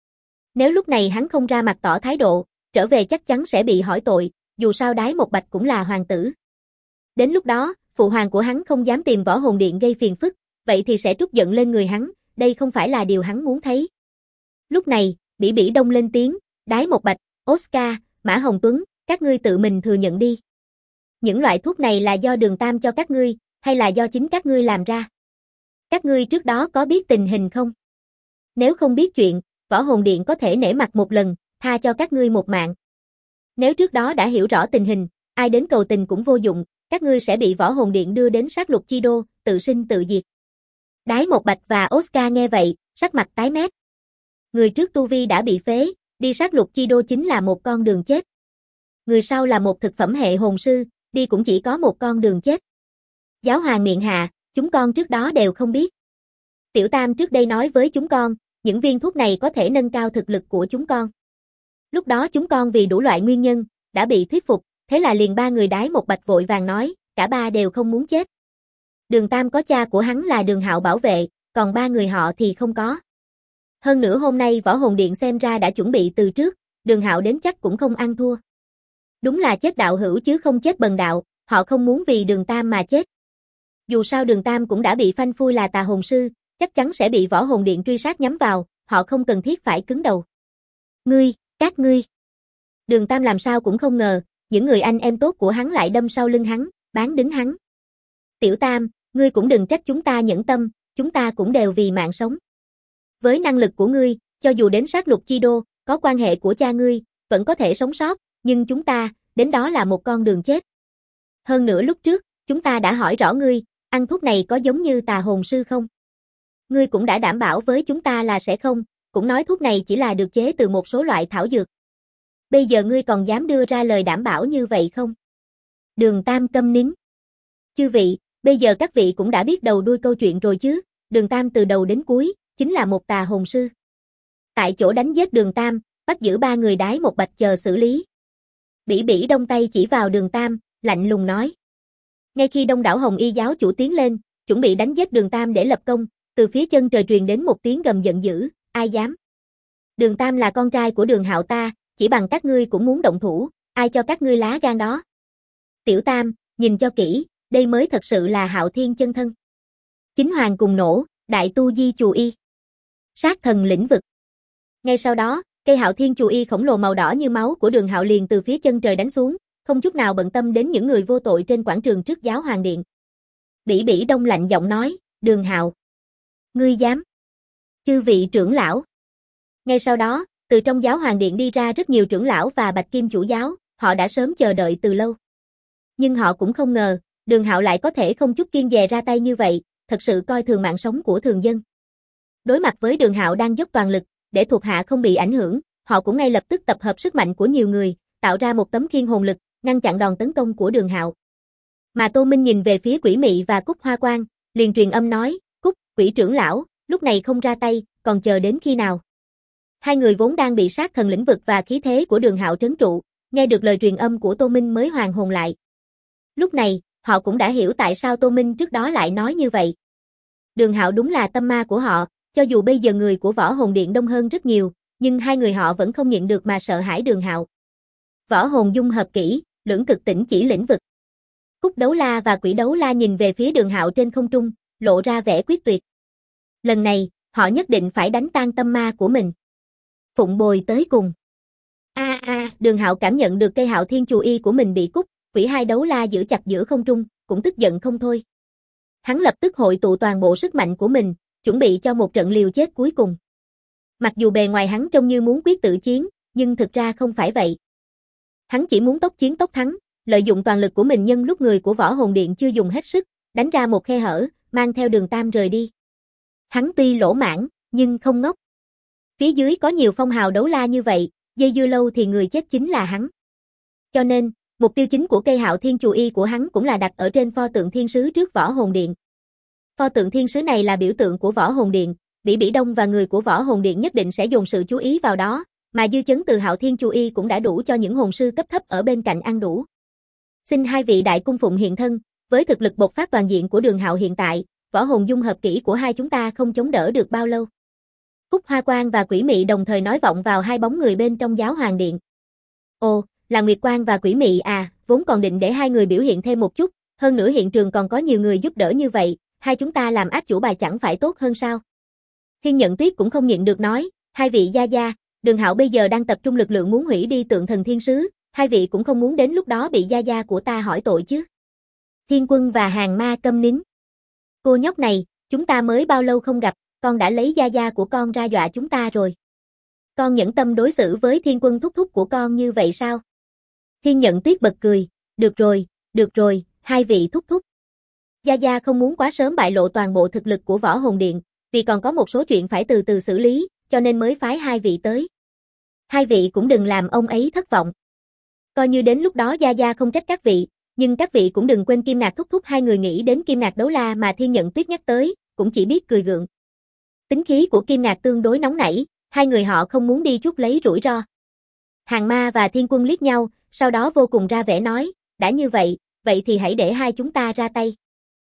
Nếu lúc này hắn không ra mặt tỏ thái độ, trở về chắc chắn sẽ bị hỏi tội, dù sao Đái Một Bạch cũng là hoàng tử. Đến lúc đó, Phụ Hoàng của hắn không dám tìm Võ Hồn Điện gây phiền phức, vậy thì sẽ trút giận lên người hắn, đây không phải là điều hắn muốn thấy. Lúc này, Bỉ Bỉ Đông lên tiếng, Đái Một Bạch, Oscar, Mã Hồng Tuấn, các ngươi tự mình thừa nhận đi. Những loại thuốc này là do Đường Tam cho các ngươi, hay là do chính các ngươi làm ra? Các ngươi trước đó có biết tình hình không? Nếu không biết chuyện, Võ Hồn Điện có thể nể mặt một lần, tha cho các ngươi một mạng. Nếu trước đó đã hiểu rõ tình hình, ai đến cầu tình cũng vô dụng, các ngươi sẽ bị Võ Hồn Điện đưa đến sát lục chi đô, tự sinh tự diệt. Đái Một Bạch và Oscar nghe vậy, sắc mặt tái mét. Người trước tu vi đã bị phế, đi sát lục chi đô chính là một con đường chết. Người sau là một thực phẩm hệ hồn sư, đi cũng chỉ có một con đường chết. Giáo hoàng miệng hạ, chúng con trước đó đều không biết. Tiểu Tam trước đây nói với chúng con, những viên thuốc này có thể nâng cao thực lực của chúng con. Lúc đó chúng con vì đủ loại nguyên nhân, đã bị thuyết phục, thế là liền 3 người Đái Một Bạch vội vàng nói, cả 3 đều không muốn chết. Đường Tam có cha của hắn là Đường Hạo bảo vệ, còn 3 người họ thì không có. Hơn nữa hôm nay Võ Hồn Điện xem ra đã chuẩn bị từ trước, Đường Hạo đến chắc cũng không ăn thua. Đúng là chết đạo hữu chứ không chết bần đạo, họ không muốn vì Đường Tam mà chết. Dù sao Đường Tam cũng đã bị phanh phui là tà hồn sư, chắc chắn sẽ bị Võ Hồn Điện truy sát nhắm vào, họ không cần thiết phải cứng đầu. Các ngươi. Đường Tam làm sao cũng không ngờ, những người anh em tốt của hắn lại đâm sau lưng hắn, bán đứng hắn. Tiểu Tam, ngươi cũng đừng trách chúng ta nhẫn tâm, chúng ta cũng đều vì mạng sống. Với năng lực của ngươi, cho dù đến sát lục chi đô, có quan hệ của cha ngươi, vẫn có thể sống sót, nhưng chúng ta, đến đó là một con đường chết. Hơn nữa lúc trước, chúng ta đã hỏi rõ ngươi, ăn thuốc này có giống như tà hồn sư không? Ngươi cũng đã đảm bảo với chúng ta là sẽ không, cũng nói thuốc này chỉ là được chế từ một số loại thảo dược. Bây giờ ngươi còn dám đưa ra lời đảm bảo như vậy không? Đường Tam câm nín. Chư vị, bây giờ các vị cũng đã biết đầu đuôi câu chuyện rồi chứ, Đường Tam từ đầu đến cuối, chính là một tà hồn sư. Tại chỗ đánh giết Đường Tam, bắt giữ 3 người đái một bạch chờ xử lý. Bỉ Bỉ Đông tay chỉ vào Đường Tam, lạnh lùng nói. Ngay khi đông đảo Hồng Y giáo chủ tiến lên, chuẩn bị đánh giết Đường Tam để lập công, từ phía chân trời truyền đến một tiếng gầm giận dữ, ai dám? Đường Tam là con trai của Đường Hạo ta, chỉ bằng các ngươi cũng muốn động thủ, ai cho các ngươi lá gan đó? Tiểu Tam, nhìn cho kỹ, đây mới thật sự là Hạo Thiên chân thân. Chính hoàng cùng nổ, đại tu di chù y. Sát thần lĩnh vực. Ngay sau đó, cây Hạo Thiên chù y khổng lồ màu đỏ như máu của Đường Hạo liền từ phía chân trời đánh xuống, không chút nào bận tâm đến những người vô tội trên quảng trường trước giáo hoàng điện. Bỉ Bỉ Đông lạnh giọng nói, Đường Hạo, ngươi dám? Chư vị trưởng lão. Ngay sau đó, từ trong giáo hoàng điện đi ra rất nhiều trưởng lão và Bạch Kim chủ giáo, họ đã sớm chờ đợi từ lâu. Nhưng họ cũng không ngờ, Đường Hạo lại có thể không chút kiêng dè ra tay như vậy, thật sự coi thường mạng sống của thường dân. Đối mặt với Đường Hạo đang dốc toàn lực, để thuộc hạ không bị ảnh hưởng, họ cũng ngay lập tức tập hợp sức mạnh của nhiều người, tạo ra một tấm khiên hồn lực, ngăn chặn đòn tấn công của Đường Hạo. Mà Tô Minh nhìn về phía Quỷ Mị và Cúc Hoa Quang, liền truyền âm nói, Cúc, Quỷ trưởng lão, lúc này không ra tay, còn chờ đến khi nào? Hai người vốn đang bị sát thần lĩnh vực và khí thế của Đường Hạo trấn trụ, nghe được lời truyền âm của Tô Minh mới hoàn hồn lại. Lúc này, họ cũng đã hiểu tại sao Tô Minh trước đó lại nói như vậy. Đường Hạo đúng là tâm ma của họ, cho dù bây giờ người của Võ Hồn Điện đông hơn rất nhiều, nhưng hai người họ vẫn không nhịn được mà sợ hãi Đường Hạo. Võ hồn dung hợp kỹ, lưỡng cực tĩnh chỉ lĩnh vực. Cúc Đấu La và Quỷ Đấu La nhìn về phía Đường Hạo trên không trung, lộ ra vẻ quyết tuyệt. Lần này, họ nhất định phải đánh tan tâm ma của mình. Phụng bồi tới cùng. Đường Hạo cảm nhận được cây Hạo Thiên chù y của mình bị Cúc, Quỷ hai Đấu La giữ chặt giữa không trung, cũng tức giận không thôi. Hắn lập tức hội tụ toàn bộ sức mạnh của mình, chuẩn bị cho một trận liều chết cuối cùng. Mặc dù bề ngoài hắn trông như muốn quyết tử chiến, nhưng thực ra không phải vậy. Hắn chỉ muốn tốc chiến tốc thắng, lợi dụng toàn lực của mình nhân lúc người của Võ Hồn Điện chưa dùng hết sức, đánh ra một khe hở, mang theo Đường Tam rời đi. Hắn tuy lỗ mãng, nhưng không ngốc. Phía dưới có nhiều phong hào đấu la như vậy, dây dưa lâu thì người chết chính là hắn. Cho nên, mục tiêu chính của cây Hạo Thiên chù y của hắn cũng là đặt ở trên pho tượng thiên sứ trước Võ Hồn Điện. Pho tượng thiên sứ này là biểu tượng của Võ Hồn Điện, Bỉ Bỉ Đông và người của Võ Hồn Điện nhất định sẽ dồn sự chú ý vào đó, mà dư chấn từ Hạo Thiên chù y cũng đã đủ cho những hồn sư cấp thấp ở bên cạnh ăn đủ. Xin hai vị đại cung phụng hiện thân, với thực lực bộc phát toàn diện của Đường Hạo hiện tại, võ hồn dung hợp kỹ của hai chúng ta không chống đỡ được bao lâu. Cúc Hoa Quang và Quỷ Mị đồng thời nói vọng vào hai bóng người bên trong giáo hoàng điện. Ồ, là Nguyệt Quang và Quỷ Mị à, vốn còn định để hai người biểu hiện thêm một chút, hơn nữa hiện trường còn có nhiều người giúp đỡ như vậy, hai chúng ta làm ác chủ bài chẳng phải tốt hơn sao? Thiên Nhận Tuyết cũng không nhịn được nói, hai vị gia gia, Đường Hạo bây giờ đang tập trung lực lượng muốn hủy đi tượng thần thiên sứ, hai vị cũng không muốn đến lúc đó bị gia gia của ta hỏi tội chứ. Thiên Quân và Hàng Ma câm nín. Cô nhóc này, chúng ta mới bao lâu không gặp, con đã lấy gia gia của con ra dọa chúng ta rồi. Con nhẫn tâm đối xử với Thiên Quân thúc thúc của con như vậy sao? Thiên Nhận Tuyết bật cười, được rồi, hai vị thúc thúc. Gia Gia không muốn quá sớm bại lộ toàn bộ thực lực của Võ Hồn Điện, vì còn có một số chuyện phải từ từ xử lý, cho nên mới phái hai vị tới. Hai vị cũng đừng làm ông ấy thất vọng. Coi như đến lúc đó Gia Gia không trách các vị, nhưng các vị cũng đừng quên Kim Ngạc thúc thúc. Hai người nghĩ đến Kim Ngạc Đấu La mà Thiên Nhận Tuyết nhắc tới, cũng chỉ biết cười gượng. Tính khí của Kim Ngạc tương đối nóng nảy, hai người họ không muốn đi chuốc lấy rủi ro. Hàng Ma và Thiên Quân liếc nhau, sau đó vô cùng ra vẻ nói, đã như vậy, vậy thì hãy để hai chúng ta ra tay.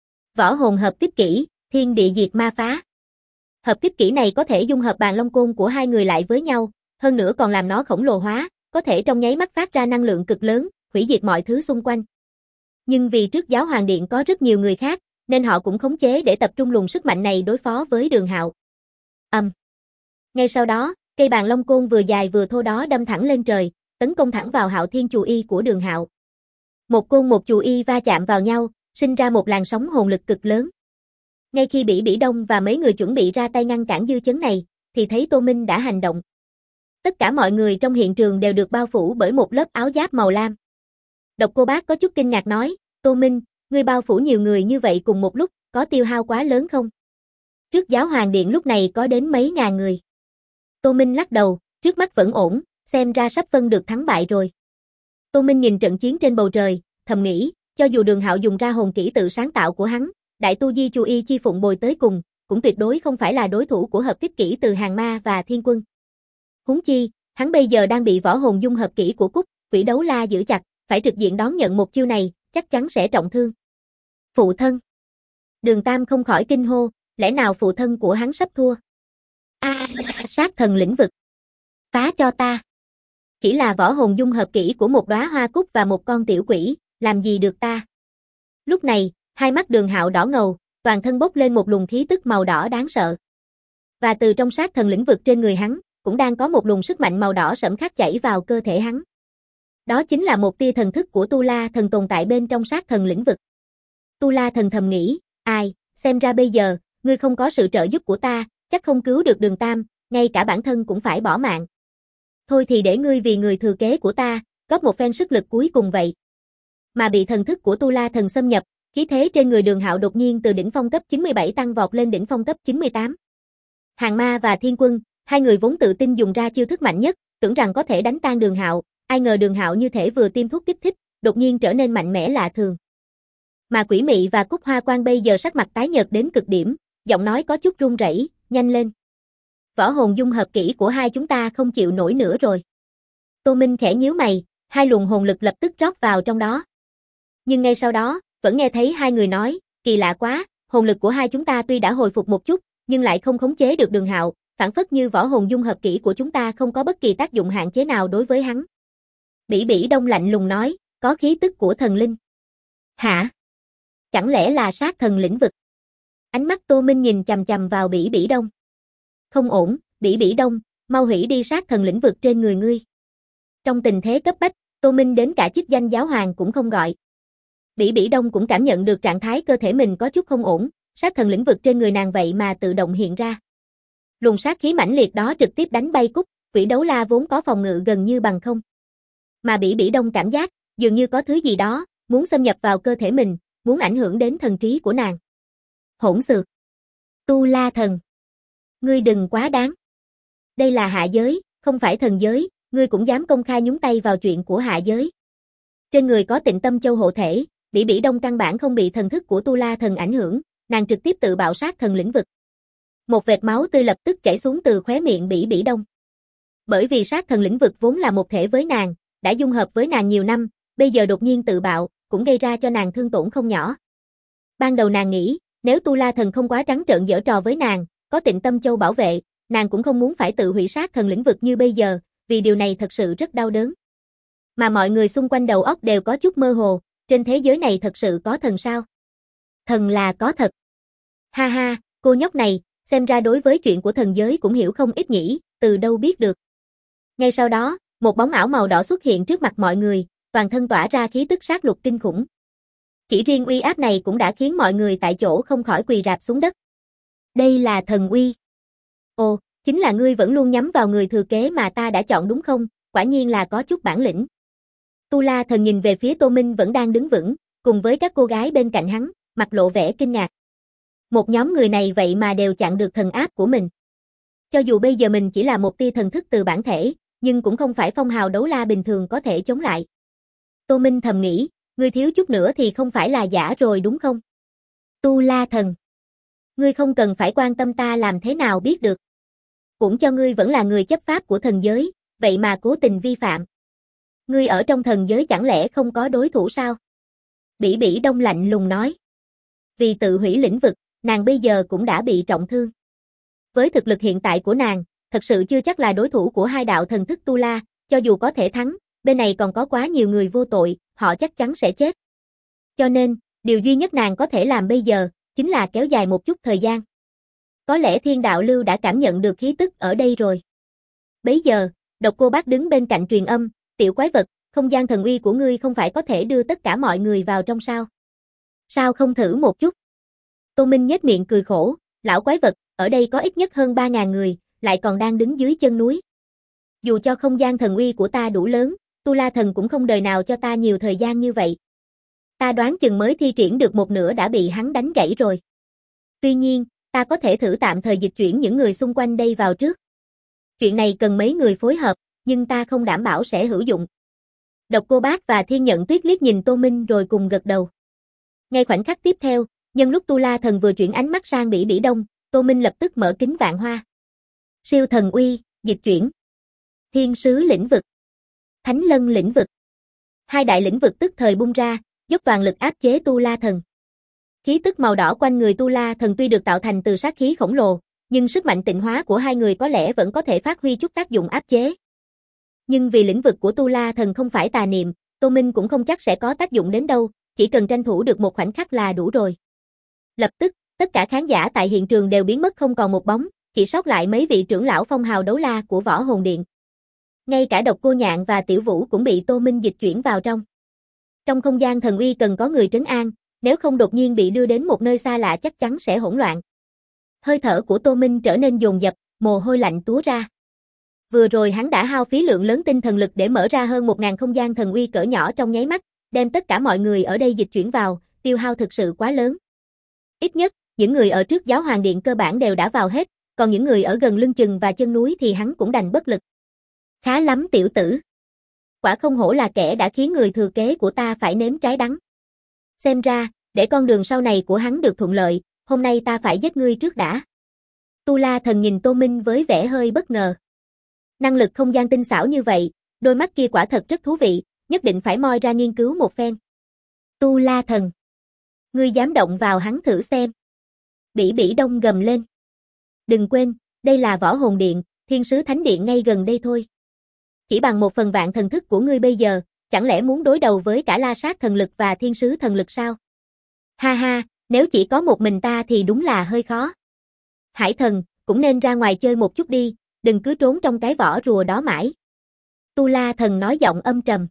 Võ hồn hợp kích kỹ, thiên địa diệt ma phá. Hợp kích kỹ này có thể dung hợp bàn long côn của hai người lại với nhau, hơn nữa còn làm nó khổng lồ hóa, có thể trong nháy mắt phát ra năng lượng cực lớn, hủy diệt mọi thứ xung quanh. Nhưng vì trước giáo hoàng điện có rất nhiều người khác, nên họ cũng khống chế để tập trung luồng sức mạnh này đối phó với Đường Hạo. Ngay sau đó, cây bàn long côn vừa dài vừa thô đó đâm thẳng lên trời, tấn công thẳng vào Hạo Thiên chù y của Đường Hạo. Một côn một chù y va chạm vào nhau, sinh ra một làn sóng hồn lực cực lớn. Ngay khi Bỉ Bỉ Đông và mấy người chuẩn bị ra tay ngăn cản dư chấn này, thì thấy Tô Minh đã hành động. Tất cả mọi người trong hiện trường đều được bao phủ bởi một lớp áo giáp màu lam. Độc Cô Bác có chút kinh ngạc nói, Tô Minh, ngươi bao phủ nhiều người như vậy cùng một lúc, có tiêu hao quá lớn không? Trước Giáo Hoàng Điện lúc này có đến mấy ngàn người. Tô Minh lắc đầu, trước mắt vẫn ổn, xem ra sắp phân được thắng bại rồi. Tô Minh nhìn trận chiến trên bầu trời, thầm nghĩ, cho dù Đường Hạo dùng ra hồn kỹ tự sáng tạo của hắn, Đại Tu Di Chu Y Chi Phụng bồi tới cùng, cũng tuyệt đối không phải là đối thủ của hợp kích kỹ từ Hàng Ma và Thiên Quân. Huống chi, hắn bây giờ đang bị võ hồn dung hợp kỹ của Cúc, Quỷ Đấu La giữ chặt, phải trực diện đón nhận một chiêu này, chắc chắn sẽ trọng thương. Phụ thân. Đường Tam không khỏi kinh hô, lẽ nào phụ thân của hắn sắp thua? Sát thần lĩnh vực. Phá cho ta. Chỉ là võ hồn dung hợp kỹ của một đóa hoa cúc và một con tiểu quỷ, làm gì được ta? Lúc này, hai mắt Đường Hạo đỏ ngầu, toàn thân bốc lên một luồng khí tức màu đỏ đáng sợ. Và từ trong sát thần lĩnh vực trên người hắn, cũng đang có một luồng sức mạnh màu đỏ sẫm khác chảy vào cơ thể hắn. Đó chính là một tia thần thức của Tu La Thần tồn tại bên trong sát thần lĩnh vực. Tu La Thần thầm nghĩ, ai, xem ra bây giờ, ngươi không có sự trợ giúp của ta, chắc không cứu được Đường Tam, ngay cả bản thân cũng phải bỏ mạng. Thôi thì để ngươi vì người thừa kế của ta, góp một phen sức lực cuối cùng vậy. Mà bị thần thức của Tu La Thần xâm nhập, khí thế trên người Đường Hạo đột nhiên từ đỉnh phong cấp 97 tăng vọt lên đỉnh phong cấp 98. Hàng Ma và Thiên Quân, hai người vốn tự tin dùng ra chiêu thức mạnh nhất, tưởng rằng có thể đánh tan Đường Hạo, ai ngờ Đường Hạo như thể vừa tiêm thuốc kích thích, đột nhiên trở nên mạnh mẽ lạ thường. Mà Quỷ Mị và Cúc Hoa Quan bây giờ sắc mặt tái nhợt đến cực điểm, giọng nói có chút run rẩy, nhanh lên. Võ hồn dung hợp kỹ của hai chúng ta không chịu nổi nữa rồi. Tô Minh khẽ nhíu mày, hai luồng hồn lực lập tức rót vào trong đó. Nhưng ngay sau đó, vẫn nghe thấy hai người nói, kỳ lạ quá, hồn lực của hai chúng ta tuy đã hồi phục một chút, nhưng lại không khống chế được Đường Hạo, phản phất như võ hồn dung hợp kỹ của chúng ta không có bất kỳ tác dụng hạn chế nào đối với hắn. Bỉ Bỉ Đông lạnh lùng nói, có khí tức của thần linh. Hả? Chẳng lẽ là sát thần lĩnh vực? Ánh mắt Tô Minh nhìn chằm chằm vào Bỉ Bỉ Đông. Không ổn, Bỉ Bỉ Đông, mau hủy đi sát thần lĩnh vực trên người ngươi. Trong tình thế cấp bách, Tô Minh đến cả chức danh giáo hoàng cũng không gọi. Bỉ Bỉ Đông cũng cảm nhận được trạng thái cơ thể mình có chút không ổn, sát thần lĩnh vực trên người nàng vậy mà tự động hiện ra. Luồng sát khí mãnh liệt đó trực tiếp đánh bay Cúc, Quỷ Đấu La vốn có phòng ngự gần như bằng không. Mà Bỉ Bỉ Đông cảm giác, dường như có thứ gì đó, muốn xâm nhập vào cơ thể mình, muốn ảnh hưởng đến thần trí của nàng. Hỗn xược. Tu La Thần. Ngươi đừng quá đáng. Đây là hạ giới, không phải thần giới, ngươi cũng dám công khai nhúng tay vào chuyện của hạ giới. Trên người có Tịnh Tâm Châu hộ thể, Bỉ Bỉ Đông căn bản không bị thần thức của Tu La Thần ảnh hưởng, nàng trực tiếp tự bạo sát thần lĩnh vực. Một vệt máu tươi lập tức chảy xuống từ khóe miệng Bỉ Bỉ Đông. Bởi vì sát thần lĩnh vực vốn là một thể với nàng, đã dung hợp với nàng nhiều năm, bây giờ đột nhiên tự bạo, cũng gây ra cho nàng thương tổn không nhỏ. Ban đầu nàng nghĩ, nếu Tu La Thần không quá trắng trợn giở trò với nàng, có Tịnh Tâm Châu bảo vệ, nàng cũng không muốn phải tự hủy sát thần lĩnh vực như bây giờ, vì điều này thật sự rất đau đớn. Mà mọi người xung quanh đầu óc đều có chút mơ hồ, trên thế giới này thật sự có thần sao? Thần là có thật. Ha ha, cô nhóc này, xem ra đối với chuyện của thần giới cũng hiểu không ít nhỉ, từ đâu biết được. Ngay sau đó, một bóng ảo màu đỏ xuất hiện trước mặt mọi người, toàn thân tỏa ra khí tức sát lục kinh khủng. Chỉ riêng uy áp này cũng đã khiến mọi người tại chỗ không khỏi quỳ rạp xuống đất. Đây là thần uy. Ồ, chính là ngươi vẫn luôn nhắm vào người thừa kế mà ta đã chọn đúng không? Quả nhiên là có chút bản lĩnh. Tu La Thần nhìn về phía Tô Minh vẫn đang đứng vững, cùng với các cô gái bên cạnh hắn, mặt lộ vẻ kinh ngạc. Một nhóm người này vậy mà đều chặn được thần áp của mình. Cho dù bây giờ mình chỉ là một tia thần thức từ bản thể, nhưng cũng không phải phong hào đấu la bình thường có thể chống lại. Tô Minh thầm nghĩ, ngươi thiếu chút nữa thì không phải là giả rồi đúng không? Tu La Thần. Ngươi không cần phải quan tâm ta làm thế nào biết được. Cũng cho ngươi vẫn là người chấp pháp của thần giới, vậy mà cố tình vi phạm. Ngươi ở trong thần giới chẳng lẽ không có đối thủ sao? Bỉ Bỉ Đông lạnh lùng nói. Vì tự hủy lĩnh vực, nàng bây giờ cũng đã bị trọng thương. Với thực lực hiện tại của nàng, thật sự chưa chắc là đối thủ của hai đạo thần thức Tu La, cho dù có thể thắng, bên này còn có quá nhiều người vô tội, họ chắc chắn sẽ chết. Cho nên, điều duy nhất nàng có thể làm bây giờ, chính là kéo dài một chút thời gian. Có lẽ Thiên Đạo Lưu đã cảm nhận được khí tức ở đây rồi. Bấy giờ, Độc Cô Bác đứng bên cạnh truyền âm, tiểu quái vật, không gian thần uy của ngươi không phải có thể đưa tất cả mọi người vào trong sao? Sao không thử một chút? Tô Minh nhếch miệng cười khổ, lão quái vật, ở đây có ít nhất hơn 3.000 người, lại còn đang đứng dưới chân núi. Dù cho không gian thần uy của ta đủ lớn, Tu La Thần cũng không đời nào cho ta nhiều thời gian như vậy. Ta đoán chừng mới thi triển được một nửa đã bị hắn đánh gãy rồi. Tuy nhiên, ta có thể thử tạm thời dịch chuyển những người xung quanh đây vào trước. Chuyện này cần mấy người phối hợp, nhưng ta không đảm bảo sẽ hữu dụng. Độc Cô Bác và Thiên Nhận Tuyết liếc nhìn Tô Minh rồi cùng gật đầu. Ngay khoảnh khắc tiếp theo, nhân lúc Tu La Thần vừa chuyển ánh mắt sang Bỉ Bỉ Đông, Tô Minh lập tức mở kính vạn hoa. Siêu thần uy, dịch chuyển. Thiên sứ lĩnh vực. Thánh lân lĩnh vực. Hai đại lĩnh vực tức thời bung ra, dốc toàn lực áp chế Tu La Thần. Khí tức màu đỏ quanh người Tu La Thần tuy được tạo thành từ sát khí khổng lồ, nhưng sức mạnh tịnh hóa của hai người có lẽ vẫn có thể phát huy chút tác dụng áp chế. Nhưng vì lĩnh vực của Tu La Thần không phải tà niệm, Tô Minh cũng không chắc sẽ có tác dụng đến đâu, chỉ cần tranh thủ được một khoảnh khắc là đủ rồi. Lập tức, tất cả khán giả tại hiện trường đều biến mất không còn một bóng, chỉ sót lại mấy vị trưởng lão phong hào đấu la của Võ Hồn Điện. Ngay cả Độc Cô Nhạn và Tiểu Vũ cũng bị Tô Minh dịch chuyển vào trong. Trong không gian thần uy cần có người trấn an, nếu không đột nhiên bị đưa đến một nơi xa lạ chắc chắn sẽ hỗn loạn. Hơi thở của Tô Minh trở nên dồn dập, mồ hôi lạnh túa ra. Vừa rồi hắn đã hao phí lượng lớn tinh thần lực để mở ra hơn 1.000 không gian thần uy cỡ nhỏ trong nháy mắt, đem tất cả mọi người ở đây dịch chuyển vào, tiêu hao thực sự quá lớn. Ít nhất, những người ở trước Giáo Hoàng Điện cơ bản đều đã vào hết, còn những người ở gần lưng chừng và chân núi thì hắn cũng đành bất lực. Khá lắm tiểu tử. Quả không hổ là kẻ đã khiến người thừa kế của ta phải nếm trái đắng. Xem ra, để con đường sau này của hắn được thuận lợi, hôm nay ta phải giết ngươi trước đã. Tu La Thần nhìn Tô Minh với vẻ hơi bất ngờ. Năng lực không gian tinh xảo như vậy, đôi mắt kia quả thật rất thú vị, nhất định phải moi ra nghiên cứu một phen. Tu La Thần. Ngươi dám động vào hắn thử xem. Bỉ Bỉ Đông gầm lên. Đừng quên, đây là Võ Hồn Điện, Thiên Sứ Thánh Điện ngay gần đây thôi. Chỉ bằng 1/1000 thần thức của ngươi bây giờ, chẳng lẽ muốn đối đầu với cả La Sát thần lực và Thiên Sứ thần lực sao? Ha ha, nếu chỉ có một mình ta thì đúng là hơi khó. Hải Thần, cũng nên ra ngoài chơi một chút đi, đừng cứ trốn trong cái vỏ rùa đó mãi. Tu La Thần nói giọng âm trầm.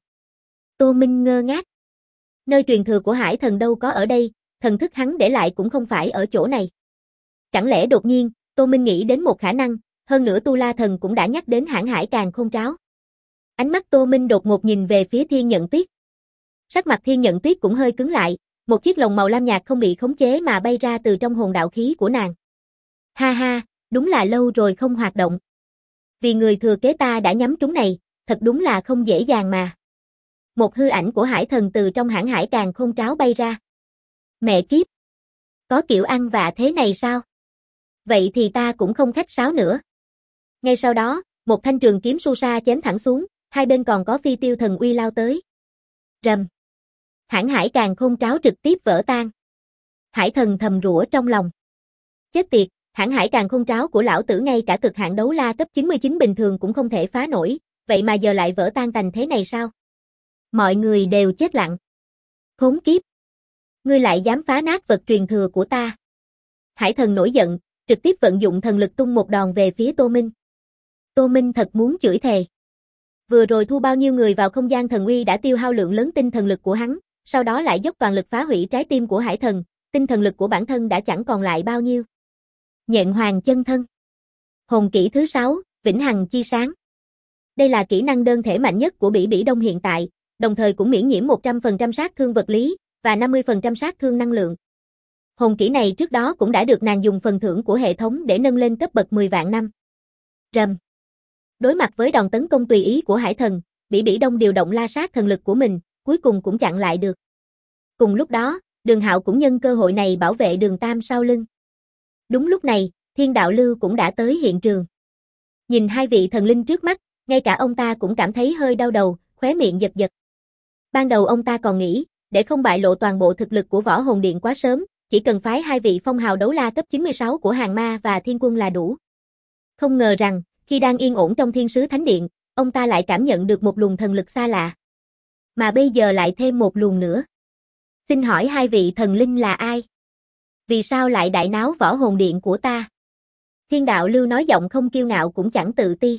Tô Minh ngơ ngác. Nơi truyền thừa của Hải Thần đâu có ở đây, thần thức hắn để lại cũng không phải ở chỗ này. Chẳng lẽ đột nhiên, Tô Minh nghĩ đến một khả năng, hơn nữa Tu La Thần cũng đã nhắc đến Hãn Hải Càn Khôn Tráo. Ánh mắt Tô Minh đột ngột nhìn về phía Thiên Nhận Tuyết. Sắc mặt Thiên Nhận Tuyết cũng hơi cứng lại, một chiếc lồng màu lam nhạt không bị khống chế mà bay ra từ trong hồn đạo khí của nàng. Ha ha, đúng là lâu rồi không hoạt động. Vì người thừa kế ta đã nhắm trúng này, thật đúng là không dễ dàng mà. Một hư ảnh của Hải Thần từ trong Hãn Hải Càn Khôn Tráo bay ra. Mẹ kiếp! Có kiểu ăn vạ thế này sao? Vậy thì ta cũng không khách sáo nữa. Ngay sau đó, một thanh trường kiếm su sa chém thẳng xuống, hai bên còn có phi tiêu thần uy lao tới. Rầm! Hãn Hải Càn Khôn Tráo trực tiếp vỡ tan. Hải Thần thầm rủa trong lòng. Chết tiệt, Hãn Hải Càn Khôn Tráo của lão tử ngay cả cực hạn đấu la cấp 99 bình thường cũng không thể phá nổi, vậy mà giờ lại vỡ tan thành thế này sao? Mọi người đều chết lặng. Khốn kiếp! Ngươi lại dám phá nát vật truyền thừa của ta. Hải Thần nổi giận, trực tiếp vận dụng thần lực tung một đòn về phía Tô Minh. Tô Minh thật muốn chửi thề. Vừa rồi thu bao nhiêu người vào không gian thần uy đã tiêu hao lượng lớn tinh thần lực của hắn, sau đó lại dốc toàn lực phá hủy trái tim của Hải Thần, tinh thần lực của bản thân đã chẳng còn lại bao nhiêu. Nhện Hoàng chân thân. Hồn kỹ thứ 6, Vĩnh Hằng chi sáng. Đây là kỹ năng đơn thể mạnh nhất của Bỉ Bỉ Đông hiện tại, đồng thời cũng miễn nhiễm 100% sát thương vật lý và 50% sát thương năng lượng. Hồn kỹ này trước đó cũng đã được nàng dùng phần thưởng của hệ thống để nâng lên cấp bậc 10 vạn năm. Rầm. Đối mặt với đòn tấn công tùy ý của Hải Thần, Bỉ Bỉ Đông điều động La Sát thần lực của mình, cuối cùng cũng chặn lại được. Cùng lúc đó, Đường Hạo cũng nhân cơ hội này bảo vệ Đường Tam sau lưng. Đúng lúc này, Thiên Đạo Lưu cũng đã tới hiện trường. Nhìn hai vị thần linh trước mắt, ngay cả ông ta cũng cảm thấy hơi đau đầu, khóe miệng giật giật. Ban đầu ông ta còn nghĩ, để không bại lộ toàn bộ thực lực của Võ Hồn Điện quá sớm, chỉ cần phái hai vị phong hào đấu la cấp 96 của Hàng Ma và Thiên Quân là đủ. Không ngờ rằng, khi đang yên ổn trong Thiên Sứ Thánh Điện, ông ta lại cảm nhận được một luồng thần lực xa lạ. Mà bây giờ lại thêm một luồng nữa. Xin hỏi hai vị thần linh là ai? Vì sao lại đại náo Võ Hồn Điện của ta? Thiên Đạo Lưu nói giọng không kiêu ngạo cũng chẳng tự ti.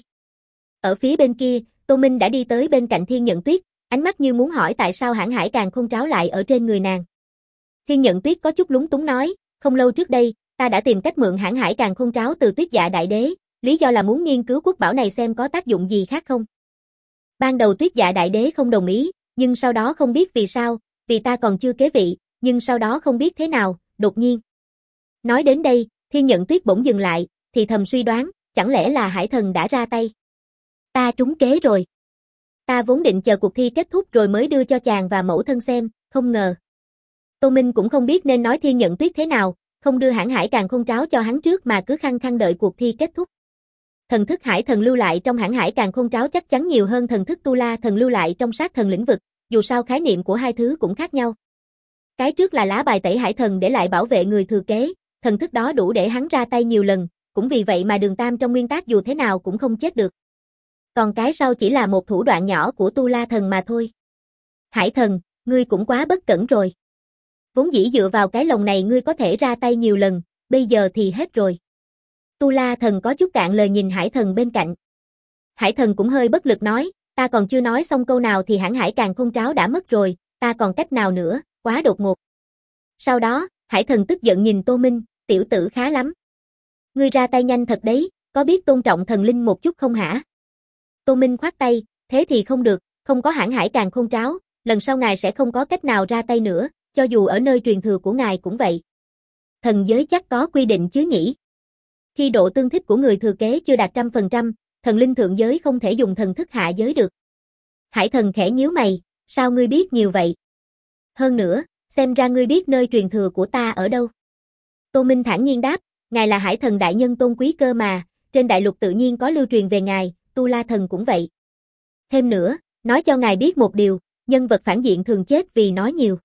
Ở phía bên kia, Tô Minh đã đi tới bên cạnh Thiên Nhận Tuyết, ánh mắt như muốn hỏi tại sao Hãn Hải Càn Khôn Tráo lại ở trên người nàng. Thiên Nhận Tuyết có chút lúng túng nói, không lâu trước đây, ta đã tìm cách mượn hãn hải càn khôn tráo từ Tuyết Dạ Đại Đế, lý do là muốn nghiên cứu quốc bảo này xem có tác dụng gì khác không. Ban đầu Tuyết Dạ Đại Đế không đồng ý, nhưng sau đó không biết vì sao, vì ta còn chưa kế vị, nhưng sau đó không biết thế nào, đột nhiên. Nói đến đây, Thiên Nhận Tuyết bỗng dừng lại, thì thầm suy đoán, chẳng lẽ là Hải Thần đã ra tay. Ta trúng kế rồi. Ta vốn định chờ cuộc thi kết thúc rồi mới đưa cho chàng và mẫu thân xem, không ngờ. Tô Minh cũng không biết nên nói Thiên Nhận Tuyết thế nào, không đưa hãn hải càn khôn tráo cho hắn trước mà cứ khăng khăng đợi cuộc thi kết thúc. Thần thức Hải Thần lưu lại trong hãn hải càn khôn tráo chắc chắn nhiều hơn thần thức Tu La Thần lưu lại trong sát thần lĩnh vực, dù sao khái niệm của hai thứ cũng khác nhau. Cái trước là lá bài tẩy Hải Thần để lại bảo vệ người thừa kế, thần thức đó đủ để hắn ra tay nhiều lần, cũng vì vậy mà Đường Tam trong nguyên tắc dù thế nào cũng không chết được. Còn cái sau chỉ là một thủ đoạn nhỏ của Tu La Thần mà thôi. Hải Thần, ngươi cũng quá bất cẩn rồi. Vốn dĩ dựa vào cái lồng này ngươi có thể ra tay nhiều lần, bây giờ thì hết rồi. Tu La Thần có chút cạn lời nhìn Hải Thần bên cạnh. Hải Thần cũng hơi bất lực nói, ta còn chưa nói xong câu nào thì hãn hải càn khôn tráo đã mất rồi, ta còn cách nào nữa, quá đột ngột. Sau đó, Hải Thần tức giận nhìn Tô Minh, tiểu tử khá lắm. Ngươi ra tay nhanh thật đấy, có biết tôn trọng thần linh một chút không hả? Tô Minh khoát tay, thế thì không được, không có hãn hải càn khôn tráo, lần sau ngài sẽ không có cách nào ra tay nữa, cho dù ở nơi truyền thừa của ngài cũng vậy. Thần giới chắc có quy định chứ nhỉ? Khi độ tương thích của người thừa kế chưa đạt 100%, thần linh thượng giới không thể dùng thần thức hạ giới được. Hải Thần khẽ nhíu mày, sao ngươi biết nhiều vậy? Hơn nữa, xem ra ngươi biết nơi truyền thừa của ta ở đâu. Tô Minh thản nhiên đáp, ngài là Hải Thần đại nhân tôn quý cơ mà, trên đại lục tự nhiên có lưu truyền về ngài, Tu La Thần cũng vậy. Thêm nữa, nói cho ngài biết một điều, nhân vật phản diện thường chết vì nói nhiều.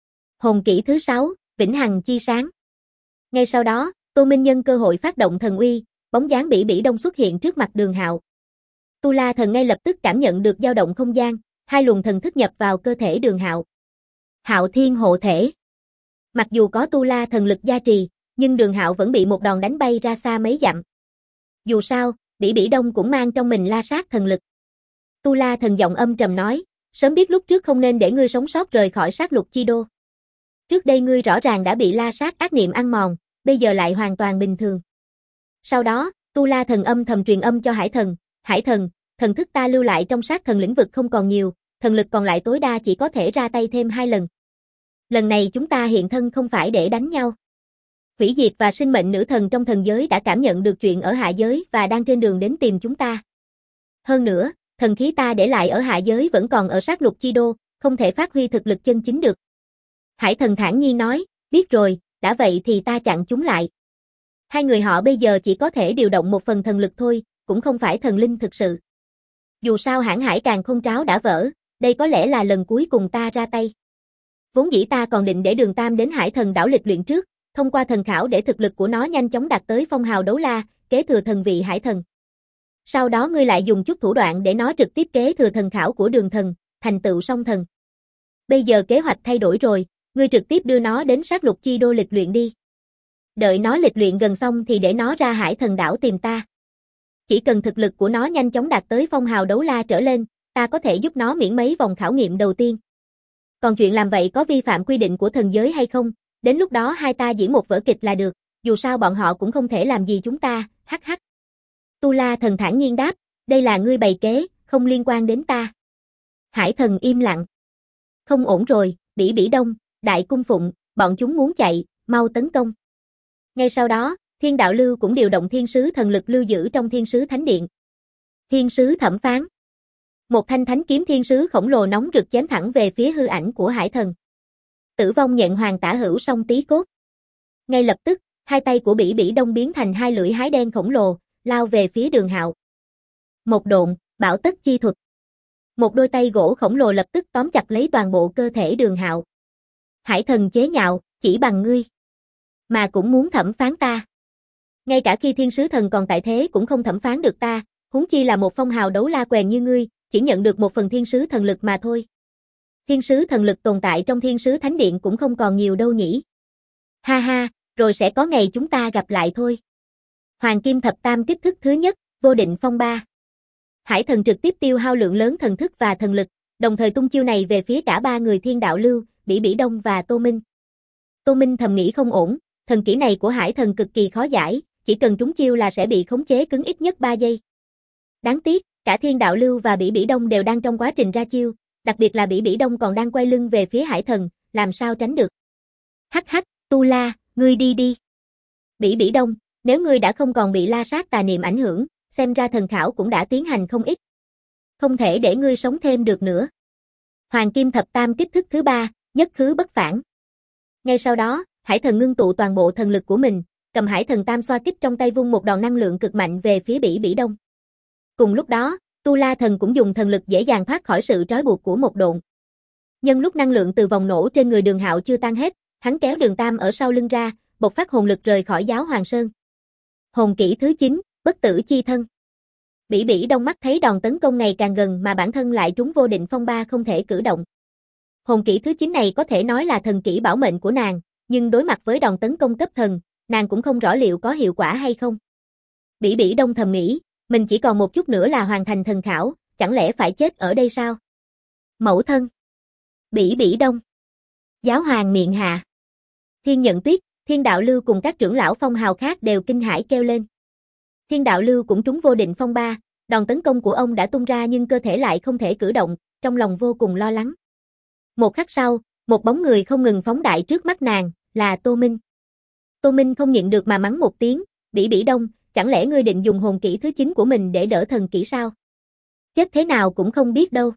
Hồn kỹ thứ 6, Vĩnh Hằng Chi Sáng. Ngay sau đó, Tô Minh nhân cơ hội phát động thần uy, bóng dáng Bỉ Bỉ Đông xuất hiện trước mặt Đường Hạo. Tu La Thần ngay lập tức cảm nhận được dao động không gian, hai luồng thần thức nhập vào cơ thể Đường Hạo. Hạo Thiên hộ thể. Mặc dù có Tu La Thần lực gia trì, nhưng Đường Hạo vẫn bị một đòn đánh bay ra xa mấy dặm. Dù sao, Bỉ Bỉ Đông cũng mang trong mình la sát thần lực. Tu La Thần giọng âm trầm nói, sớm biết lúc trước không nên để ngươi sống sót rời khỏi sát lục chi đô. Trước đây ngươi rõ ràng đã bị la sát ác niệm ăn mòn, bây giờ lại hoàn toàn bình thường. Sau đó, Tu La Thần âm thầm truyền âm cho Hải Thần, Hải Thần, thần thức ta lưu lại trong sát thần lĩnh vực không còn nhiều, thần lực còn lại tối đa chỉ có thể ra tay thêm 2 lần. Lần này chúng ta hiện thân không phải để đánh nhau. Hủy diệt và sinh mệnh nữ thần trong thần giới đã cảm nhận được chuyện ở hạ giới và đang trên đường đến tìm chúng ta. Hơn nữa, thần khí ta để lại ở hạ giới vẫn còn ở sát lục chi đô, không thể phát huy thực lực chân chính được. Hải Thần thản nhiên nói, biết rồi, đã vậy thì ta chặn chúng lại. Hai người họ bây giờ chỉ có thể điều động một phần thần lực thôi, cũng không phải thần linh thực sự. Dù sao hãn hải càn khôn tráo đã vỡ, đây có lẽ là lần cuối cùng ta ra tay. Vốn dĩ ta còn định để Đường Tam đến Hải Thần đảo lịch luyện trước, thông qua thần khảo để thực lực của nó nhanh chóng đạt tới phong hào đấu la, kế thừa thần vị Hải Thần. Sau đó ngươi lại dùng chút thủ đoạn để nó trực tiếp kế thừa thần khảo của Đường Thần, thành tựu song thần. Bây giờ kế hoạch thay đổi rồi, ngươi trực tiếp đưa nó đến sát lục chi đô lịch luyện đi. Đợi nó lịch luyện gần xong thì để nó ra Hải Thần đảo tìm ta. Chỉ cần thực lực của nó nhanh chóng đạt tới phong hào đấu la trở lên, ta có thể giúp nó miễn mấy vòng khảo nghiệm đầu tiên. Còn chuyện làm vậy có vi phạm quy định của thần giới hay không, đến lúc đó hai ta diễn một vở kịch là được, dù sao bọn họ cũng không thể làm gì chúng ta, hắc hắc. Tu La Thần thản nhiên đáp, đây là ngươi bày kế, không liên quan đến ta. Hải Thần im lặng. Không ổn rồi, Bỉ Bỉ Đông, Đại Cung Phụng, bọn chúng muốn chạy, mau tấn công. Ngay sau đó, Thiên Đạo Lưu cũng điều động thiên sứ thần lực lưu giữ trong thiên sứ thánh điện. Thiên sứ thẩm phán. Một thanh thánh kiếm thiên sứ khổng lồ nóng rực chém thẳng về phía hư ảnh của Hải Thần. Tử vong nhận hoàng tả hữu song tí cốt. Ngay lập tức, hai tay của Bỉ Bỉ Đông biến thành hai lưỡi hái đen khổng lồ, lao về phía Đường Hạo. Một độn, bảo tất chi thuật. Một đôi tay gỗ khổng lồ lập tức tóm chặt lấy toàn bộ cơ thể Đường Hạo. Hải Thần chế nhạo, chỉ bằng ngươi mà cũng muốn thẩm phán ta. Ngay cả khi thiên sứ thần còn tại thế cũng không thẩm phán được ta, huống chi là một phong hào đấu la quèn như ngươi, chỉ nhận được một phần thiên sứ thần lực mà thôi. Thiên sứ thần lực tồn tại trong thiên sứ thánh điện cũng không còn nhiều đâu nhỉ. Ha ha, rồi sẽ có ngày chúng ta gặp lại thôi. Hoàng Kim Thập Tam kích thức thứ nhất, vô định phong ba. Hải Thần trực tiếp tiêu hao lượng lớn thần thức và thần lực, đồng thời tung chiêu này về phía cả ba người Thiên Đạo Lưu, Bỉ Bỉ Đông và Tô Minh. Tô Minh thầm nghĩ không ổn, thần kỹ này của Hải Thần cực kỳ khó giải, chỉ cần trúng chiêu là sẽ bị khống chế cứng ít nhất 3 giây. Đáng tiếc, cả Thiên Đạo Lưu và Bỉ Bỉ Đông đều đang trong quá trình ra chiêu, đặc biệt là Bỉ Bỉ Đông còn đang quay lưng về phía Hải Thần, làm sao tránh được. Hắc hắc, Tu La, ngươi đi đi. Bỉ Bỉ Đông, nếu ngươi đã không còn bị la sát tà niệm ảnh hưởng, xem ra thần khảo cũng đã tiến hành không ít. Không thể để ngươi sống thêm được nữa. Hoàng Kim Thập Tam kích thức thứ 3, nhất khứ bất phản. Ngay sau đó, Hải Thần ngưng tụ toàn bộ thần lực của mình, cầm Hải Thần Tam xoa kích trong tay vung một đòn năng lượng cực mạnh về phía Bỉ Bỉ Đông. Cùng lúc đó, Tu La Thần cũng dùng thần lực dễ dàng thoát khỏi sự trói buộc của một độn. Nhân lúc năng lượng từ vòng nổ trên người Đường Hạo chưa tan hết, hắn kéo Đường Tam ở sau lưng ra, bộc phát hồn lực rời khỏi Giáo Hoàng Sơn. Hồn kỹ thứ 9, bất tử chi thân. Bỉ Bỉ Đông mắt thấy đòn tấn công ngày càng gần mà bản thân lại trúng vô định phong ba không thể cử động. Hồn kỹ thứ 9 này có thể nói là thần kỹ bảo mệnh của nàng, nhưng đối mặt với đòn tấn công cấp thần, nàng cũng không rõ liệu có hiệu quả hay không. Bỉ Bỉ Đông thầm nghĩ, mình chỉ còn một chút nữa là hoàn thành thần khảo, chẳng lẽ phải chết ở đây sao? Mẫu thân. Bỉ Bỉ Đông. Giáo Hoàng miệng hạ. Thiên Nhận Tuyết, Thiên Đạo Lưu cùng các trưởng lão phong hào khác đều kinh hãi kêu lên. Thiên Đạo Lưu cũng trúng vô định phong ba, đòn tấn công của ông đã tung ra nhưng cơ thể lại không thể cử động, trong lòng vô cùng lo lắng. Một khắc sau, một bóng người không ngừng phóng đại trước mắt nàng, là Tô Minh. Tô Minh không nhịn được mà mắng một tiếng, Bỉ Bỉ Đông, chẳng lẽ ngươi định dùng hồn kỹ thứ 9 của mình để đỡ thần kỹ sao? Chết thế nào cũng không biết đâu.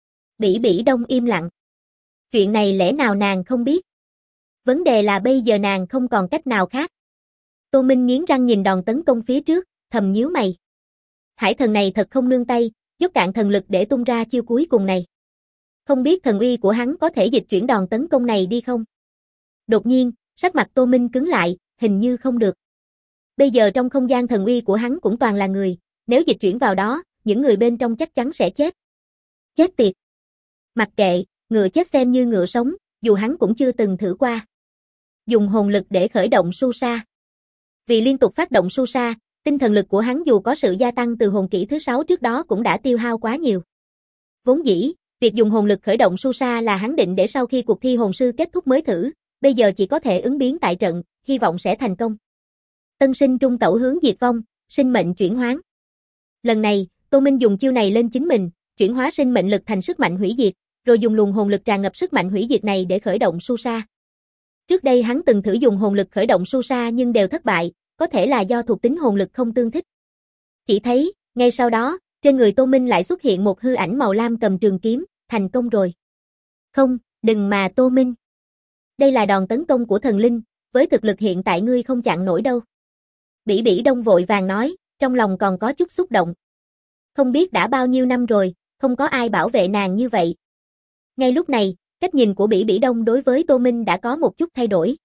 Bỉ Bỉ Đông im lặng. Chuyện này lẽ nào nàng không biết? Vấn đề là bây giờ nàng không còn cách nào khác. Tô Minh nghiến răng nhìn đòn tấn công phía trước, thầm nhíu mày. Hải Thần này thật không nương tay, dốc cạn thần lực để tung ra chiêu cuối cùng này. Không biết thần uy của hắn có thể dịch chuyển đòn tấn công này đi không? Đột nhiên, sắc mặt Tô Minh cứng lại, hình như không được. Bây giờ trong không gian thần uy của hắn cũng toàn là người, nếu dịch chuyển vào đó, những người bên trong chắc chắn sẽ chết. Chết tiệt. Mặc kệ, ngựa chết xem như ngựa sống, dù hắn cũng chưa từng thử qua. Dùng hồn lực để khởi động su sa. Vì liên tục phát động su sa, tinh thần lực của hắn dù có sự gia tăng từ hồn kỹ thứ 6 trước đó cũng đã tiêu hao quá nhiều. Vốn dĩ, việc dùng hồn lực khởi động su sa là hắn định để sau khi cuộc thi hồn sư kết thúc mới thử, bây giờ chỉ có thể ứng biến tại trận, hy vọng sẽ thành công. Tân sinh trung tẩu hướng diệt vong, sinh mệnh chuyển hoán. Lần này, Tô Minh dùng chiêu này lên chính mình, chuyển hóa sinh mệnh lực thành sức mạnh hủy diệt, rồi dùng luồng hồn lực tràn ngập sức mạnh hủy diệt này để khởi động su sa. Trước đây hắn từng thử dùng hồn lực khởi động su sa nhưng đều thất bại, có thể là do thuộc tính hồn lực không tương thích. Chỉ thấy, ngay sau đó, trên người Tô Minh lại xuất hiện một hư ảnh màu lam cầm trường kiếm, thành công rồi. Không, đừng mà Tô Minh. Đây là đòn tấn công của thần linh, với thực lực hiện tại ngươi không chặn nổi đâu. Bỉ Bỉ Đông vội vàng nói, trong lòng còn có chút xúc động. Không biết đã bao nhiêu năm rồi, không có ai bảo vệ nàng như vậy. Ngay lúc này, cách nhìn của Bỉ Bỉ Đông đối với Tô Minh đã có một chút thay đổi.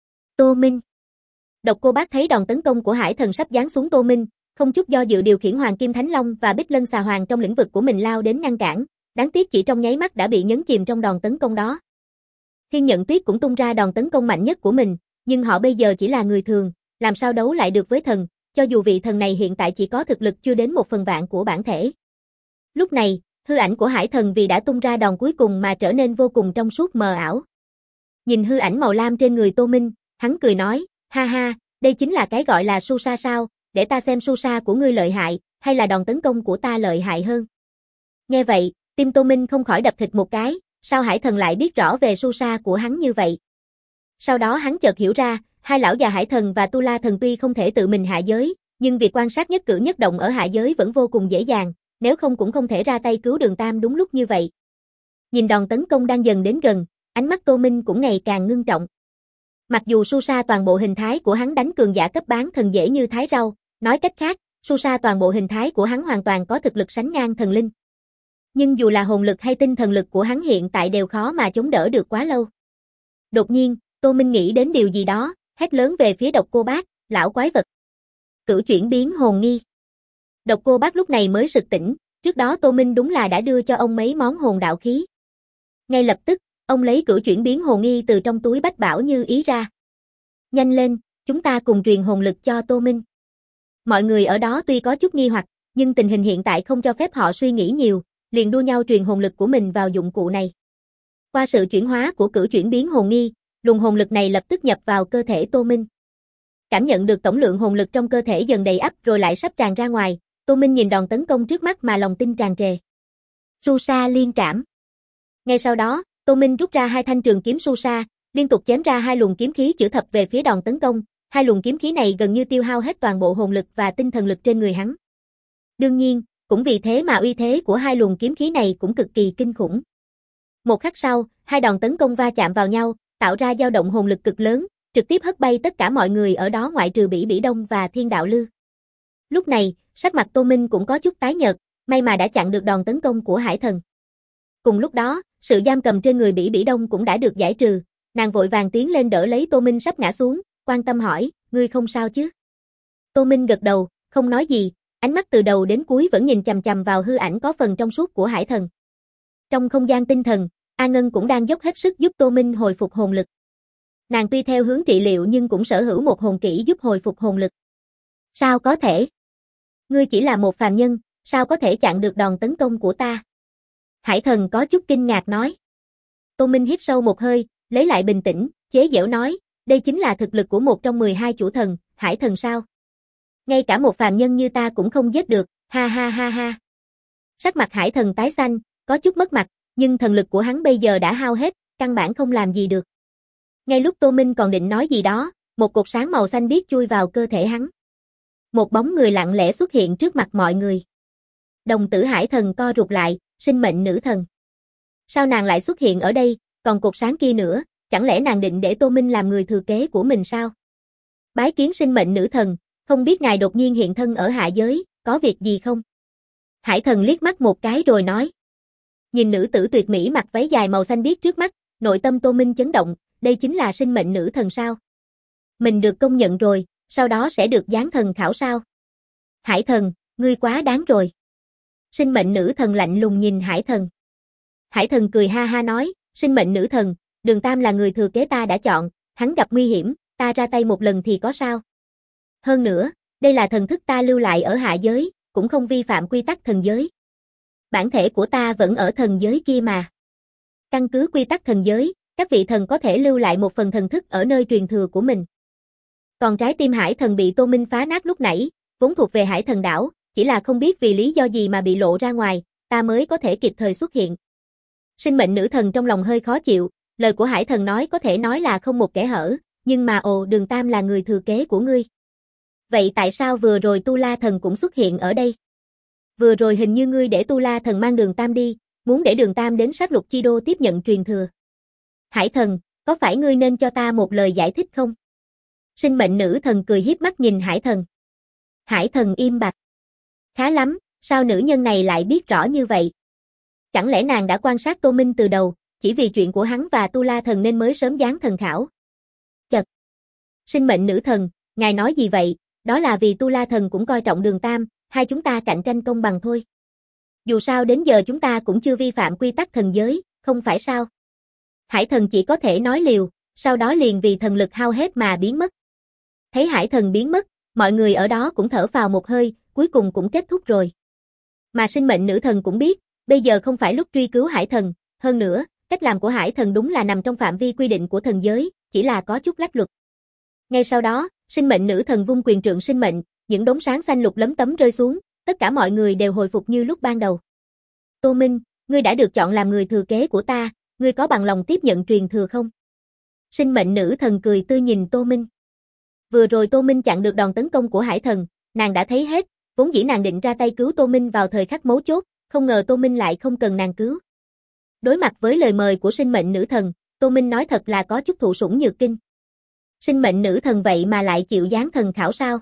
Tô Minh. Độc Cô Bác thấy đòn tấn công của Hải Thần sắp giáng xuống Tô Minh, không chút do dự điều khiển Hoàng Kim Thánh Long và Bích Lân Xà Hoàng trong lĩnh vực của mình lao đến ngăn cản, đáng tiếc chỉ trong nháy mắt đã bị nhấn chìm trong đòn tấn công đó. Thiên Nhận Tuyết cũng tung ra đòn tấn công mạnh nhất của mình, nhưng họ bây giờ chỉ là người thường, làm sao đấu lại được với thần, cho dù vị thần này hiện tại chỉ có thực lực chưa đến 1/1000 của bản thể. Lúc này, hư ảnh của Hải Thần vì đã tung ra đòn cuối cùng mà trở nên vô cùng trong suốt mờ ảo. Nhìn hư ảnh màu lam trên người Tô Minh, hắn cười nói, ha ha, đây chính là cái gọi là su sa sao, để ta xem su sa của ngươi lợi hại, hay là đòn tấn công của ta lợi hại hơn. Nghe vậy, tim Tô Minh không khỏi đập thịt một cái, sao Hải Thần lại biết rõ về su sa của hắn như vậy. Sau đó hắn chợt hiểu ra, hai lão già Hải Thần và Tu La Thần tuy không thể tự mình hạ giới, nhưng việc quan sát nhất cử nhất động ở hạ giới vẫn vô cùng dễ dàng, nếu không cũng không thể ra tay cứu Đường Tam đúng lúc như vậy. Nhìn đòn tấn công đang dần đến gần, ánh mắt Tô Minh cũng ngày càng ngưng trọng. Mặc dù su sa toàn bộ hình thái của hắn đánh cường giả cấp bán thần dễ như thái rau, nói cách khác, su sa toàn bộ hình thái của hắn hoàn toàn có thực lực sánh ngang thần linh. Nhưng dù là hồn lực hay tinh thần lực của hắn hiện tại đều khó mà chống đỡ được quá lâu. Đột nhiên, Tô Minh nghĩ đến điều gì đó, hét lớn về phía Độc Cô Bác, lão quái vật. Cửu chuyển biến hồn nghi. Độc Cô Bác lúc này mới sực tỉnh, trước đó Tô Minh đúng là đã đưa cho ông mấy món hồn đạo khí. Ngay lập tức, ông lấy cửu chuyển biến hồn nghi từ trong túi bách bảo như ý ra. Nhanh lên, chúng ta cùng truyền hồn lực cho Tô Minh. Mọi người ở đó tuy có chút nghi hoặc, nhưng tình hình hiện tại không cho phép họ suy nghĩ nhiều, liền đua nhau truyền hồn lực của mình vào dụng cụ này. Qua sự chuyển hóa của cửu chuyển biến hồn nghi, luồng hồn lực này lập tức nhập vào cơ thể Tô Minh. Cảm nhận được tổng lượng hồn lực trong cơ thể dần đầy ắp rồi lại sắp tràn ra ngoài, Tô Minh nhìn đòn tấn công trước mắt mà lòng tin tràn trề. Su Sa Liên Trảm. Ngay sau đó, Tô Minh rút ra 2 thanh trường kiếm Su Sa, liên tục chém ra 2 luồng kiếm khí chữa thập về phía đòn tấn công. 2 luồng kiếm khí này gần như tiêu hao hết toàn bộ hồn lực và tinh thần lực trên người hắn. Đương nhiên, cũng vì thế mà uy thế của 2 luồng kiếm khí này cũng cực kỳ kinh khủng. Một khắc sau, 2 đòn tấn công va chạm vào nhau, tạo ra dao động hồn lực cực lớn, trực tiếp hất bay tất cả mọi người ở đó ngoại trừ Bỉ Bỉ Đông và Thiên Đạo Lư. Lúc này, sắc mặt Tô Minh cũng có chút tái nhợt, may mà đã chặn được đòn tấn công của Hải Thần. Cùng lúc đó, sự giam cầm trên người Bỉ Bỉ Đông cũng đã được giải trừ, nàng vội vàng tiến lên đỡ lấy Tô Minh sắp ngã xuống, quan tâm hỏi, ngươi không sao chứ? Tô Minh gật đầu, không nói gì, ánh mắt từ đầu đến cuối vẫn nhìn chằm chằm vào hư ảnh có phần trong suốt của Hải Thần. Trong không gian tinh thần, A Ngân cũng đang dốc hết sức giúp Tô Minh hồi phục hồn lực. Nàng tuy theo hướng trị liệu nhưng cũng sở hữu một hồn kỹ giúp hồi phục hồn lực. Sao có thể? Ngươi chỉ là một phàm nhân, sao có thể chặn được đòn tấn công của ta? Hải Thần có chút kinh ngạc nói. Tô Minh hít sâu một hơi, lấy lại bình tĩnh, chế giễu nói, đây chính là thực lực của một trong 12 chủ thần, Hải Thần sao? Ngay cả một phàm nhân như ta cũng không giết được, ha ha ha ha. Sắc mặt Hải Thần tái xanh, có chút mất mặt, nhưng thần lực của hắn bây giờ đã hao hết, căn bản không làm gì được. Ngay lúc Tô Minh còn định nói gì đó, một cột sáng màu xanh biếc chui vào cơ thể hắn. Một bóng người lặng lẽ xuất hiện trước mặt mọi người. Đồng tử Hải Thần co rụt lại, sinh mệnh nữ thần. Sao nàng lại xuất hiện ở đây, còn cột sáng kia nữa, chẳng lẽ nàng định để Tô Minh làm người thừa kế của mình sao? Bái kiến sinh mệnh nữ thần, không biết ngài đột nhiên hiện thân ở hạ giới, có việc gì không? Hải Thần liếc mắt một cái rồi nói. Nhìn nữ tử tuyệt mỹ mặc váy dài màu xanh biếc trước mắt, nội tâm Tô Minh chấn động, đây chính là sinh mệnh nữ thần sao? Mình được công nhận rồi, sau đó sẽ được giáng thần khảo sao? Hải Thần, ngươi quá đáng rồi. Sinh mệnh nữ thần lạnh lùng nhìn Hải Thần. Hải Thần cười ha ha nói, sinh mệnh nữ thần, Đường Tam là người thừa kế ta đã chọn, hắn gặp nguy hiểm, ta ra tay một lần thì có sao? Hơn nữa, đây là thần thức ta lưu lại ở hạ giới, cũng không vi phạm quy tắc thần giới. Bản thể của ta vẫn ở thần giới kia mà. Căn cứ quy tắc thần giới, các vị thần có thể lưu lại một phần thần thức ở nơi truyền thừa của mình. Còn trái tim Hải Thần bị Tô Minh phá nát lúc nãy, vốn thuộc về Hải Thần đảo, chỉ là không biết vì lý do gì mà bị lộ ra ngoài, ta mới có thể kịp thời xuất hiện. Sinh mệnh nữ thần trong lòng hơi khó chịu, lời của Hải Thần nói có thể nói là không một kẽ hở, nhưng mà Đường Tam là người thừa kế của ngươi. Vậy tại sao vừa rồi Tu La Thần cũng xuất hiện ở đây? Vừa rồi hình như ngươi để Tu La Thần mang Đường Tam đi, muốn để Đường Tam đến sát lục chi đô tiếp nhận truyền thừa. Hải Thần, có phải ngươi nên cho ta một lời giải thích không? Sinh mệnh nữ thần cười hiếp mắt nhìn Hải Thần. Hải Thần im bặt. Khá lắm, sao nữ nhân này lại biết rõ như vậy? Chẳng lẽ nàng đã quan sát Tô Minh từ đầu, chỉ vì chuyện của hắn và Tu La Thần nên mới sớm giáng thần khảo? Chật. Sinh mệnh nữ thần, ngài nói gì vậy? Đó là vì Tu La Thần cũng coi trọng Đường Tam, hai chúng ta cạnh tranh công bằng thôi. Dù sao đến giờ chúng ta cũng chưa vi phạm quy tắc thần giới, không phải sao? Hải Thần chỉ có thể nói liều, sau đó liền vì thần lực hao hết mà biến mất. Thấy Hải Thần biến mất, mọi người ở đó cũng thở phào một hơi, cuối cùng cũng kết thúc rồi. Mà sinh mệnh nữ thần cũng biết, bây giờ không phải lúc truy cứu Hải Thần, hơn nữa, cách làm của Hải Thần đúng là nằm trong phạm vi quy định của thần giới, chỉ là có chút lách luật. Ngay sau đó, sinh mệnh nữ thần vung quyền trượng sinh mệnh, những đốm sáng xanh lục lấm tấm rơi xuống, tất cả mọi người đều hồi phục như lúc ban đầu. Tô Minh, ngươi đã được chọn làm người thừa kế của ta, ngươi có bằng lòng tiếp nhận truyền thừa không? Sinh mệnh nữ thần cười tươi nhìn Tô Minh. Vừa rồi Tô Minh chặn được đòn tấn công của Hải Thần, nàng đã thấy hết, vốn dĩ nàng định ra tay cứu Tô Minh vào thời khắc mấu chốt, không ngờ Tô Minh lại không cần nàng cứu. Đối mặt với lời mời của sinh mệnh nữ thần, Tô Minh nói thật là có chút thụ sủng nhược kinh. Sinh mệnh nữ thần vậy mà lại chịu giáng thần khảo sao?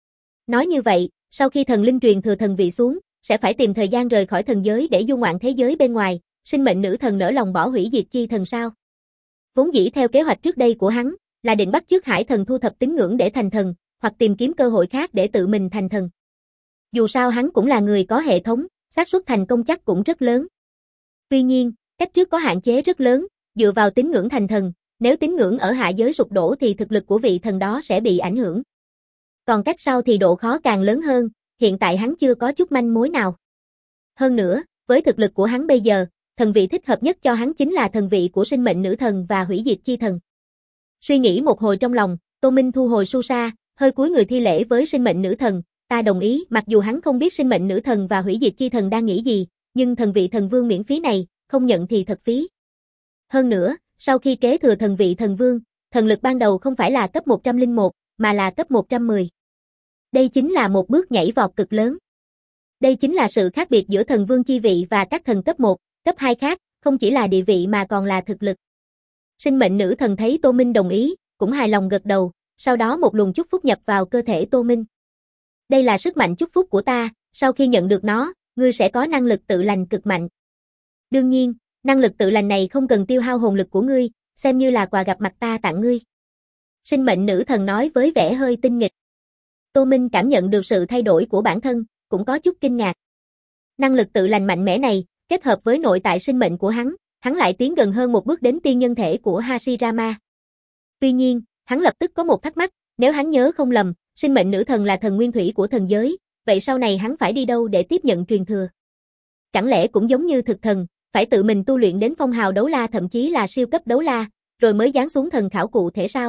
Nói như vậy, sau khi thần linh truyền thừa thần vị xuống, sẽ phải tìm thời gian rời khỏi thần giới để du ngoạn thế giới bên ngoài, sinh mệnh nữ thần nỡ lòng bỏ hủy diệt chi thần sao? Vốn dĩ theo kế hoạch trước đây của hắn, là định bắt chước Hải Thần thu thập tín ngưỡng để thành thần, hoặc tìm kiếm cơ hội khác để tự mình thành thần. Dù sao hắn cũng là người có hệ thống, xác suất thành công chắc cũng rất lớn. Tuy nhiên, cách trước có hạn chế rất lớn, dựa vào tín ngưỡng thành thần, nếu tín ngưỡng ở hạ giới sụp đổ thì thực lực của vị thần đó sẽ bị ảnh hưởng. Còn cách sau thì độ khó càng lớn hơn, hiện tại hắn chưa có chút manh mối nào. Hơn nữa, với thực lực của hắn bây giờ, thần vị thích hợp nhất cho hắn chính là thần vị của sinh mệnh nữ thần và hủy diệt chi thần. Suy nghĩ một hồi trong lòng, Tô Minh thu hồi Su Sa, hơi cúi người thi lễ với sinh mệnh nữ thần, ta đồng ý, mặc dù hắn không biết sinh mệnh nữ thần và hủy diệt chi thần đang nghĩ gì, nhưng thần vị thần vương miễn phí này, không nhận thì thật phí. Hơn nữa, sau khi kế thừa thần vị thần vương, thần lực ban đầu không phải là cấp 101, mà là cấp 110. Đây chính là một bước nhảy vọt cực lớn. Đây chính là sự khác biệt giữa thần vương chi vị và các thần cấp 1, cấp 2 khác, không chỉ là địa vị mà còn là thực lực. Sinh mệnh nữ thần thấy Tô Minh đồng ý, cũng hài lòng gật đầu, sau đó một luồng chúc phúc nhập vào cơ thể Tô Minh. Đây là sức mạnh chúc phúc của ta, sau khi nhận được nó, ngươi sẽ có năng lực tự lành cực mạnh. Đương nhiên, năng lực tự lành này không cần tiêu hao hồn lực của ngươi, xem như là quà gặp mặt ta tặng ngươi. Sinh mệnh nữ thần nói với vẻ hơi tinh nghịch. Tô Minh cảm nhận được sự thay đổi của bản thân, cũng có chút kinh ngạc. Năng lực tự lành mạnh mẽ này, kết hợp với nội tại sinh mệnh của hắn lại tiến gần hơn một bước đến tiên nhân thể của Hashirama. Tuy nhiên, hắn lập tức có một thắc mắc, nếu hắn nhớ không lầm, sinh mệnh nữ thần là thần nguyên thủy của thần giới, vậy sau này hắn phải đi đâu để tiếp nhận truyền thừa? Chẳng lẽ cũng giống như thực thần, phải tự mình tu luyện đến phong hào đấu la thậm chí là siêu cấp đấu la, rồi mới giáng xuống thần khảo cụ thể sao?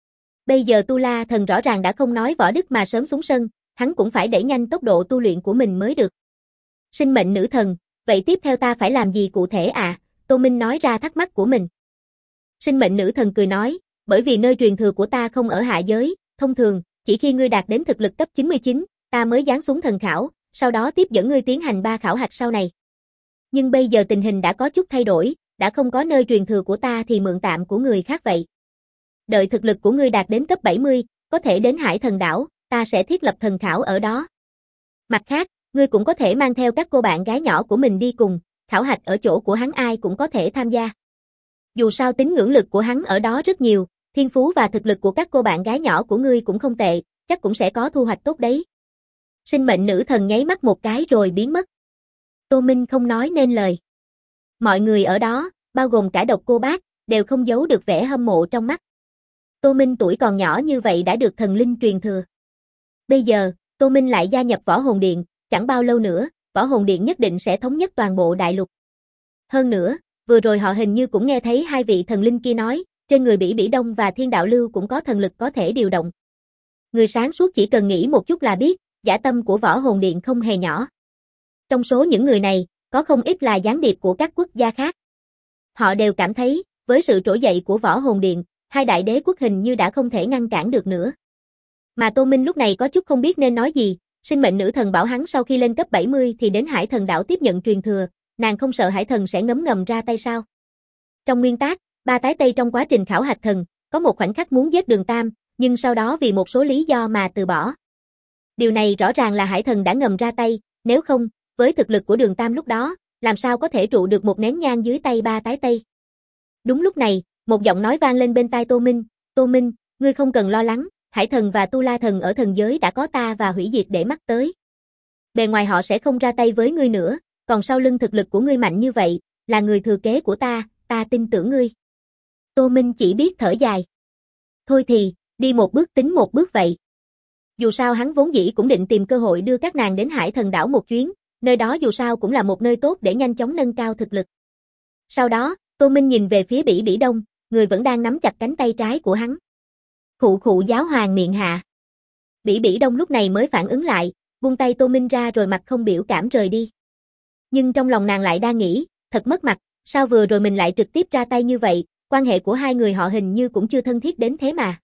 Bây giờ Tu La thần rõ ràng đã không nói võ đức mà sớm xuống sân, hắn cũng phải đẩy nhanh tốc độ tu luyện của mình mới được. Sinh mệnh nữ thần, vậy tiếp theo ta phải làm gì cụ thể à? Tô Minh nói ra thắc mắc của mình. Sinh mệnh nữ thần cười nói, bởi vì nơi truyền thừa của ta không ở hạ giới, thông thường, chỉ khi ngươi đạt đến thực lực cấp 99, ta mới giáng xuống thần khảo, sau đó tiếp dẫn ngươi tiến hành 3 khảo hạch sau này. Nhưng bây giờ tình hình đã có chút thay đổi, đã không có nơi truyền thừa của ta thì mượn tạm của người khác vậy. Đợi thực lực của ngươi đạt đến cấp 70, có thể đến Hải Thần Đảo, ta sẽ thiết lập thần khảo ở đó. Mặt khác, ngươi cũng có thể mang theo các cô bạn gái nhỏ của mình đi cùng, khảo hạch ở chỗ của hắn ai cũng có thể tham gia. Dù sao tính ngưỡng lực của hắn ở đó rất nhiều, thiên phú và thực lực của các cô bạn gái nhỏ của ngươi cũng không tệ, chắc cũng sẽ có thu hoạch tốt đấy. Sinh mệnh nữ thần nháy mắt một cái rồi biến mất. Tô Minh không nói nên lời. Mọi người ở đó, bao gồm cả Độc Cô Bác, đều không giấu được vẻ hâm mộ trong mắt. Tô Minh tuổi còn nhỏ như vậy đã được thần linh truyền thừa. Bây giờ, Tô Minh lại gia nhập Võ Hồn Điện, chẳng bao lâu nữa, Võ Hồn Điện nhất định sẽ thống nhất toàn bộ đại lục. Hơn nữa, vừa rồi họ hình như cũng nghe thấy hai vị thần linh kia nói, trên người Bỉ Bỉ Đông và Thiên Đạo Lưu cũng có thần lực có thể điều động. Người sáng suốt chỉ cần nghĩ một chút là biết, dã tâm của Võ Hồn Điện không hề nhỏ. Trong số những người này, có không ít là gián điệp của các quốc gia khác. Họ đều cảm thấy, với sự trỗi dậy của Võ Hồn Điện, hai đại đế quốc hình như đã không thể ngăn cản được nữa. Mà Tô Minh lúc này có chút không biết nên nói gì, sinh mệnh nữ thần bảo hắn sau khi lên cấp 70 thì đến Hải Thần Đảo tiếp nhận truyền thừa, nàng không sợ Hải Thần sẽ ngấm ngầm ra tay sao? Trong nguyên tác, ba tái Tây trong quá trình khảo hạch thần, có một khoảnh khắc muốn giết Đường Tam, nhưng sau đó vì một số lý do mà từ bỏ. Điều này rõ ràng là Hải Thần đã ngầm ra tay, nếu không, với thực lực của Đường Tam lúc đó, làm sao có thể trụ được một nén nhang dưới tay ba tái Tây. Đúng lúc này, một giọng nói vang lên bên tai Tô Minh, ngươi không cần lo lắng, Hải Thần và Tu La Thần ở thần giới đã có ta và hủy diệt để mắt tới. Bề ngoài họ sẽ không ra tay với ngươi nữa, còn sau lưng thực lực của ngươi mạnh như vậy, là người thừa kế của ta tin tưởng ngươi. Tô Minh chỉ biết thở dài. Thôi thì, đi một bước tính một bước vậy. Dù sao hắn vốn dĩ cũng định tìm cơ hội đưa các nàng đến Hải Thần Đảo một chuyến, nơi đó dù sao cũng là một nơi tốt để nhanh chóng nâng cao thực lực. Sau đó, Tô Minh nhìn về phía Bỉ Bỉ Đông, người vẫn đang nắm chặt cánh tay trái của hắn. Khụ khụ giáo hoàng miệng hạ. Bỉ Bỉ Đông lúc này mới phản ứng lại, buông tay Tô Minh ra rồi mặt không biểu cảm rời đi. Nhưng trong lòng nàng lại đang nghĩ, thật mất mặt, sao vừa rồi mình lại trực tiếp ra tay như vậy, quan hệ của hai người họ hình như cũng chưa thân thiết đến thế mà.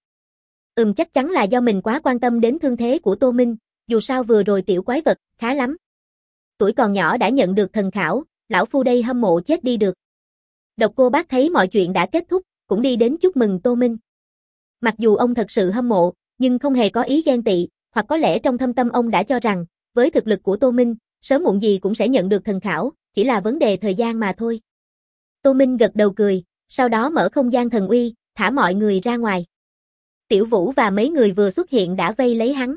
Chắc chắn là do mình quá quan tâm đến thương thế của Tô Minh, dù sao vừa rồi tiểu quái vật, khá lắm. Tuổi còn nhỏ đã nhận được thần khảo, lão phu đây hâm mộ chết đi được. Độc Cô Bác thấy mọi chuyện đã kết thúc, cũng đi đến chúc mừng Tô Minh. Mặc dù ông thật sự hâm mộ, nhưng không hề có ý ghen tị, hoặc có lẽ trong thâm tâm ông đã cho rằng, với thực lực của Tô Minh, sớm muộn gì cũng sẽ nhận được thần khảo, chỉ là vấn đề thời gian mà thôi. Tô Minh gật đầu cười, sau đó mở không gian thần uy, thả mọi người ra ngoài. Tiểu Vũ và mấy người vừa xuất hiện đã vây lấy hắn.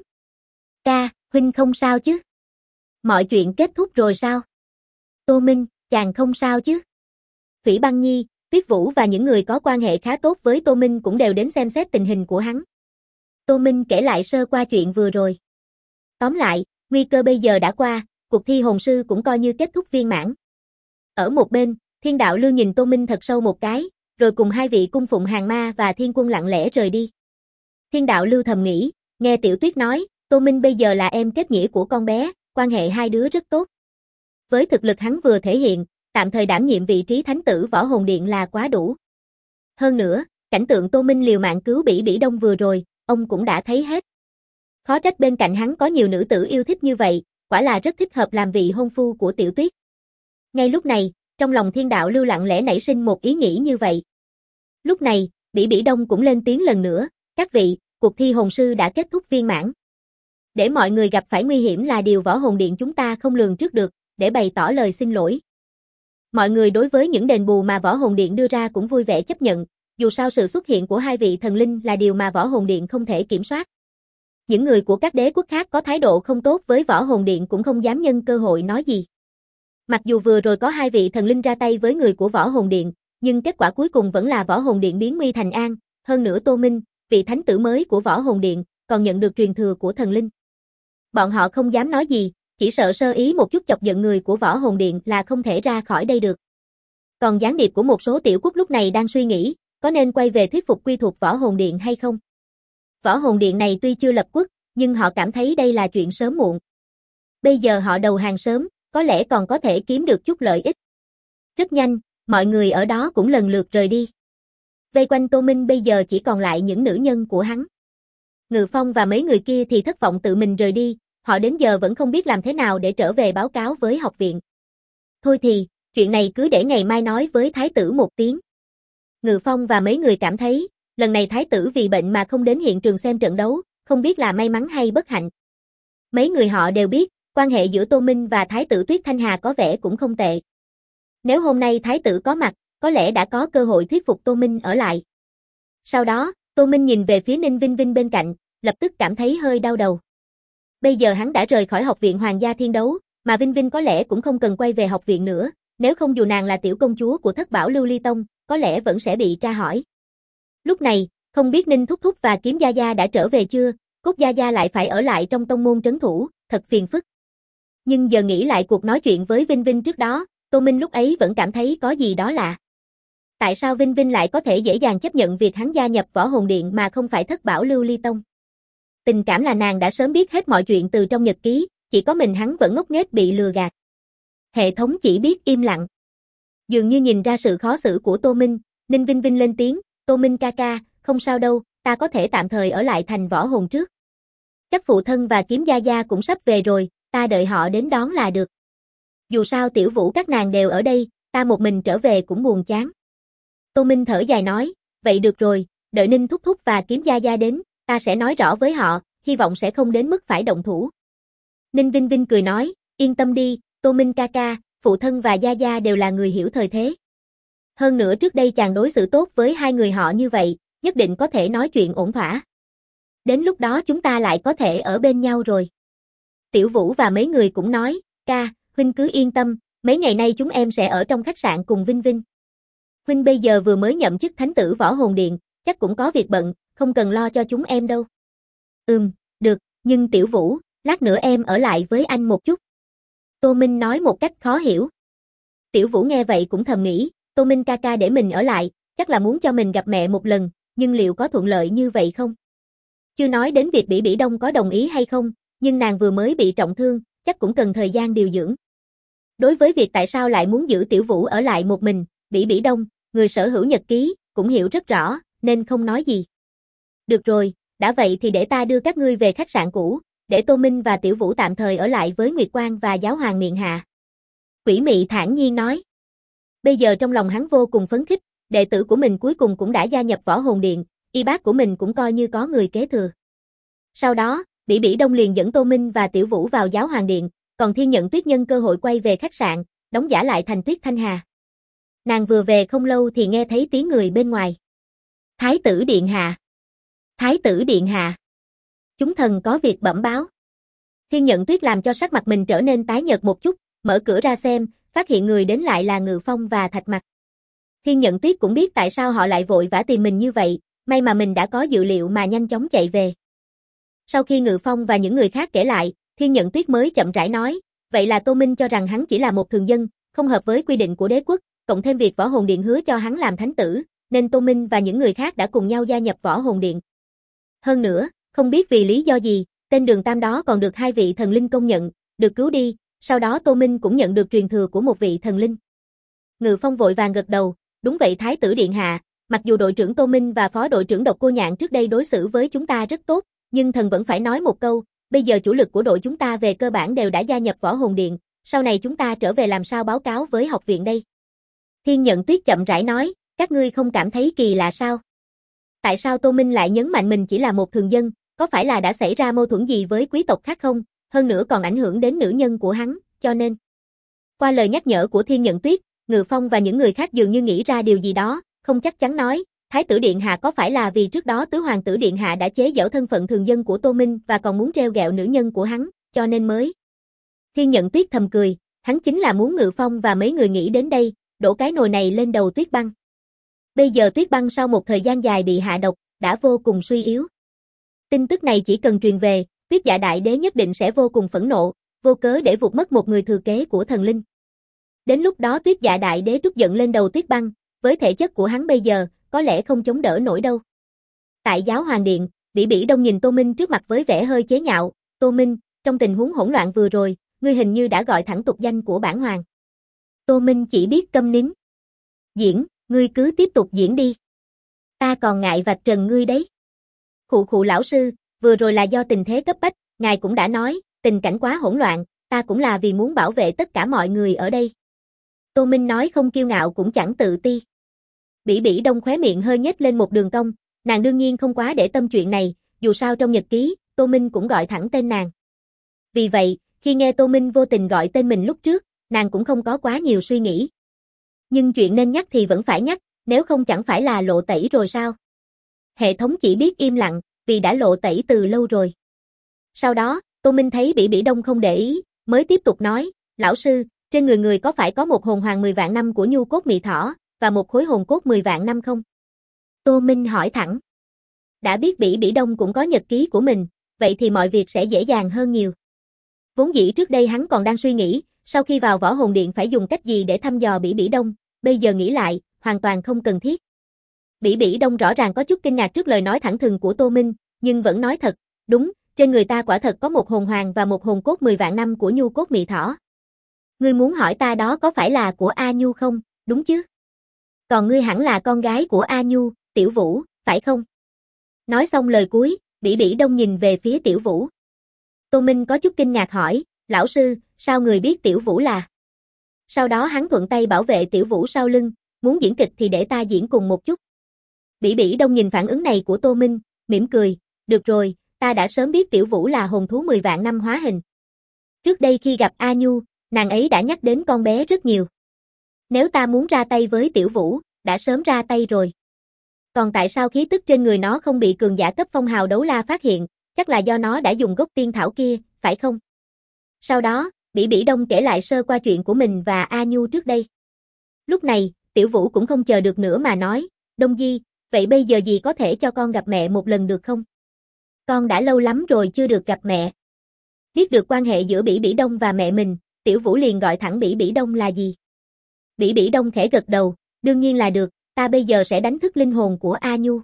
Ca, huynh không sao chứ? Mọi chuyện kết thúc rồi sao? Tô Minh, chàng không sao chứ? Thủy Băng Nhi, Tuyết Vũ và những người có quan hệ khá tốt với Tô Minh cũng đều đến xem xét tình hình của hắn. Tô Minh kể lại sơ qua chuyện vừa rồi. Tóm lại, nguy cơ bây giờ đã qua, cuộc thi hồn sư cũng coi như kết thúc viên mãn. Ở một bên, Thiên Đạo Lưu nhìn Tô Minh thật sâu một cái, rồi cùng hai vị cung phụng hàng ma và thiên quân lặng lẽ rời đi. Thiên Đạo Lưu thầm nghĩ, Nghe Tiểu Tuyết nói, Tô Minh bây giờ là em kết nghĩa của con bé, quan hệ hai đứa rất tốt. Với thực lực hắn vừa thể hiện, tạm thời đảm nhiệm vị trí thánh tử Võ Hồn Điện là quá đủ. Hơn nữa, cảnh tượng Tô Minh liều mạng cứu Bỉ Bỉ Đông vừa rồi, ông cũng đã thấy hết. Khó trách bên cạnh hắn có nhiều nữ tử yêu thích như vậy, quả là rất thích hợp làm vị hôn phu của Tiểu Tuyết. Ngay lúc này, trong lòng Thiên Đạo Lưu lặng lẽ nảy sinh một ý nghĩ như vậy. Lúc này, Bỉ Bỉ Đông cũng lên tiếng lần nữa, các vị, cuộc thi hồn sư đã kết thúc viên mãn. Để mọi người gặp phải nguy hiểm là điều Võ Hồn Điện chúng ta không lường trước được, để bày tỏ lời xin lỗi. Mọi người đối với những đền bù mà Võ Hồn Điện đưa ra cũng vui vẻ chấp nhận, dù sao sự xuất hiện của hai vị thần linh là điều mà Võ Hồn Điện không thể kiểm soát. Những người của các đế quốc khác có thái độ không tốt với Võ Hồn Điện cũng không dám nhân cơ hội nói gì. Mặc dù vừa rồi có hai vị thần linh ra tay với người của Võ Hồn Điện, nhưng kết quả cuối cùng vẫn là Võ Hồn Điện biến nguy thành an, hơn nữa Tô Minh, vị thánh tử mới của Võ Hồn Điện, còn nhận được truyền thừa của thần linh. Bọn họ không dám nói gì, chỉ sợ sơ ý một chút chọc giận người của Võ Hồn Điện là không thể ra khỏi đây được. Còn gián điệp của một số tiểu quốc lúc này đang suy nghĩ, có nên quay về thuyết phục quy thuộc Võ Hồn Điện hay không? Võ Hồn Điện này tuy chưa lập quốc, nhưng họ cảm thấy đây là chuyện sớm muộn. Bây giờ họ đầu hàng sớm, có lẽ còn có thể kiếm được chút lợi ích. Rất nhanh, mọi người ở đó cũng lần lượt rời đi. Vây quanh Tô Minh bây giờ chỉ còn lại những nữ nhân của hắn. Ngự Phong và mấy người kia thì thất vọng tự mình rời đi, họ đến giờ vẫn không biết làm thế nào để trở về báo cáo với học viện. Thôi thì, chuyện này cứ để ngày mai nói với thái tử một tiếng. Ngự Phong và mấy người cảm thấy, lần này thái tử vì bệnh mà không đến hiện trường xem trận đấu, không biết là may mắn hay bất hạnh. Mấy người họ đều biết, quan hệ giữa Tô Minh và thái tử Tuyết Thanh Hà có vẻ cũng không tệ. Nếu hôm nay thái tử có mặt, có lẽ đã có cơ hội thuyết phục Tô Minh ở lại. Sau đó, Tô Minh nhìn về phía Ninh Vinh Vinh bên cạnh, lập tức cảm thấy hơi đau đầu. Bây giờ hắn đã rời khỏi học viện Hoàng gia Thiên Đấu, mà Vinh Vinh có lẽ cũng không cần quay về học viện nữa, nếu không dù nàng là tiểu công chúa của Thất Bảo Lưu Ly Tông, có lẽ vẫn sẽ bị tra hỏi. Lúc này, không biết Ninh Thúc Thúc và Kiếm Gia Gia đã trở về chưa, Cốt Gia Gia lại phải ở lại trong tông môn trấn thủ, thật phiền phức. Nhưng giờ nghĩ lại cuộc nói chuyện với Vinh Vinh trước đó, Tô Minh lúc ấy vẫn cảm thấy có gì đó lạ. Tại sao Vinh Vinh lại có thể dễ dàng chấp nhận việc hắn gia nhập Võ Hồn Điện mà không phải Thất Bảo Lưu Ly Tông? Tình cảm là nàng đã sớm biết hết mọi chuyện từ trong nhật ký, chỉ có mình hắn vẫn ngốc nghếch bị lừa gạt. Hệ thống chỉ biết im lặng. Dường như nhìn ra sự khó xử của Tô Minh, Ninh Vinh Vinh lên tiếng, Tô Minh ca ca, không sao đâu, ta có thể tạm thời ở lại thành Võ Hồn trước. Chắc phụ thân và Kiếm Gia Gia cũng sắp về rồi, ta đợi họ đến đón là được. Dù sao Tiểu Vũ các nàng đều ở đây, ta một mình trở về cũng buồn chán. Tô Minh thở dài nói, vậy được rồi, đợi Ninh Thúc Thúc và Kiếm Gia Gia đến, ta sẽ nói rõ với họ, hy vọng sẽ không đến mức phải động thủ. Ninh Vinh Vinh cười nói, yên tâm đi, Tô Minh ca ca, phụ thân và Gia Gia đều là người hiểu thời thế. Hơn nữa trước đây chàng đối xử tốt với hai người họ như vậy, nhất định có thể nói chuyện ổn thỏa. Đến lúc đó chúng ta lại có thể ở bên nhau rồi. Tiểu Vũ và mấy người cũng nói, ca, huynh cứ yên tâm, mấy ngày nay chúng em sẽ ở trong khách sạn cùng Vinh Vinh. Huynh bây giờ vừa mới nhậm chức thánh tử Võ Hồn Điện, chắc cũng có việc bận, không cần lo cho chúng em đâu. Được, nhưng Tiểu Vũ, lát nữa em ở lại với anh một chút. Tô Minh nói một cách khó hiểu. Tiểu Vũ nghe vậy cũng thầm nghĩ, Tô Minh ca ca để mình ở lại, chắc là muốn cho mình gặp mẹ một lần, nhưng liệu có thuận lợi như vậy không? Chưa nói đến việc Bỉ Bỉ Đông có đồng ý hay không, nhưng nàng vừa mới bị trọng thương, chắc cũng cần thời gian điều dưỡng. Đối với việc tại sao lại muốn giữ Tiểu Vũ ở lại một mình, Bỉ Bỉ Đông, người sở hữu nhật ký, cũng hiểu rất rõ, nên không nói gì. Được rồi, đã vậy thì để ta đưa các ngươi về khách sạn cũ, để Tô Minh và Tiểu Vũ tạm thời ở lại với Nguyệt Quang và Giáo Hoàng Miện Hạ. Quỷ Mị thản nhiên nói. Bây giờ trong lòng hắn vô cùng phấn khích, đệ tử của mình cuối cùng cũng đã gia nhập Võ Hồn Điện, y bác của mình cũng coi như có người kế thừa. Sau đó, Bỉ Bỉ Đông liền dẫn Tô Minh và Tiểu Vũ vào Giáo Hoàng Điện, còn Thiên Nhận Tuyết nhân cơ hội quay về khách sạn, đóng giả lại thành Tuyết Thanh Hà. Nàng vừa về không lâu thì nghe thấy tiếng người bên ngoài. Thái tử điện hạ. Thái tử điện hạ. Chúng thần có việc bẩm báo. Thiên Nhận Tuyết làm cho sắc mặt mình trở nên tái nhợt một chút, mở cửa ra xem, phát hiện người đến lại là Ngự Phong và Thạch Mặc. Thiên Nhận Tuyết cũng biết tại sao họ lại vội vã tìm mình như vậy, may mà mình đã có dự liệu mà nhanh chóng chạy về. Sau khi Ngự Phong và những người khác kể lại, Thiên Nhận Tuyết mới chậm rãi nói, vậy là Tô Minh cho rằng hắn chỉ là một thường dân, không hợp với quy định của đế quốc, cộng thêm việc Võ Hồn Điện hứa cho hắn làm thánh tử, nên Tô Minh và những người khác đã cùng nhau gia nhập Võ Hồn Điện. Hơn nữa, không biết vì lý do gì, tên Đường Tam đó còn được hai vị thần linh công nhận, được cứu đi, sau đó Tô Minh cũng nhận được truyền thừa của một vị thần linh. Ngự Phong vội vàng gật đầu, đúng vậy Thái tử điện hạ, mặc dù đội trưởng Tô Minh và phó đội trưởng Độc Cô Nhạn trước đây đối xử với chúng ta rất tốt, nhưng thần vẫn phải nói một câu, bây giờ chủ lực của đội chúng ta về cơ bản đều đã gia nhập Võ Hồn Điện, sau này chúng ta trở về làm sao báo cáo với học viện đây? Thiên Nhận Tuyết chậm rãi nói, các ngươi không cảm thấy kỳ lạ sao? Tại sao Tô Minh lại nhấn mạnh mình chỉ là một thường dân, có phải là đã xảy ra mâu thuẫn gì với quý tộc khác không, hơn nữa còn ảnh hưởng đến nữ nhân của hắn, cho nên. Qua lời nhắc nhở của Thiên Nhận Tuyết, Ngự Phong và những người khác dường như nghĩ ra điều gì đó, không chắc chắn nói, Thái tử Điện Hạ có phải là vì trước đó Tứ Hoàng tử Điện Hạ đã chế giễu thân phận thường dân của Tô Minh và còn muốn treo gẹo nữ nhân của hắn, cho nên mới. Thiên Nhận Tuyết thầm cười, hắn chính là muốn Ngự Phong và mấy người nghĩ đến đây, đổ cái nồi này lên đầu Tuyết Băng. Bây giờ Tuyết Băng sau một thời gian dài bị hạ độc, đã vô cùng suy yếu. Tin tức này chỉ cần truyền về, Tuyết Dạ Đại Đế nhất định sẽ vô cùng phẫn nộ, vô cớ để vụt mất một người thừa kế của thần linh. Đến lúc đó Tuyết Dạ Đại Đế trút giận lên đầu Tuyết Băng, với thể chất của hắn bây giờ, có lẽ không chống đỡ nổi đâu. Tại Giáo Hoàng Điện, Bỉ Bỉ Đông nhìn Tô Minh trước mặt với vẻ hơi chế nhạo, Tô Minh, trong tình huống hỗn loạn vừa rồi, ngươi hình như đã gọi thẳng tục danh của bản hoàng. Tô Minh chỉ biết câm nín. Diễn, ngươi cứ tiếp tục diễn đi. Ta còn ngại vạch trần ngươi đấy. Khụ lão sư, vừa rồi là do tình thế cấp bách, ngài cũng đã nói, tình cảnh quá hỗn loạn, ta cũng là vì muốn bảo vệ tất cả mọi người ở đây. Tô Minh nói không kiêu ngạo cũng chẳng tự ti. Bỉ Bỉ Đông khóe miệng hơi nhếch lên một đường cong, nàng đương nhiên không quá để tâm chuyện này, dù sao trong nhật ký, Tô Minh cũng gọi thẳng tên nàng. Vì vậy, khi nghe Tô Minh vô tình gọi tên mình lúc trước, nàng cũng không có quá nhiều suy nghĩ. Nhưng chuyện nên nhắc thì vẫn phải nhắc, nếu không chẳng phải là lộ tẩy rồi sao? Hệ thống chỉ biết im lặng, vì đã lộ tẩy từ lâu rồi. Sau đó, Tô Minh thấy Bỉ Bỉ Đông không để ý, mới tiếp tục nói, lão sư, trên người người có phải có một hồn hoàng 10 vạn năm của nhu cốt mị thỏ, và một khối hồn cốt 10 vạn năm không? Tô Minh hỏi thẳng. Đã biết Bỉ Bỉ Đông cũng có nhật ký của mình, vậy thì mọi việc sẽ dễ dàng hơn nhiều. Vốn dĩ trước đây hắn còn đang suy nghĩ, sau khi vào Võ Hồn Điện phải dùng cách gì để thăm dò Bỉ Bỉ Đông, bây giờ nghĩ lại, hoàn toàn không cần thiết. Bỉ Bỉ Đông rõ ràng có chút kinh ngạc trước lời nói thẳng thừng của Tô Minh, nhưng vẫn nói thật, đúng, trên người ta quả thật có một hồn hoàng và một hồn cốt 10 vạn năm của nhu cốt mị thỏ. Ngươi muốn hỏi ta đó có phải là của A Nhu không, đúng chứ? Còn ngươi hẳn là con gái của A Nhu, Tiểu Vũ, phải không? Nói xong lời cuối, Bỉ Bỉ Đông nhìn về phía Tiểu Vũ. Tô Minh có chút kinh ngạc hỏi, lão sư, sao người biết Tiểu Vũ là? Sau đó hắn thuận tay bảo vệ Tiểu Vũ sau lưng, muốn diễn kịch thì để ta diễn cùng một chút. Bỉ Bỉ Đông nhìn phản ứng này của Tô Minh, mỉm cười, được rồi, ta đã sớm biết Tiểu Vũ là hồn thú 10 vạn năm hóa hình. Trước đây khi gặp A Nhu, nàng ấy đã nhắc đến con bé rất nhiều. Nếu ta muốn ra tay với Tiểu Vũ, đã sớm ra tay rồi. Còn tại sao khí tức trên người nó không bị cường giả cấp phong hào đấu la phát hiện, chắc là do nó đã dùng gốc tiên thảo kia, phải không? Sau đó, Bỉ Bỉ Đông kể lại sơ qua chuyện của mình và A Nhu trước đây. Lúc này, Tiểu Vũ cũng không chờ được nữa mà nói, Đông Di, vậy bây giờ dì có thể cho con gặp mẹ một lần được không? Con đã lâu lắm rồi chưa được gặp mẹ. Biết được quan hệ giữa Bỉ Bỉ Đông và mẹ mình, Tiểu Vũ liền gọi thẳng Bỉ Bỉ Đông là gì? Bỉ Bỉ Đông khẽ gật đầu, đương nhiên là được, ta bây giờ sẽ đánh thức linh hồn của A Nhu.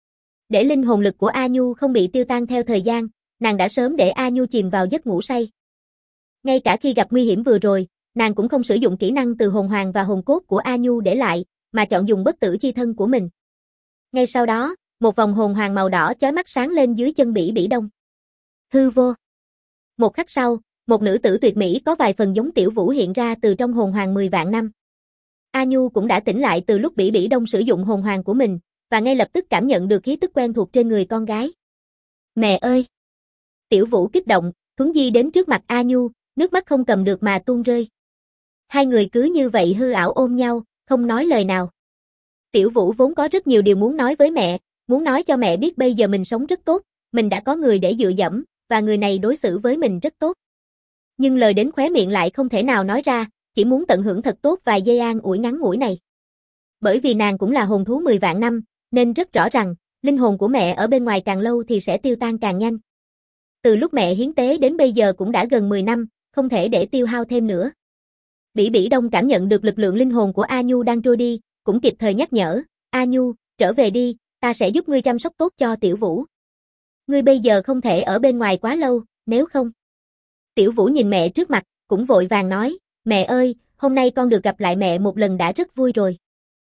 Để linh hồn lực của A Nhu không bị tiêu tan theo thời gian, nàng đã sớm để A Nhu chìm vào giấc ngủ say. Ngay cả khi gặp nguy hiểm vừa rồi, nàng cũng không sử dụng kỹ năng từ hồn hoàng và hồn cốt của A Nhu để lại, mà chọn dùng bất tử chi thân của mình. Ngay sau đó, một vòng hồn hoàng màu đỏ chói mắt sáng lên dưới chân Bỉ Bỉ Đông. Hư vô. Một khắc sau, một nữ tử tuyệt mỹ có vài phần giống Tiểu Vũ hiện ra từ trong hồn hoàng 10 vạn năm. A Nhu cũng đã tỉnh lại từ lúc Bỉ Bỉ Đông sử dụng hồn hoàng của mình, và ngay lập tức cảm nhận được khí tức quen thuộc trên người con gái. Mẹ ơi! Tiểu Vũ kích động, thuấn di đến trước mặt A Nhu, nước mắt không cầm được mà tuôn rơi. Hai người cứ như vậy hư ảo ôm nhau, không nói lời nào. Tiểu Vũ vốn có rất nhiều điều muốn nói với mẹ, muốn nói cho mẹ biết bây giờ mình sống rất tốt, mình đã có người để dựa dẫm, và người này đối xử với mình rất tốt. Nhưng lời đến khóe miệng lại không thể nào nói ra, chỉ muốn tận hưởng thật tốt vài giây an ủi ngắn ngủi này. Bởi vì nàng cũng là hồn thú 10 vạn năm, nên rất rõ rằng, linh hồn của mẹ ở bên ngoài càng lâu thì sẽ tiêu tan càng nhanh. Từ lúc mẹ hiến tế đến bây giờ cũng đã gần 10 năm, không thể để tiêu hao thêm nữa. Bỉ Bỉ Đông cảm nhận được lực lượng linh hồn của A Nhu đang trôi đi, cũng kịp thời nhắc nhở, A Nhu, trở về đi, ta sẽ giúp ngươi chăm sóc tốt cho Tiểu Vũ. Ngươi bây giờ không thể ở bên ngoài quá lâu, nếu không. Tiểu Vũ nhìn mẹ trước mặt, cũng vội vàng nói, mẹ ơi, hôm nay con được gặp lại mẹ một lần đã rất vui rồi.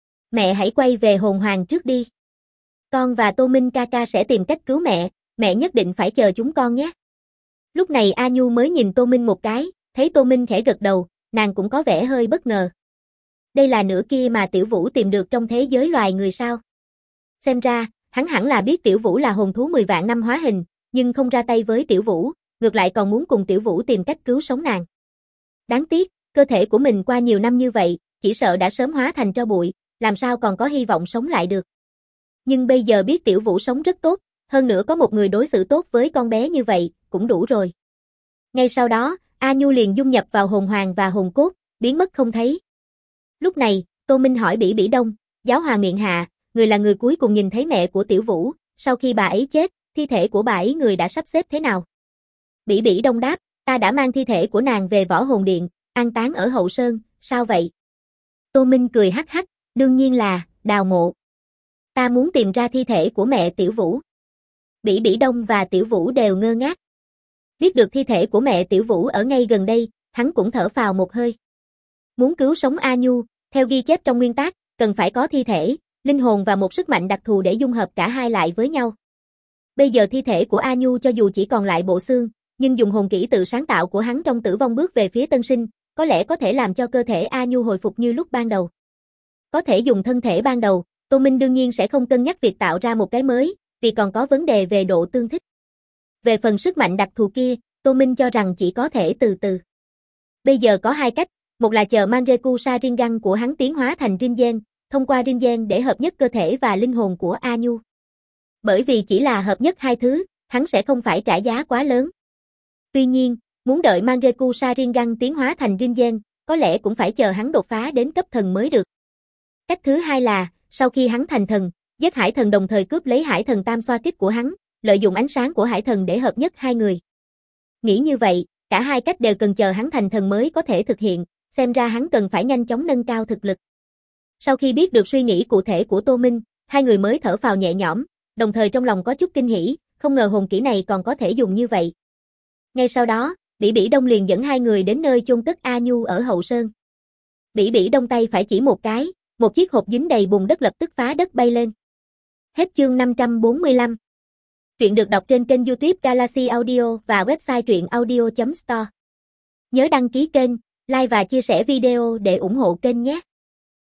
Mẹ hãy quay về hồn hoàng trước đi. Con và Tô Minh ca ca sẽ tìm cách cứu mẹ nhất định phải chờ chúng con nhé. Lúc này A Nhu mới nhìn Tô Minh một cái, thấy Tô Minh khẽ gật đầu, nàng cũng có vẻ hơi bất ngờ. Đây là nửa kia mà Tiểu Vũ tìm được trong thế giới loài người sao? Xem ra, hắn hẳn là biết Tiểu Vũ là hồn thú 10 vạn năm hóa hình, nhưng không ra tay với Tiểu Vũ, ngược lại còn muốn cùng Tiểu Vũ tìm cách cứu sống nàng. Đáng tiếc, cơ thể của mình qua nhiều năm như vậy, chỉ sợ đã sớm hóa thành tro bụi, làm sao còn có hy vọng sống lại được. Nhưng bây giờ biết Tiểu Vũ sống rất tốt, hơn nữa có một người đối xử tốt với con bé như vậy, cũng đủ rồi. Ngay sau đó, A Nhu liền dung nhập vào hồn hoàng và hồn cốt, biến mất không thấy. Lúc này, Tô Minh hỏi Bỉ Bỉ Đông, giáo hoàng miệng hạ, người là người cuối cùng nhìn thấy mẹ của Tiểu Vũ, sau khi bà ấy chết, thi thể của bà ấy người đã sắp xếp thế nào? Bỉ Bỉ Đông đáp, ta đã mang thi thể của nàng về Võ Hồn Điện, an táng ở Hậu Sơn, sao vậy? Tô Minh cười hắc hắc, đương nhiên là, đào mộ. Ta muốn tìm ra thi thể của mẹ Tiểu Vũ. Bỉ Bỉ Đông và Tiểu Vũ đều ngơ ngác. Biết được thi thể của mẹ Tiểu Vũ ở ngay gần đây, hắn cũng thở phào một hơi. Muốn cứu sống A Nhu, theo ghi chép trong nguyên tác, cần phải có thi thể, linh hồn và một sức mạnh đặc thù để dung hợp cả hai lại với nhau. Bây giờ thi thể của A Nhu cho dù chỉ còn lại bộ xương, nhưng dùng hồn kỹ tự sáng tạo của hắn trong tử vong bước về phía tân sinh, có lẽ có thể làm cho cơ thể A Nhu hồi phục như lúc ban đầu. Có thể dùng thân thể ban đầu, Tô Minh đương nhiên sẽ không cân nhắc việc tạo ra một cái mới, vì còn có vấn đề về độ tương thích. Về phần sức mạnh đặc thù kia, Tô Minh cho rằng chỉ có thể từ từ. Bây giờ có hai cách, một là chờ Manreku Sharingan của hắn tiến hóa thành Rinzen, thông qua Rinzen để hợp nhất cơ thể và linh hồn của A Nhu. Bởi vì chỉ là hợp nhất hai thứ, hắn sẽ không phải trả giá quá lớn. Tuy nhiên, muốn đợi Manreku Sharingan tiến hóa thành Rinzen, có lẽ cũng phải chờ hắn đột phá đến cấp thần mới được. Cách thứ hai là, sau khi hắn thành thần, giết Hải Thần đồng thời cướp lấy Hải Thần tam xoa kích của hắn, lợi dụng ánh sáng của Hải Thần để hợp nhất hai người. Nghĩ như vậy, cả hai cách đều cần chờ hắn thành thần mới có thể thực hiện, xem ra hắn cần phải nhanh chóng nâng cao thực lực. Sau khi biết được suy nghĩ cụ thể của Tô Minh, hai người mới thở phào nhẹ nhõm, đồng thời trong lòng có chút kinh hỉ, không ngờ hồn kỹ này còn có thể dùng như vậy. Ngay sau đó, Bỉ Bỉ Đông liền dẫn hai người đến nơi chôn cất A Nhu ở Hậu Sơn. Bỉ Bỉ Đông tay phải chỉ một cái, một chiếc hộp dính đầy bùn đất lập tức phá đất bay lên. Hết chương 545. Truyện được đọc trên kênh YouTube Galaxy Audio và website truyệnaudio.store. Nhớ đăng ký kênh, like và chia sẻ video để ủng hộ kênh nhé.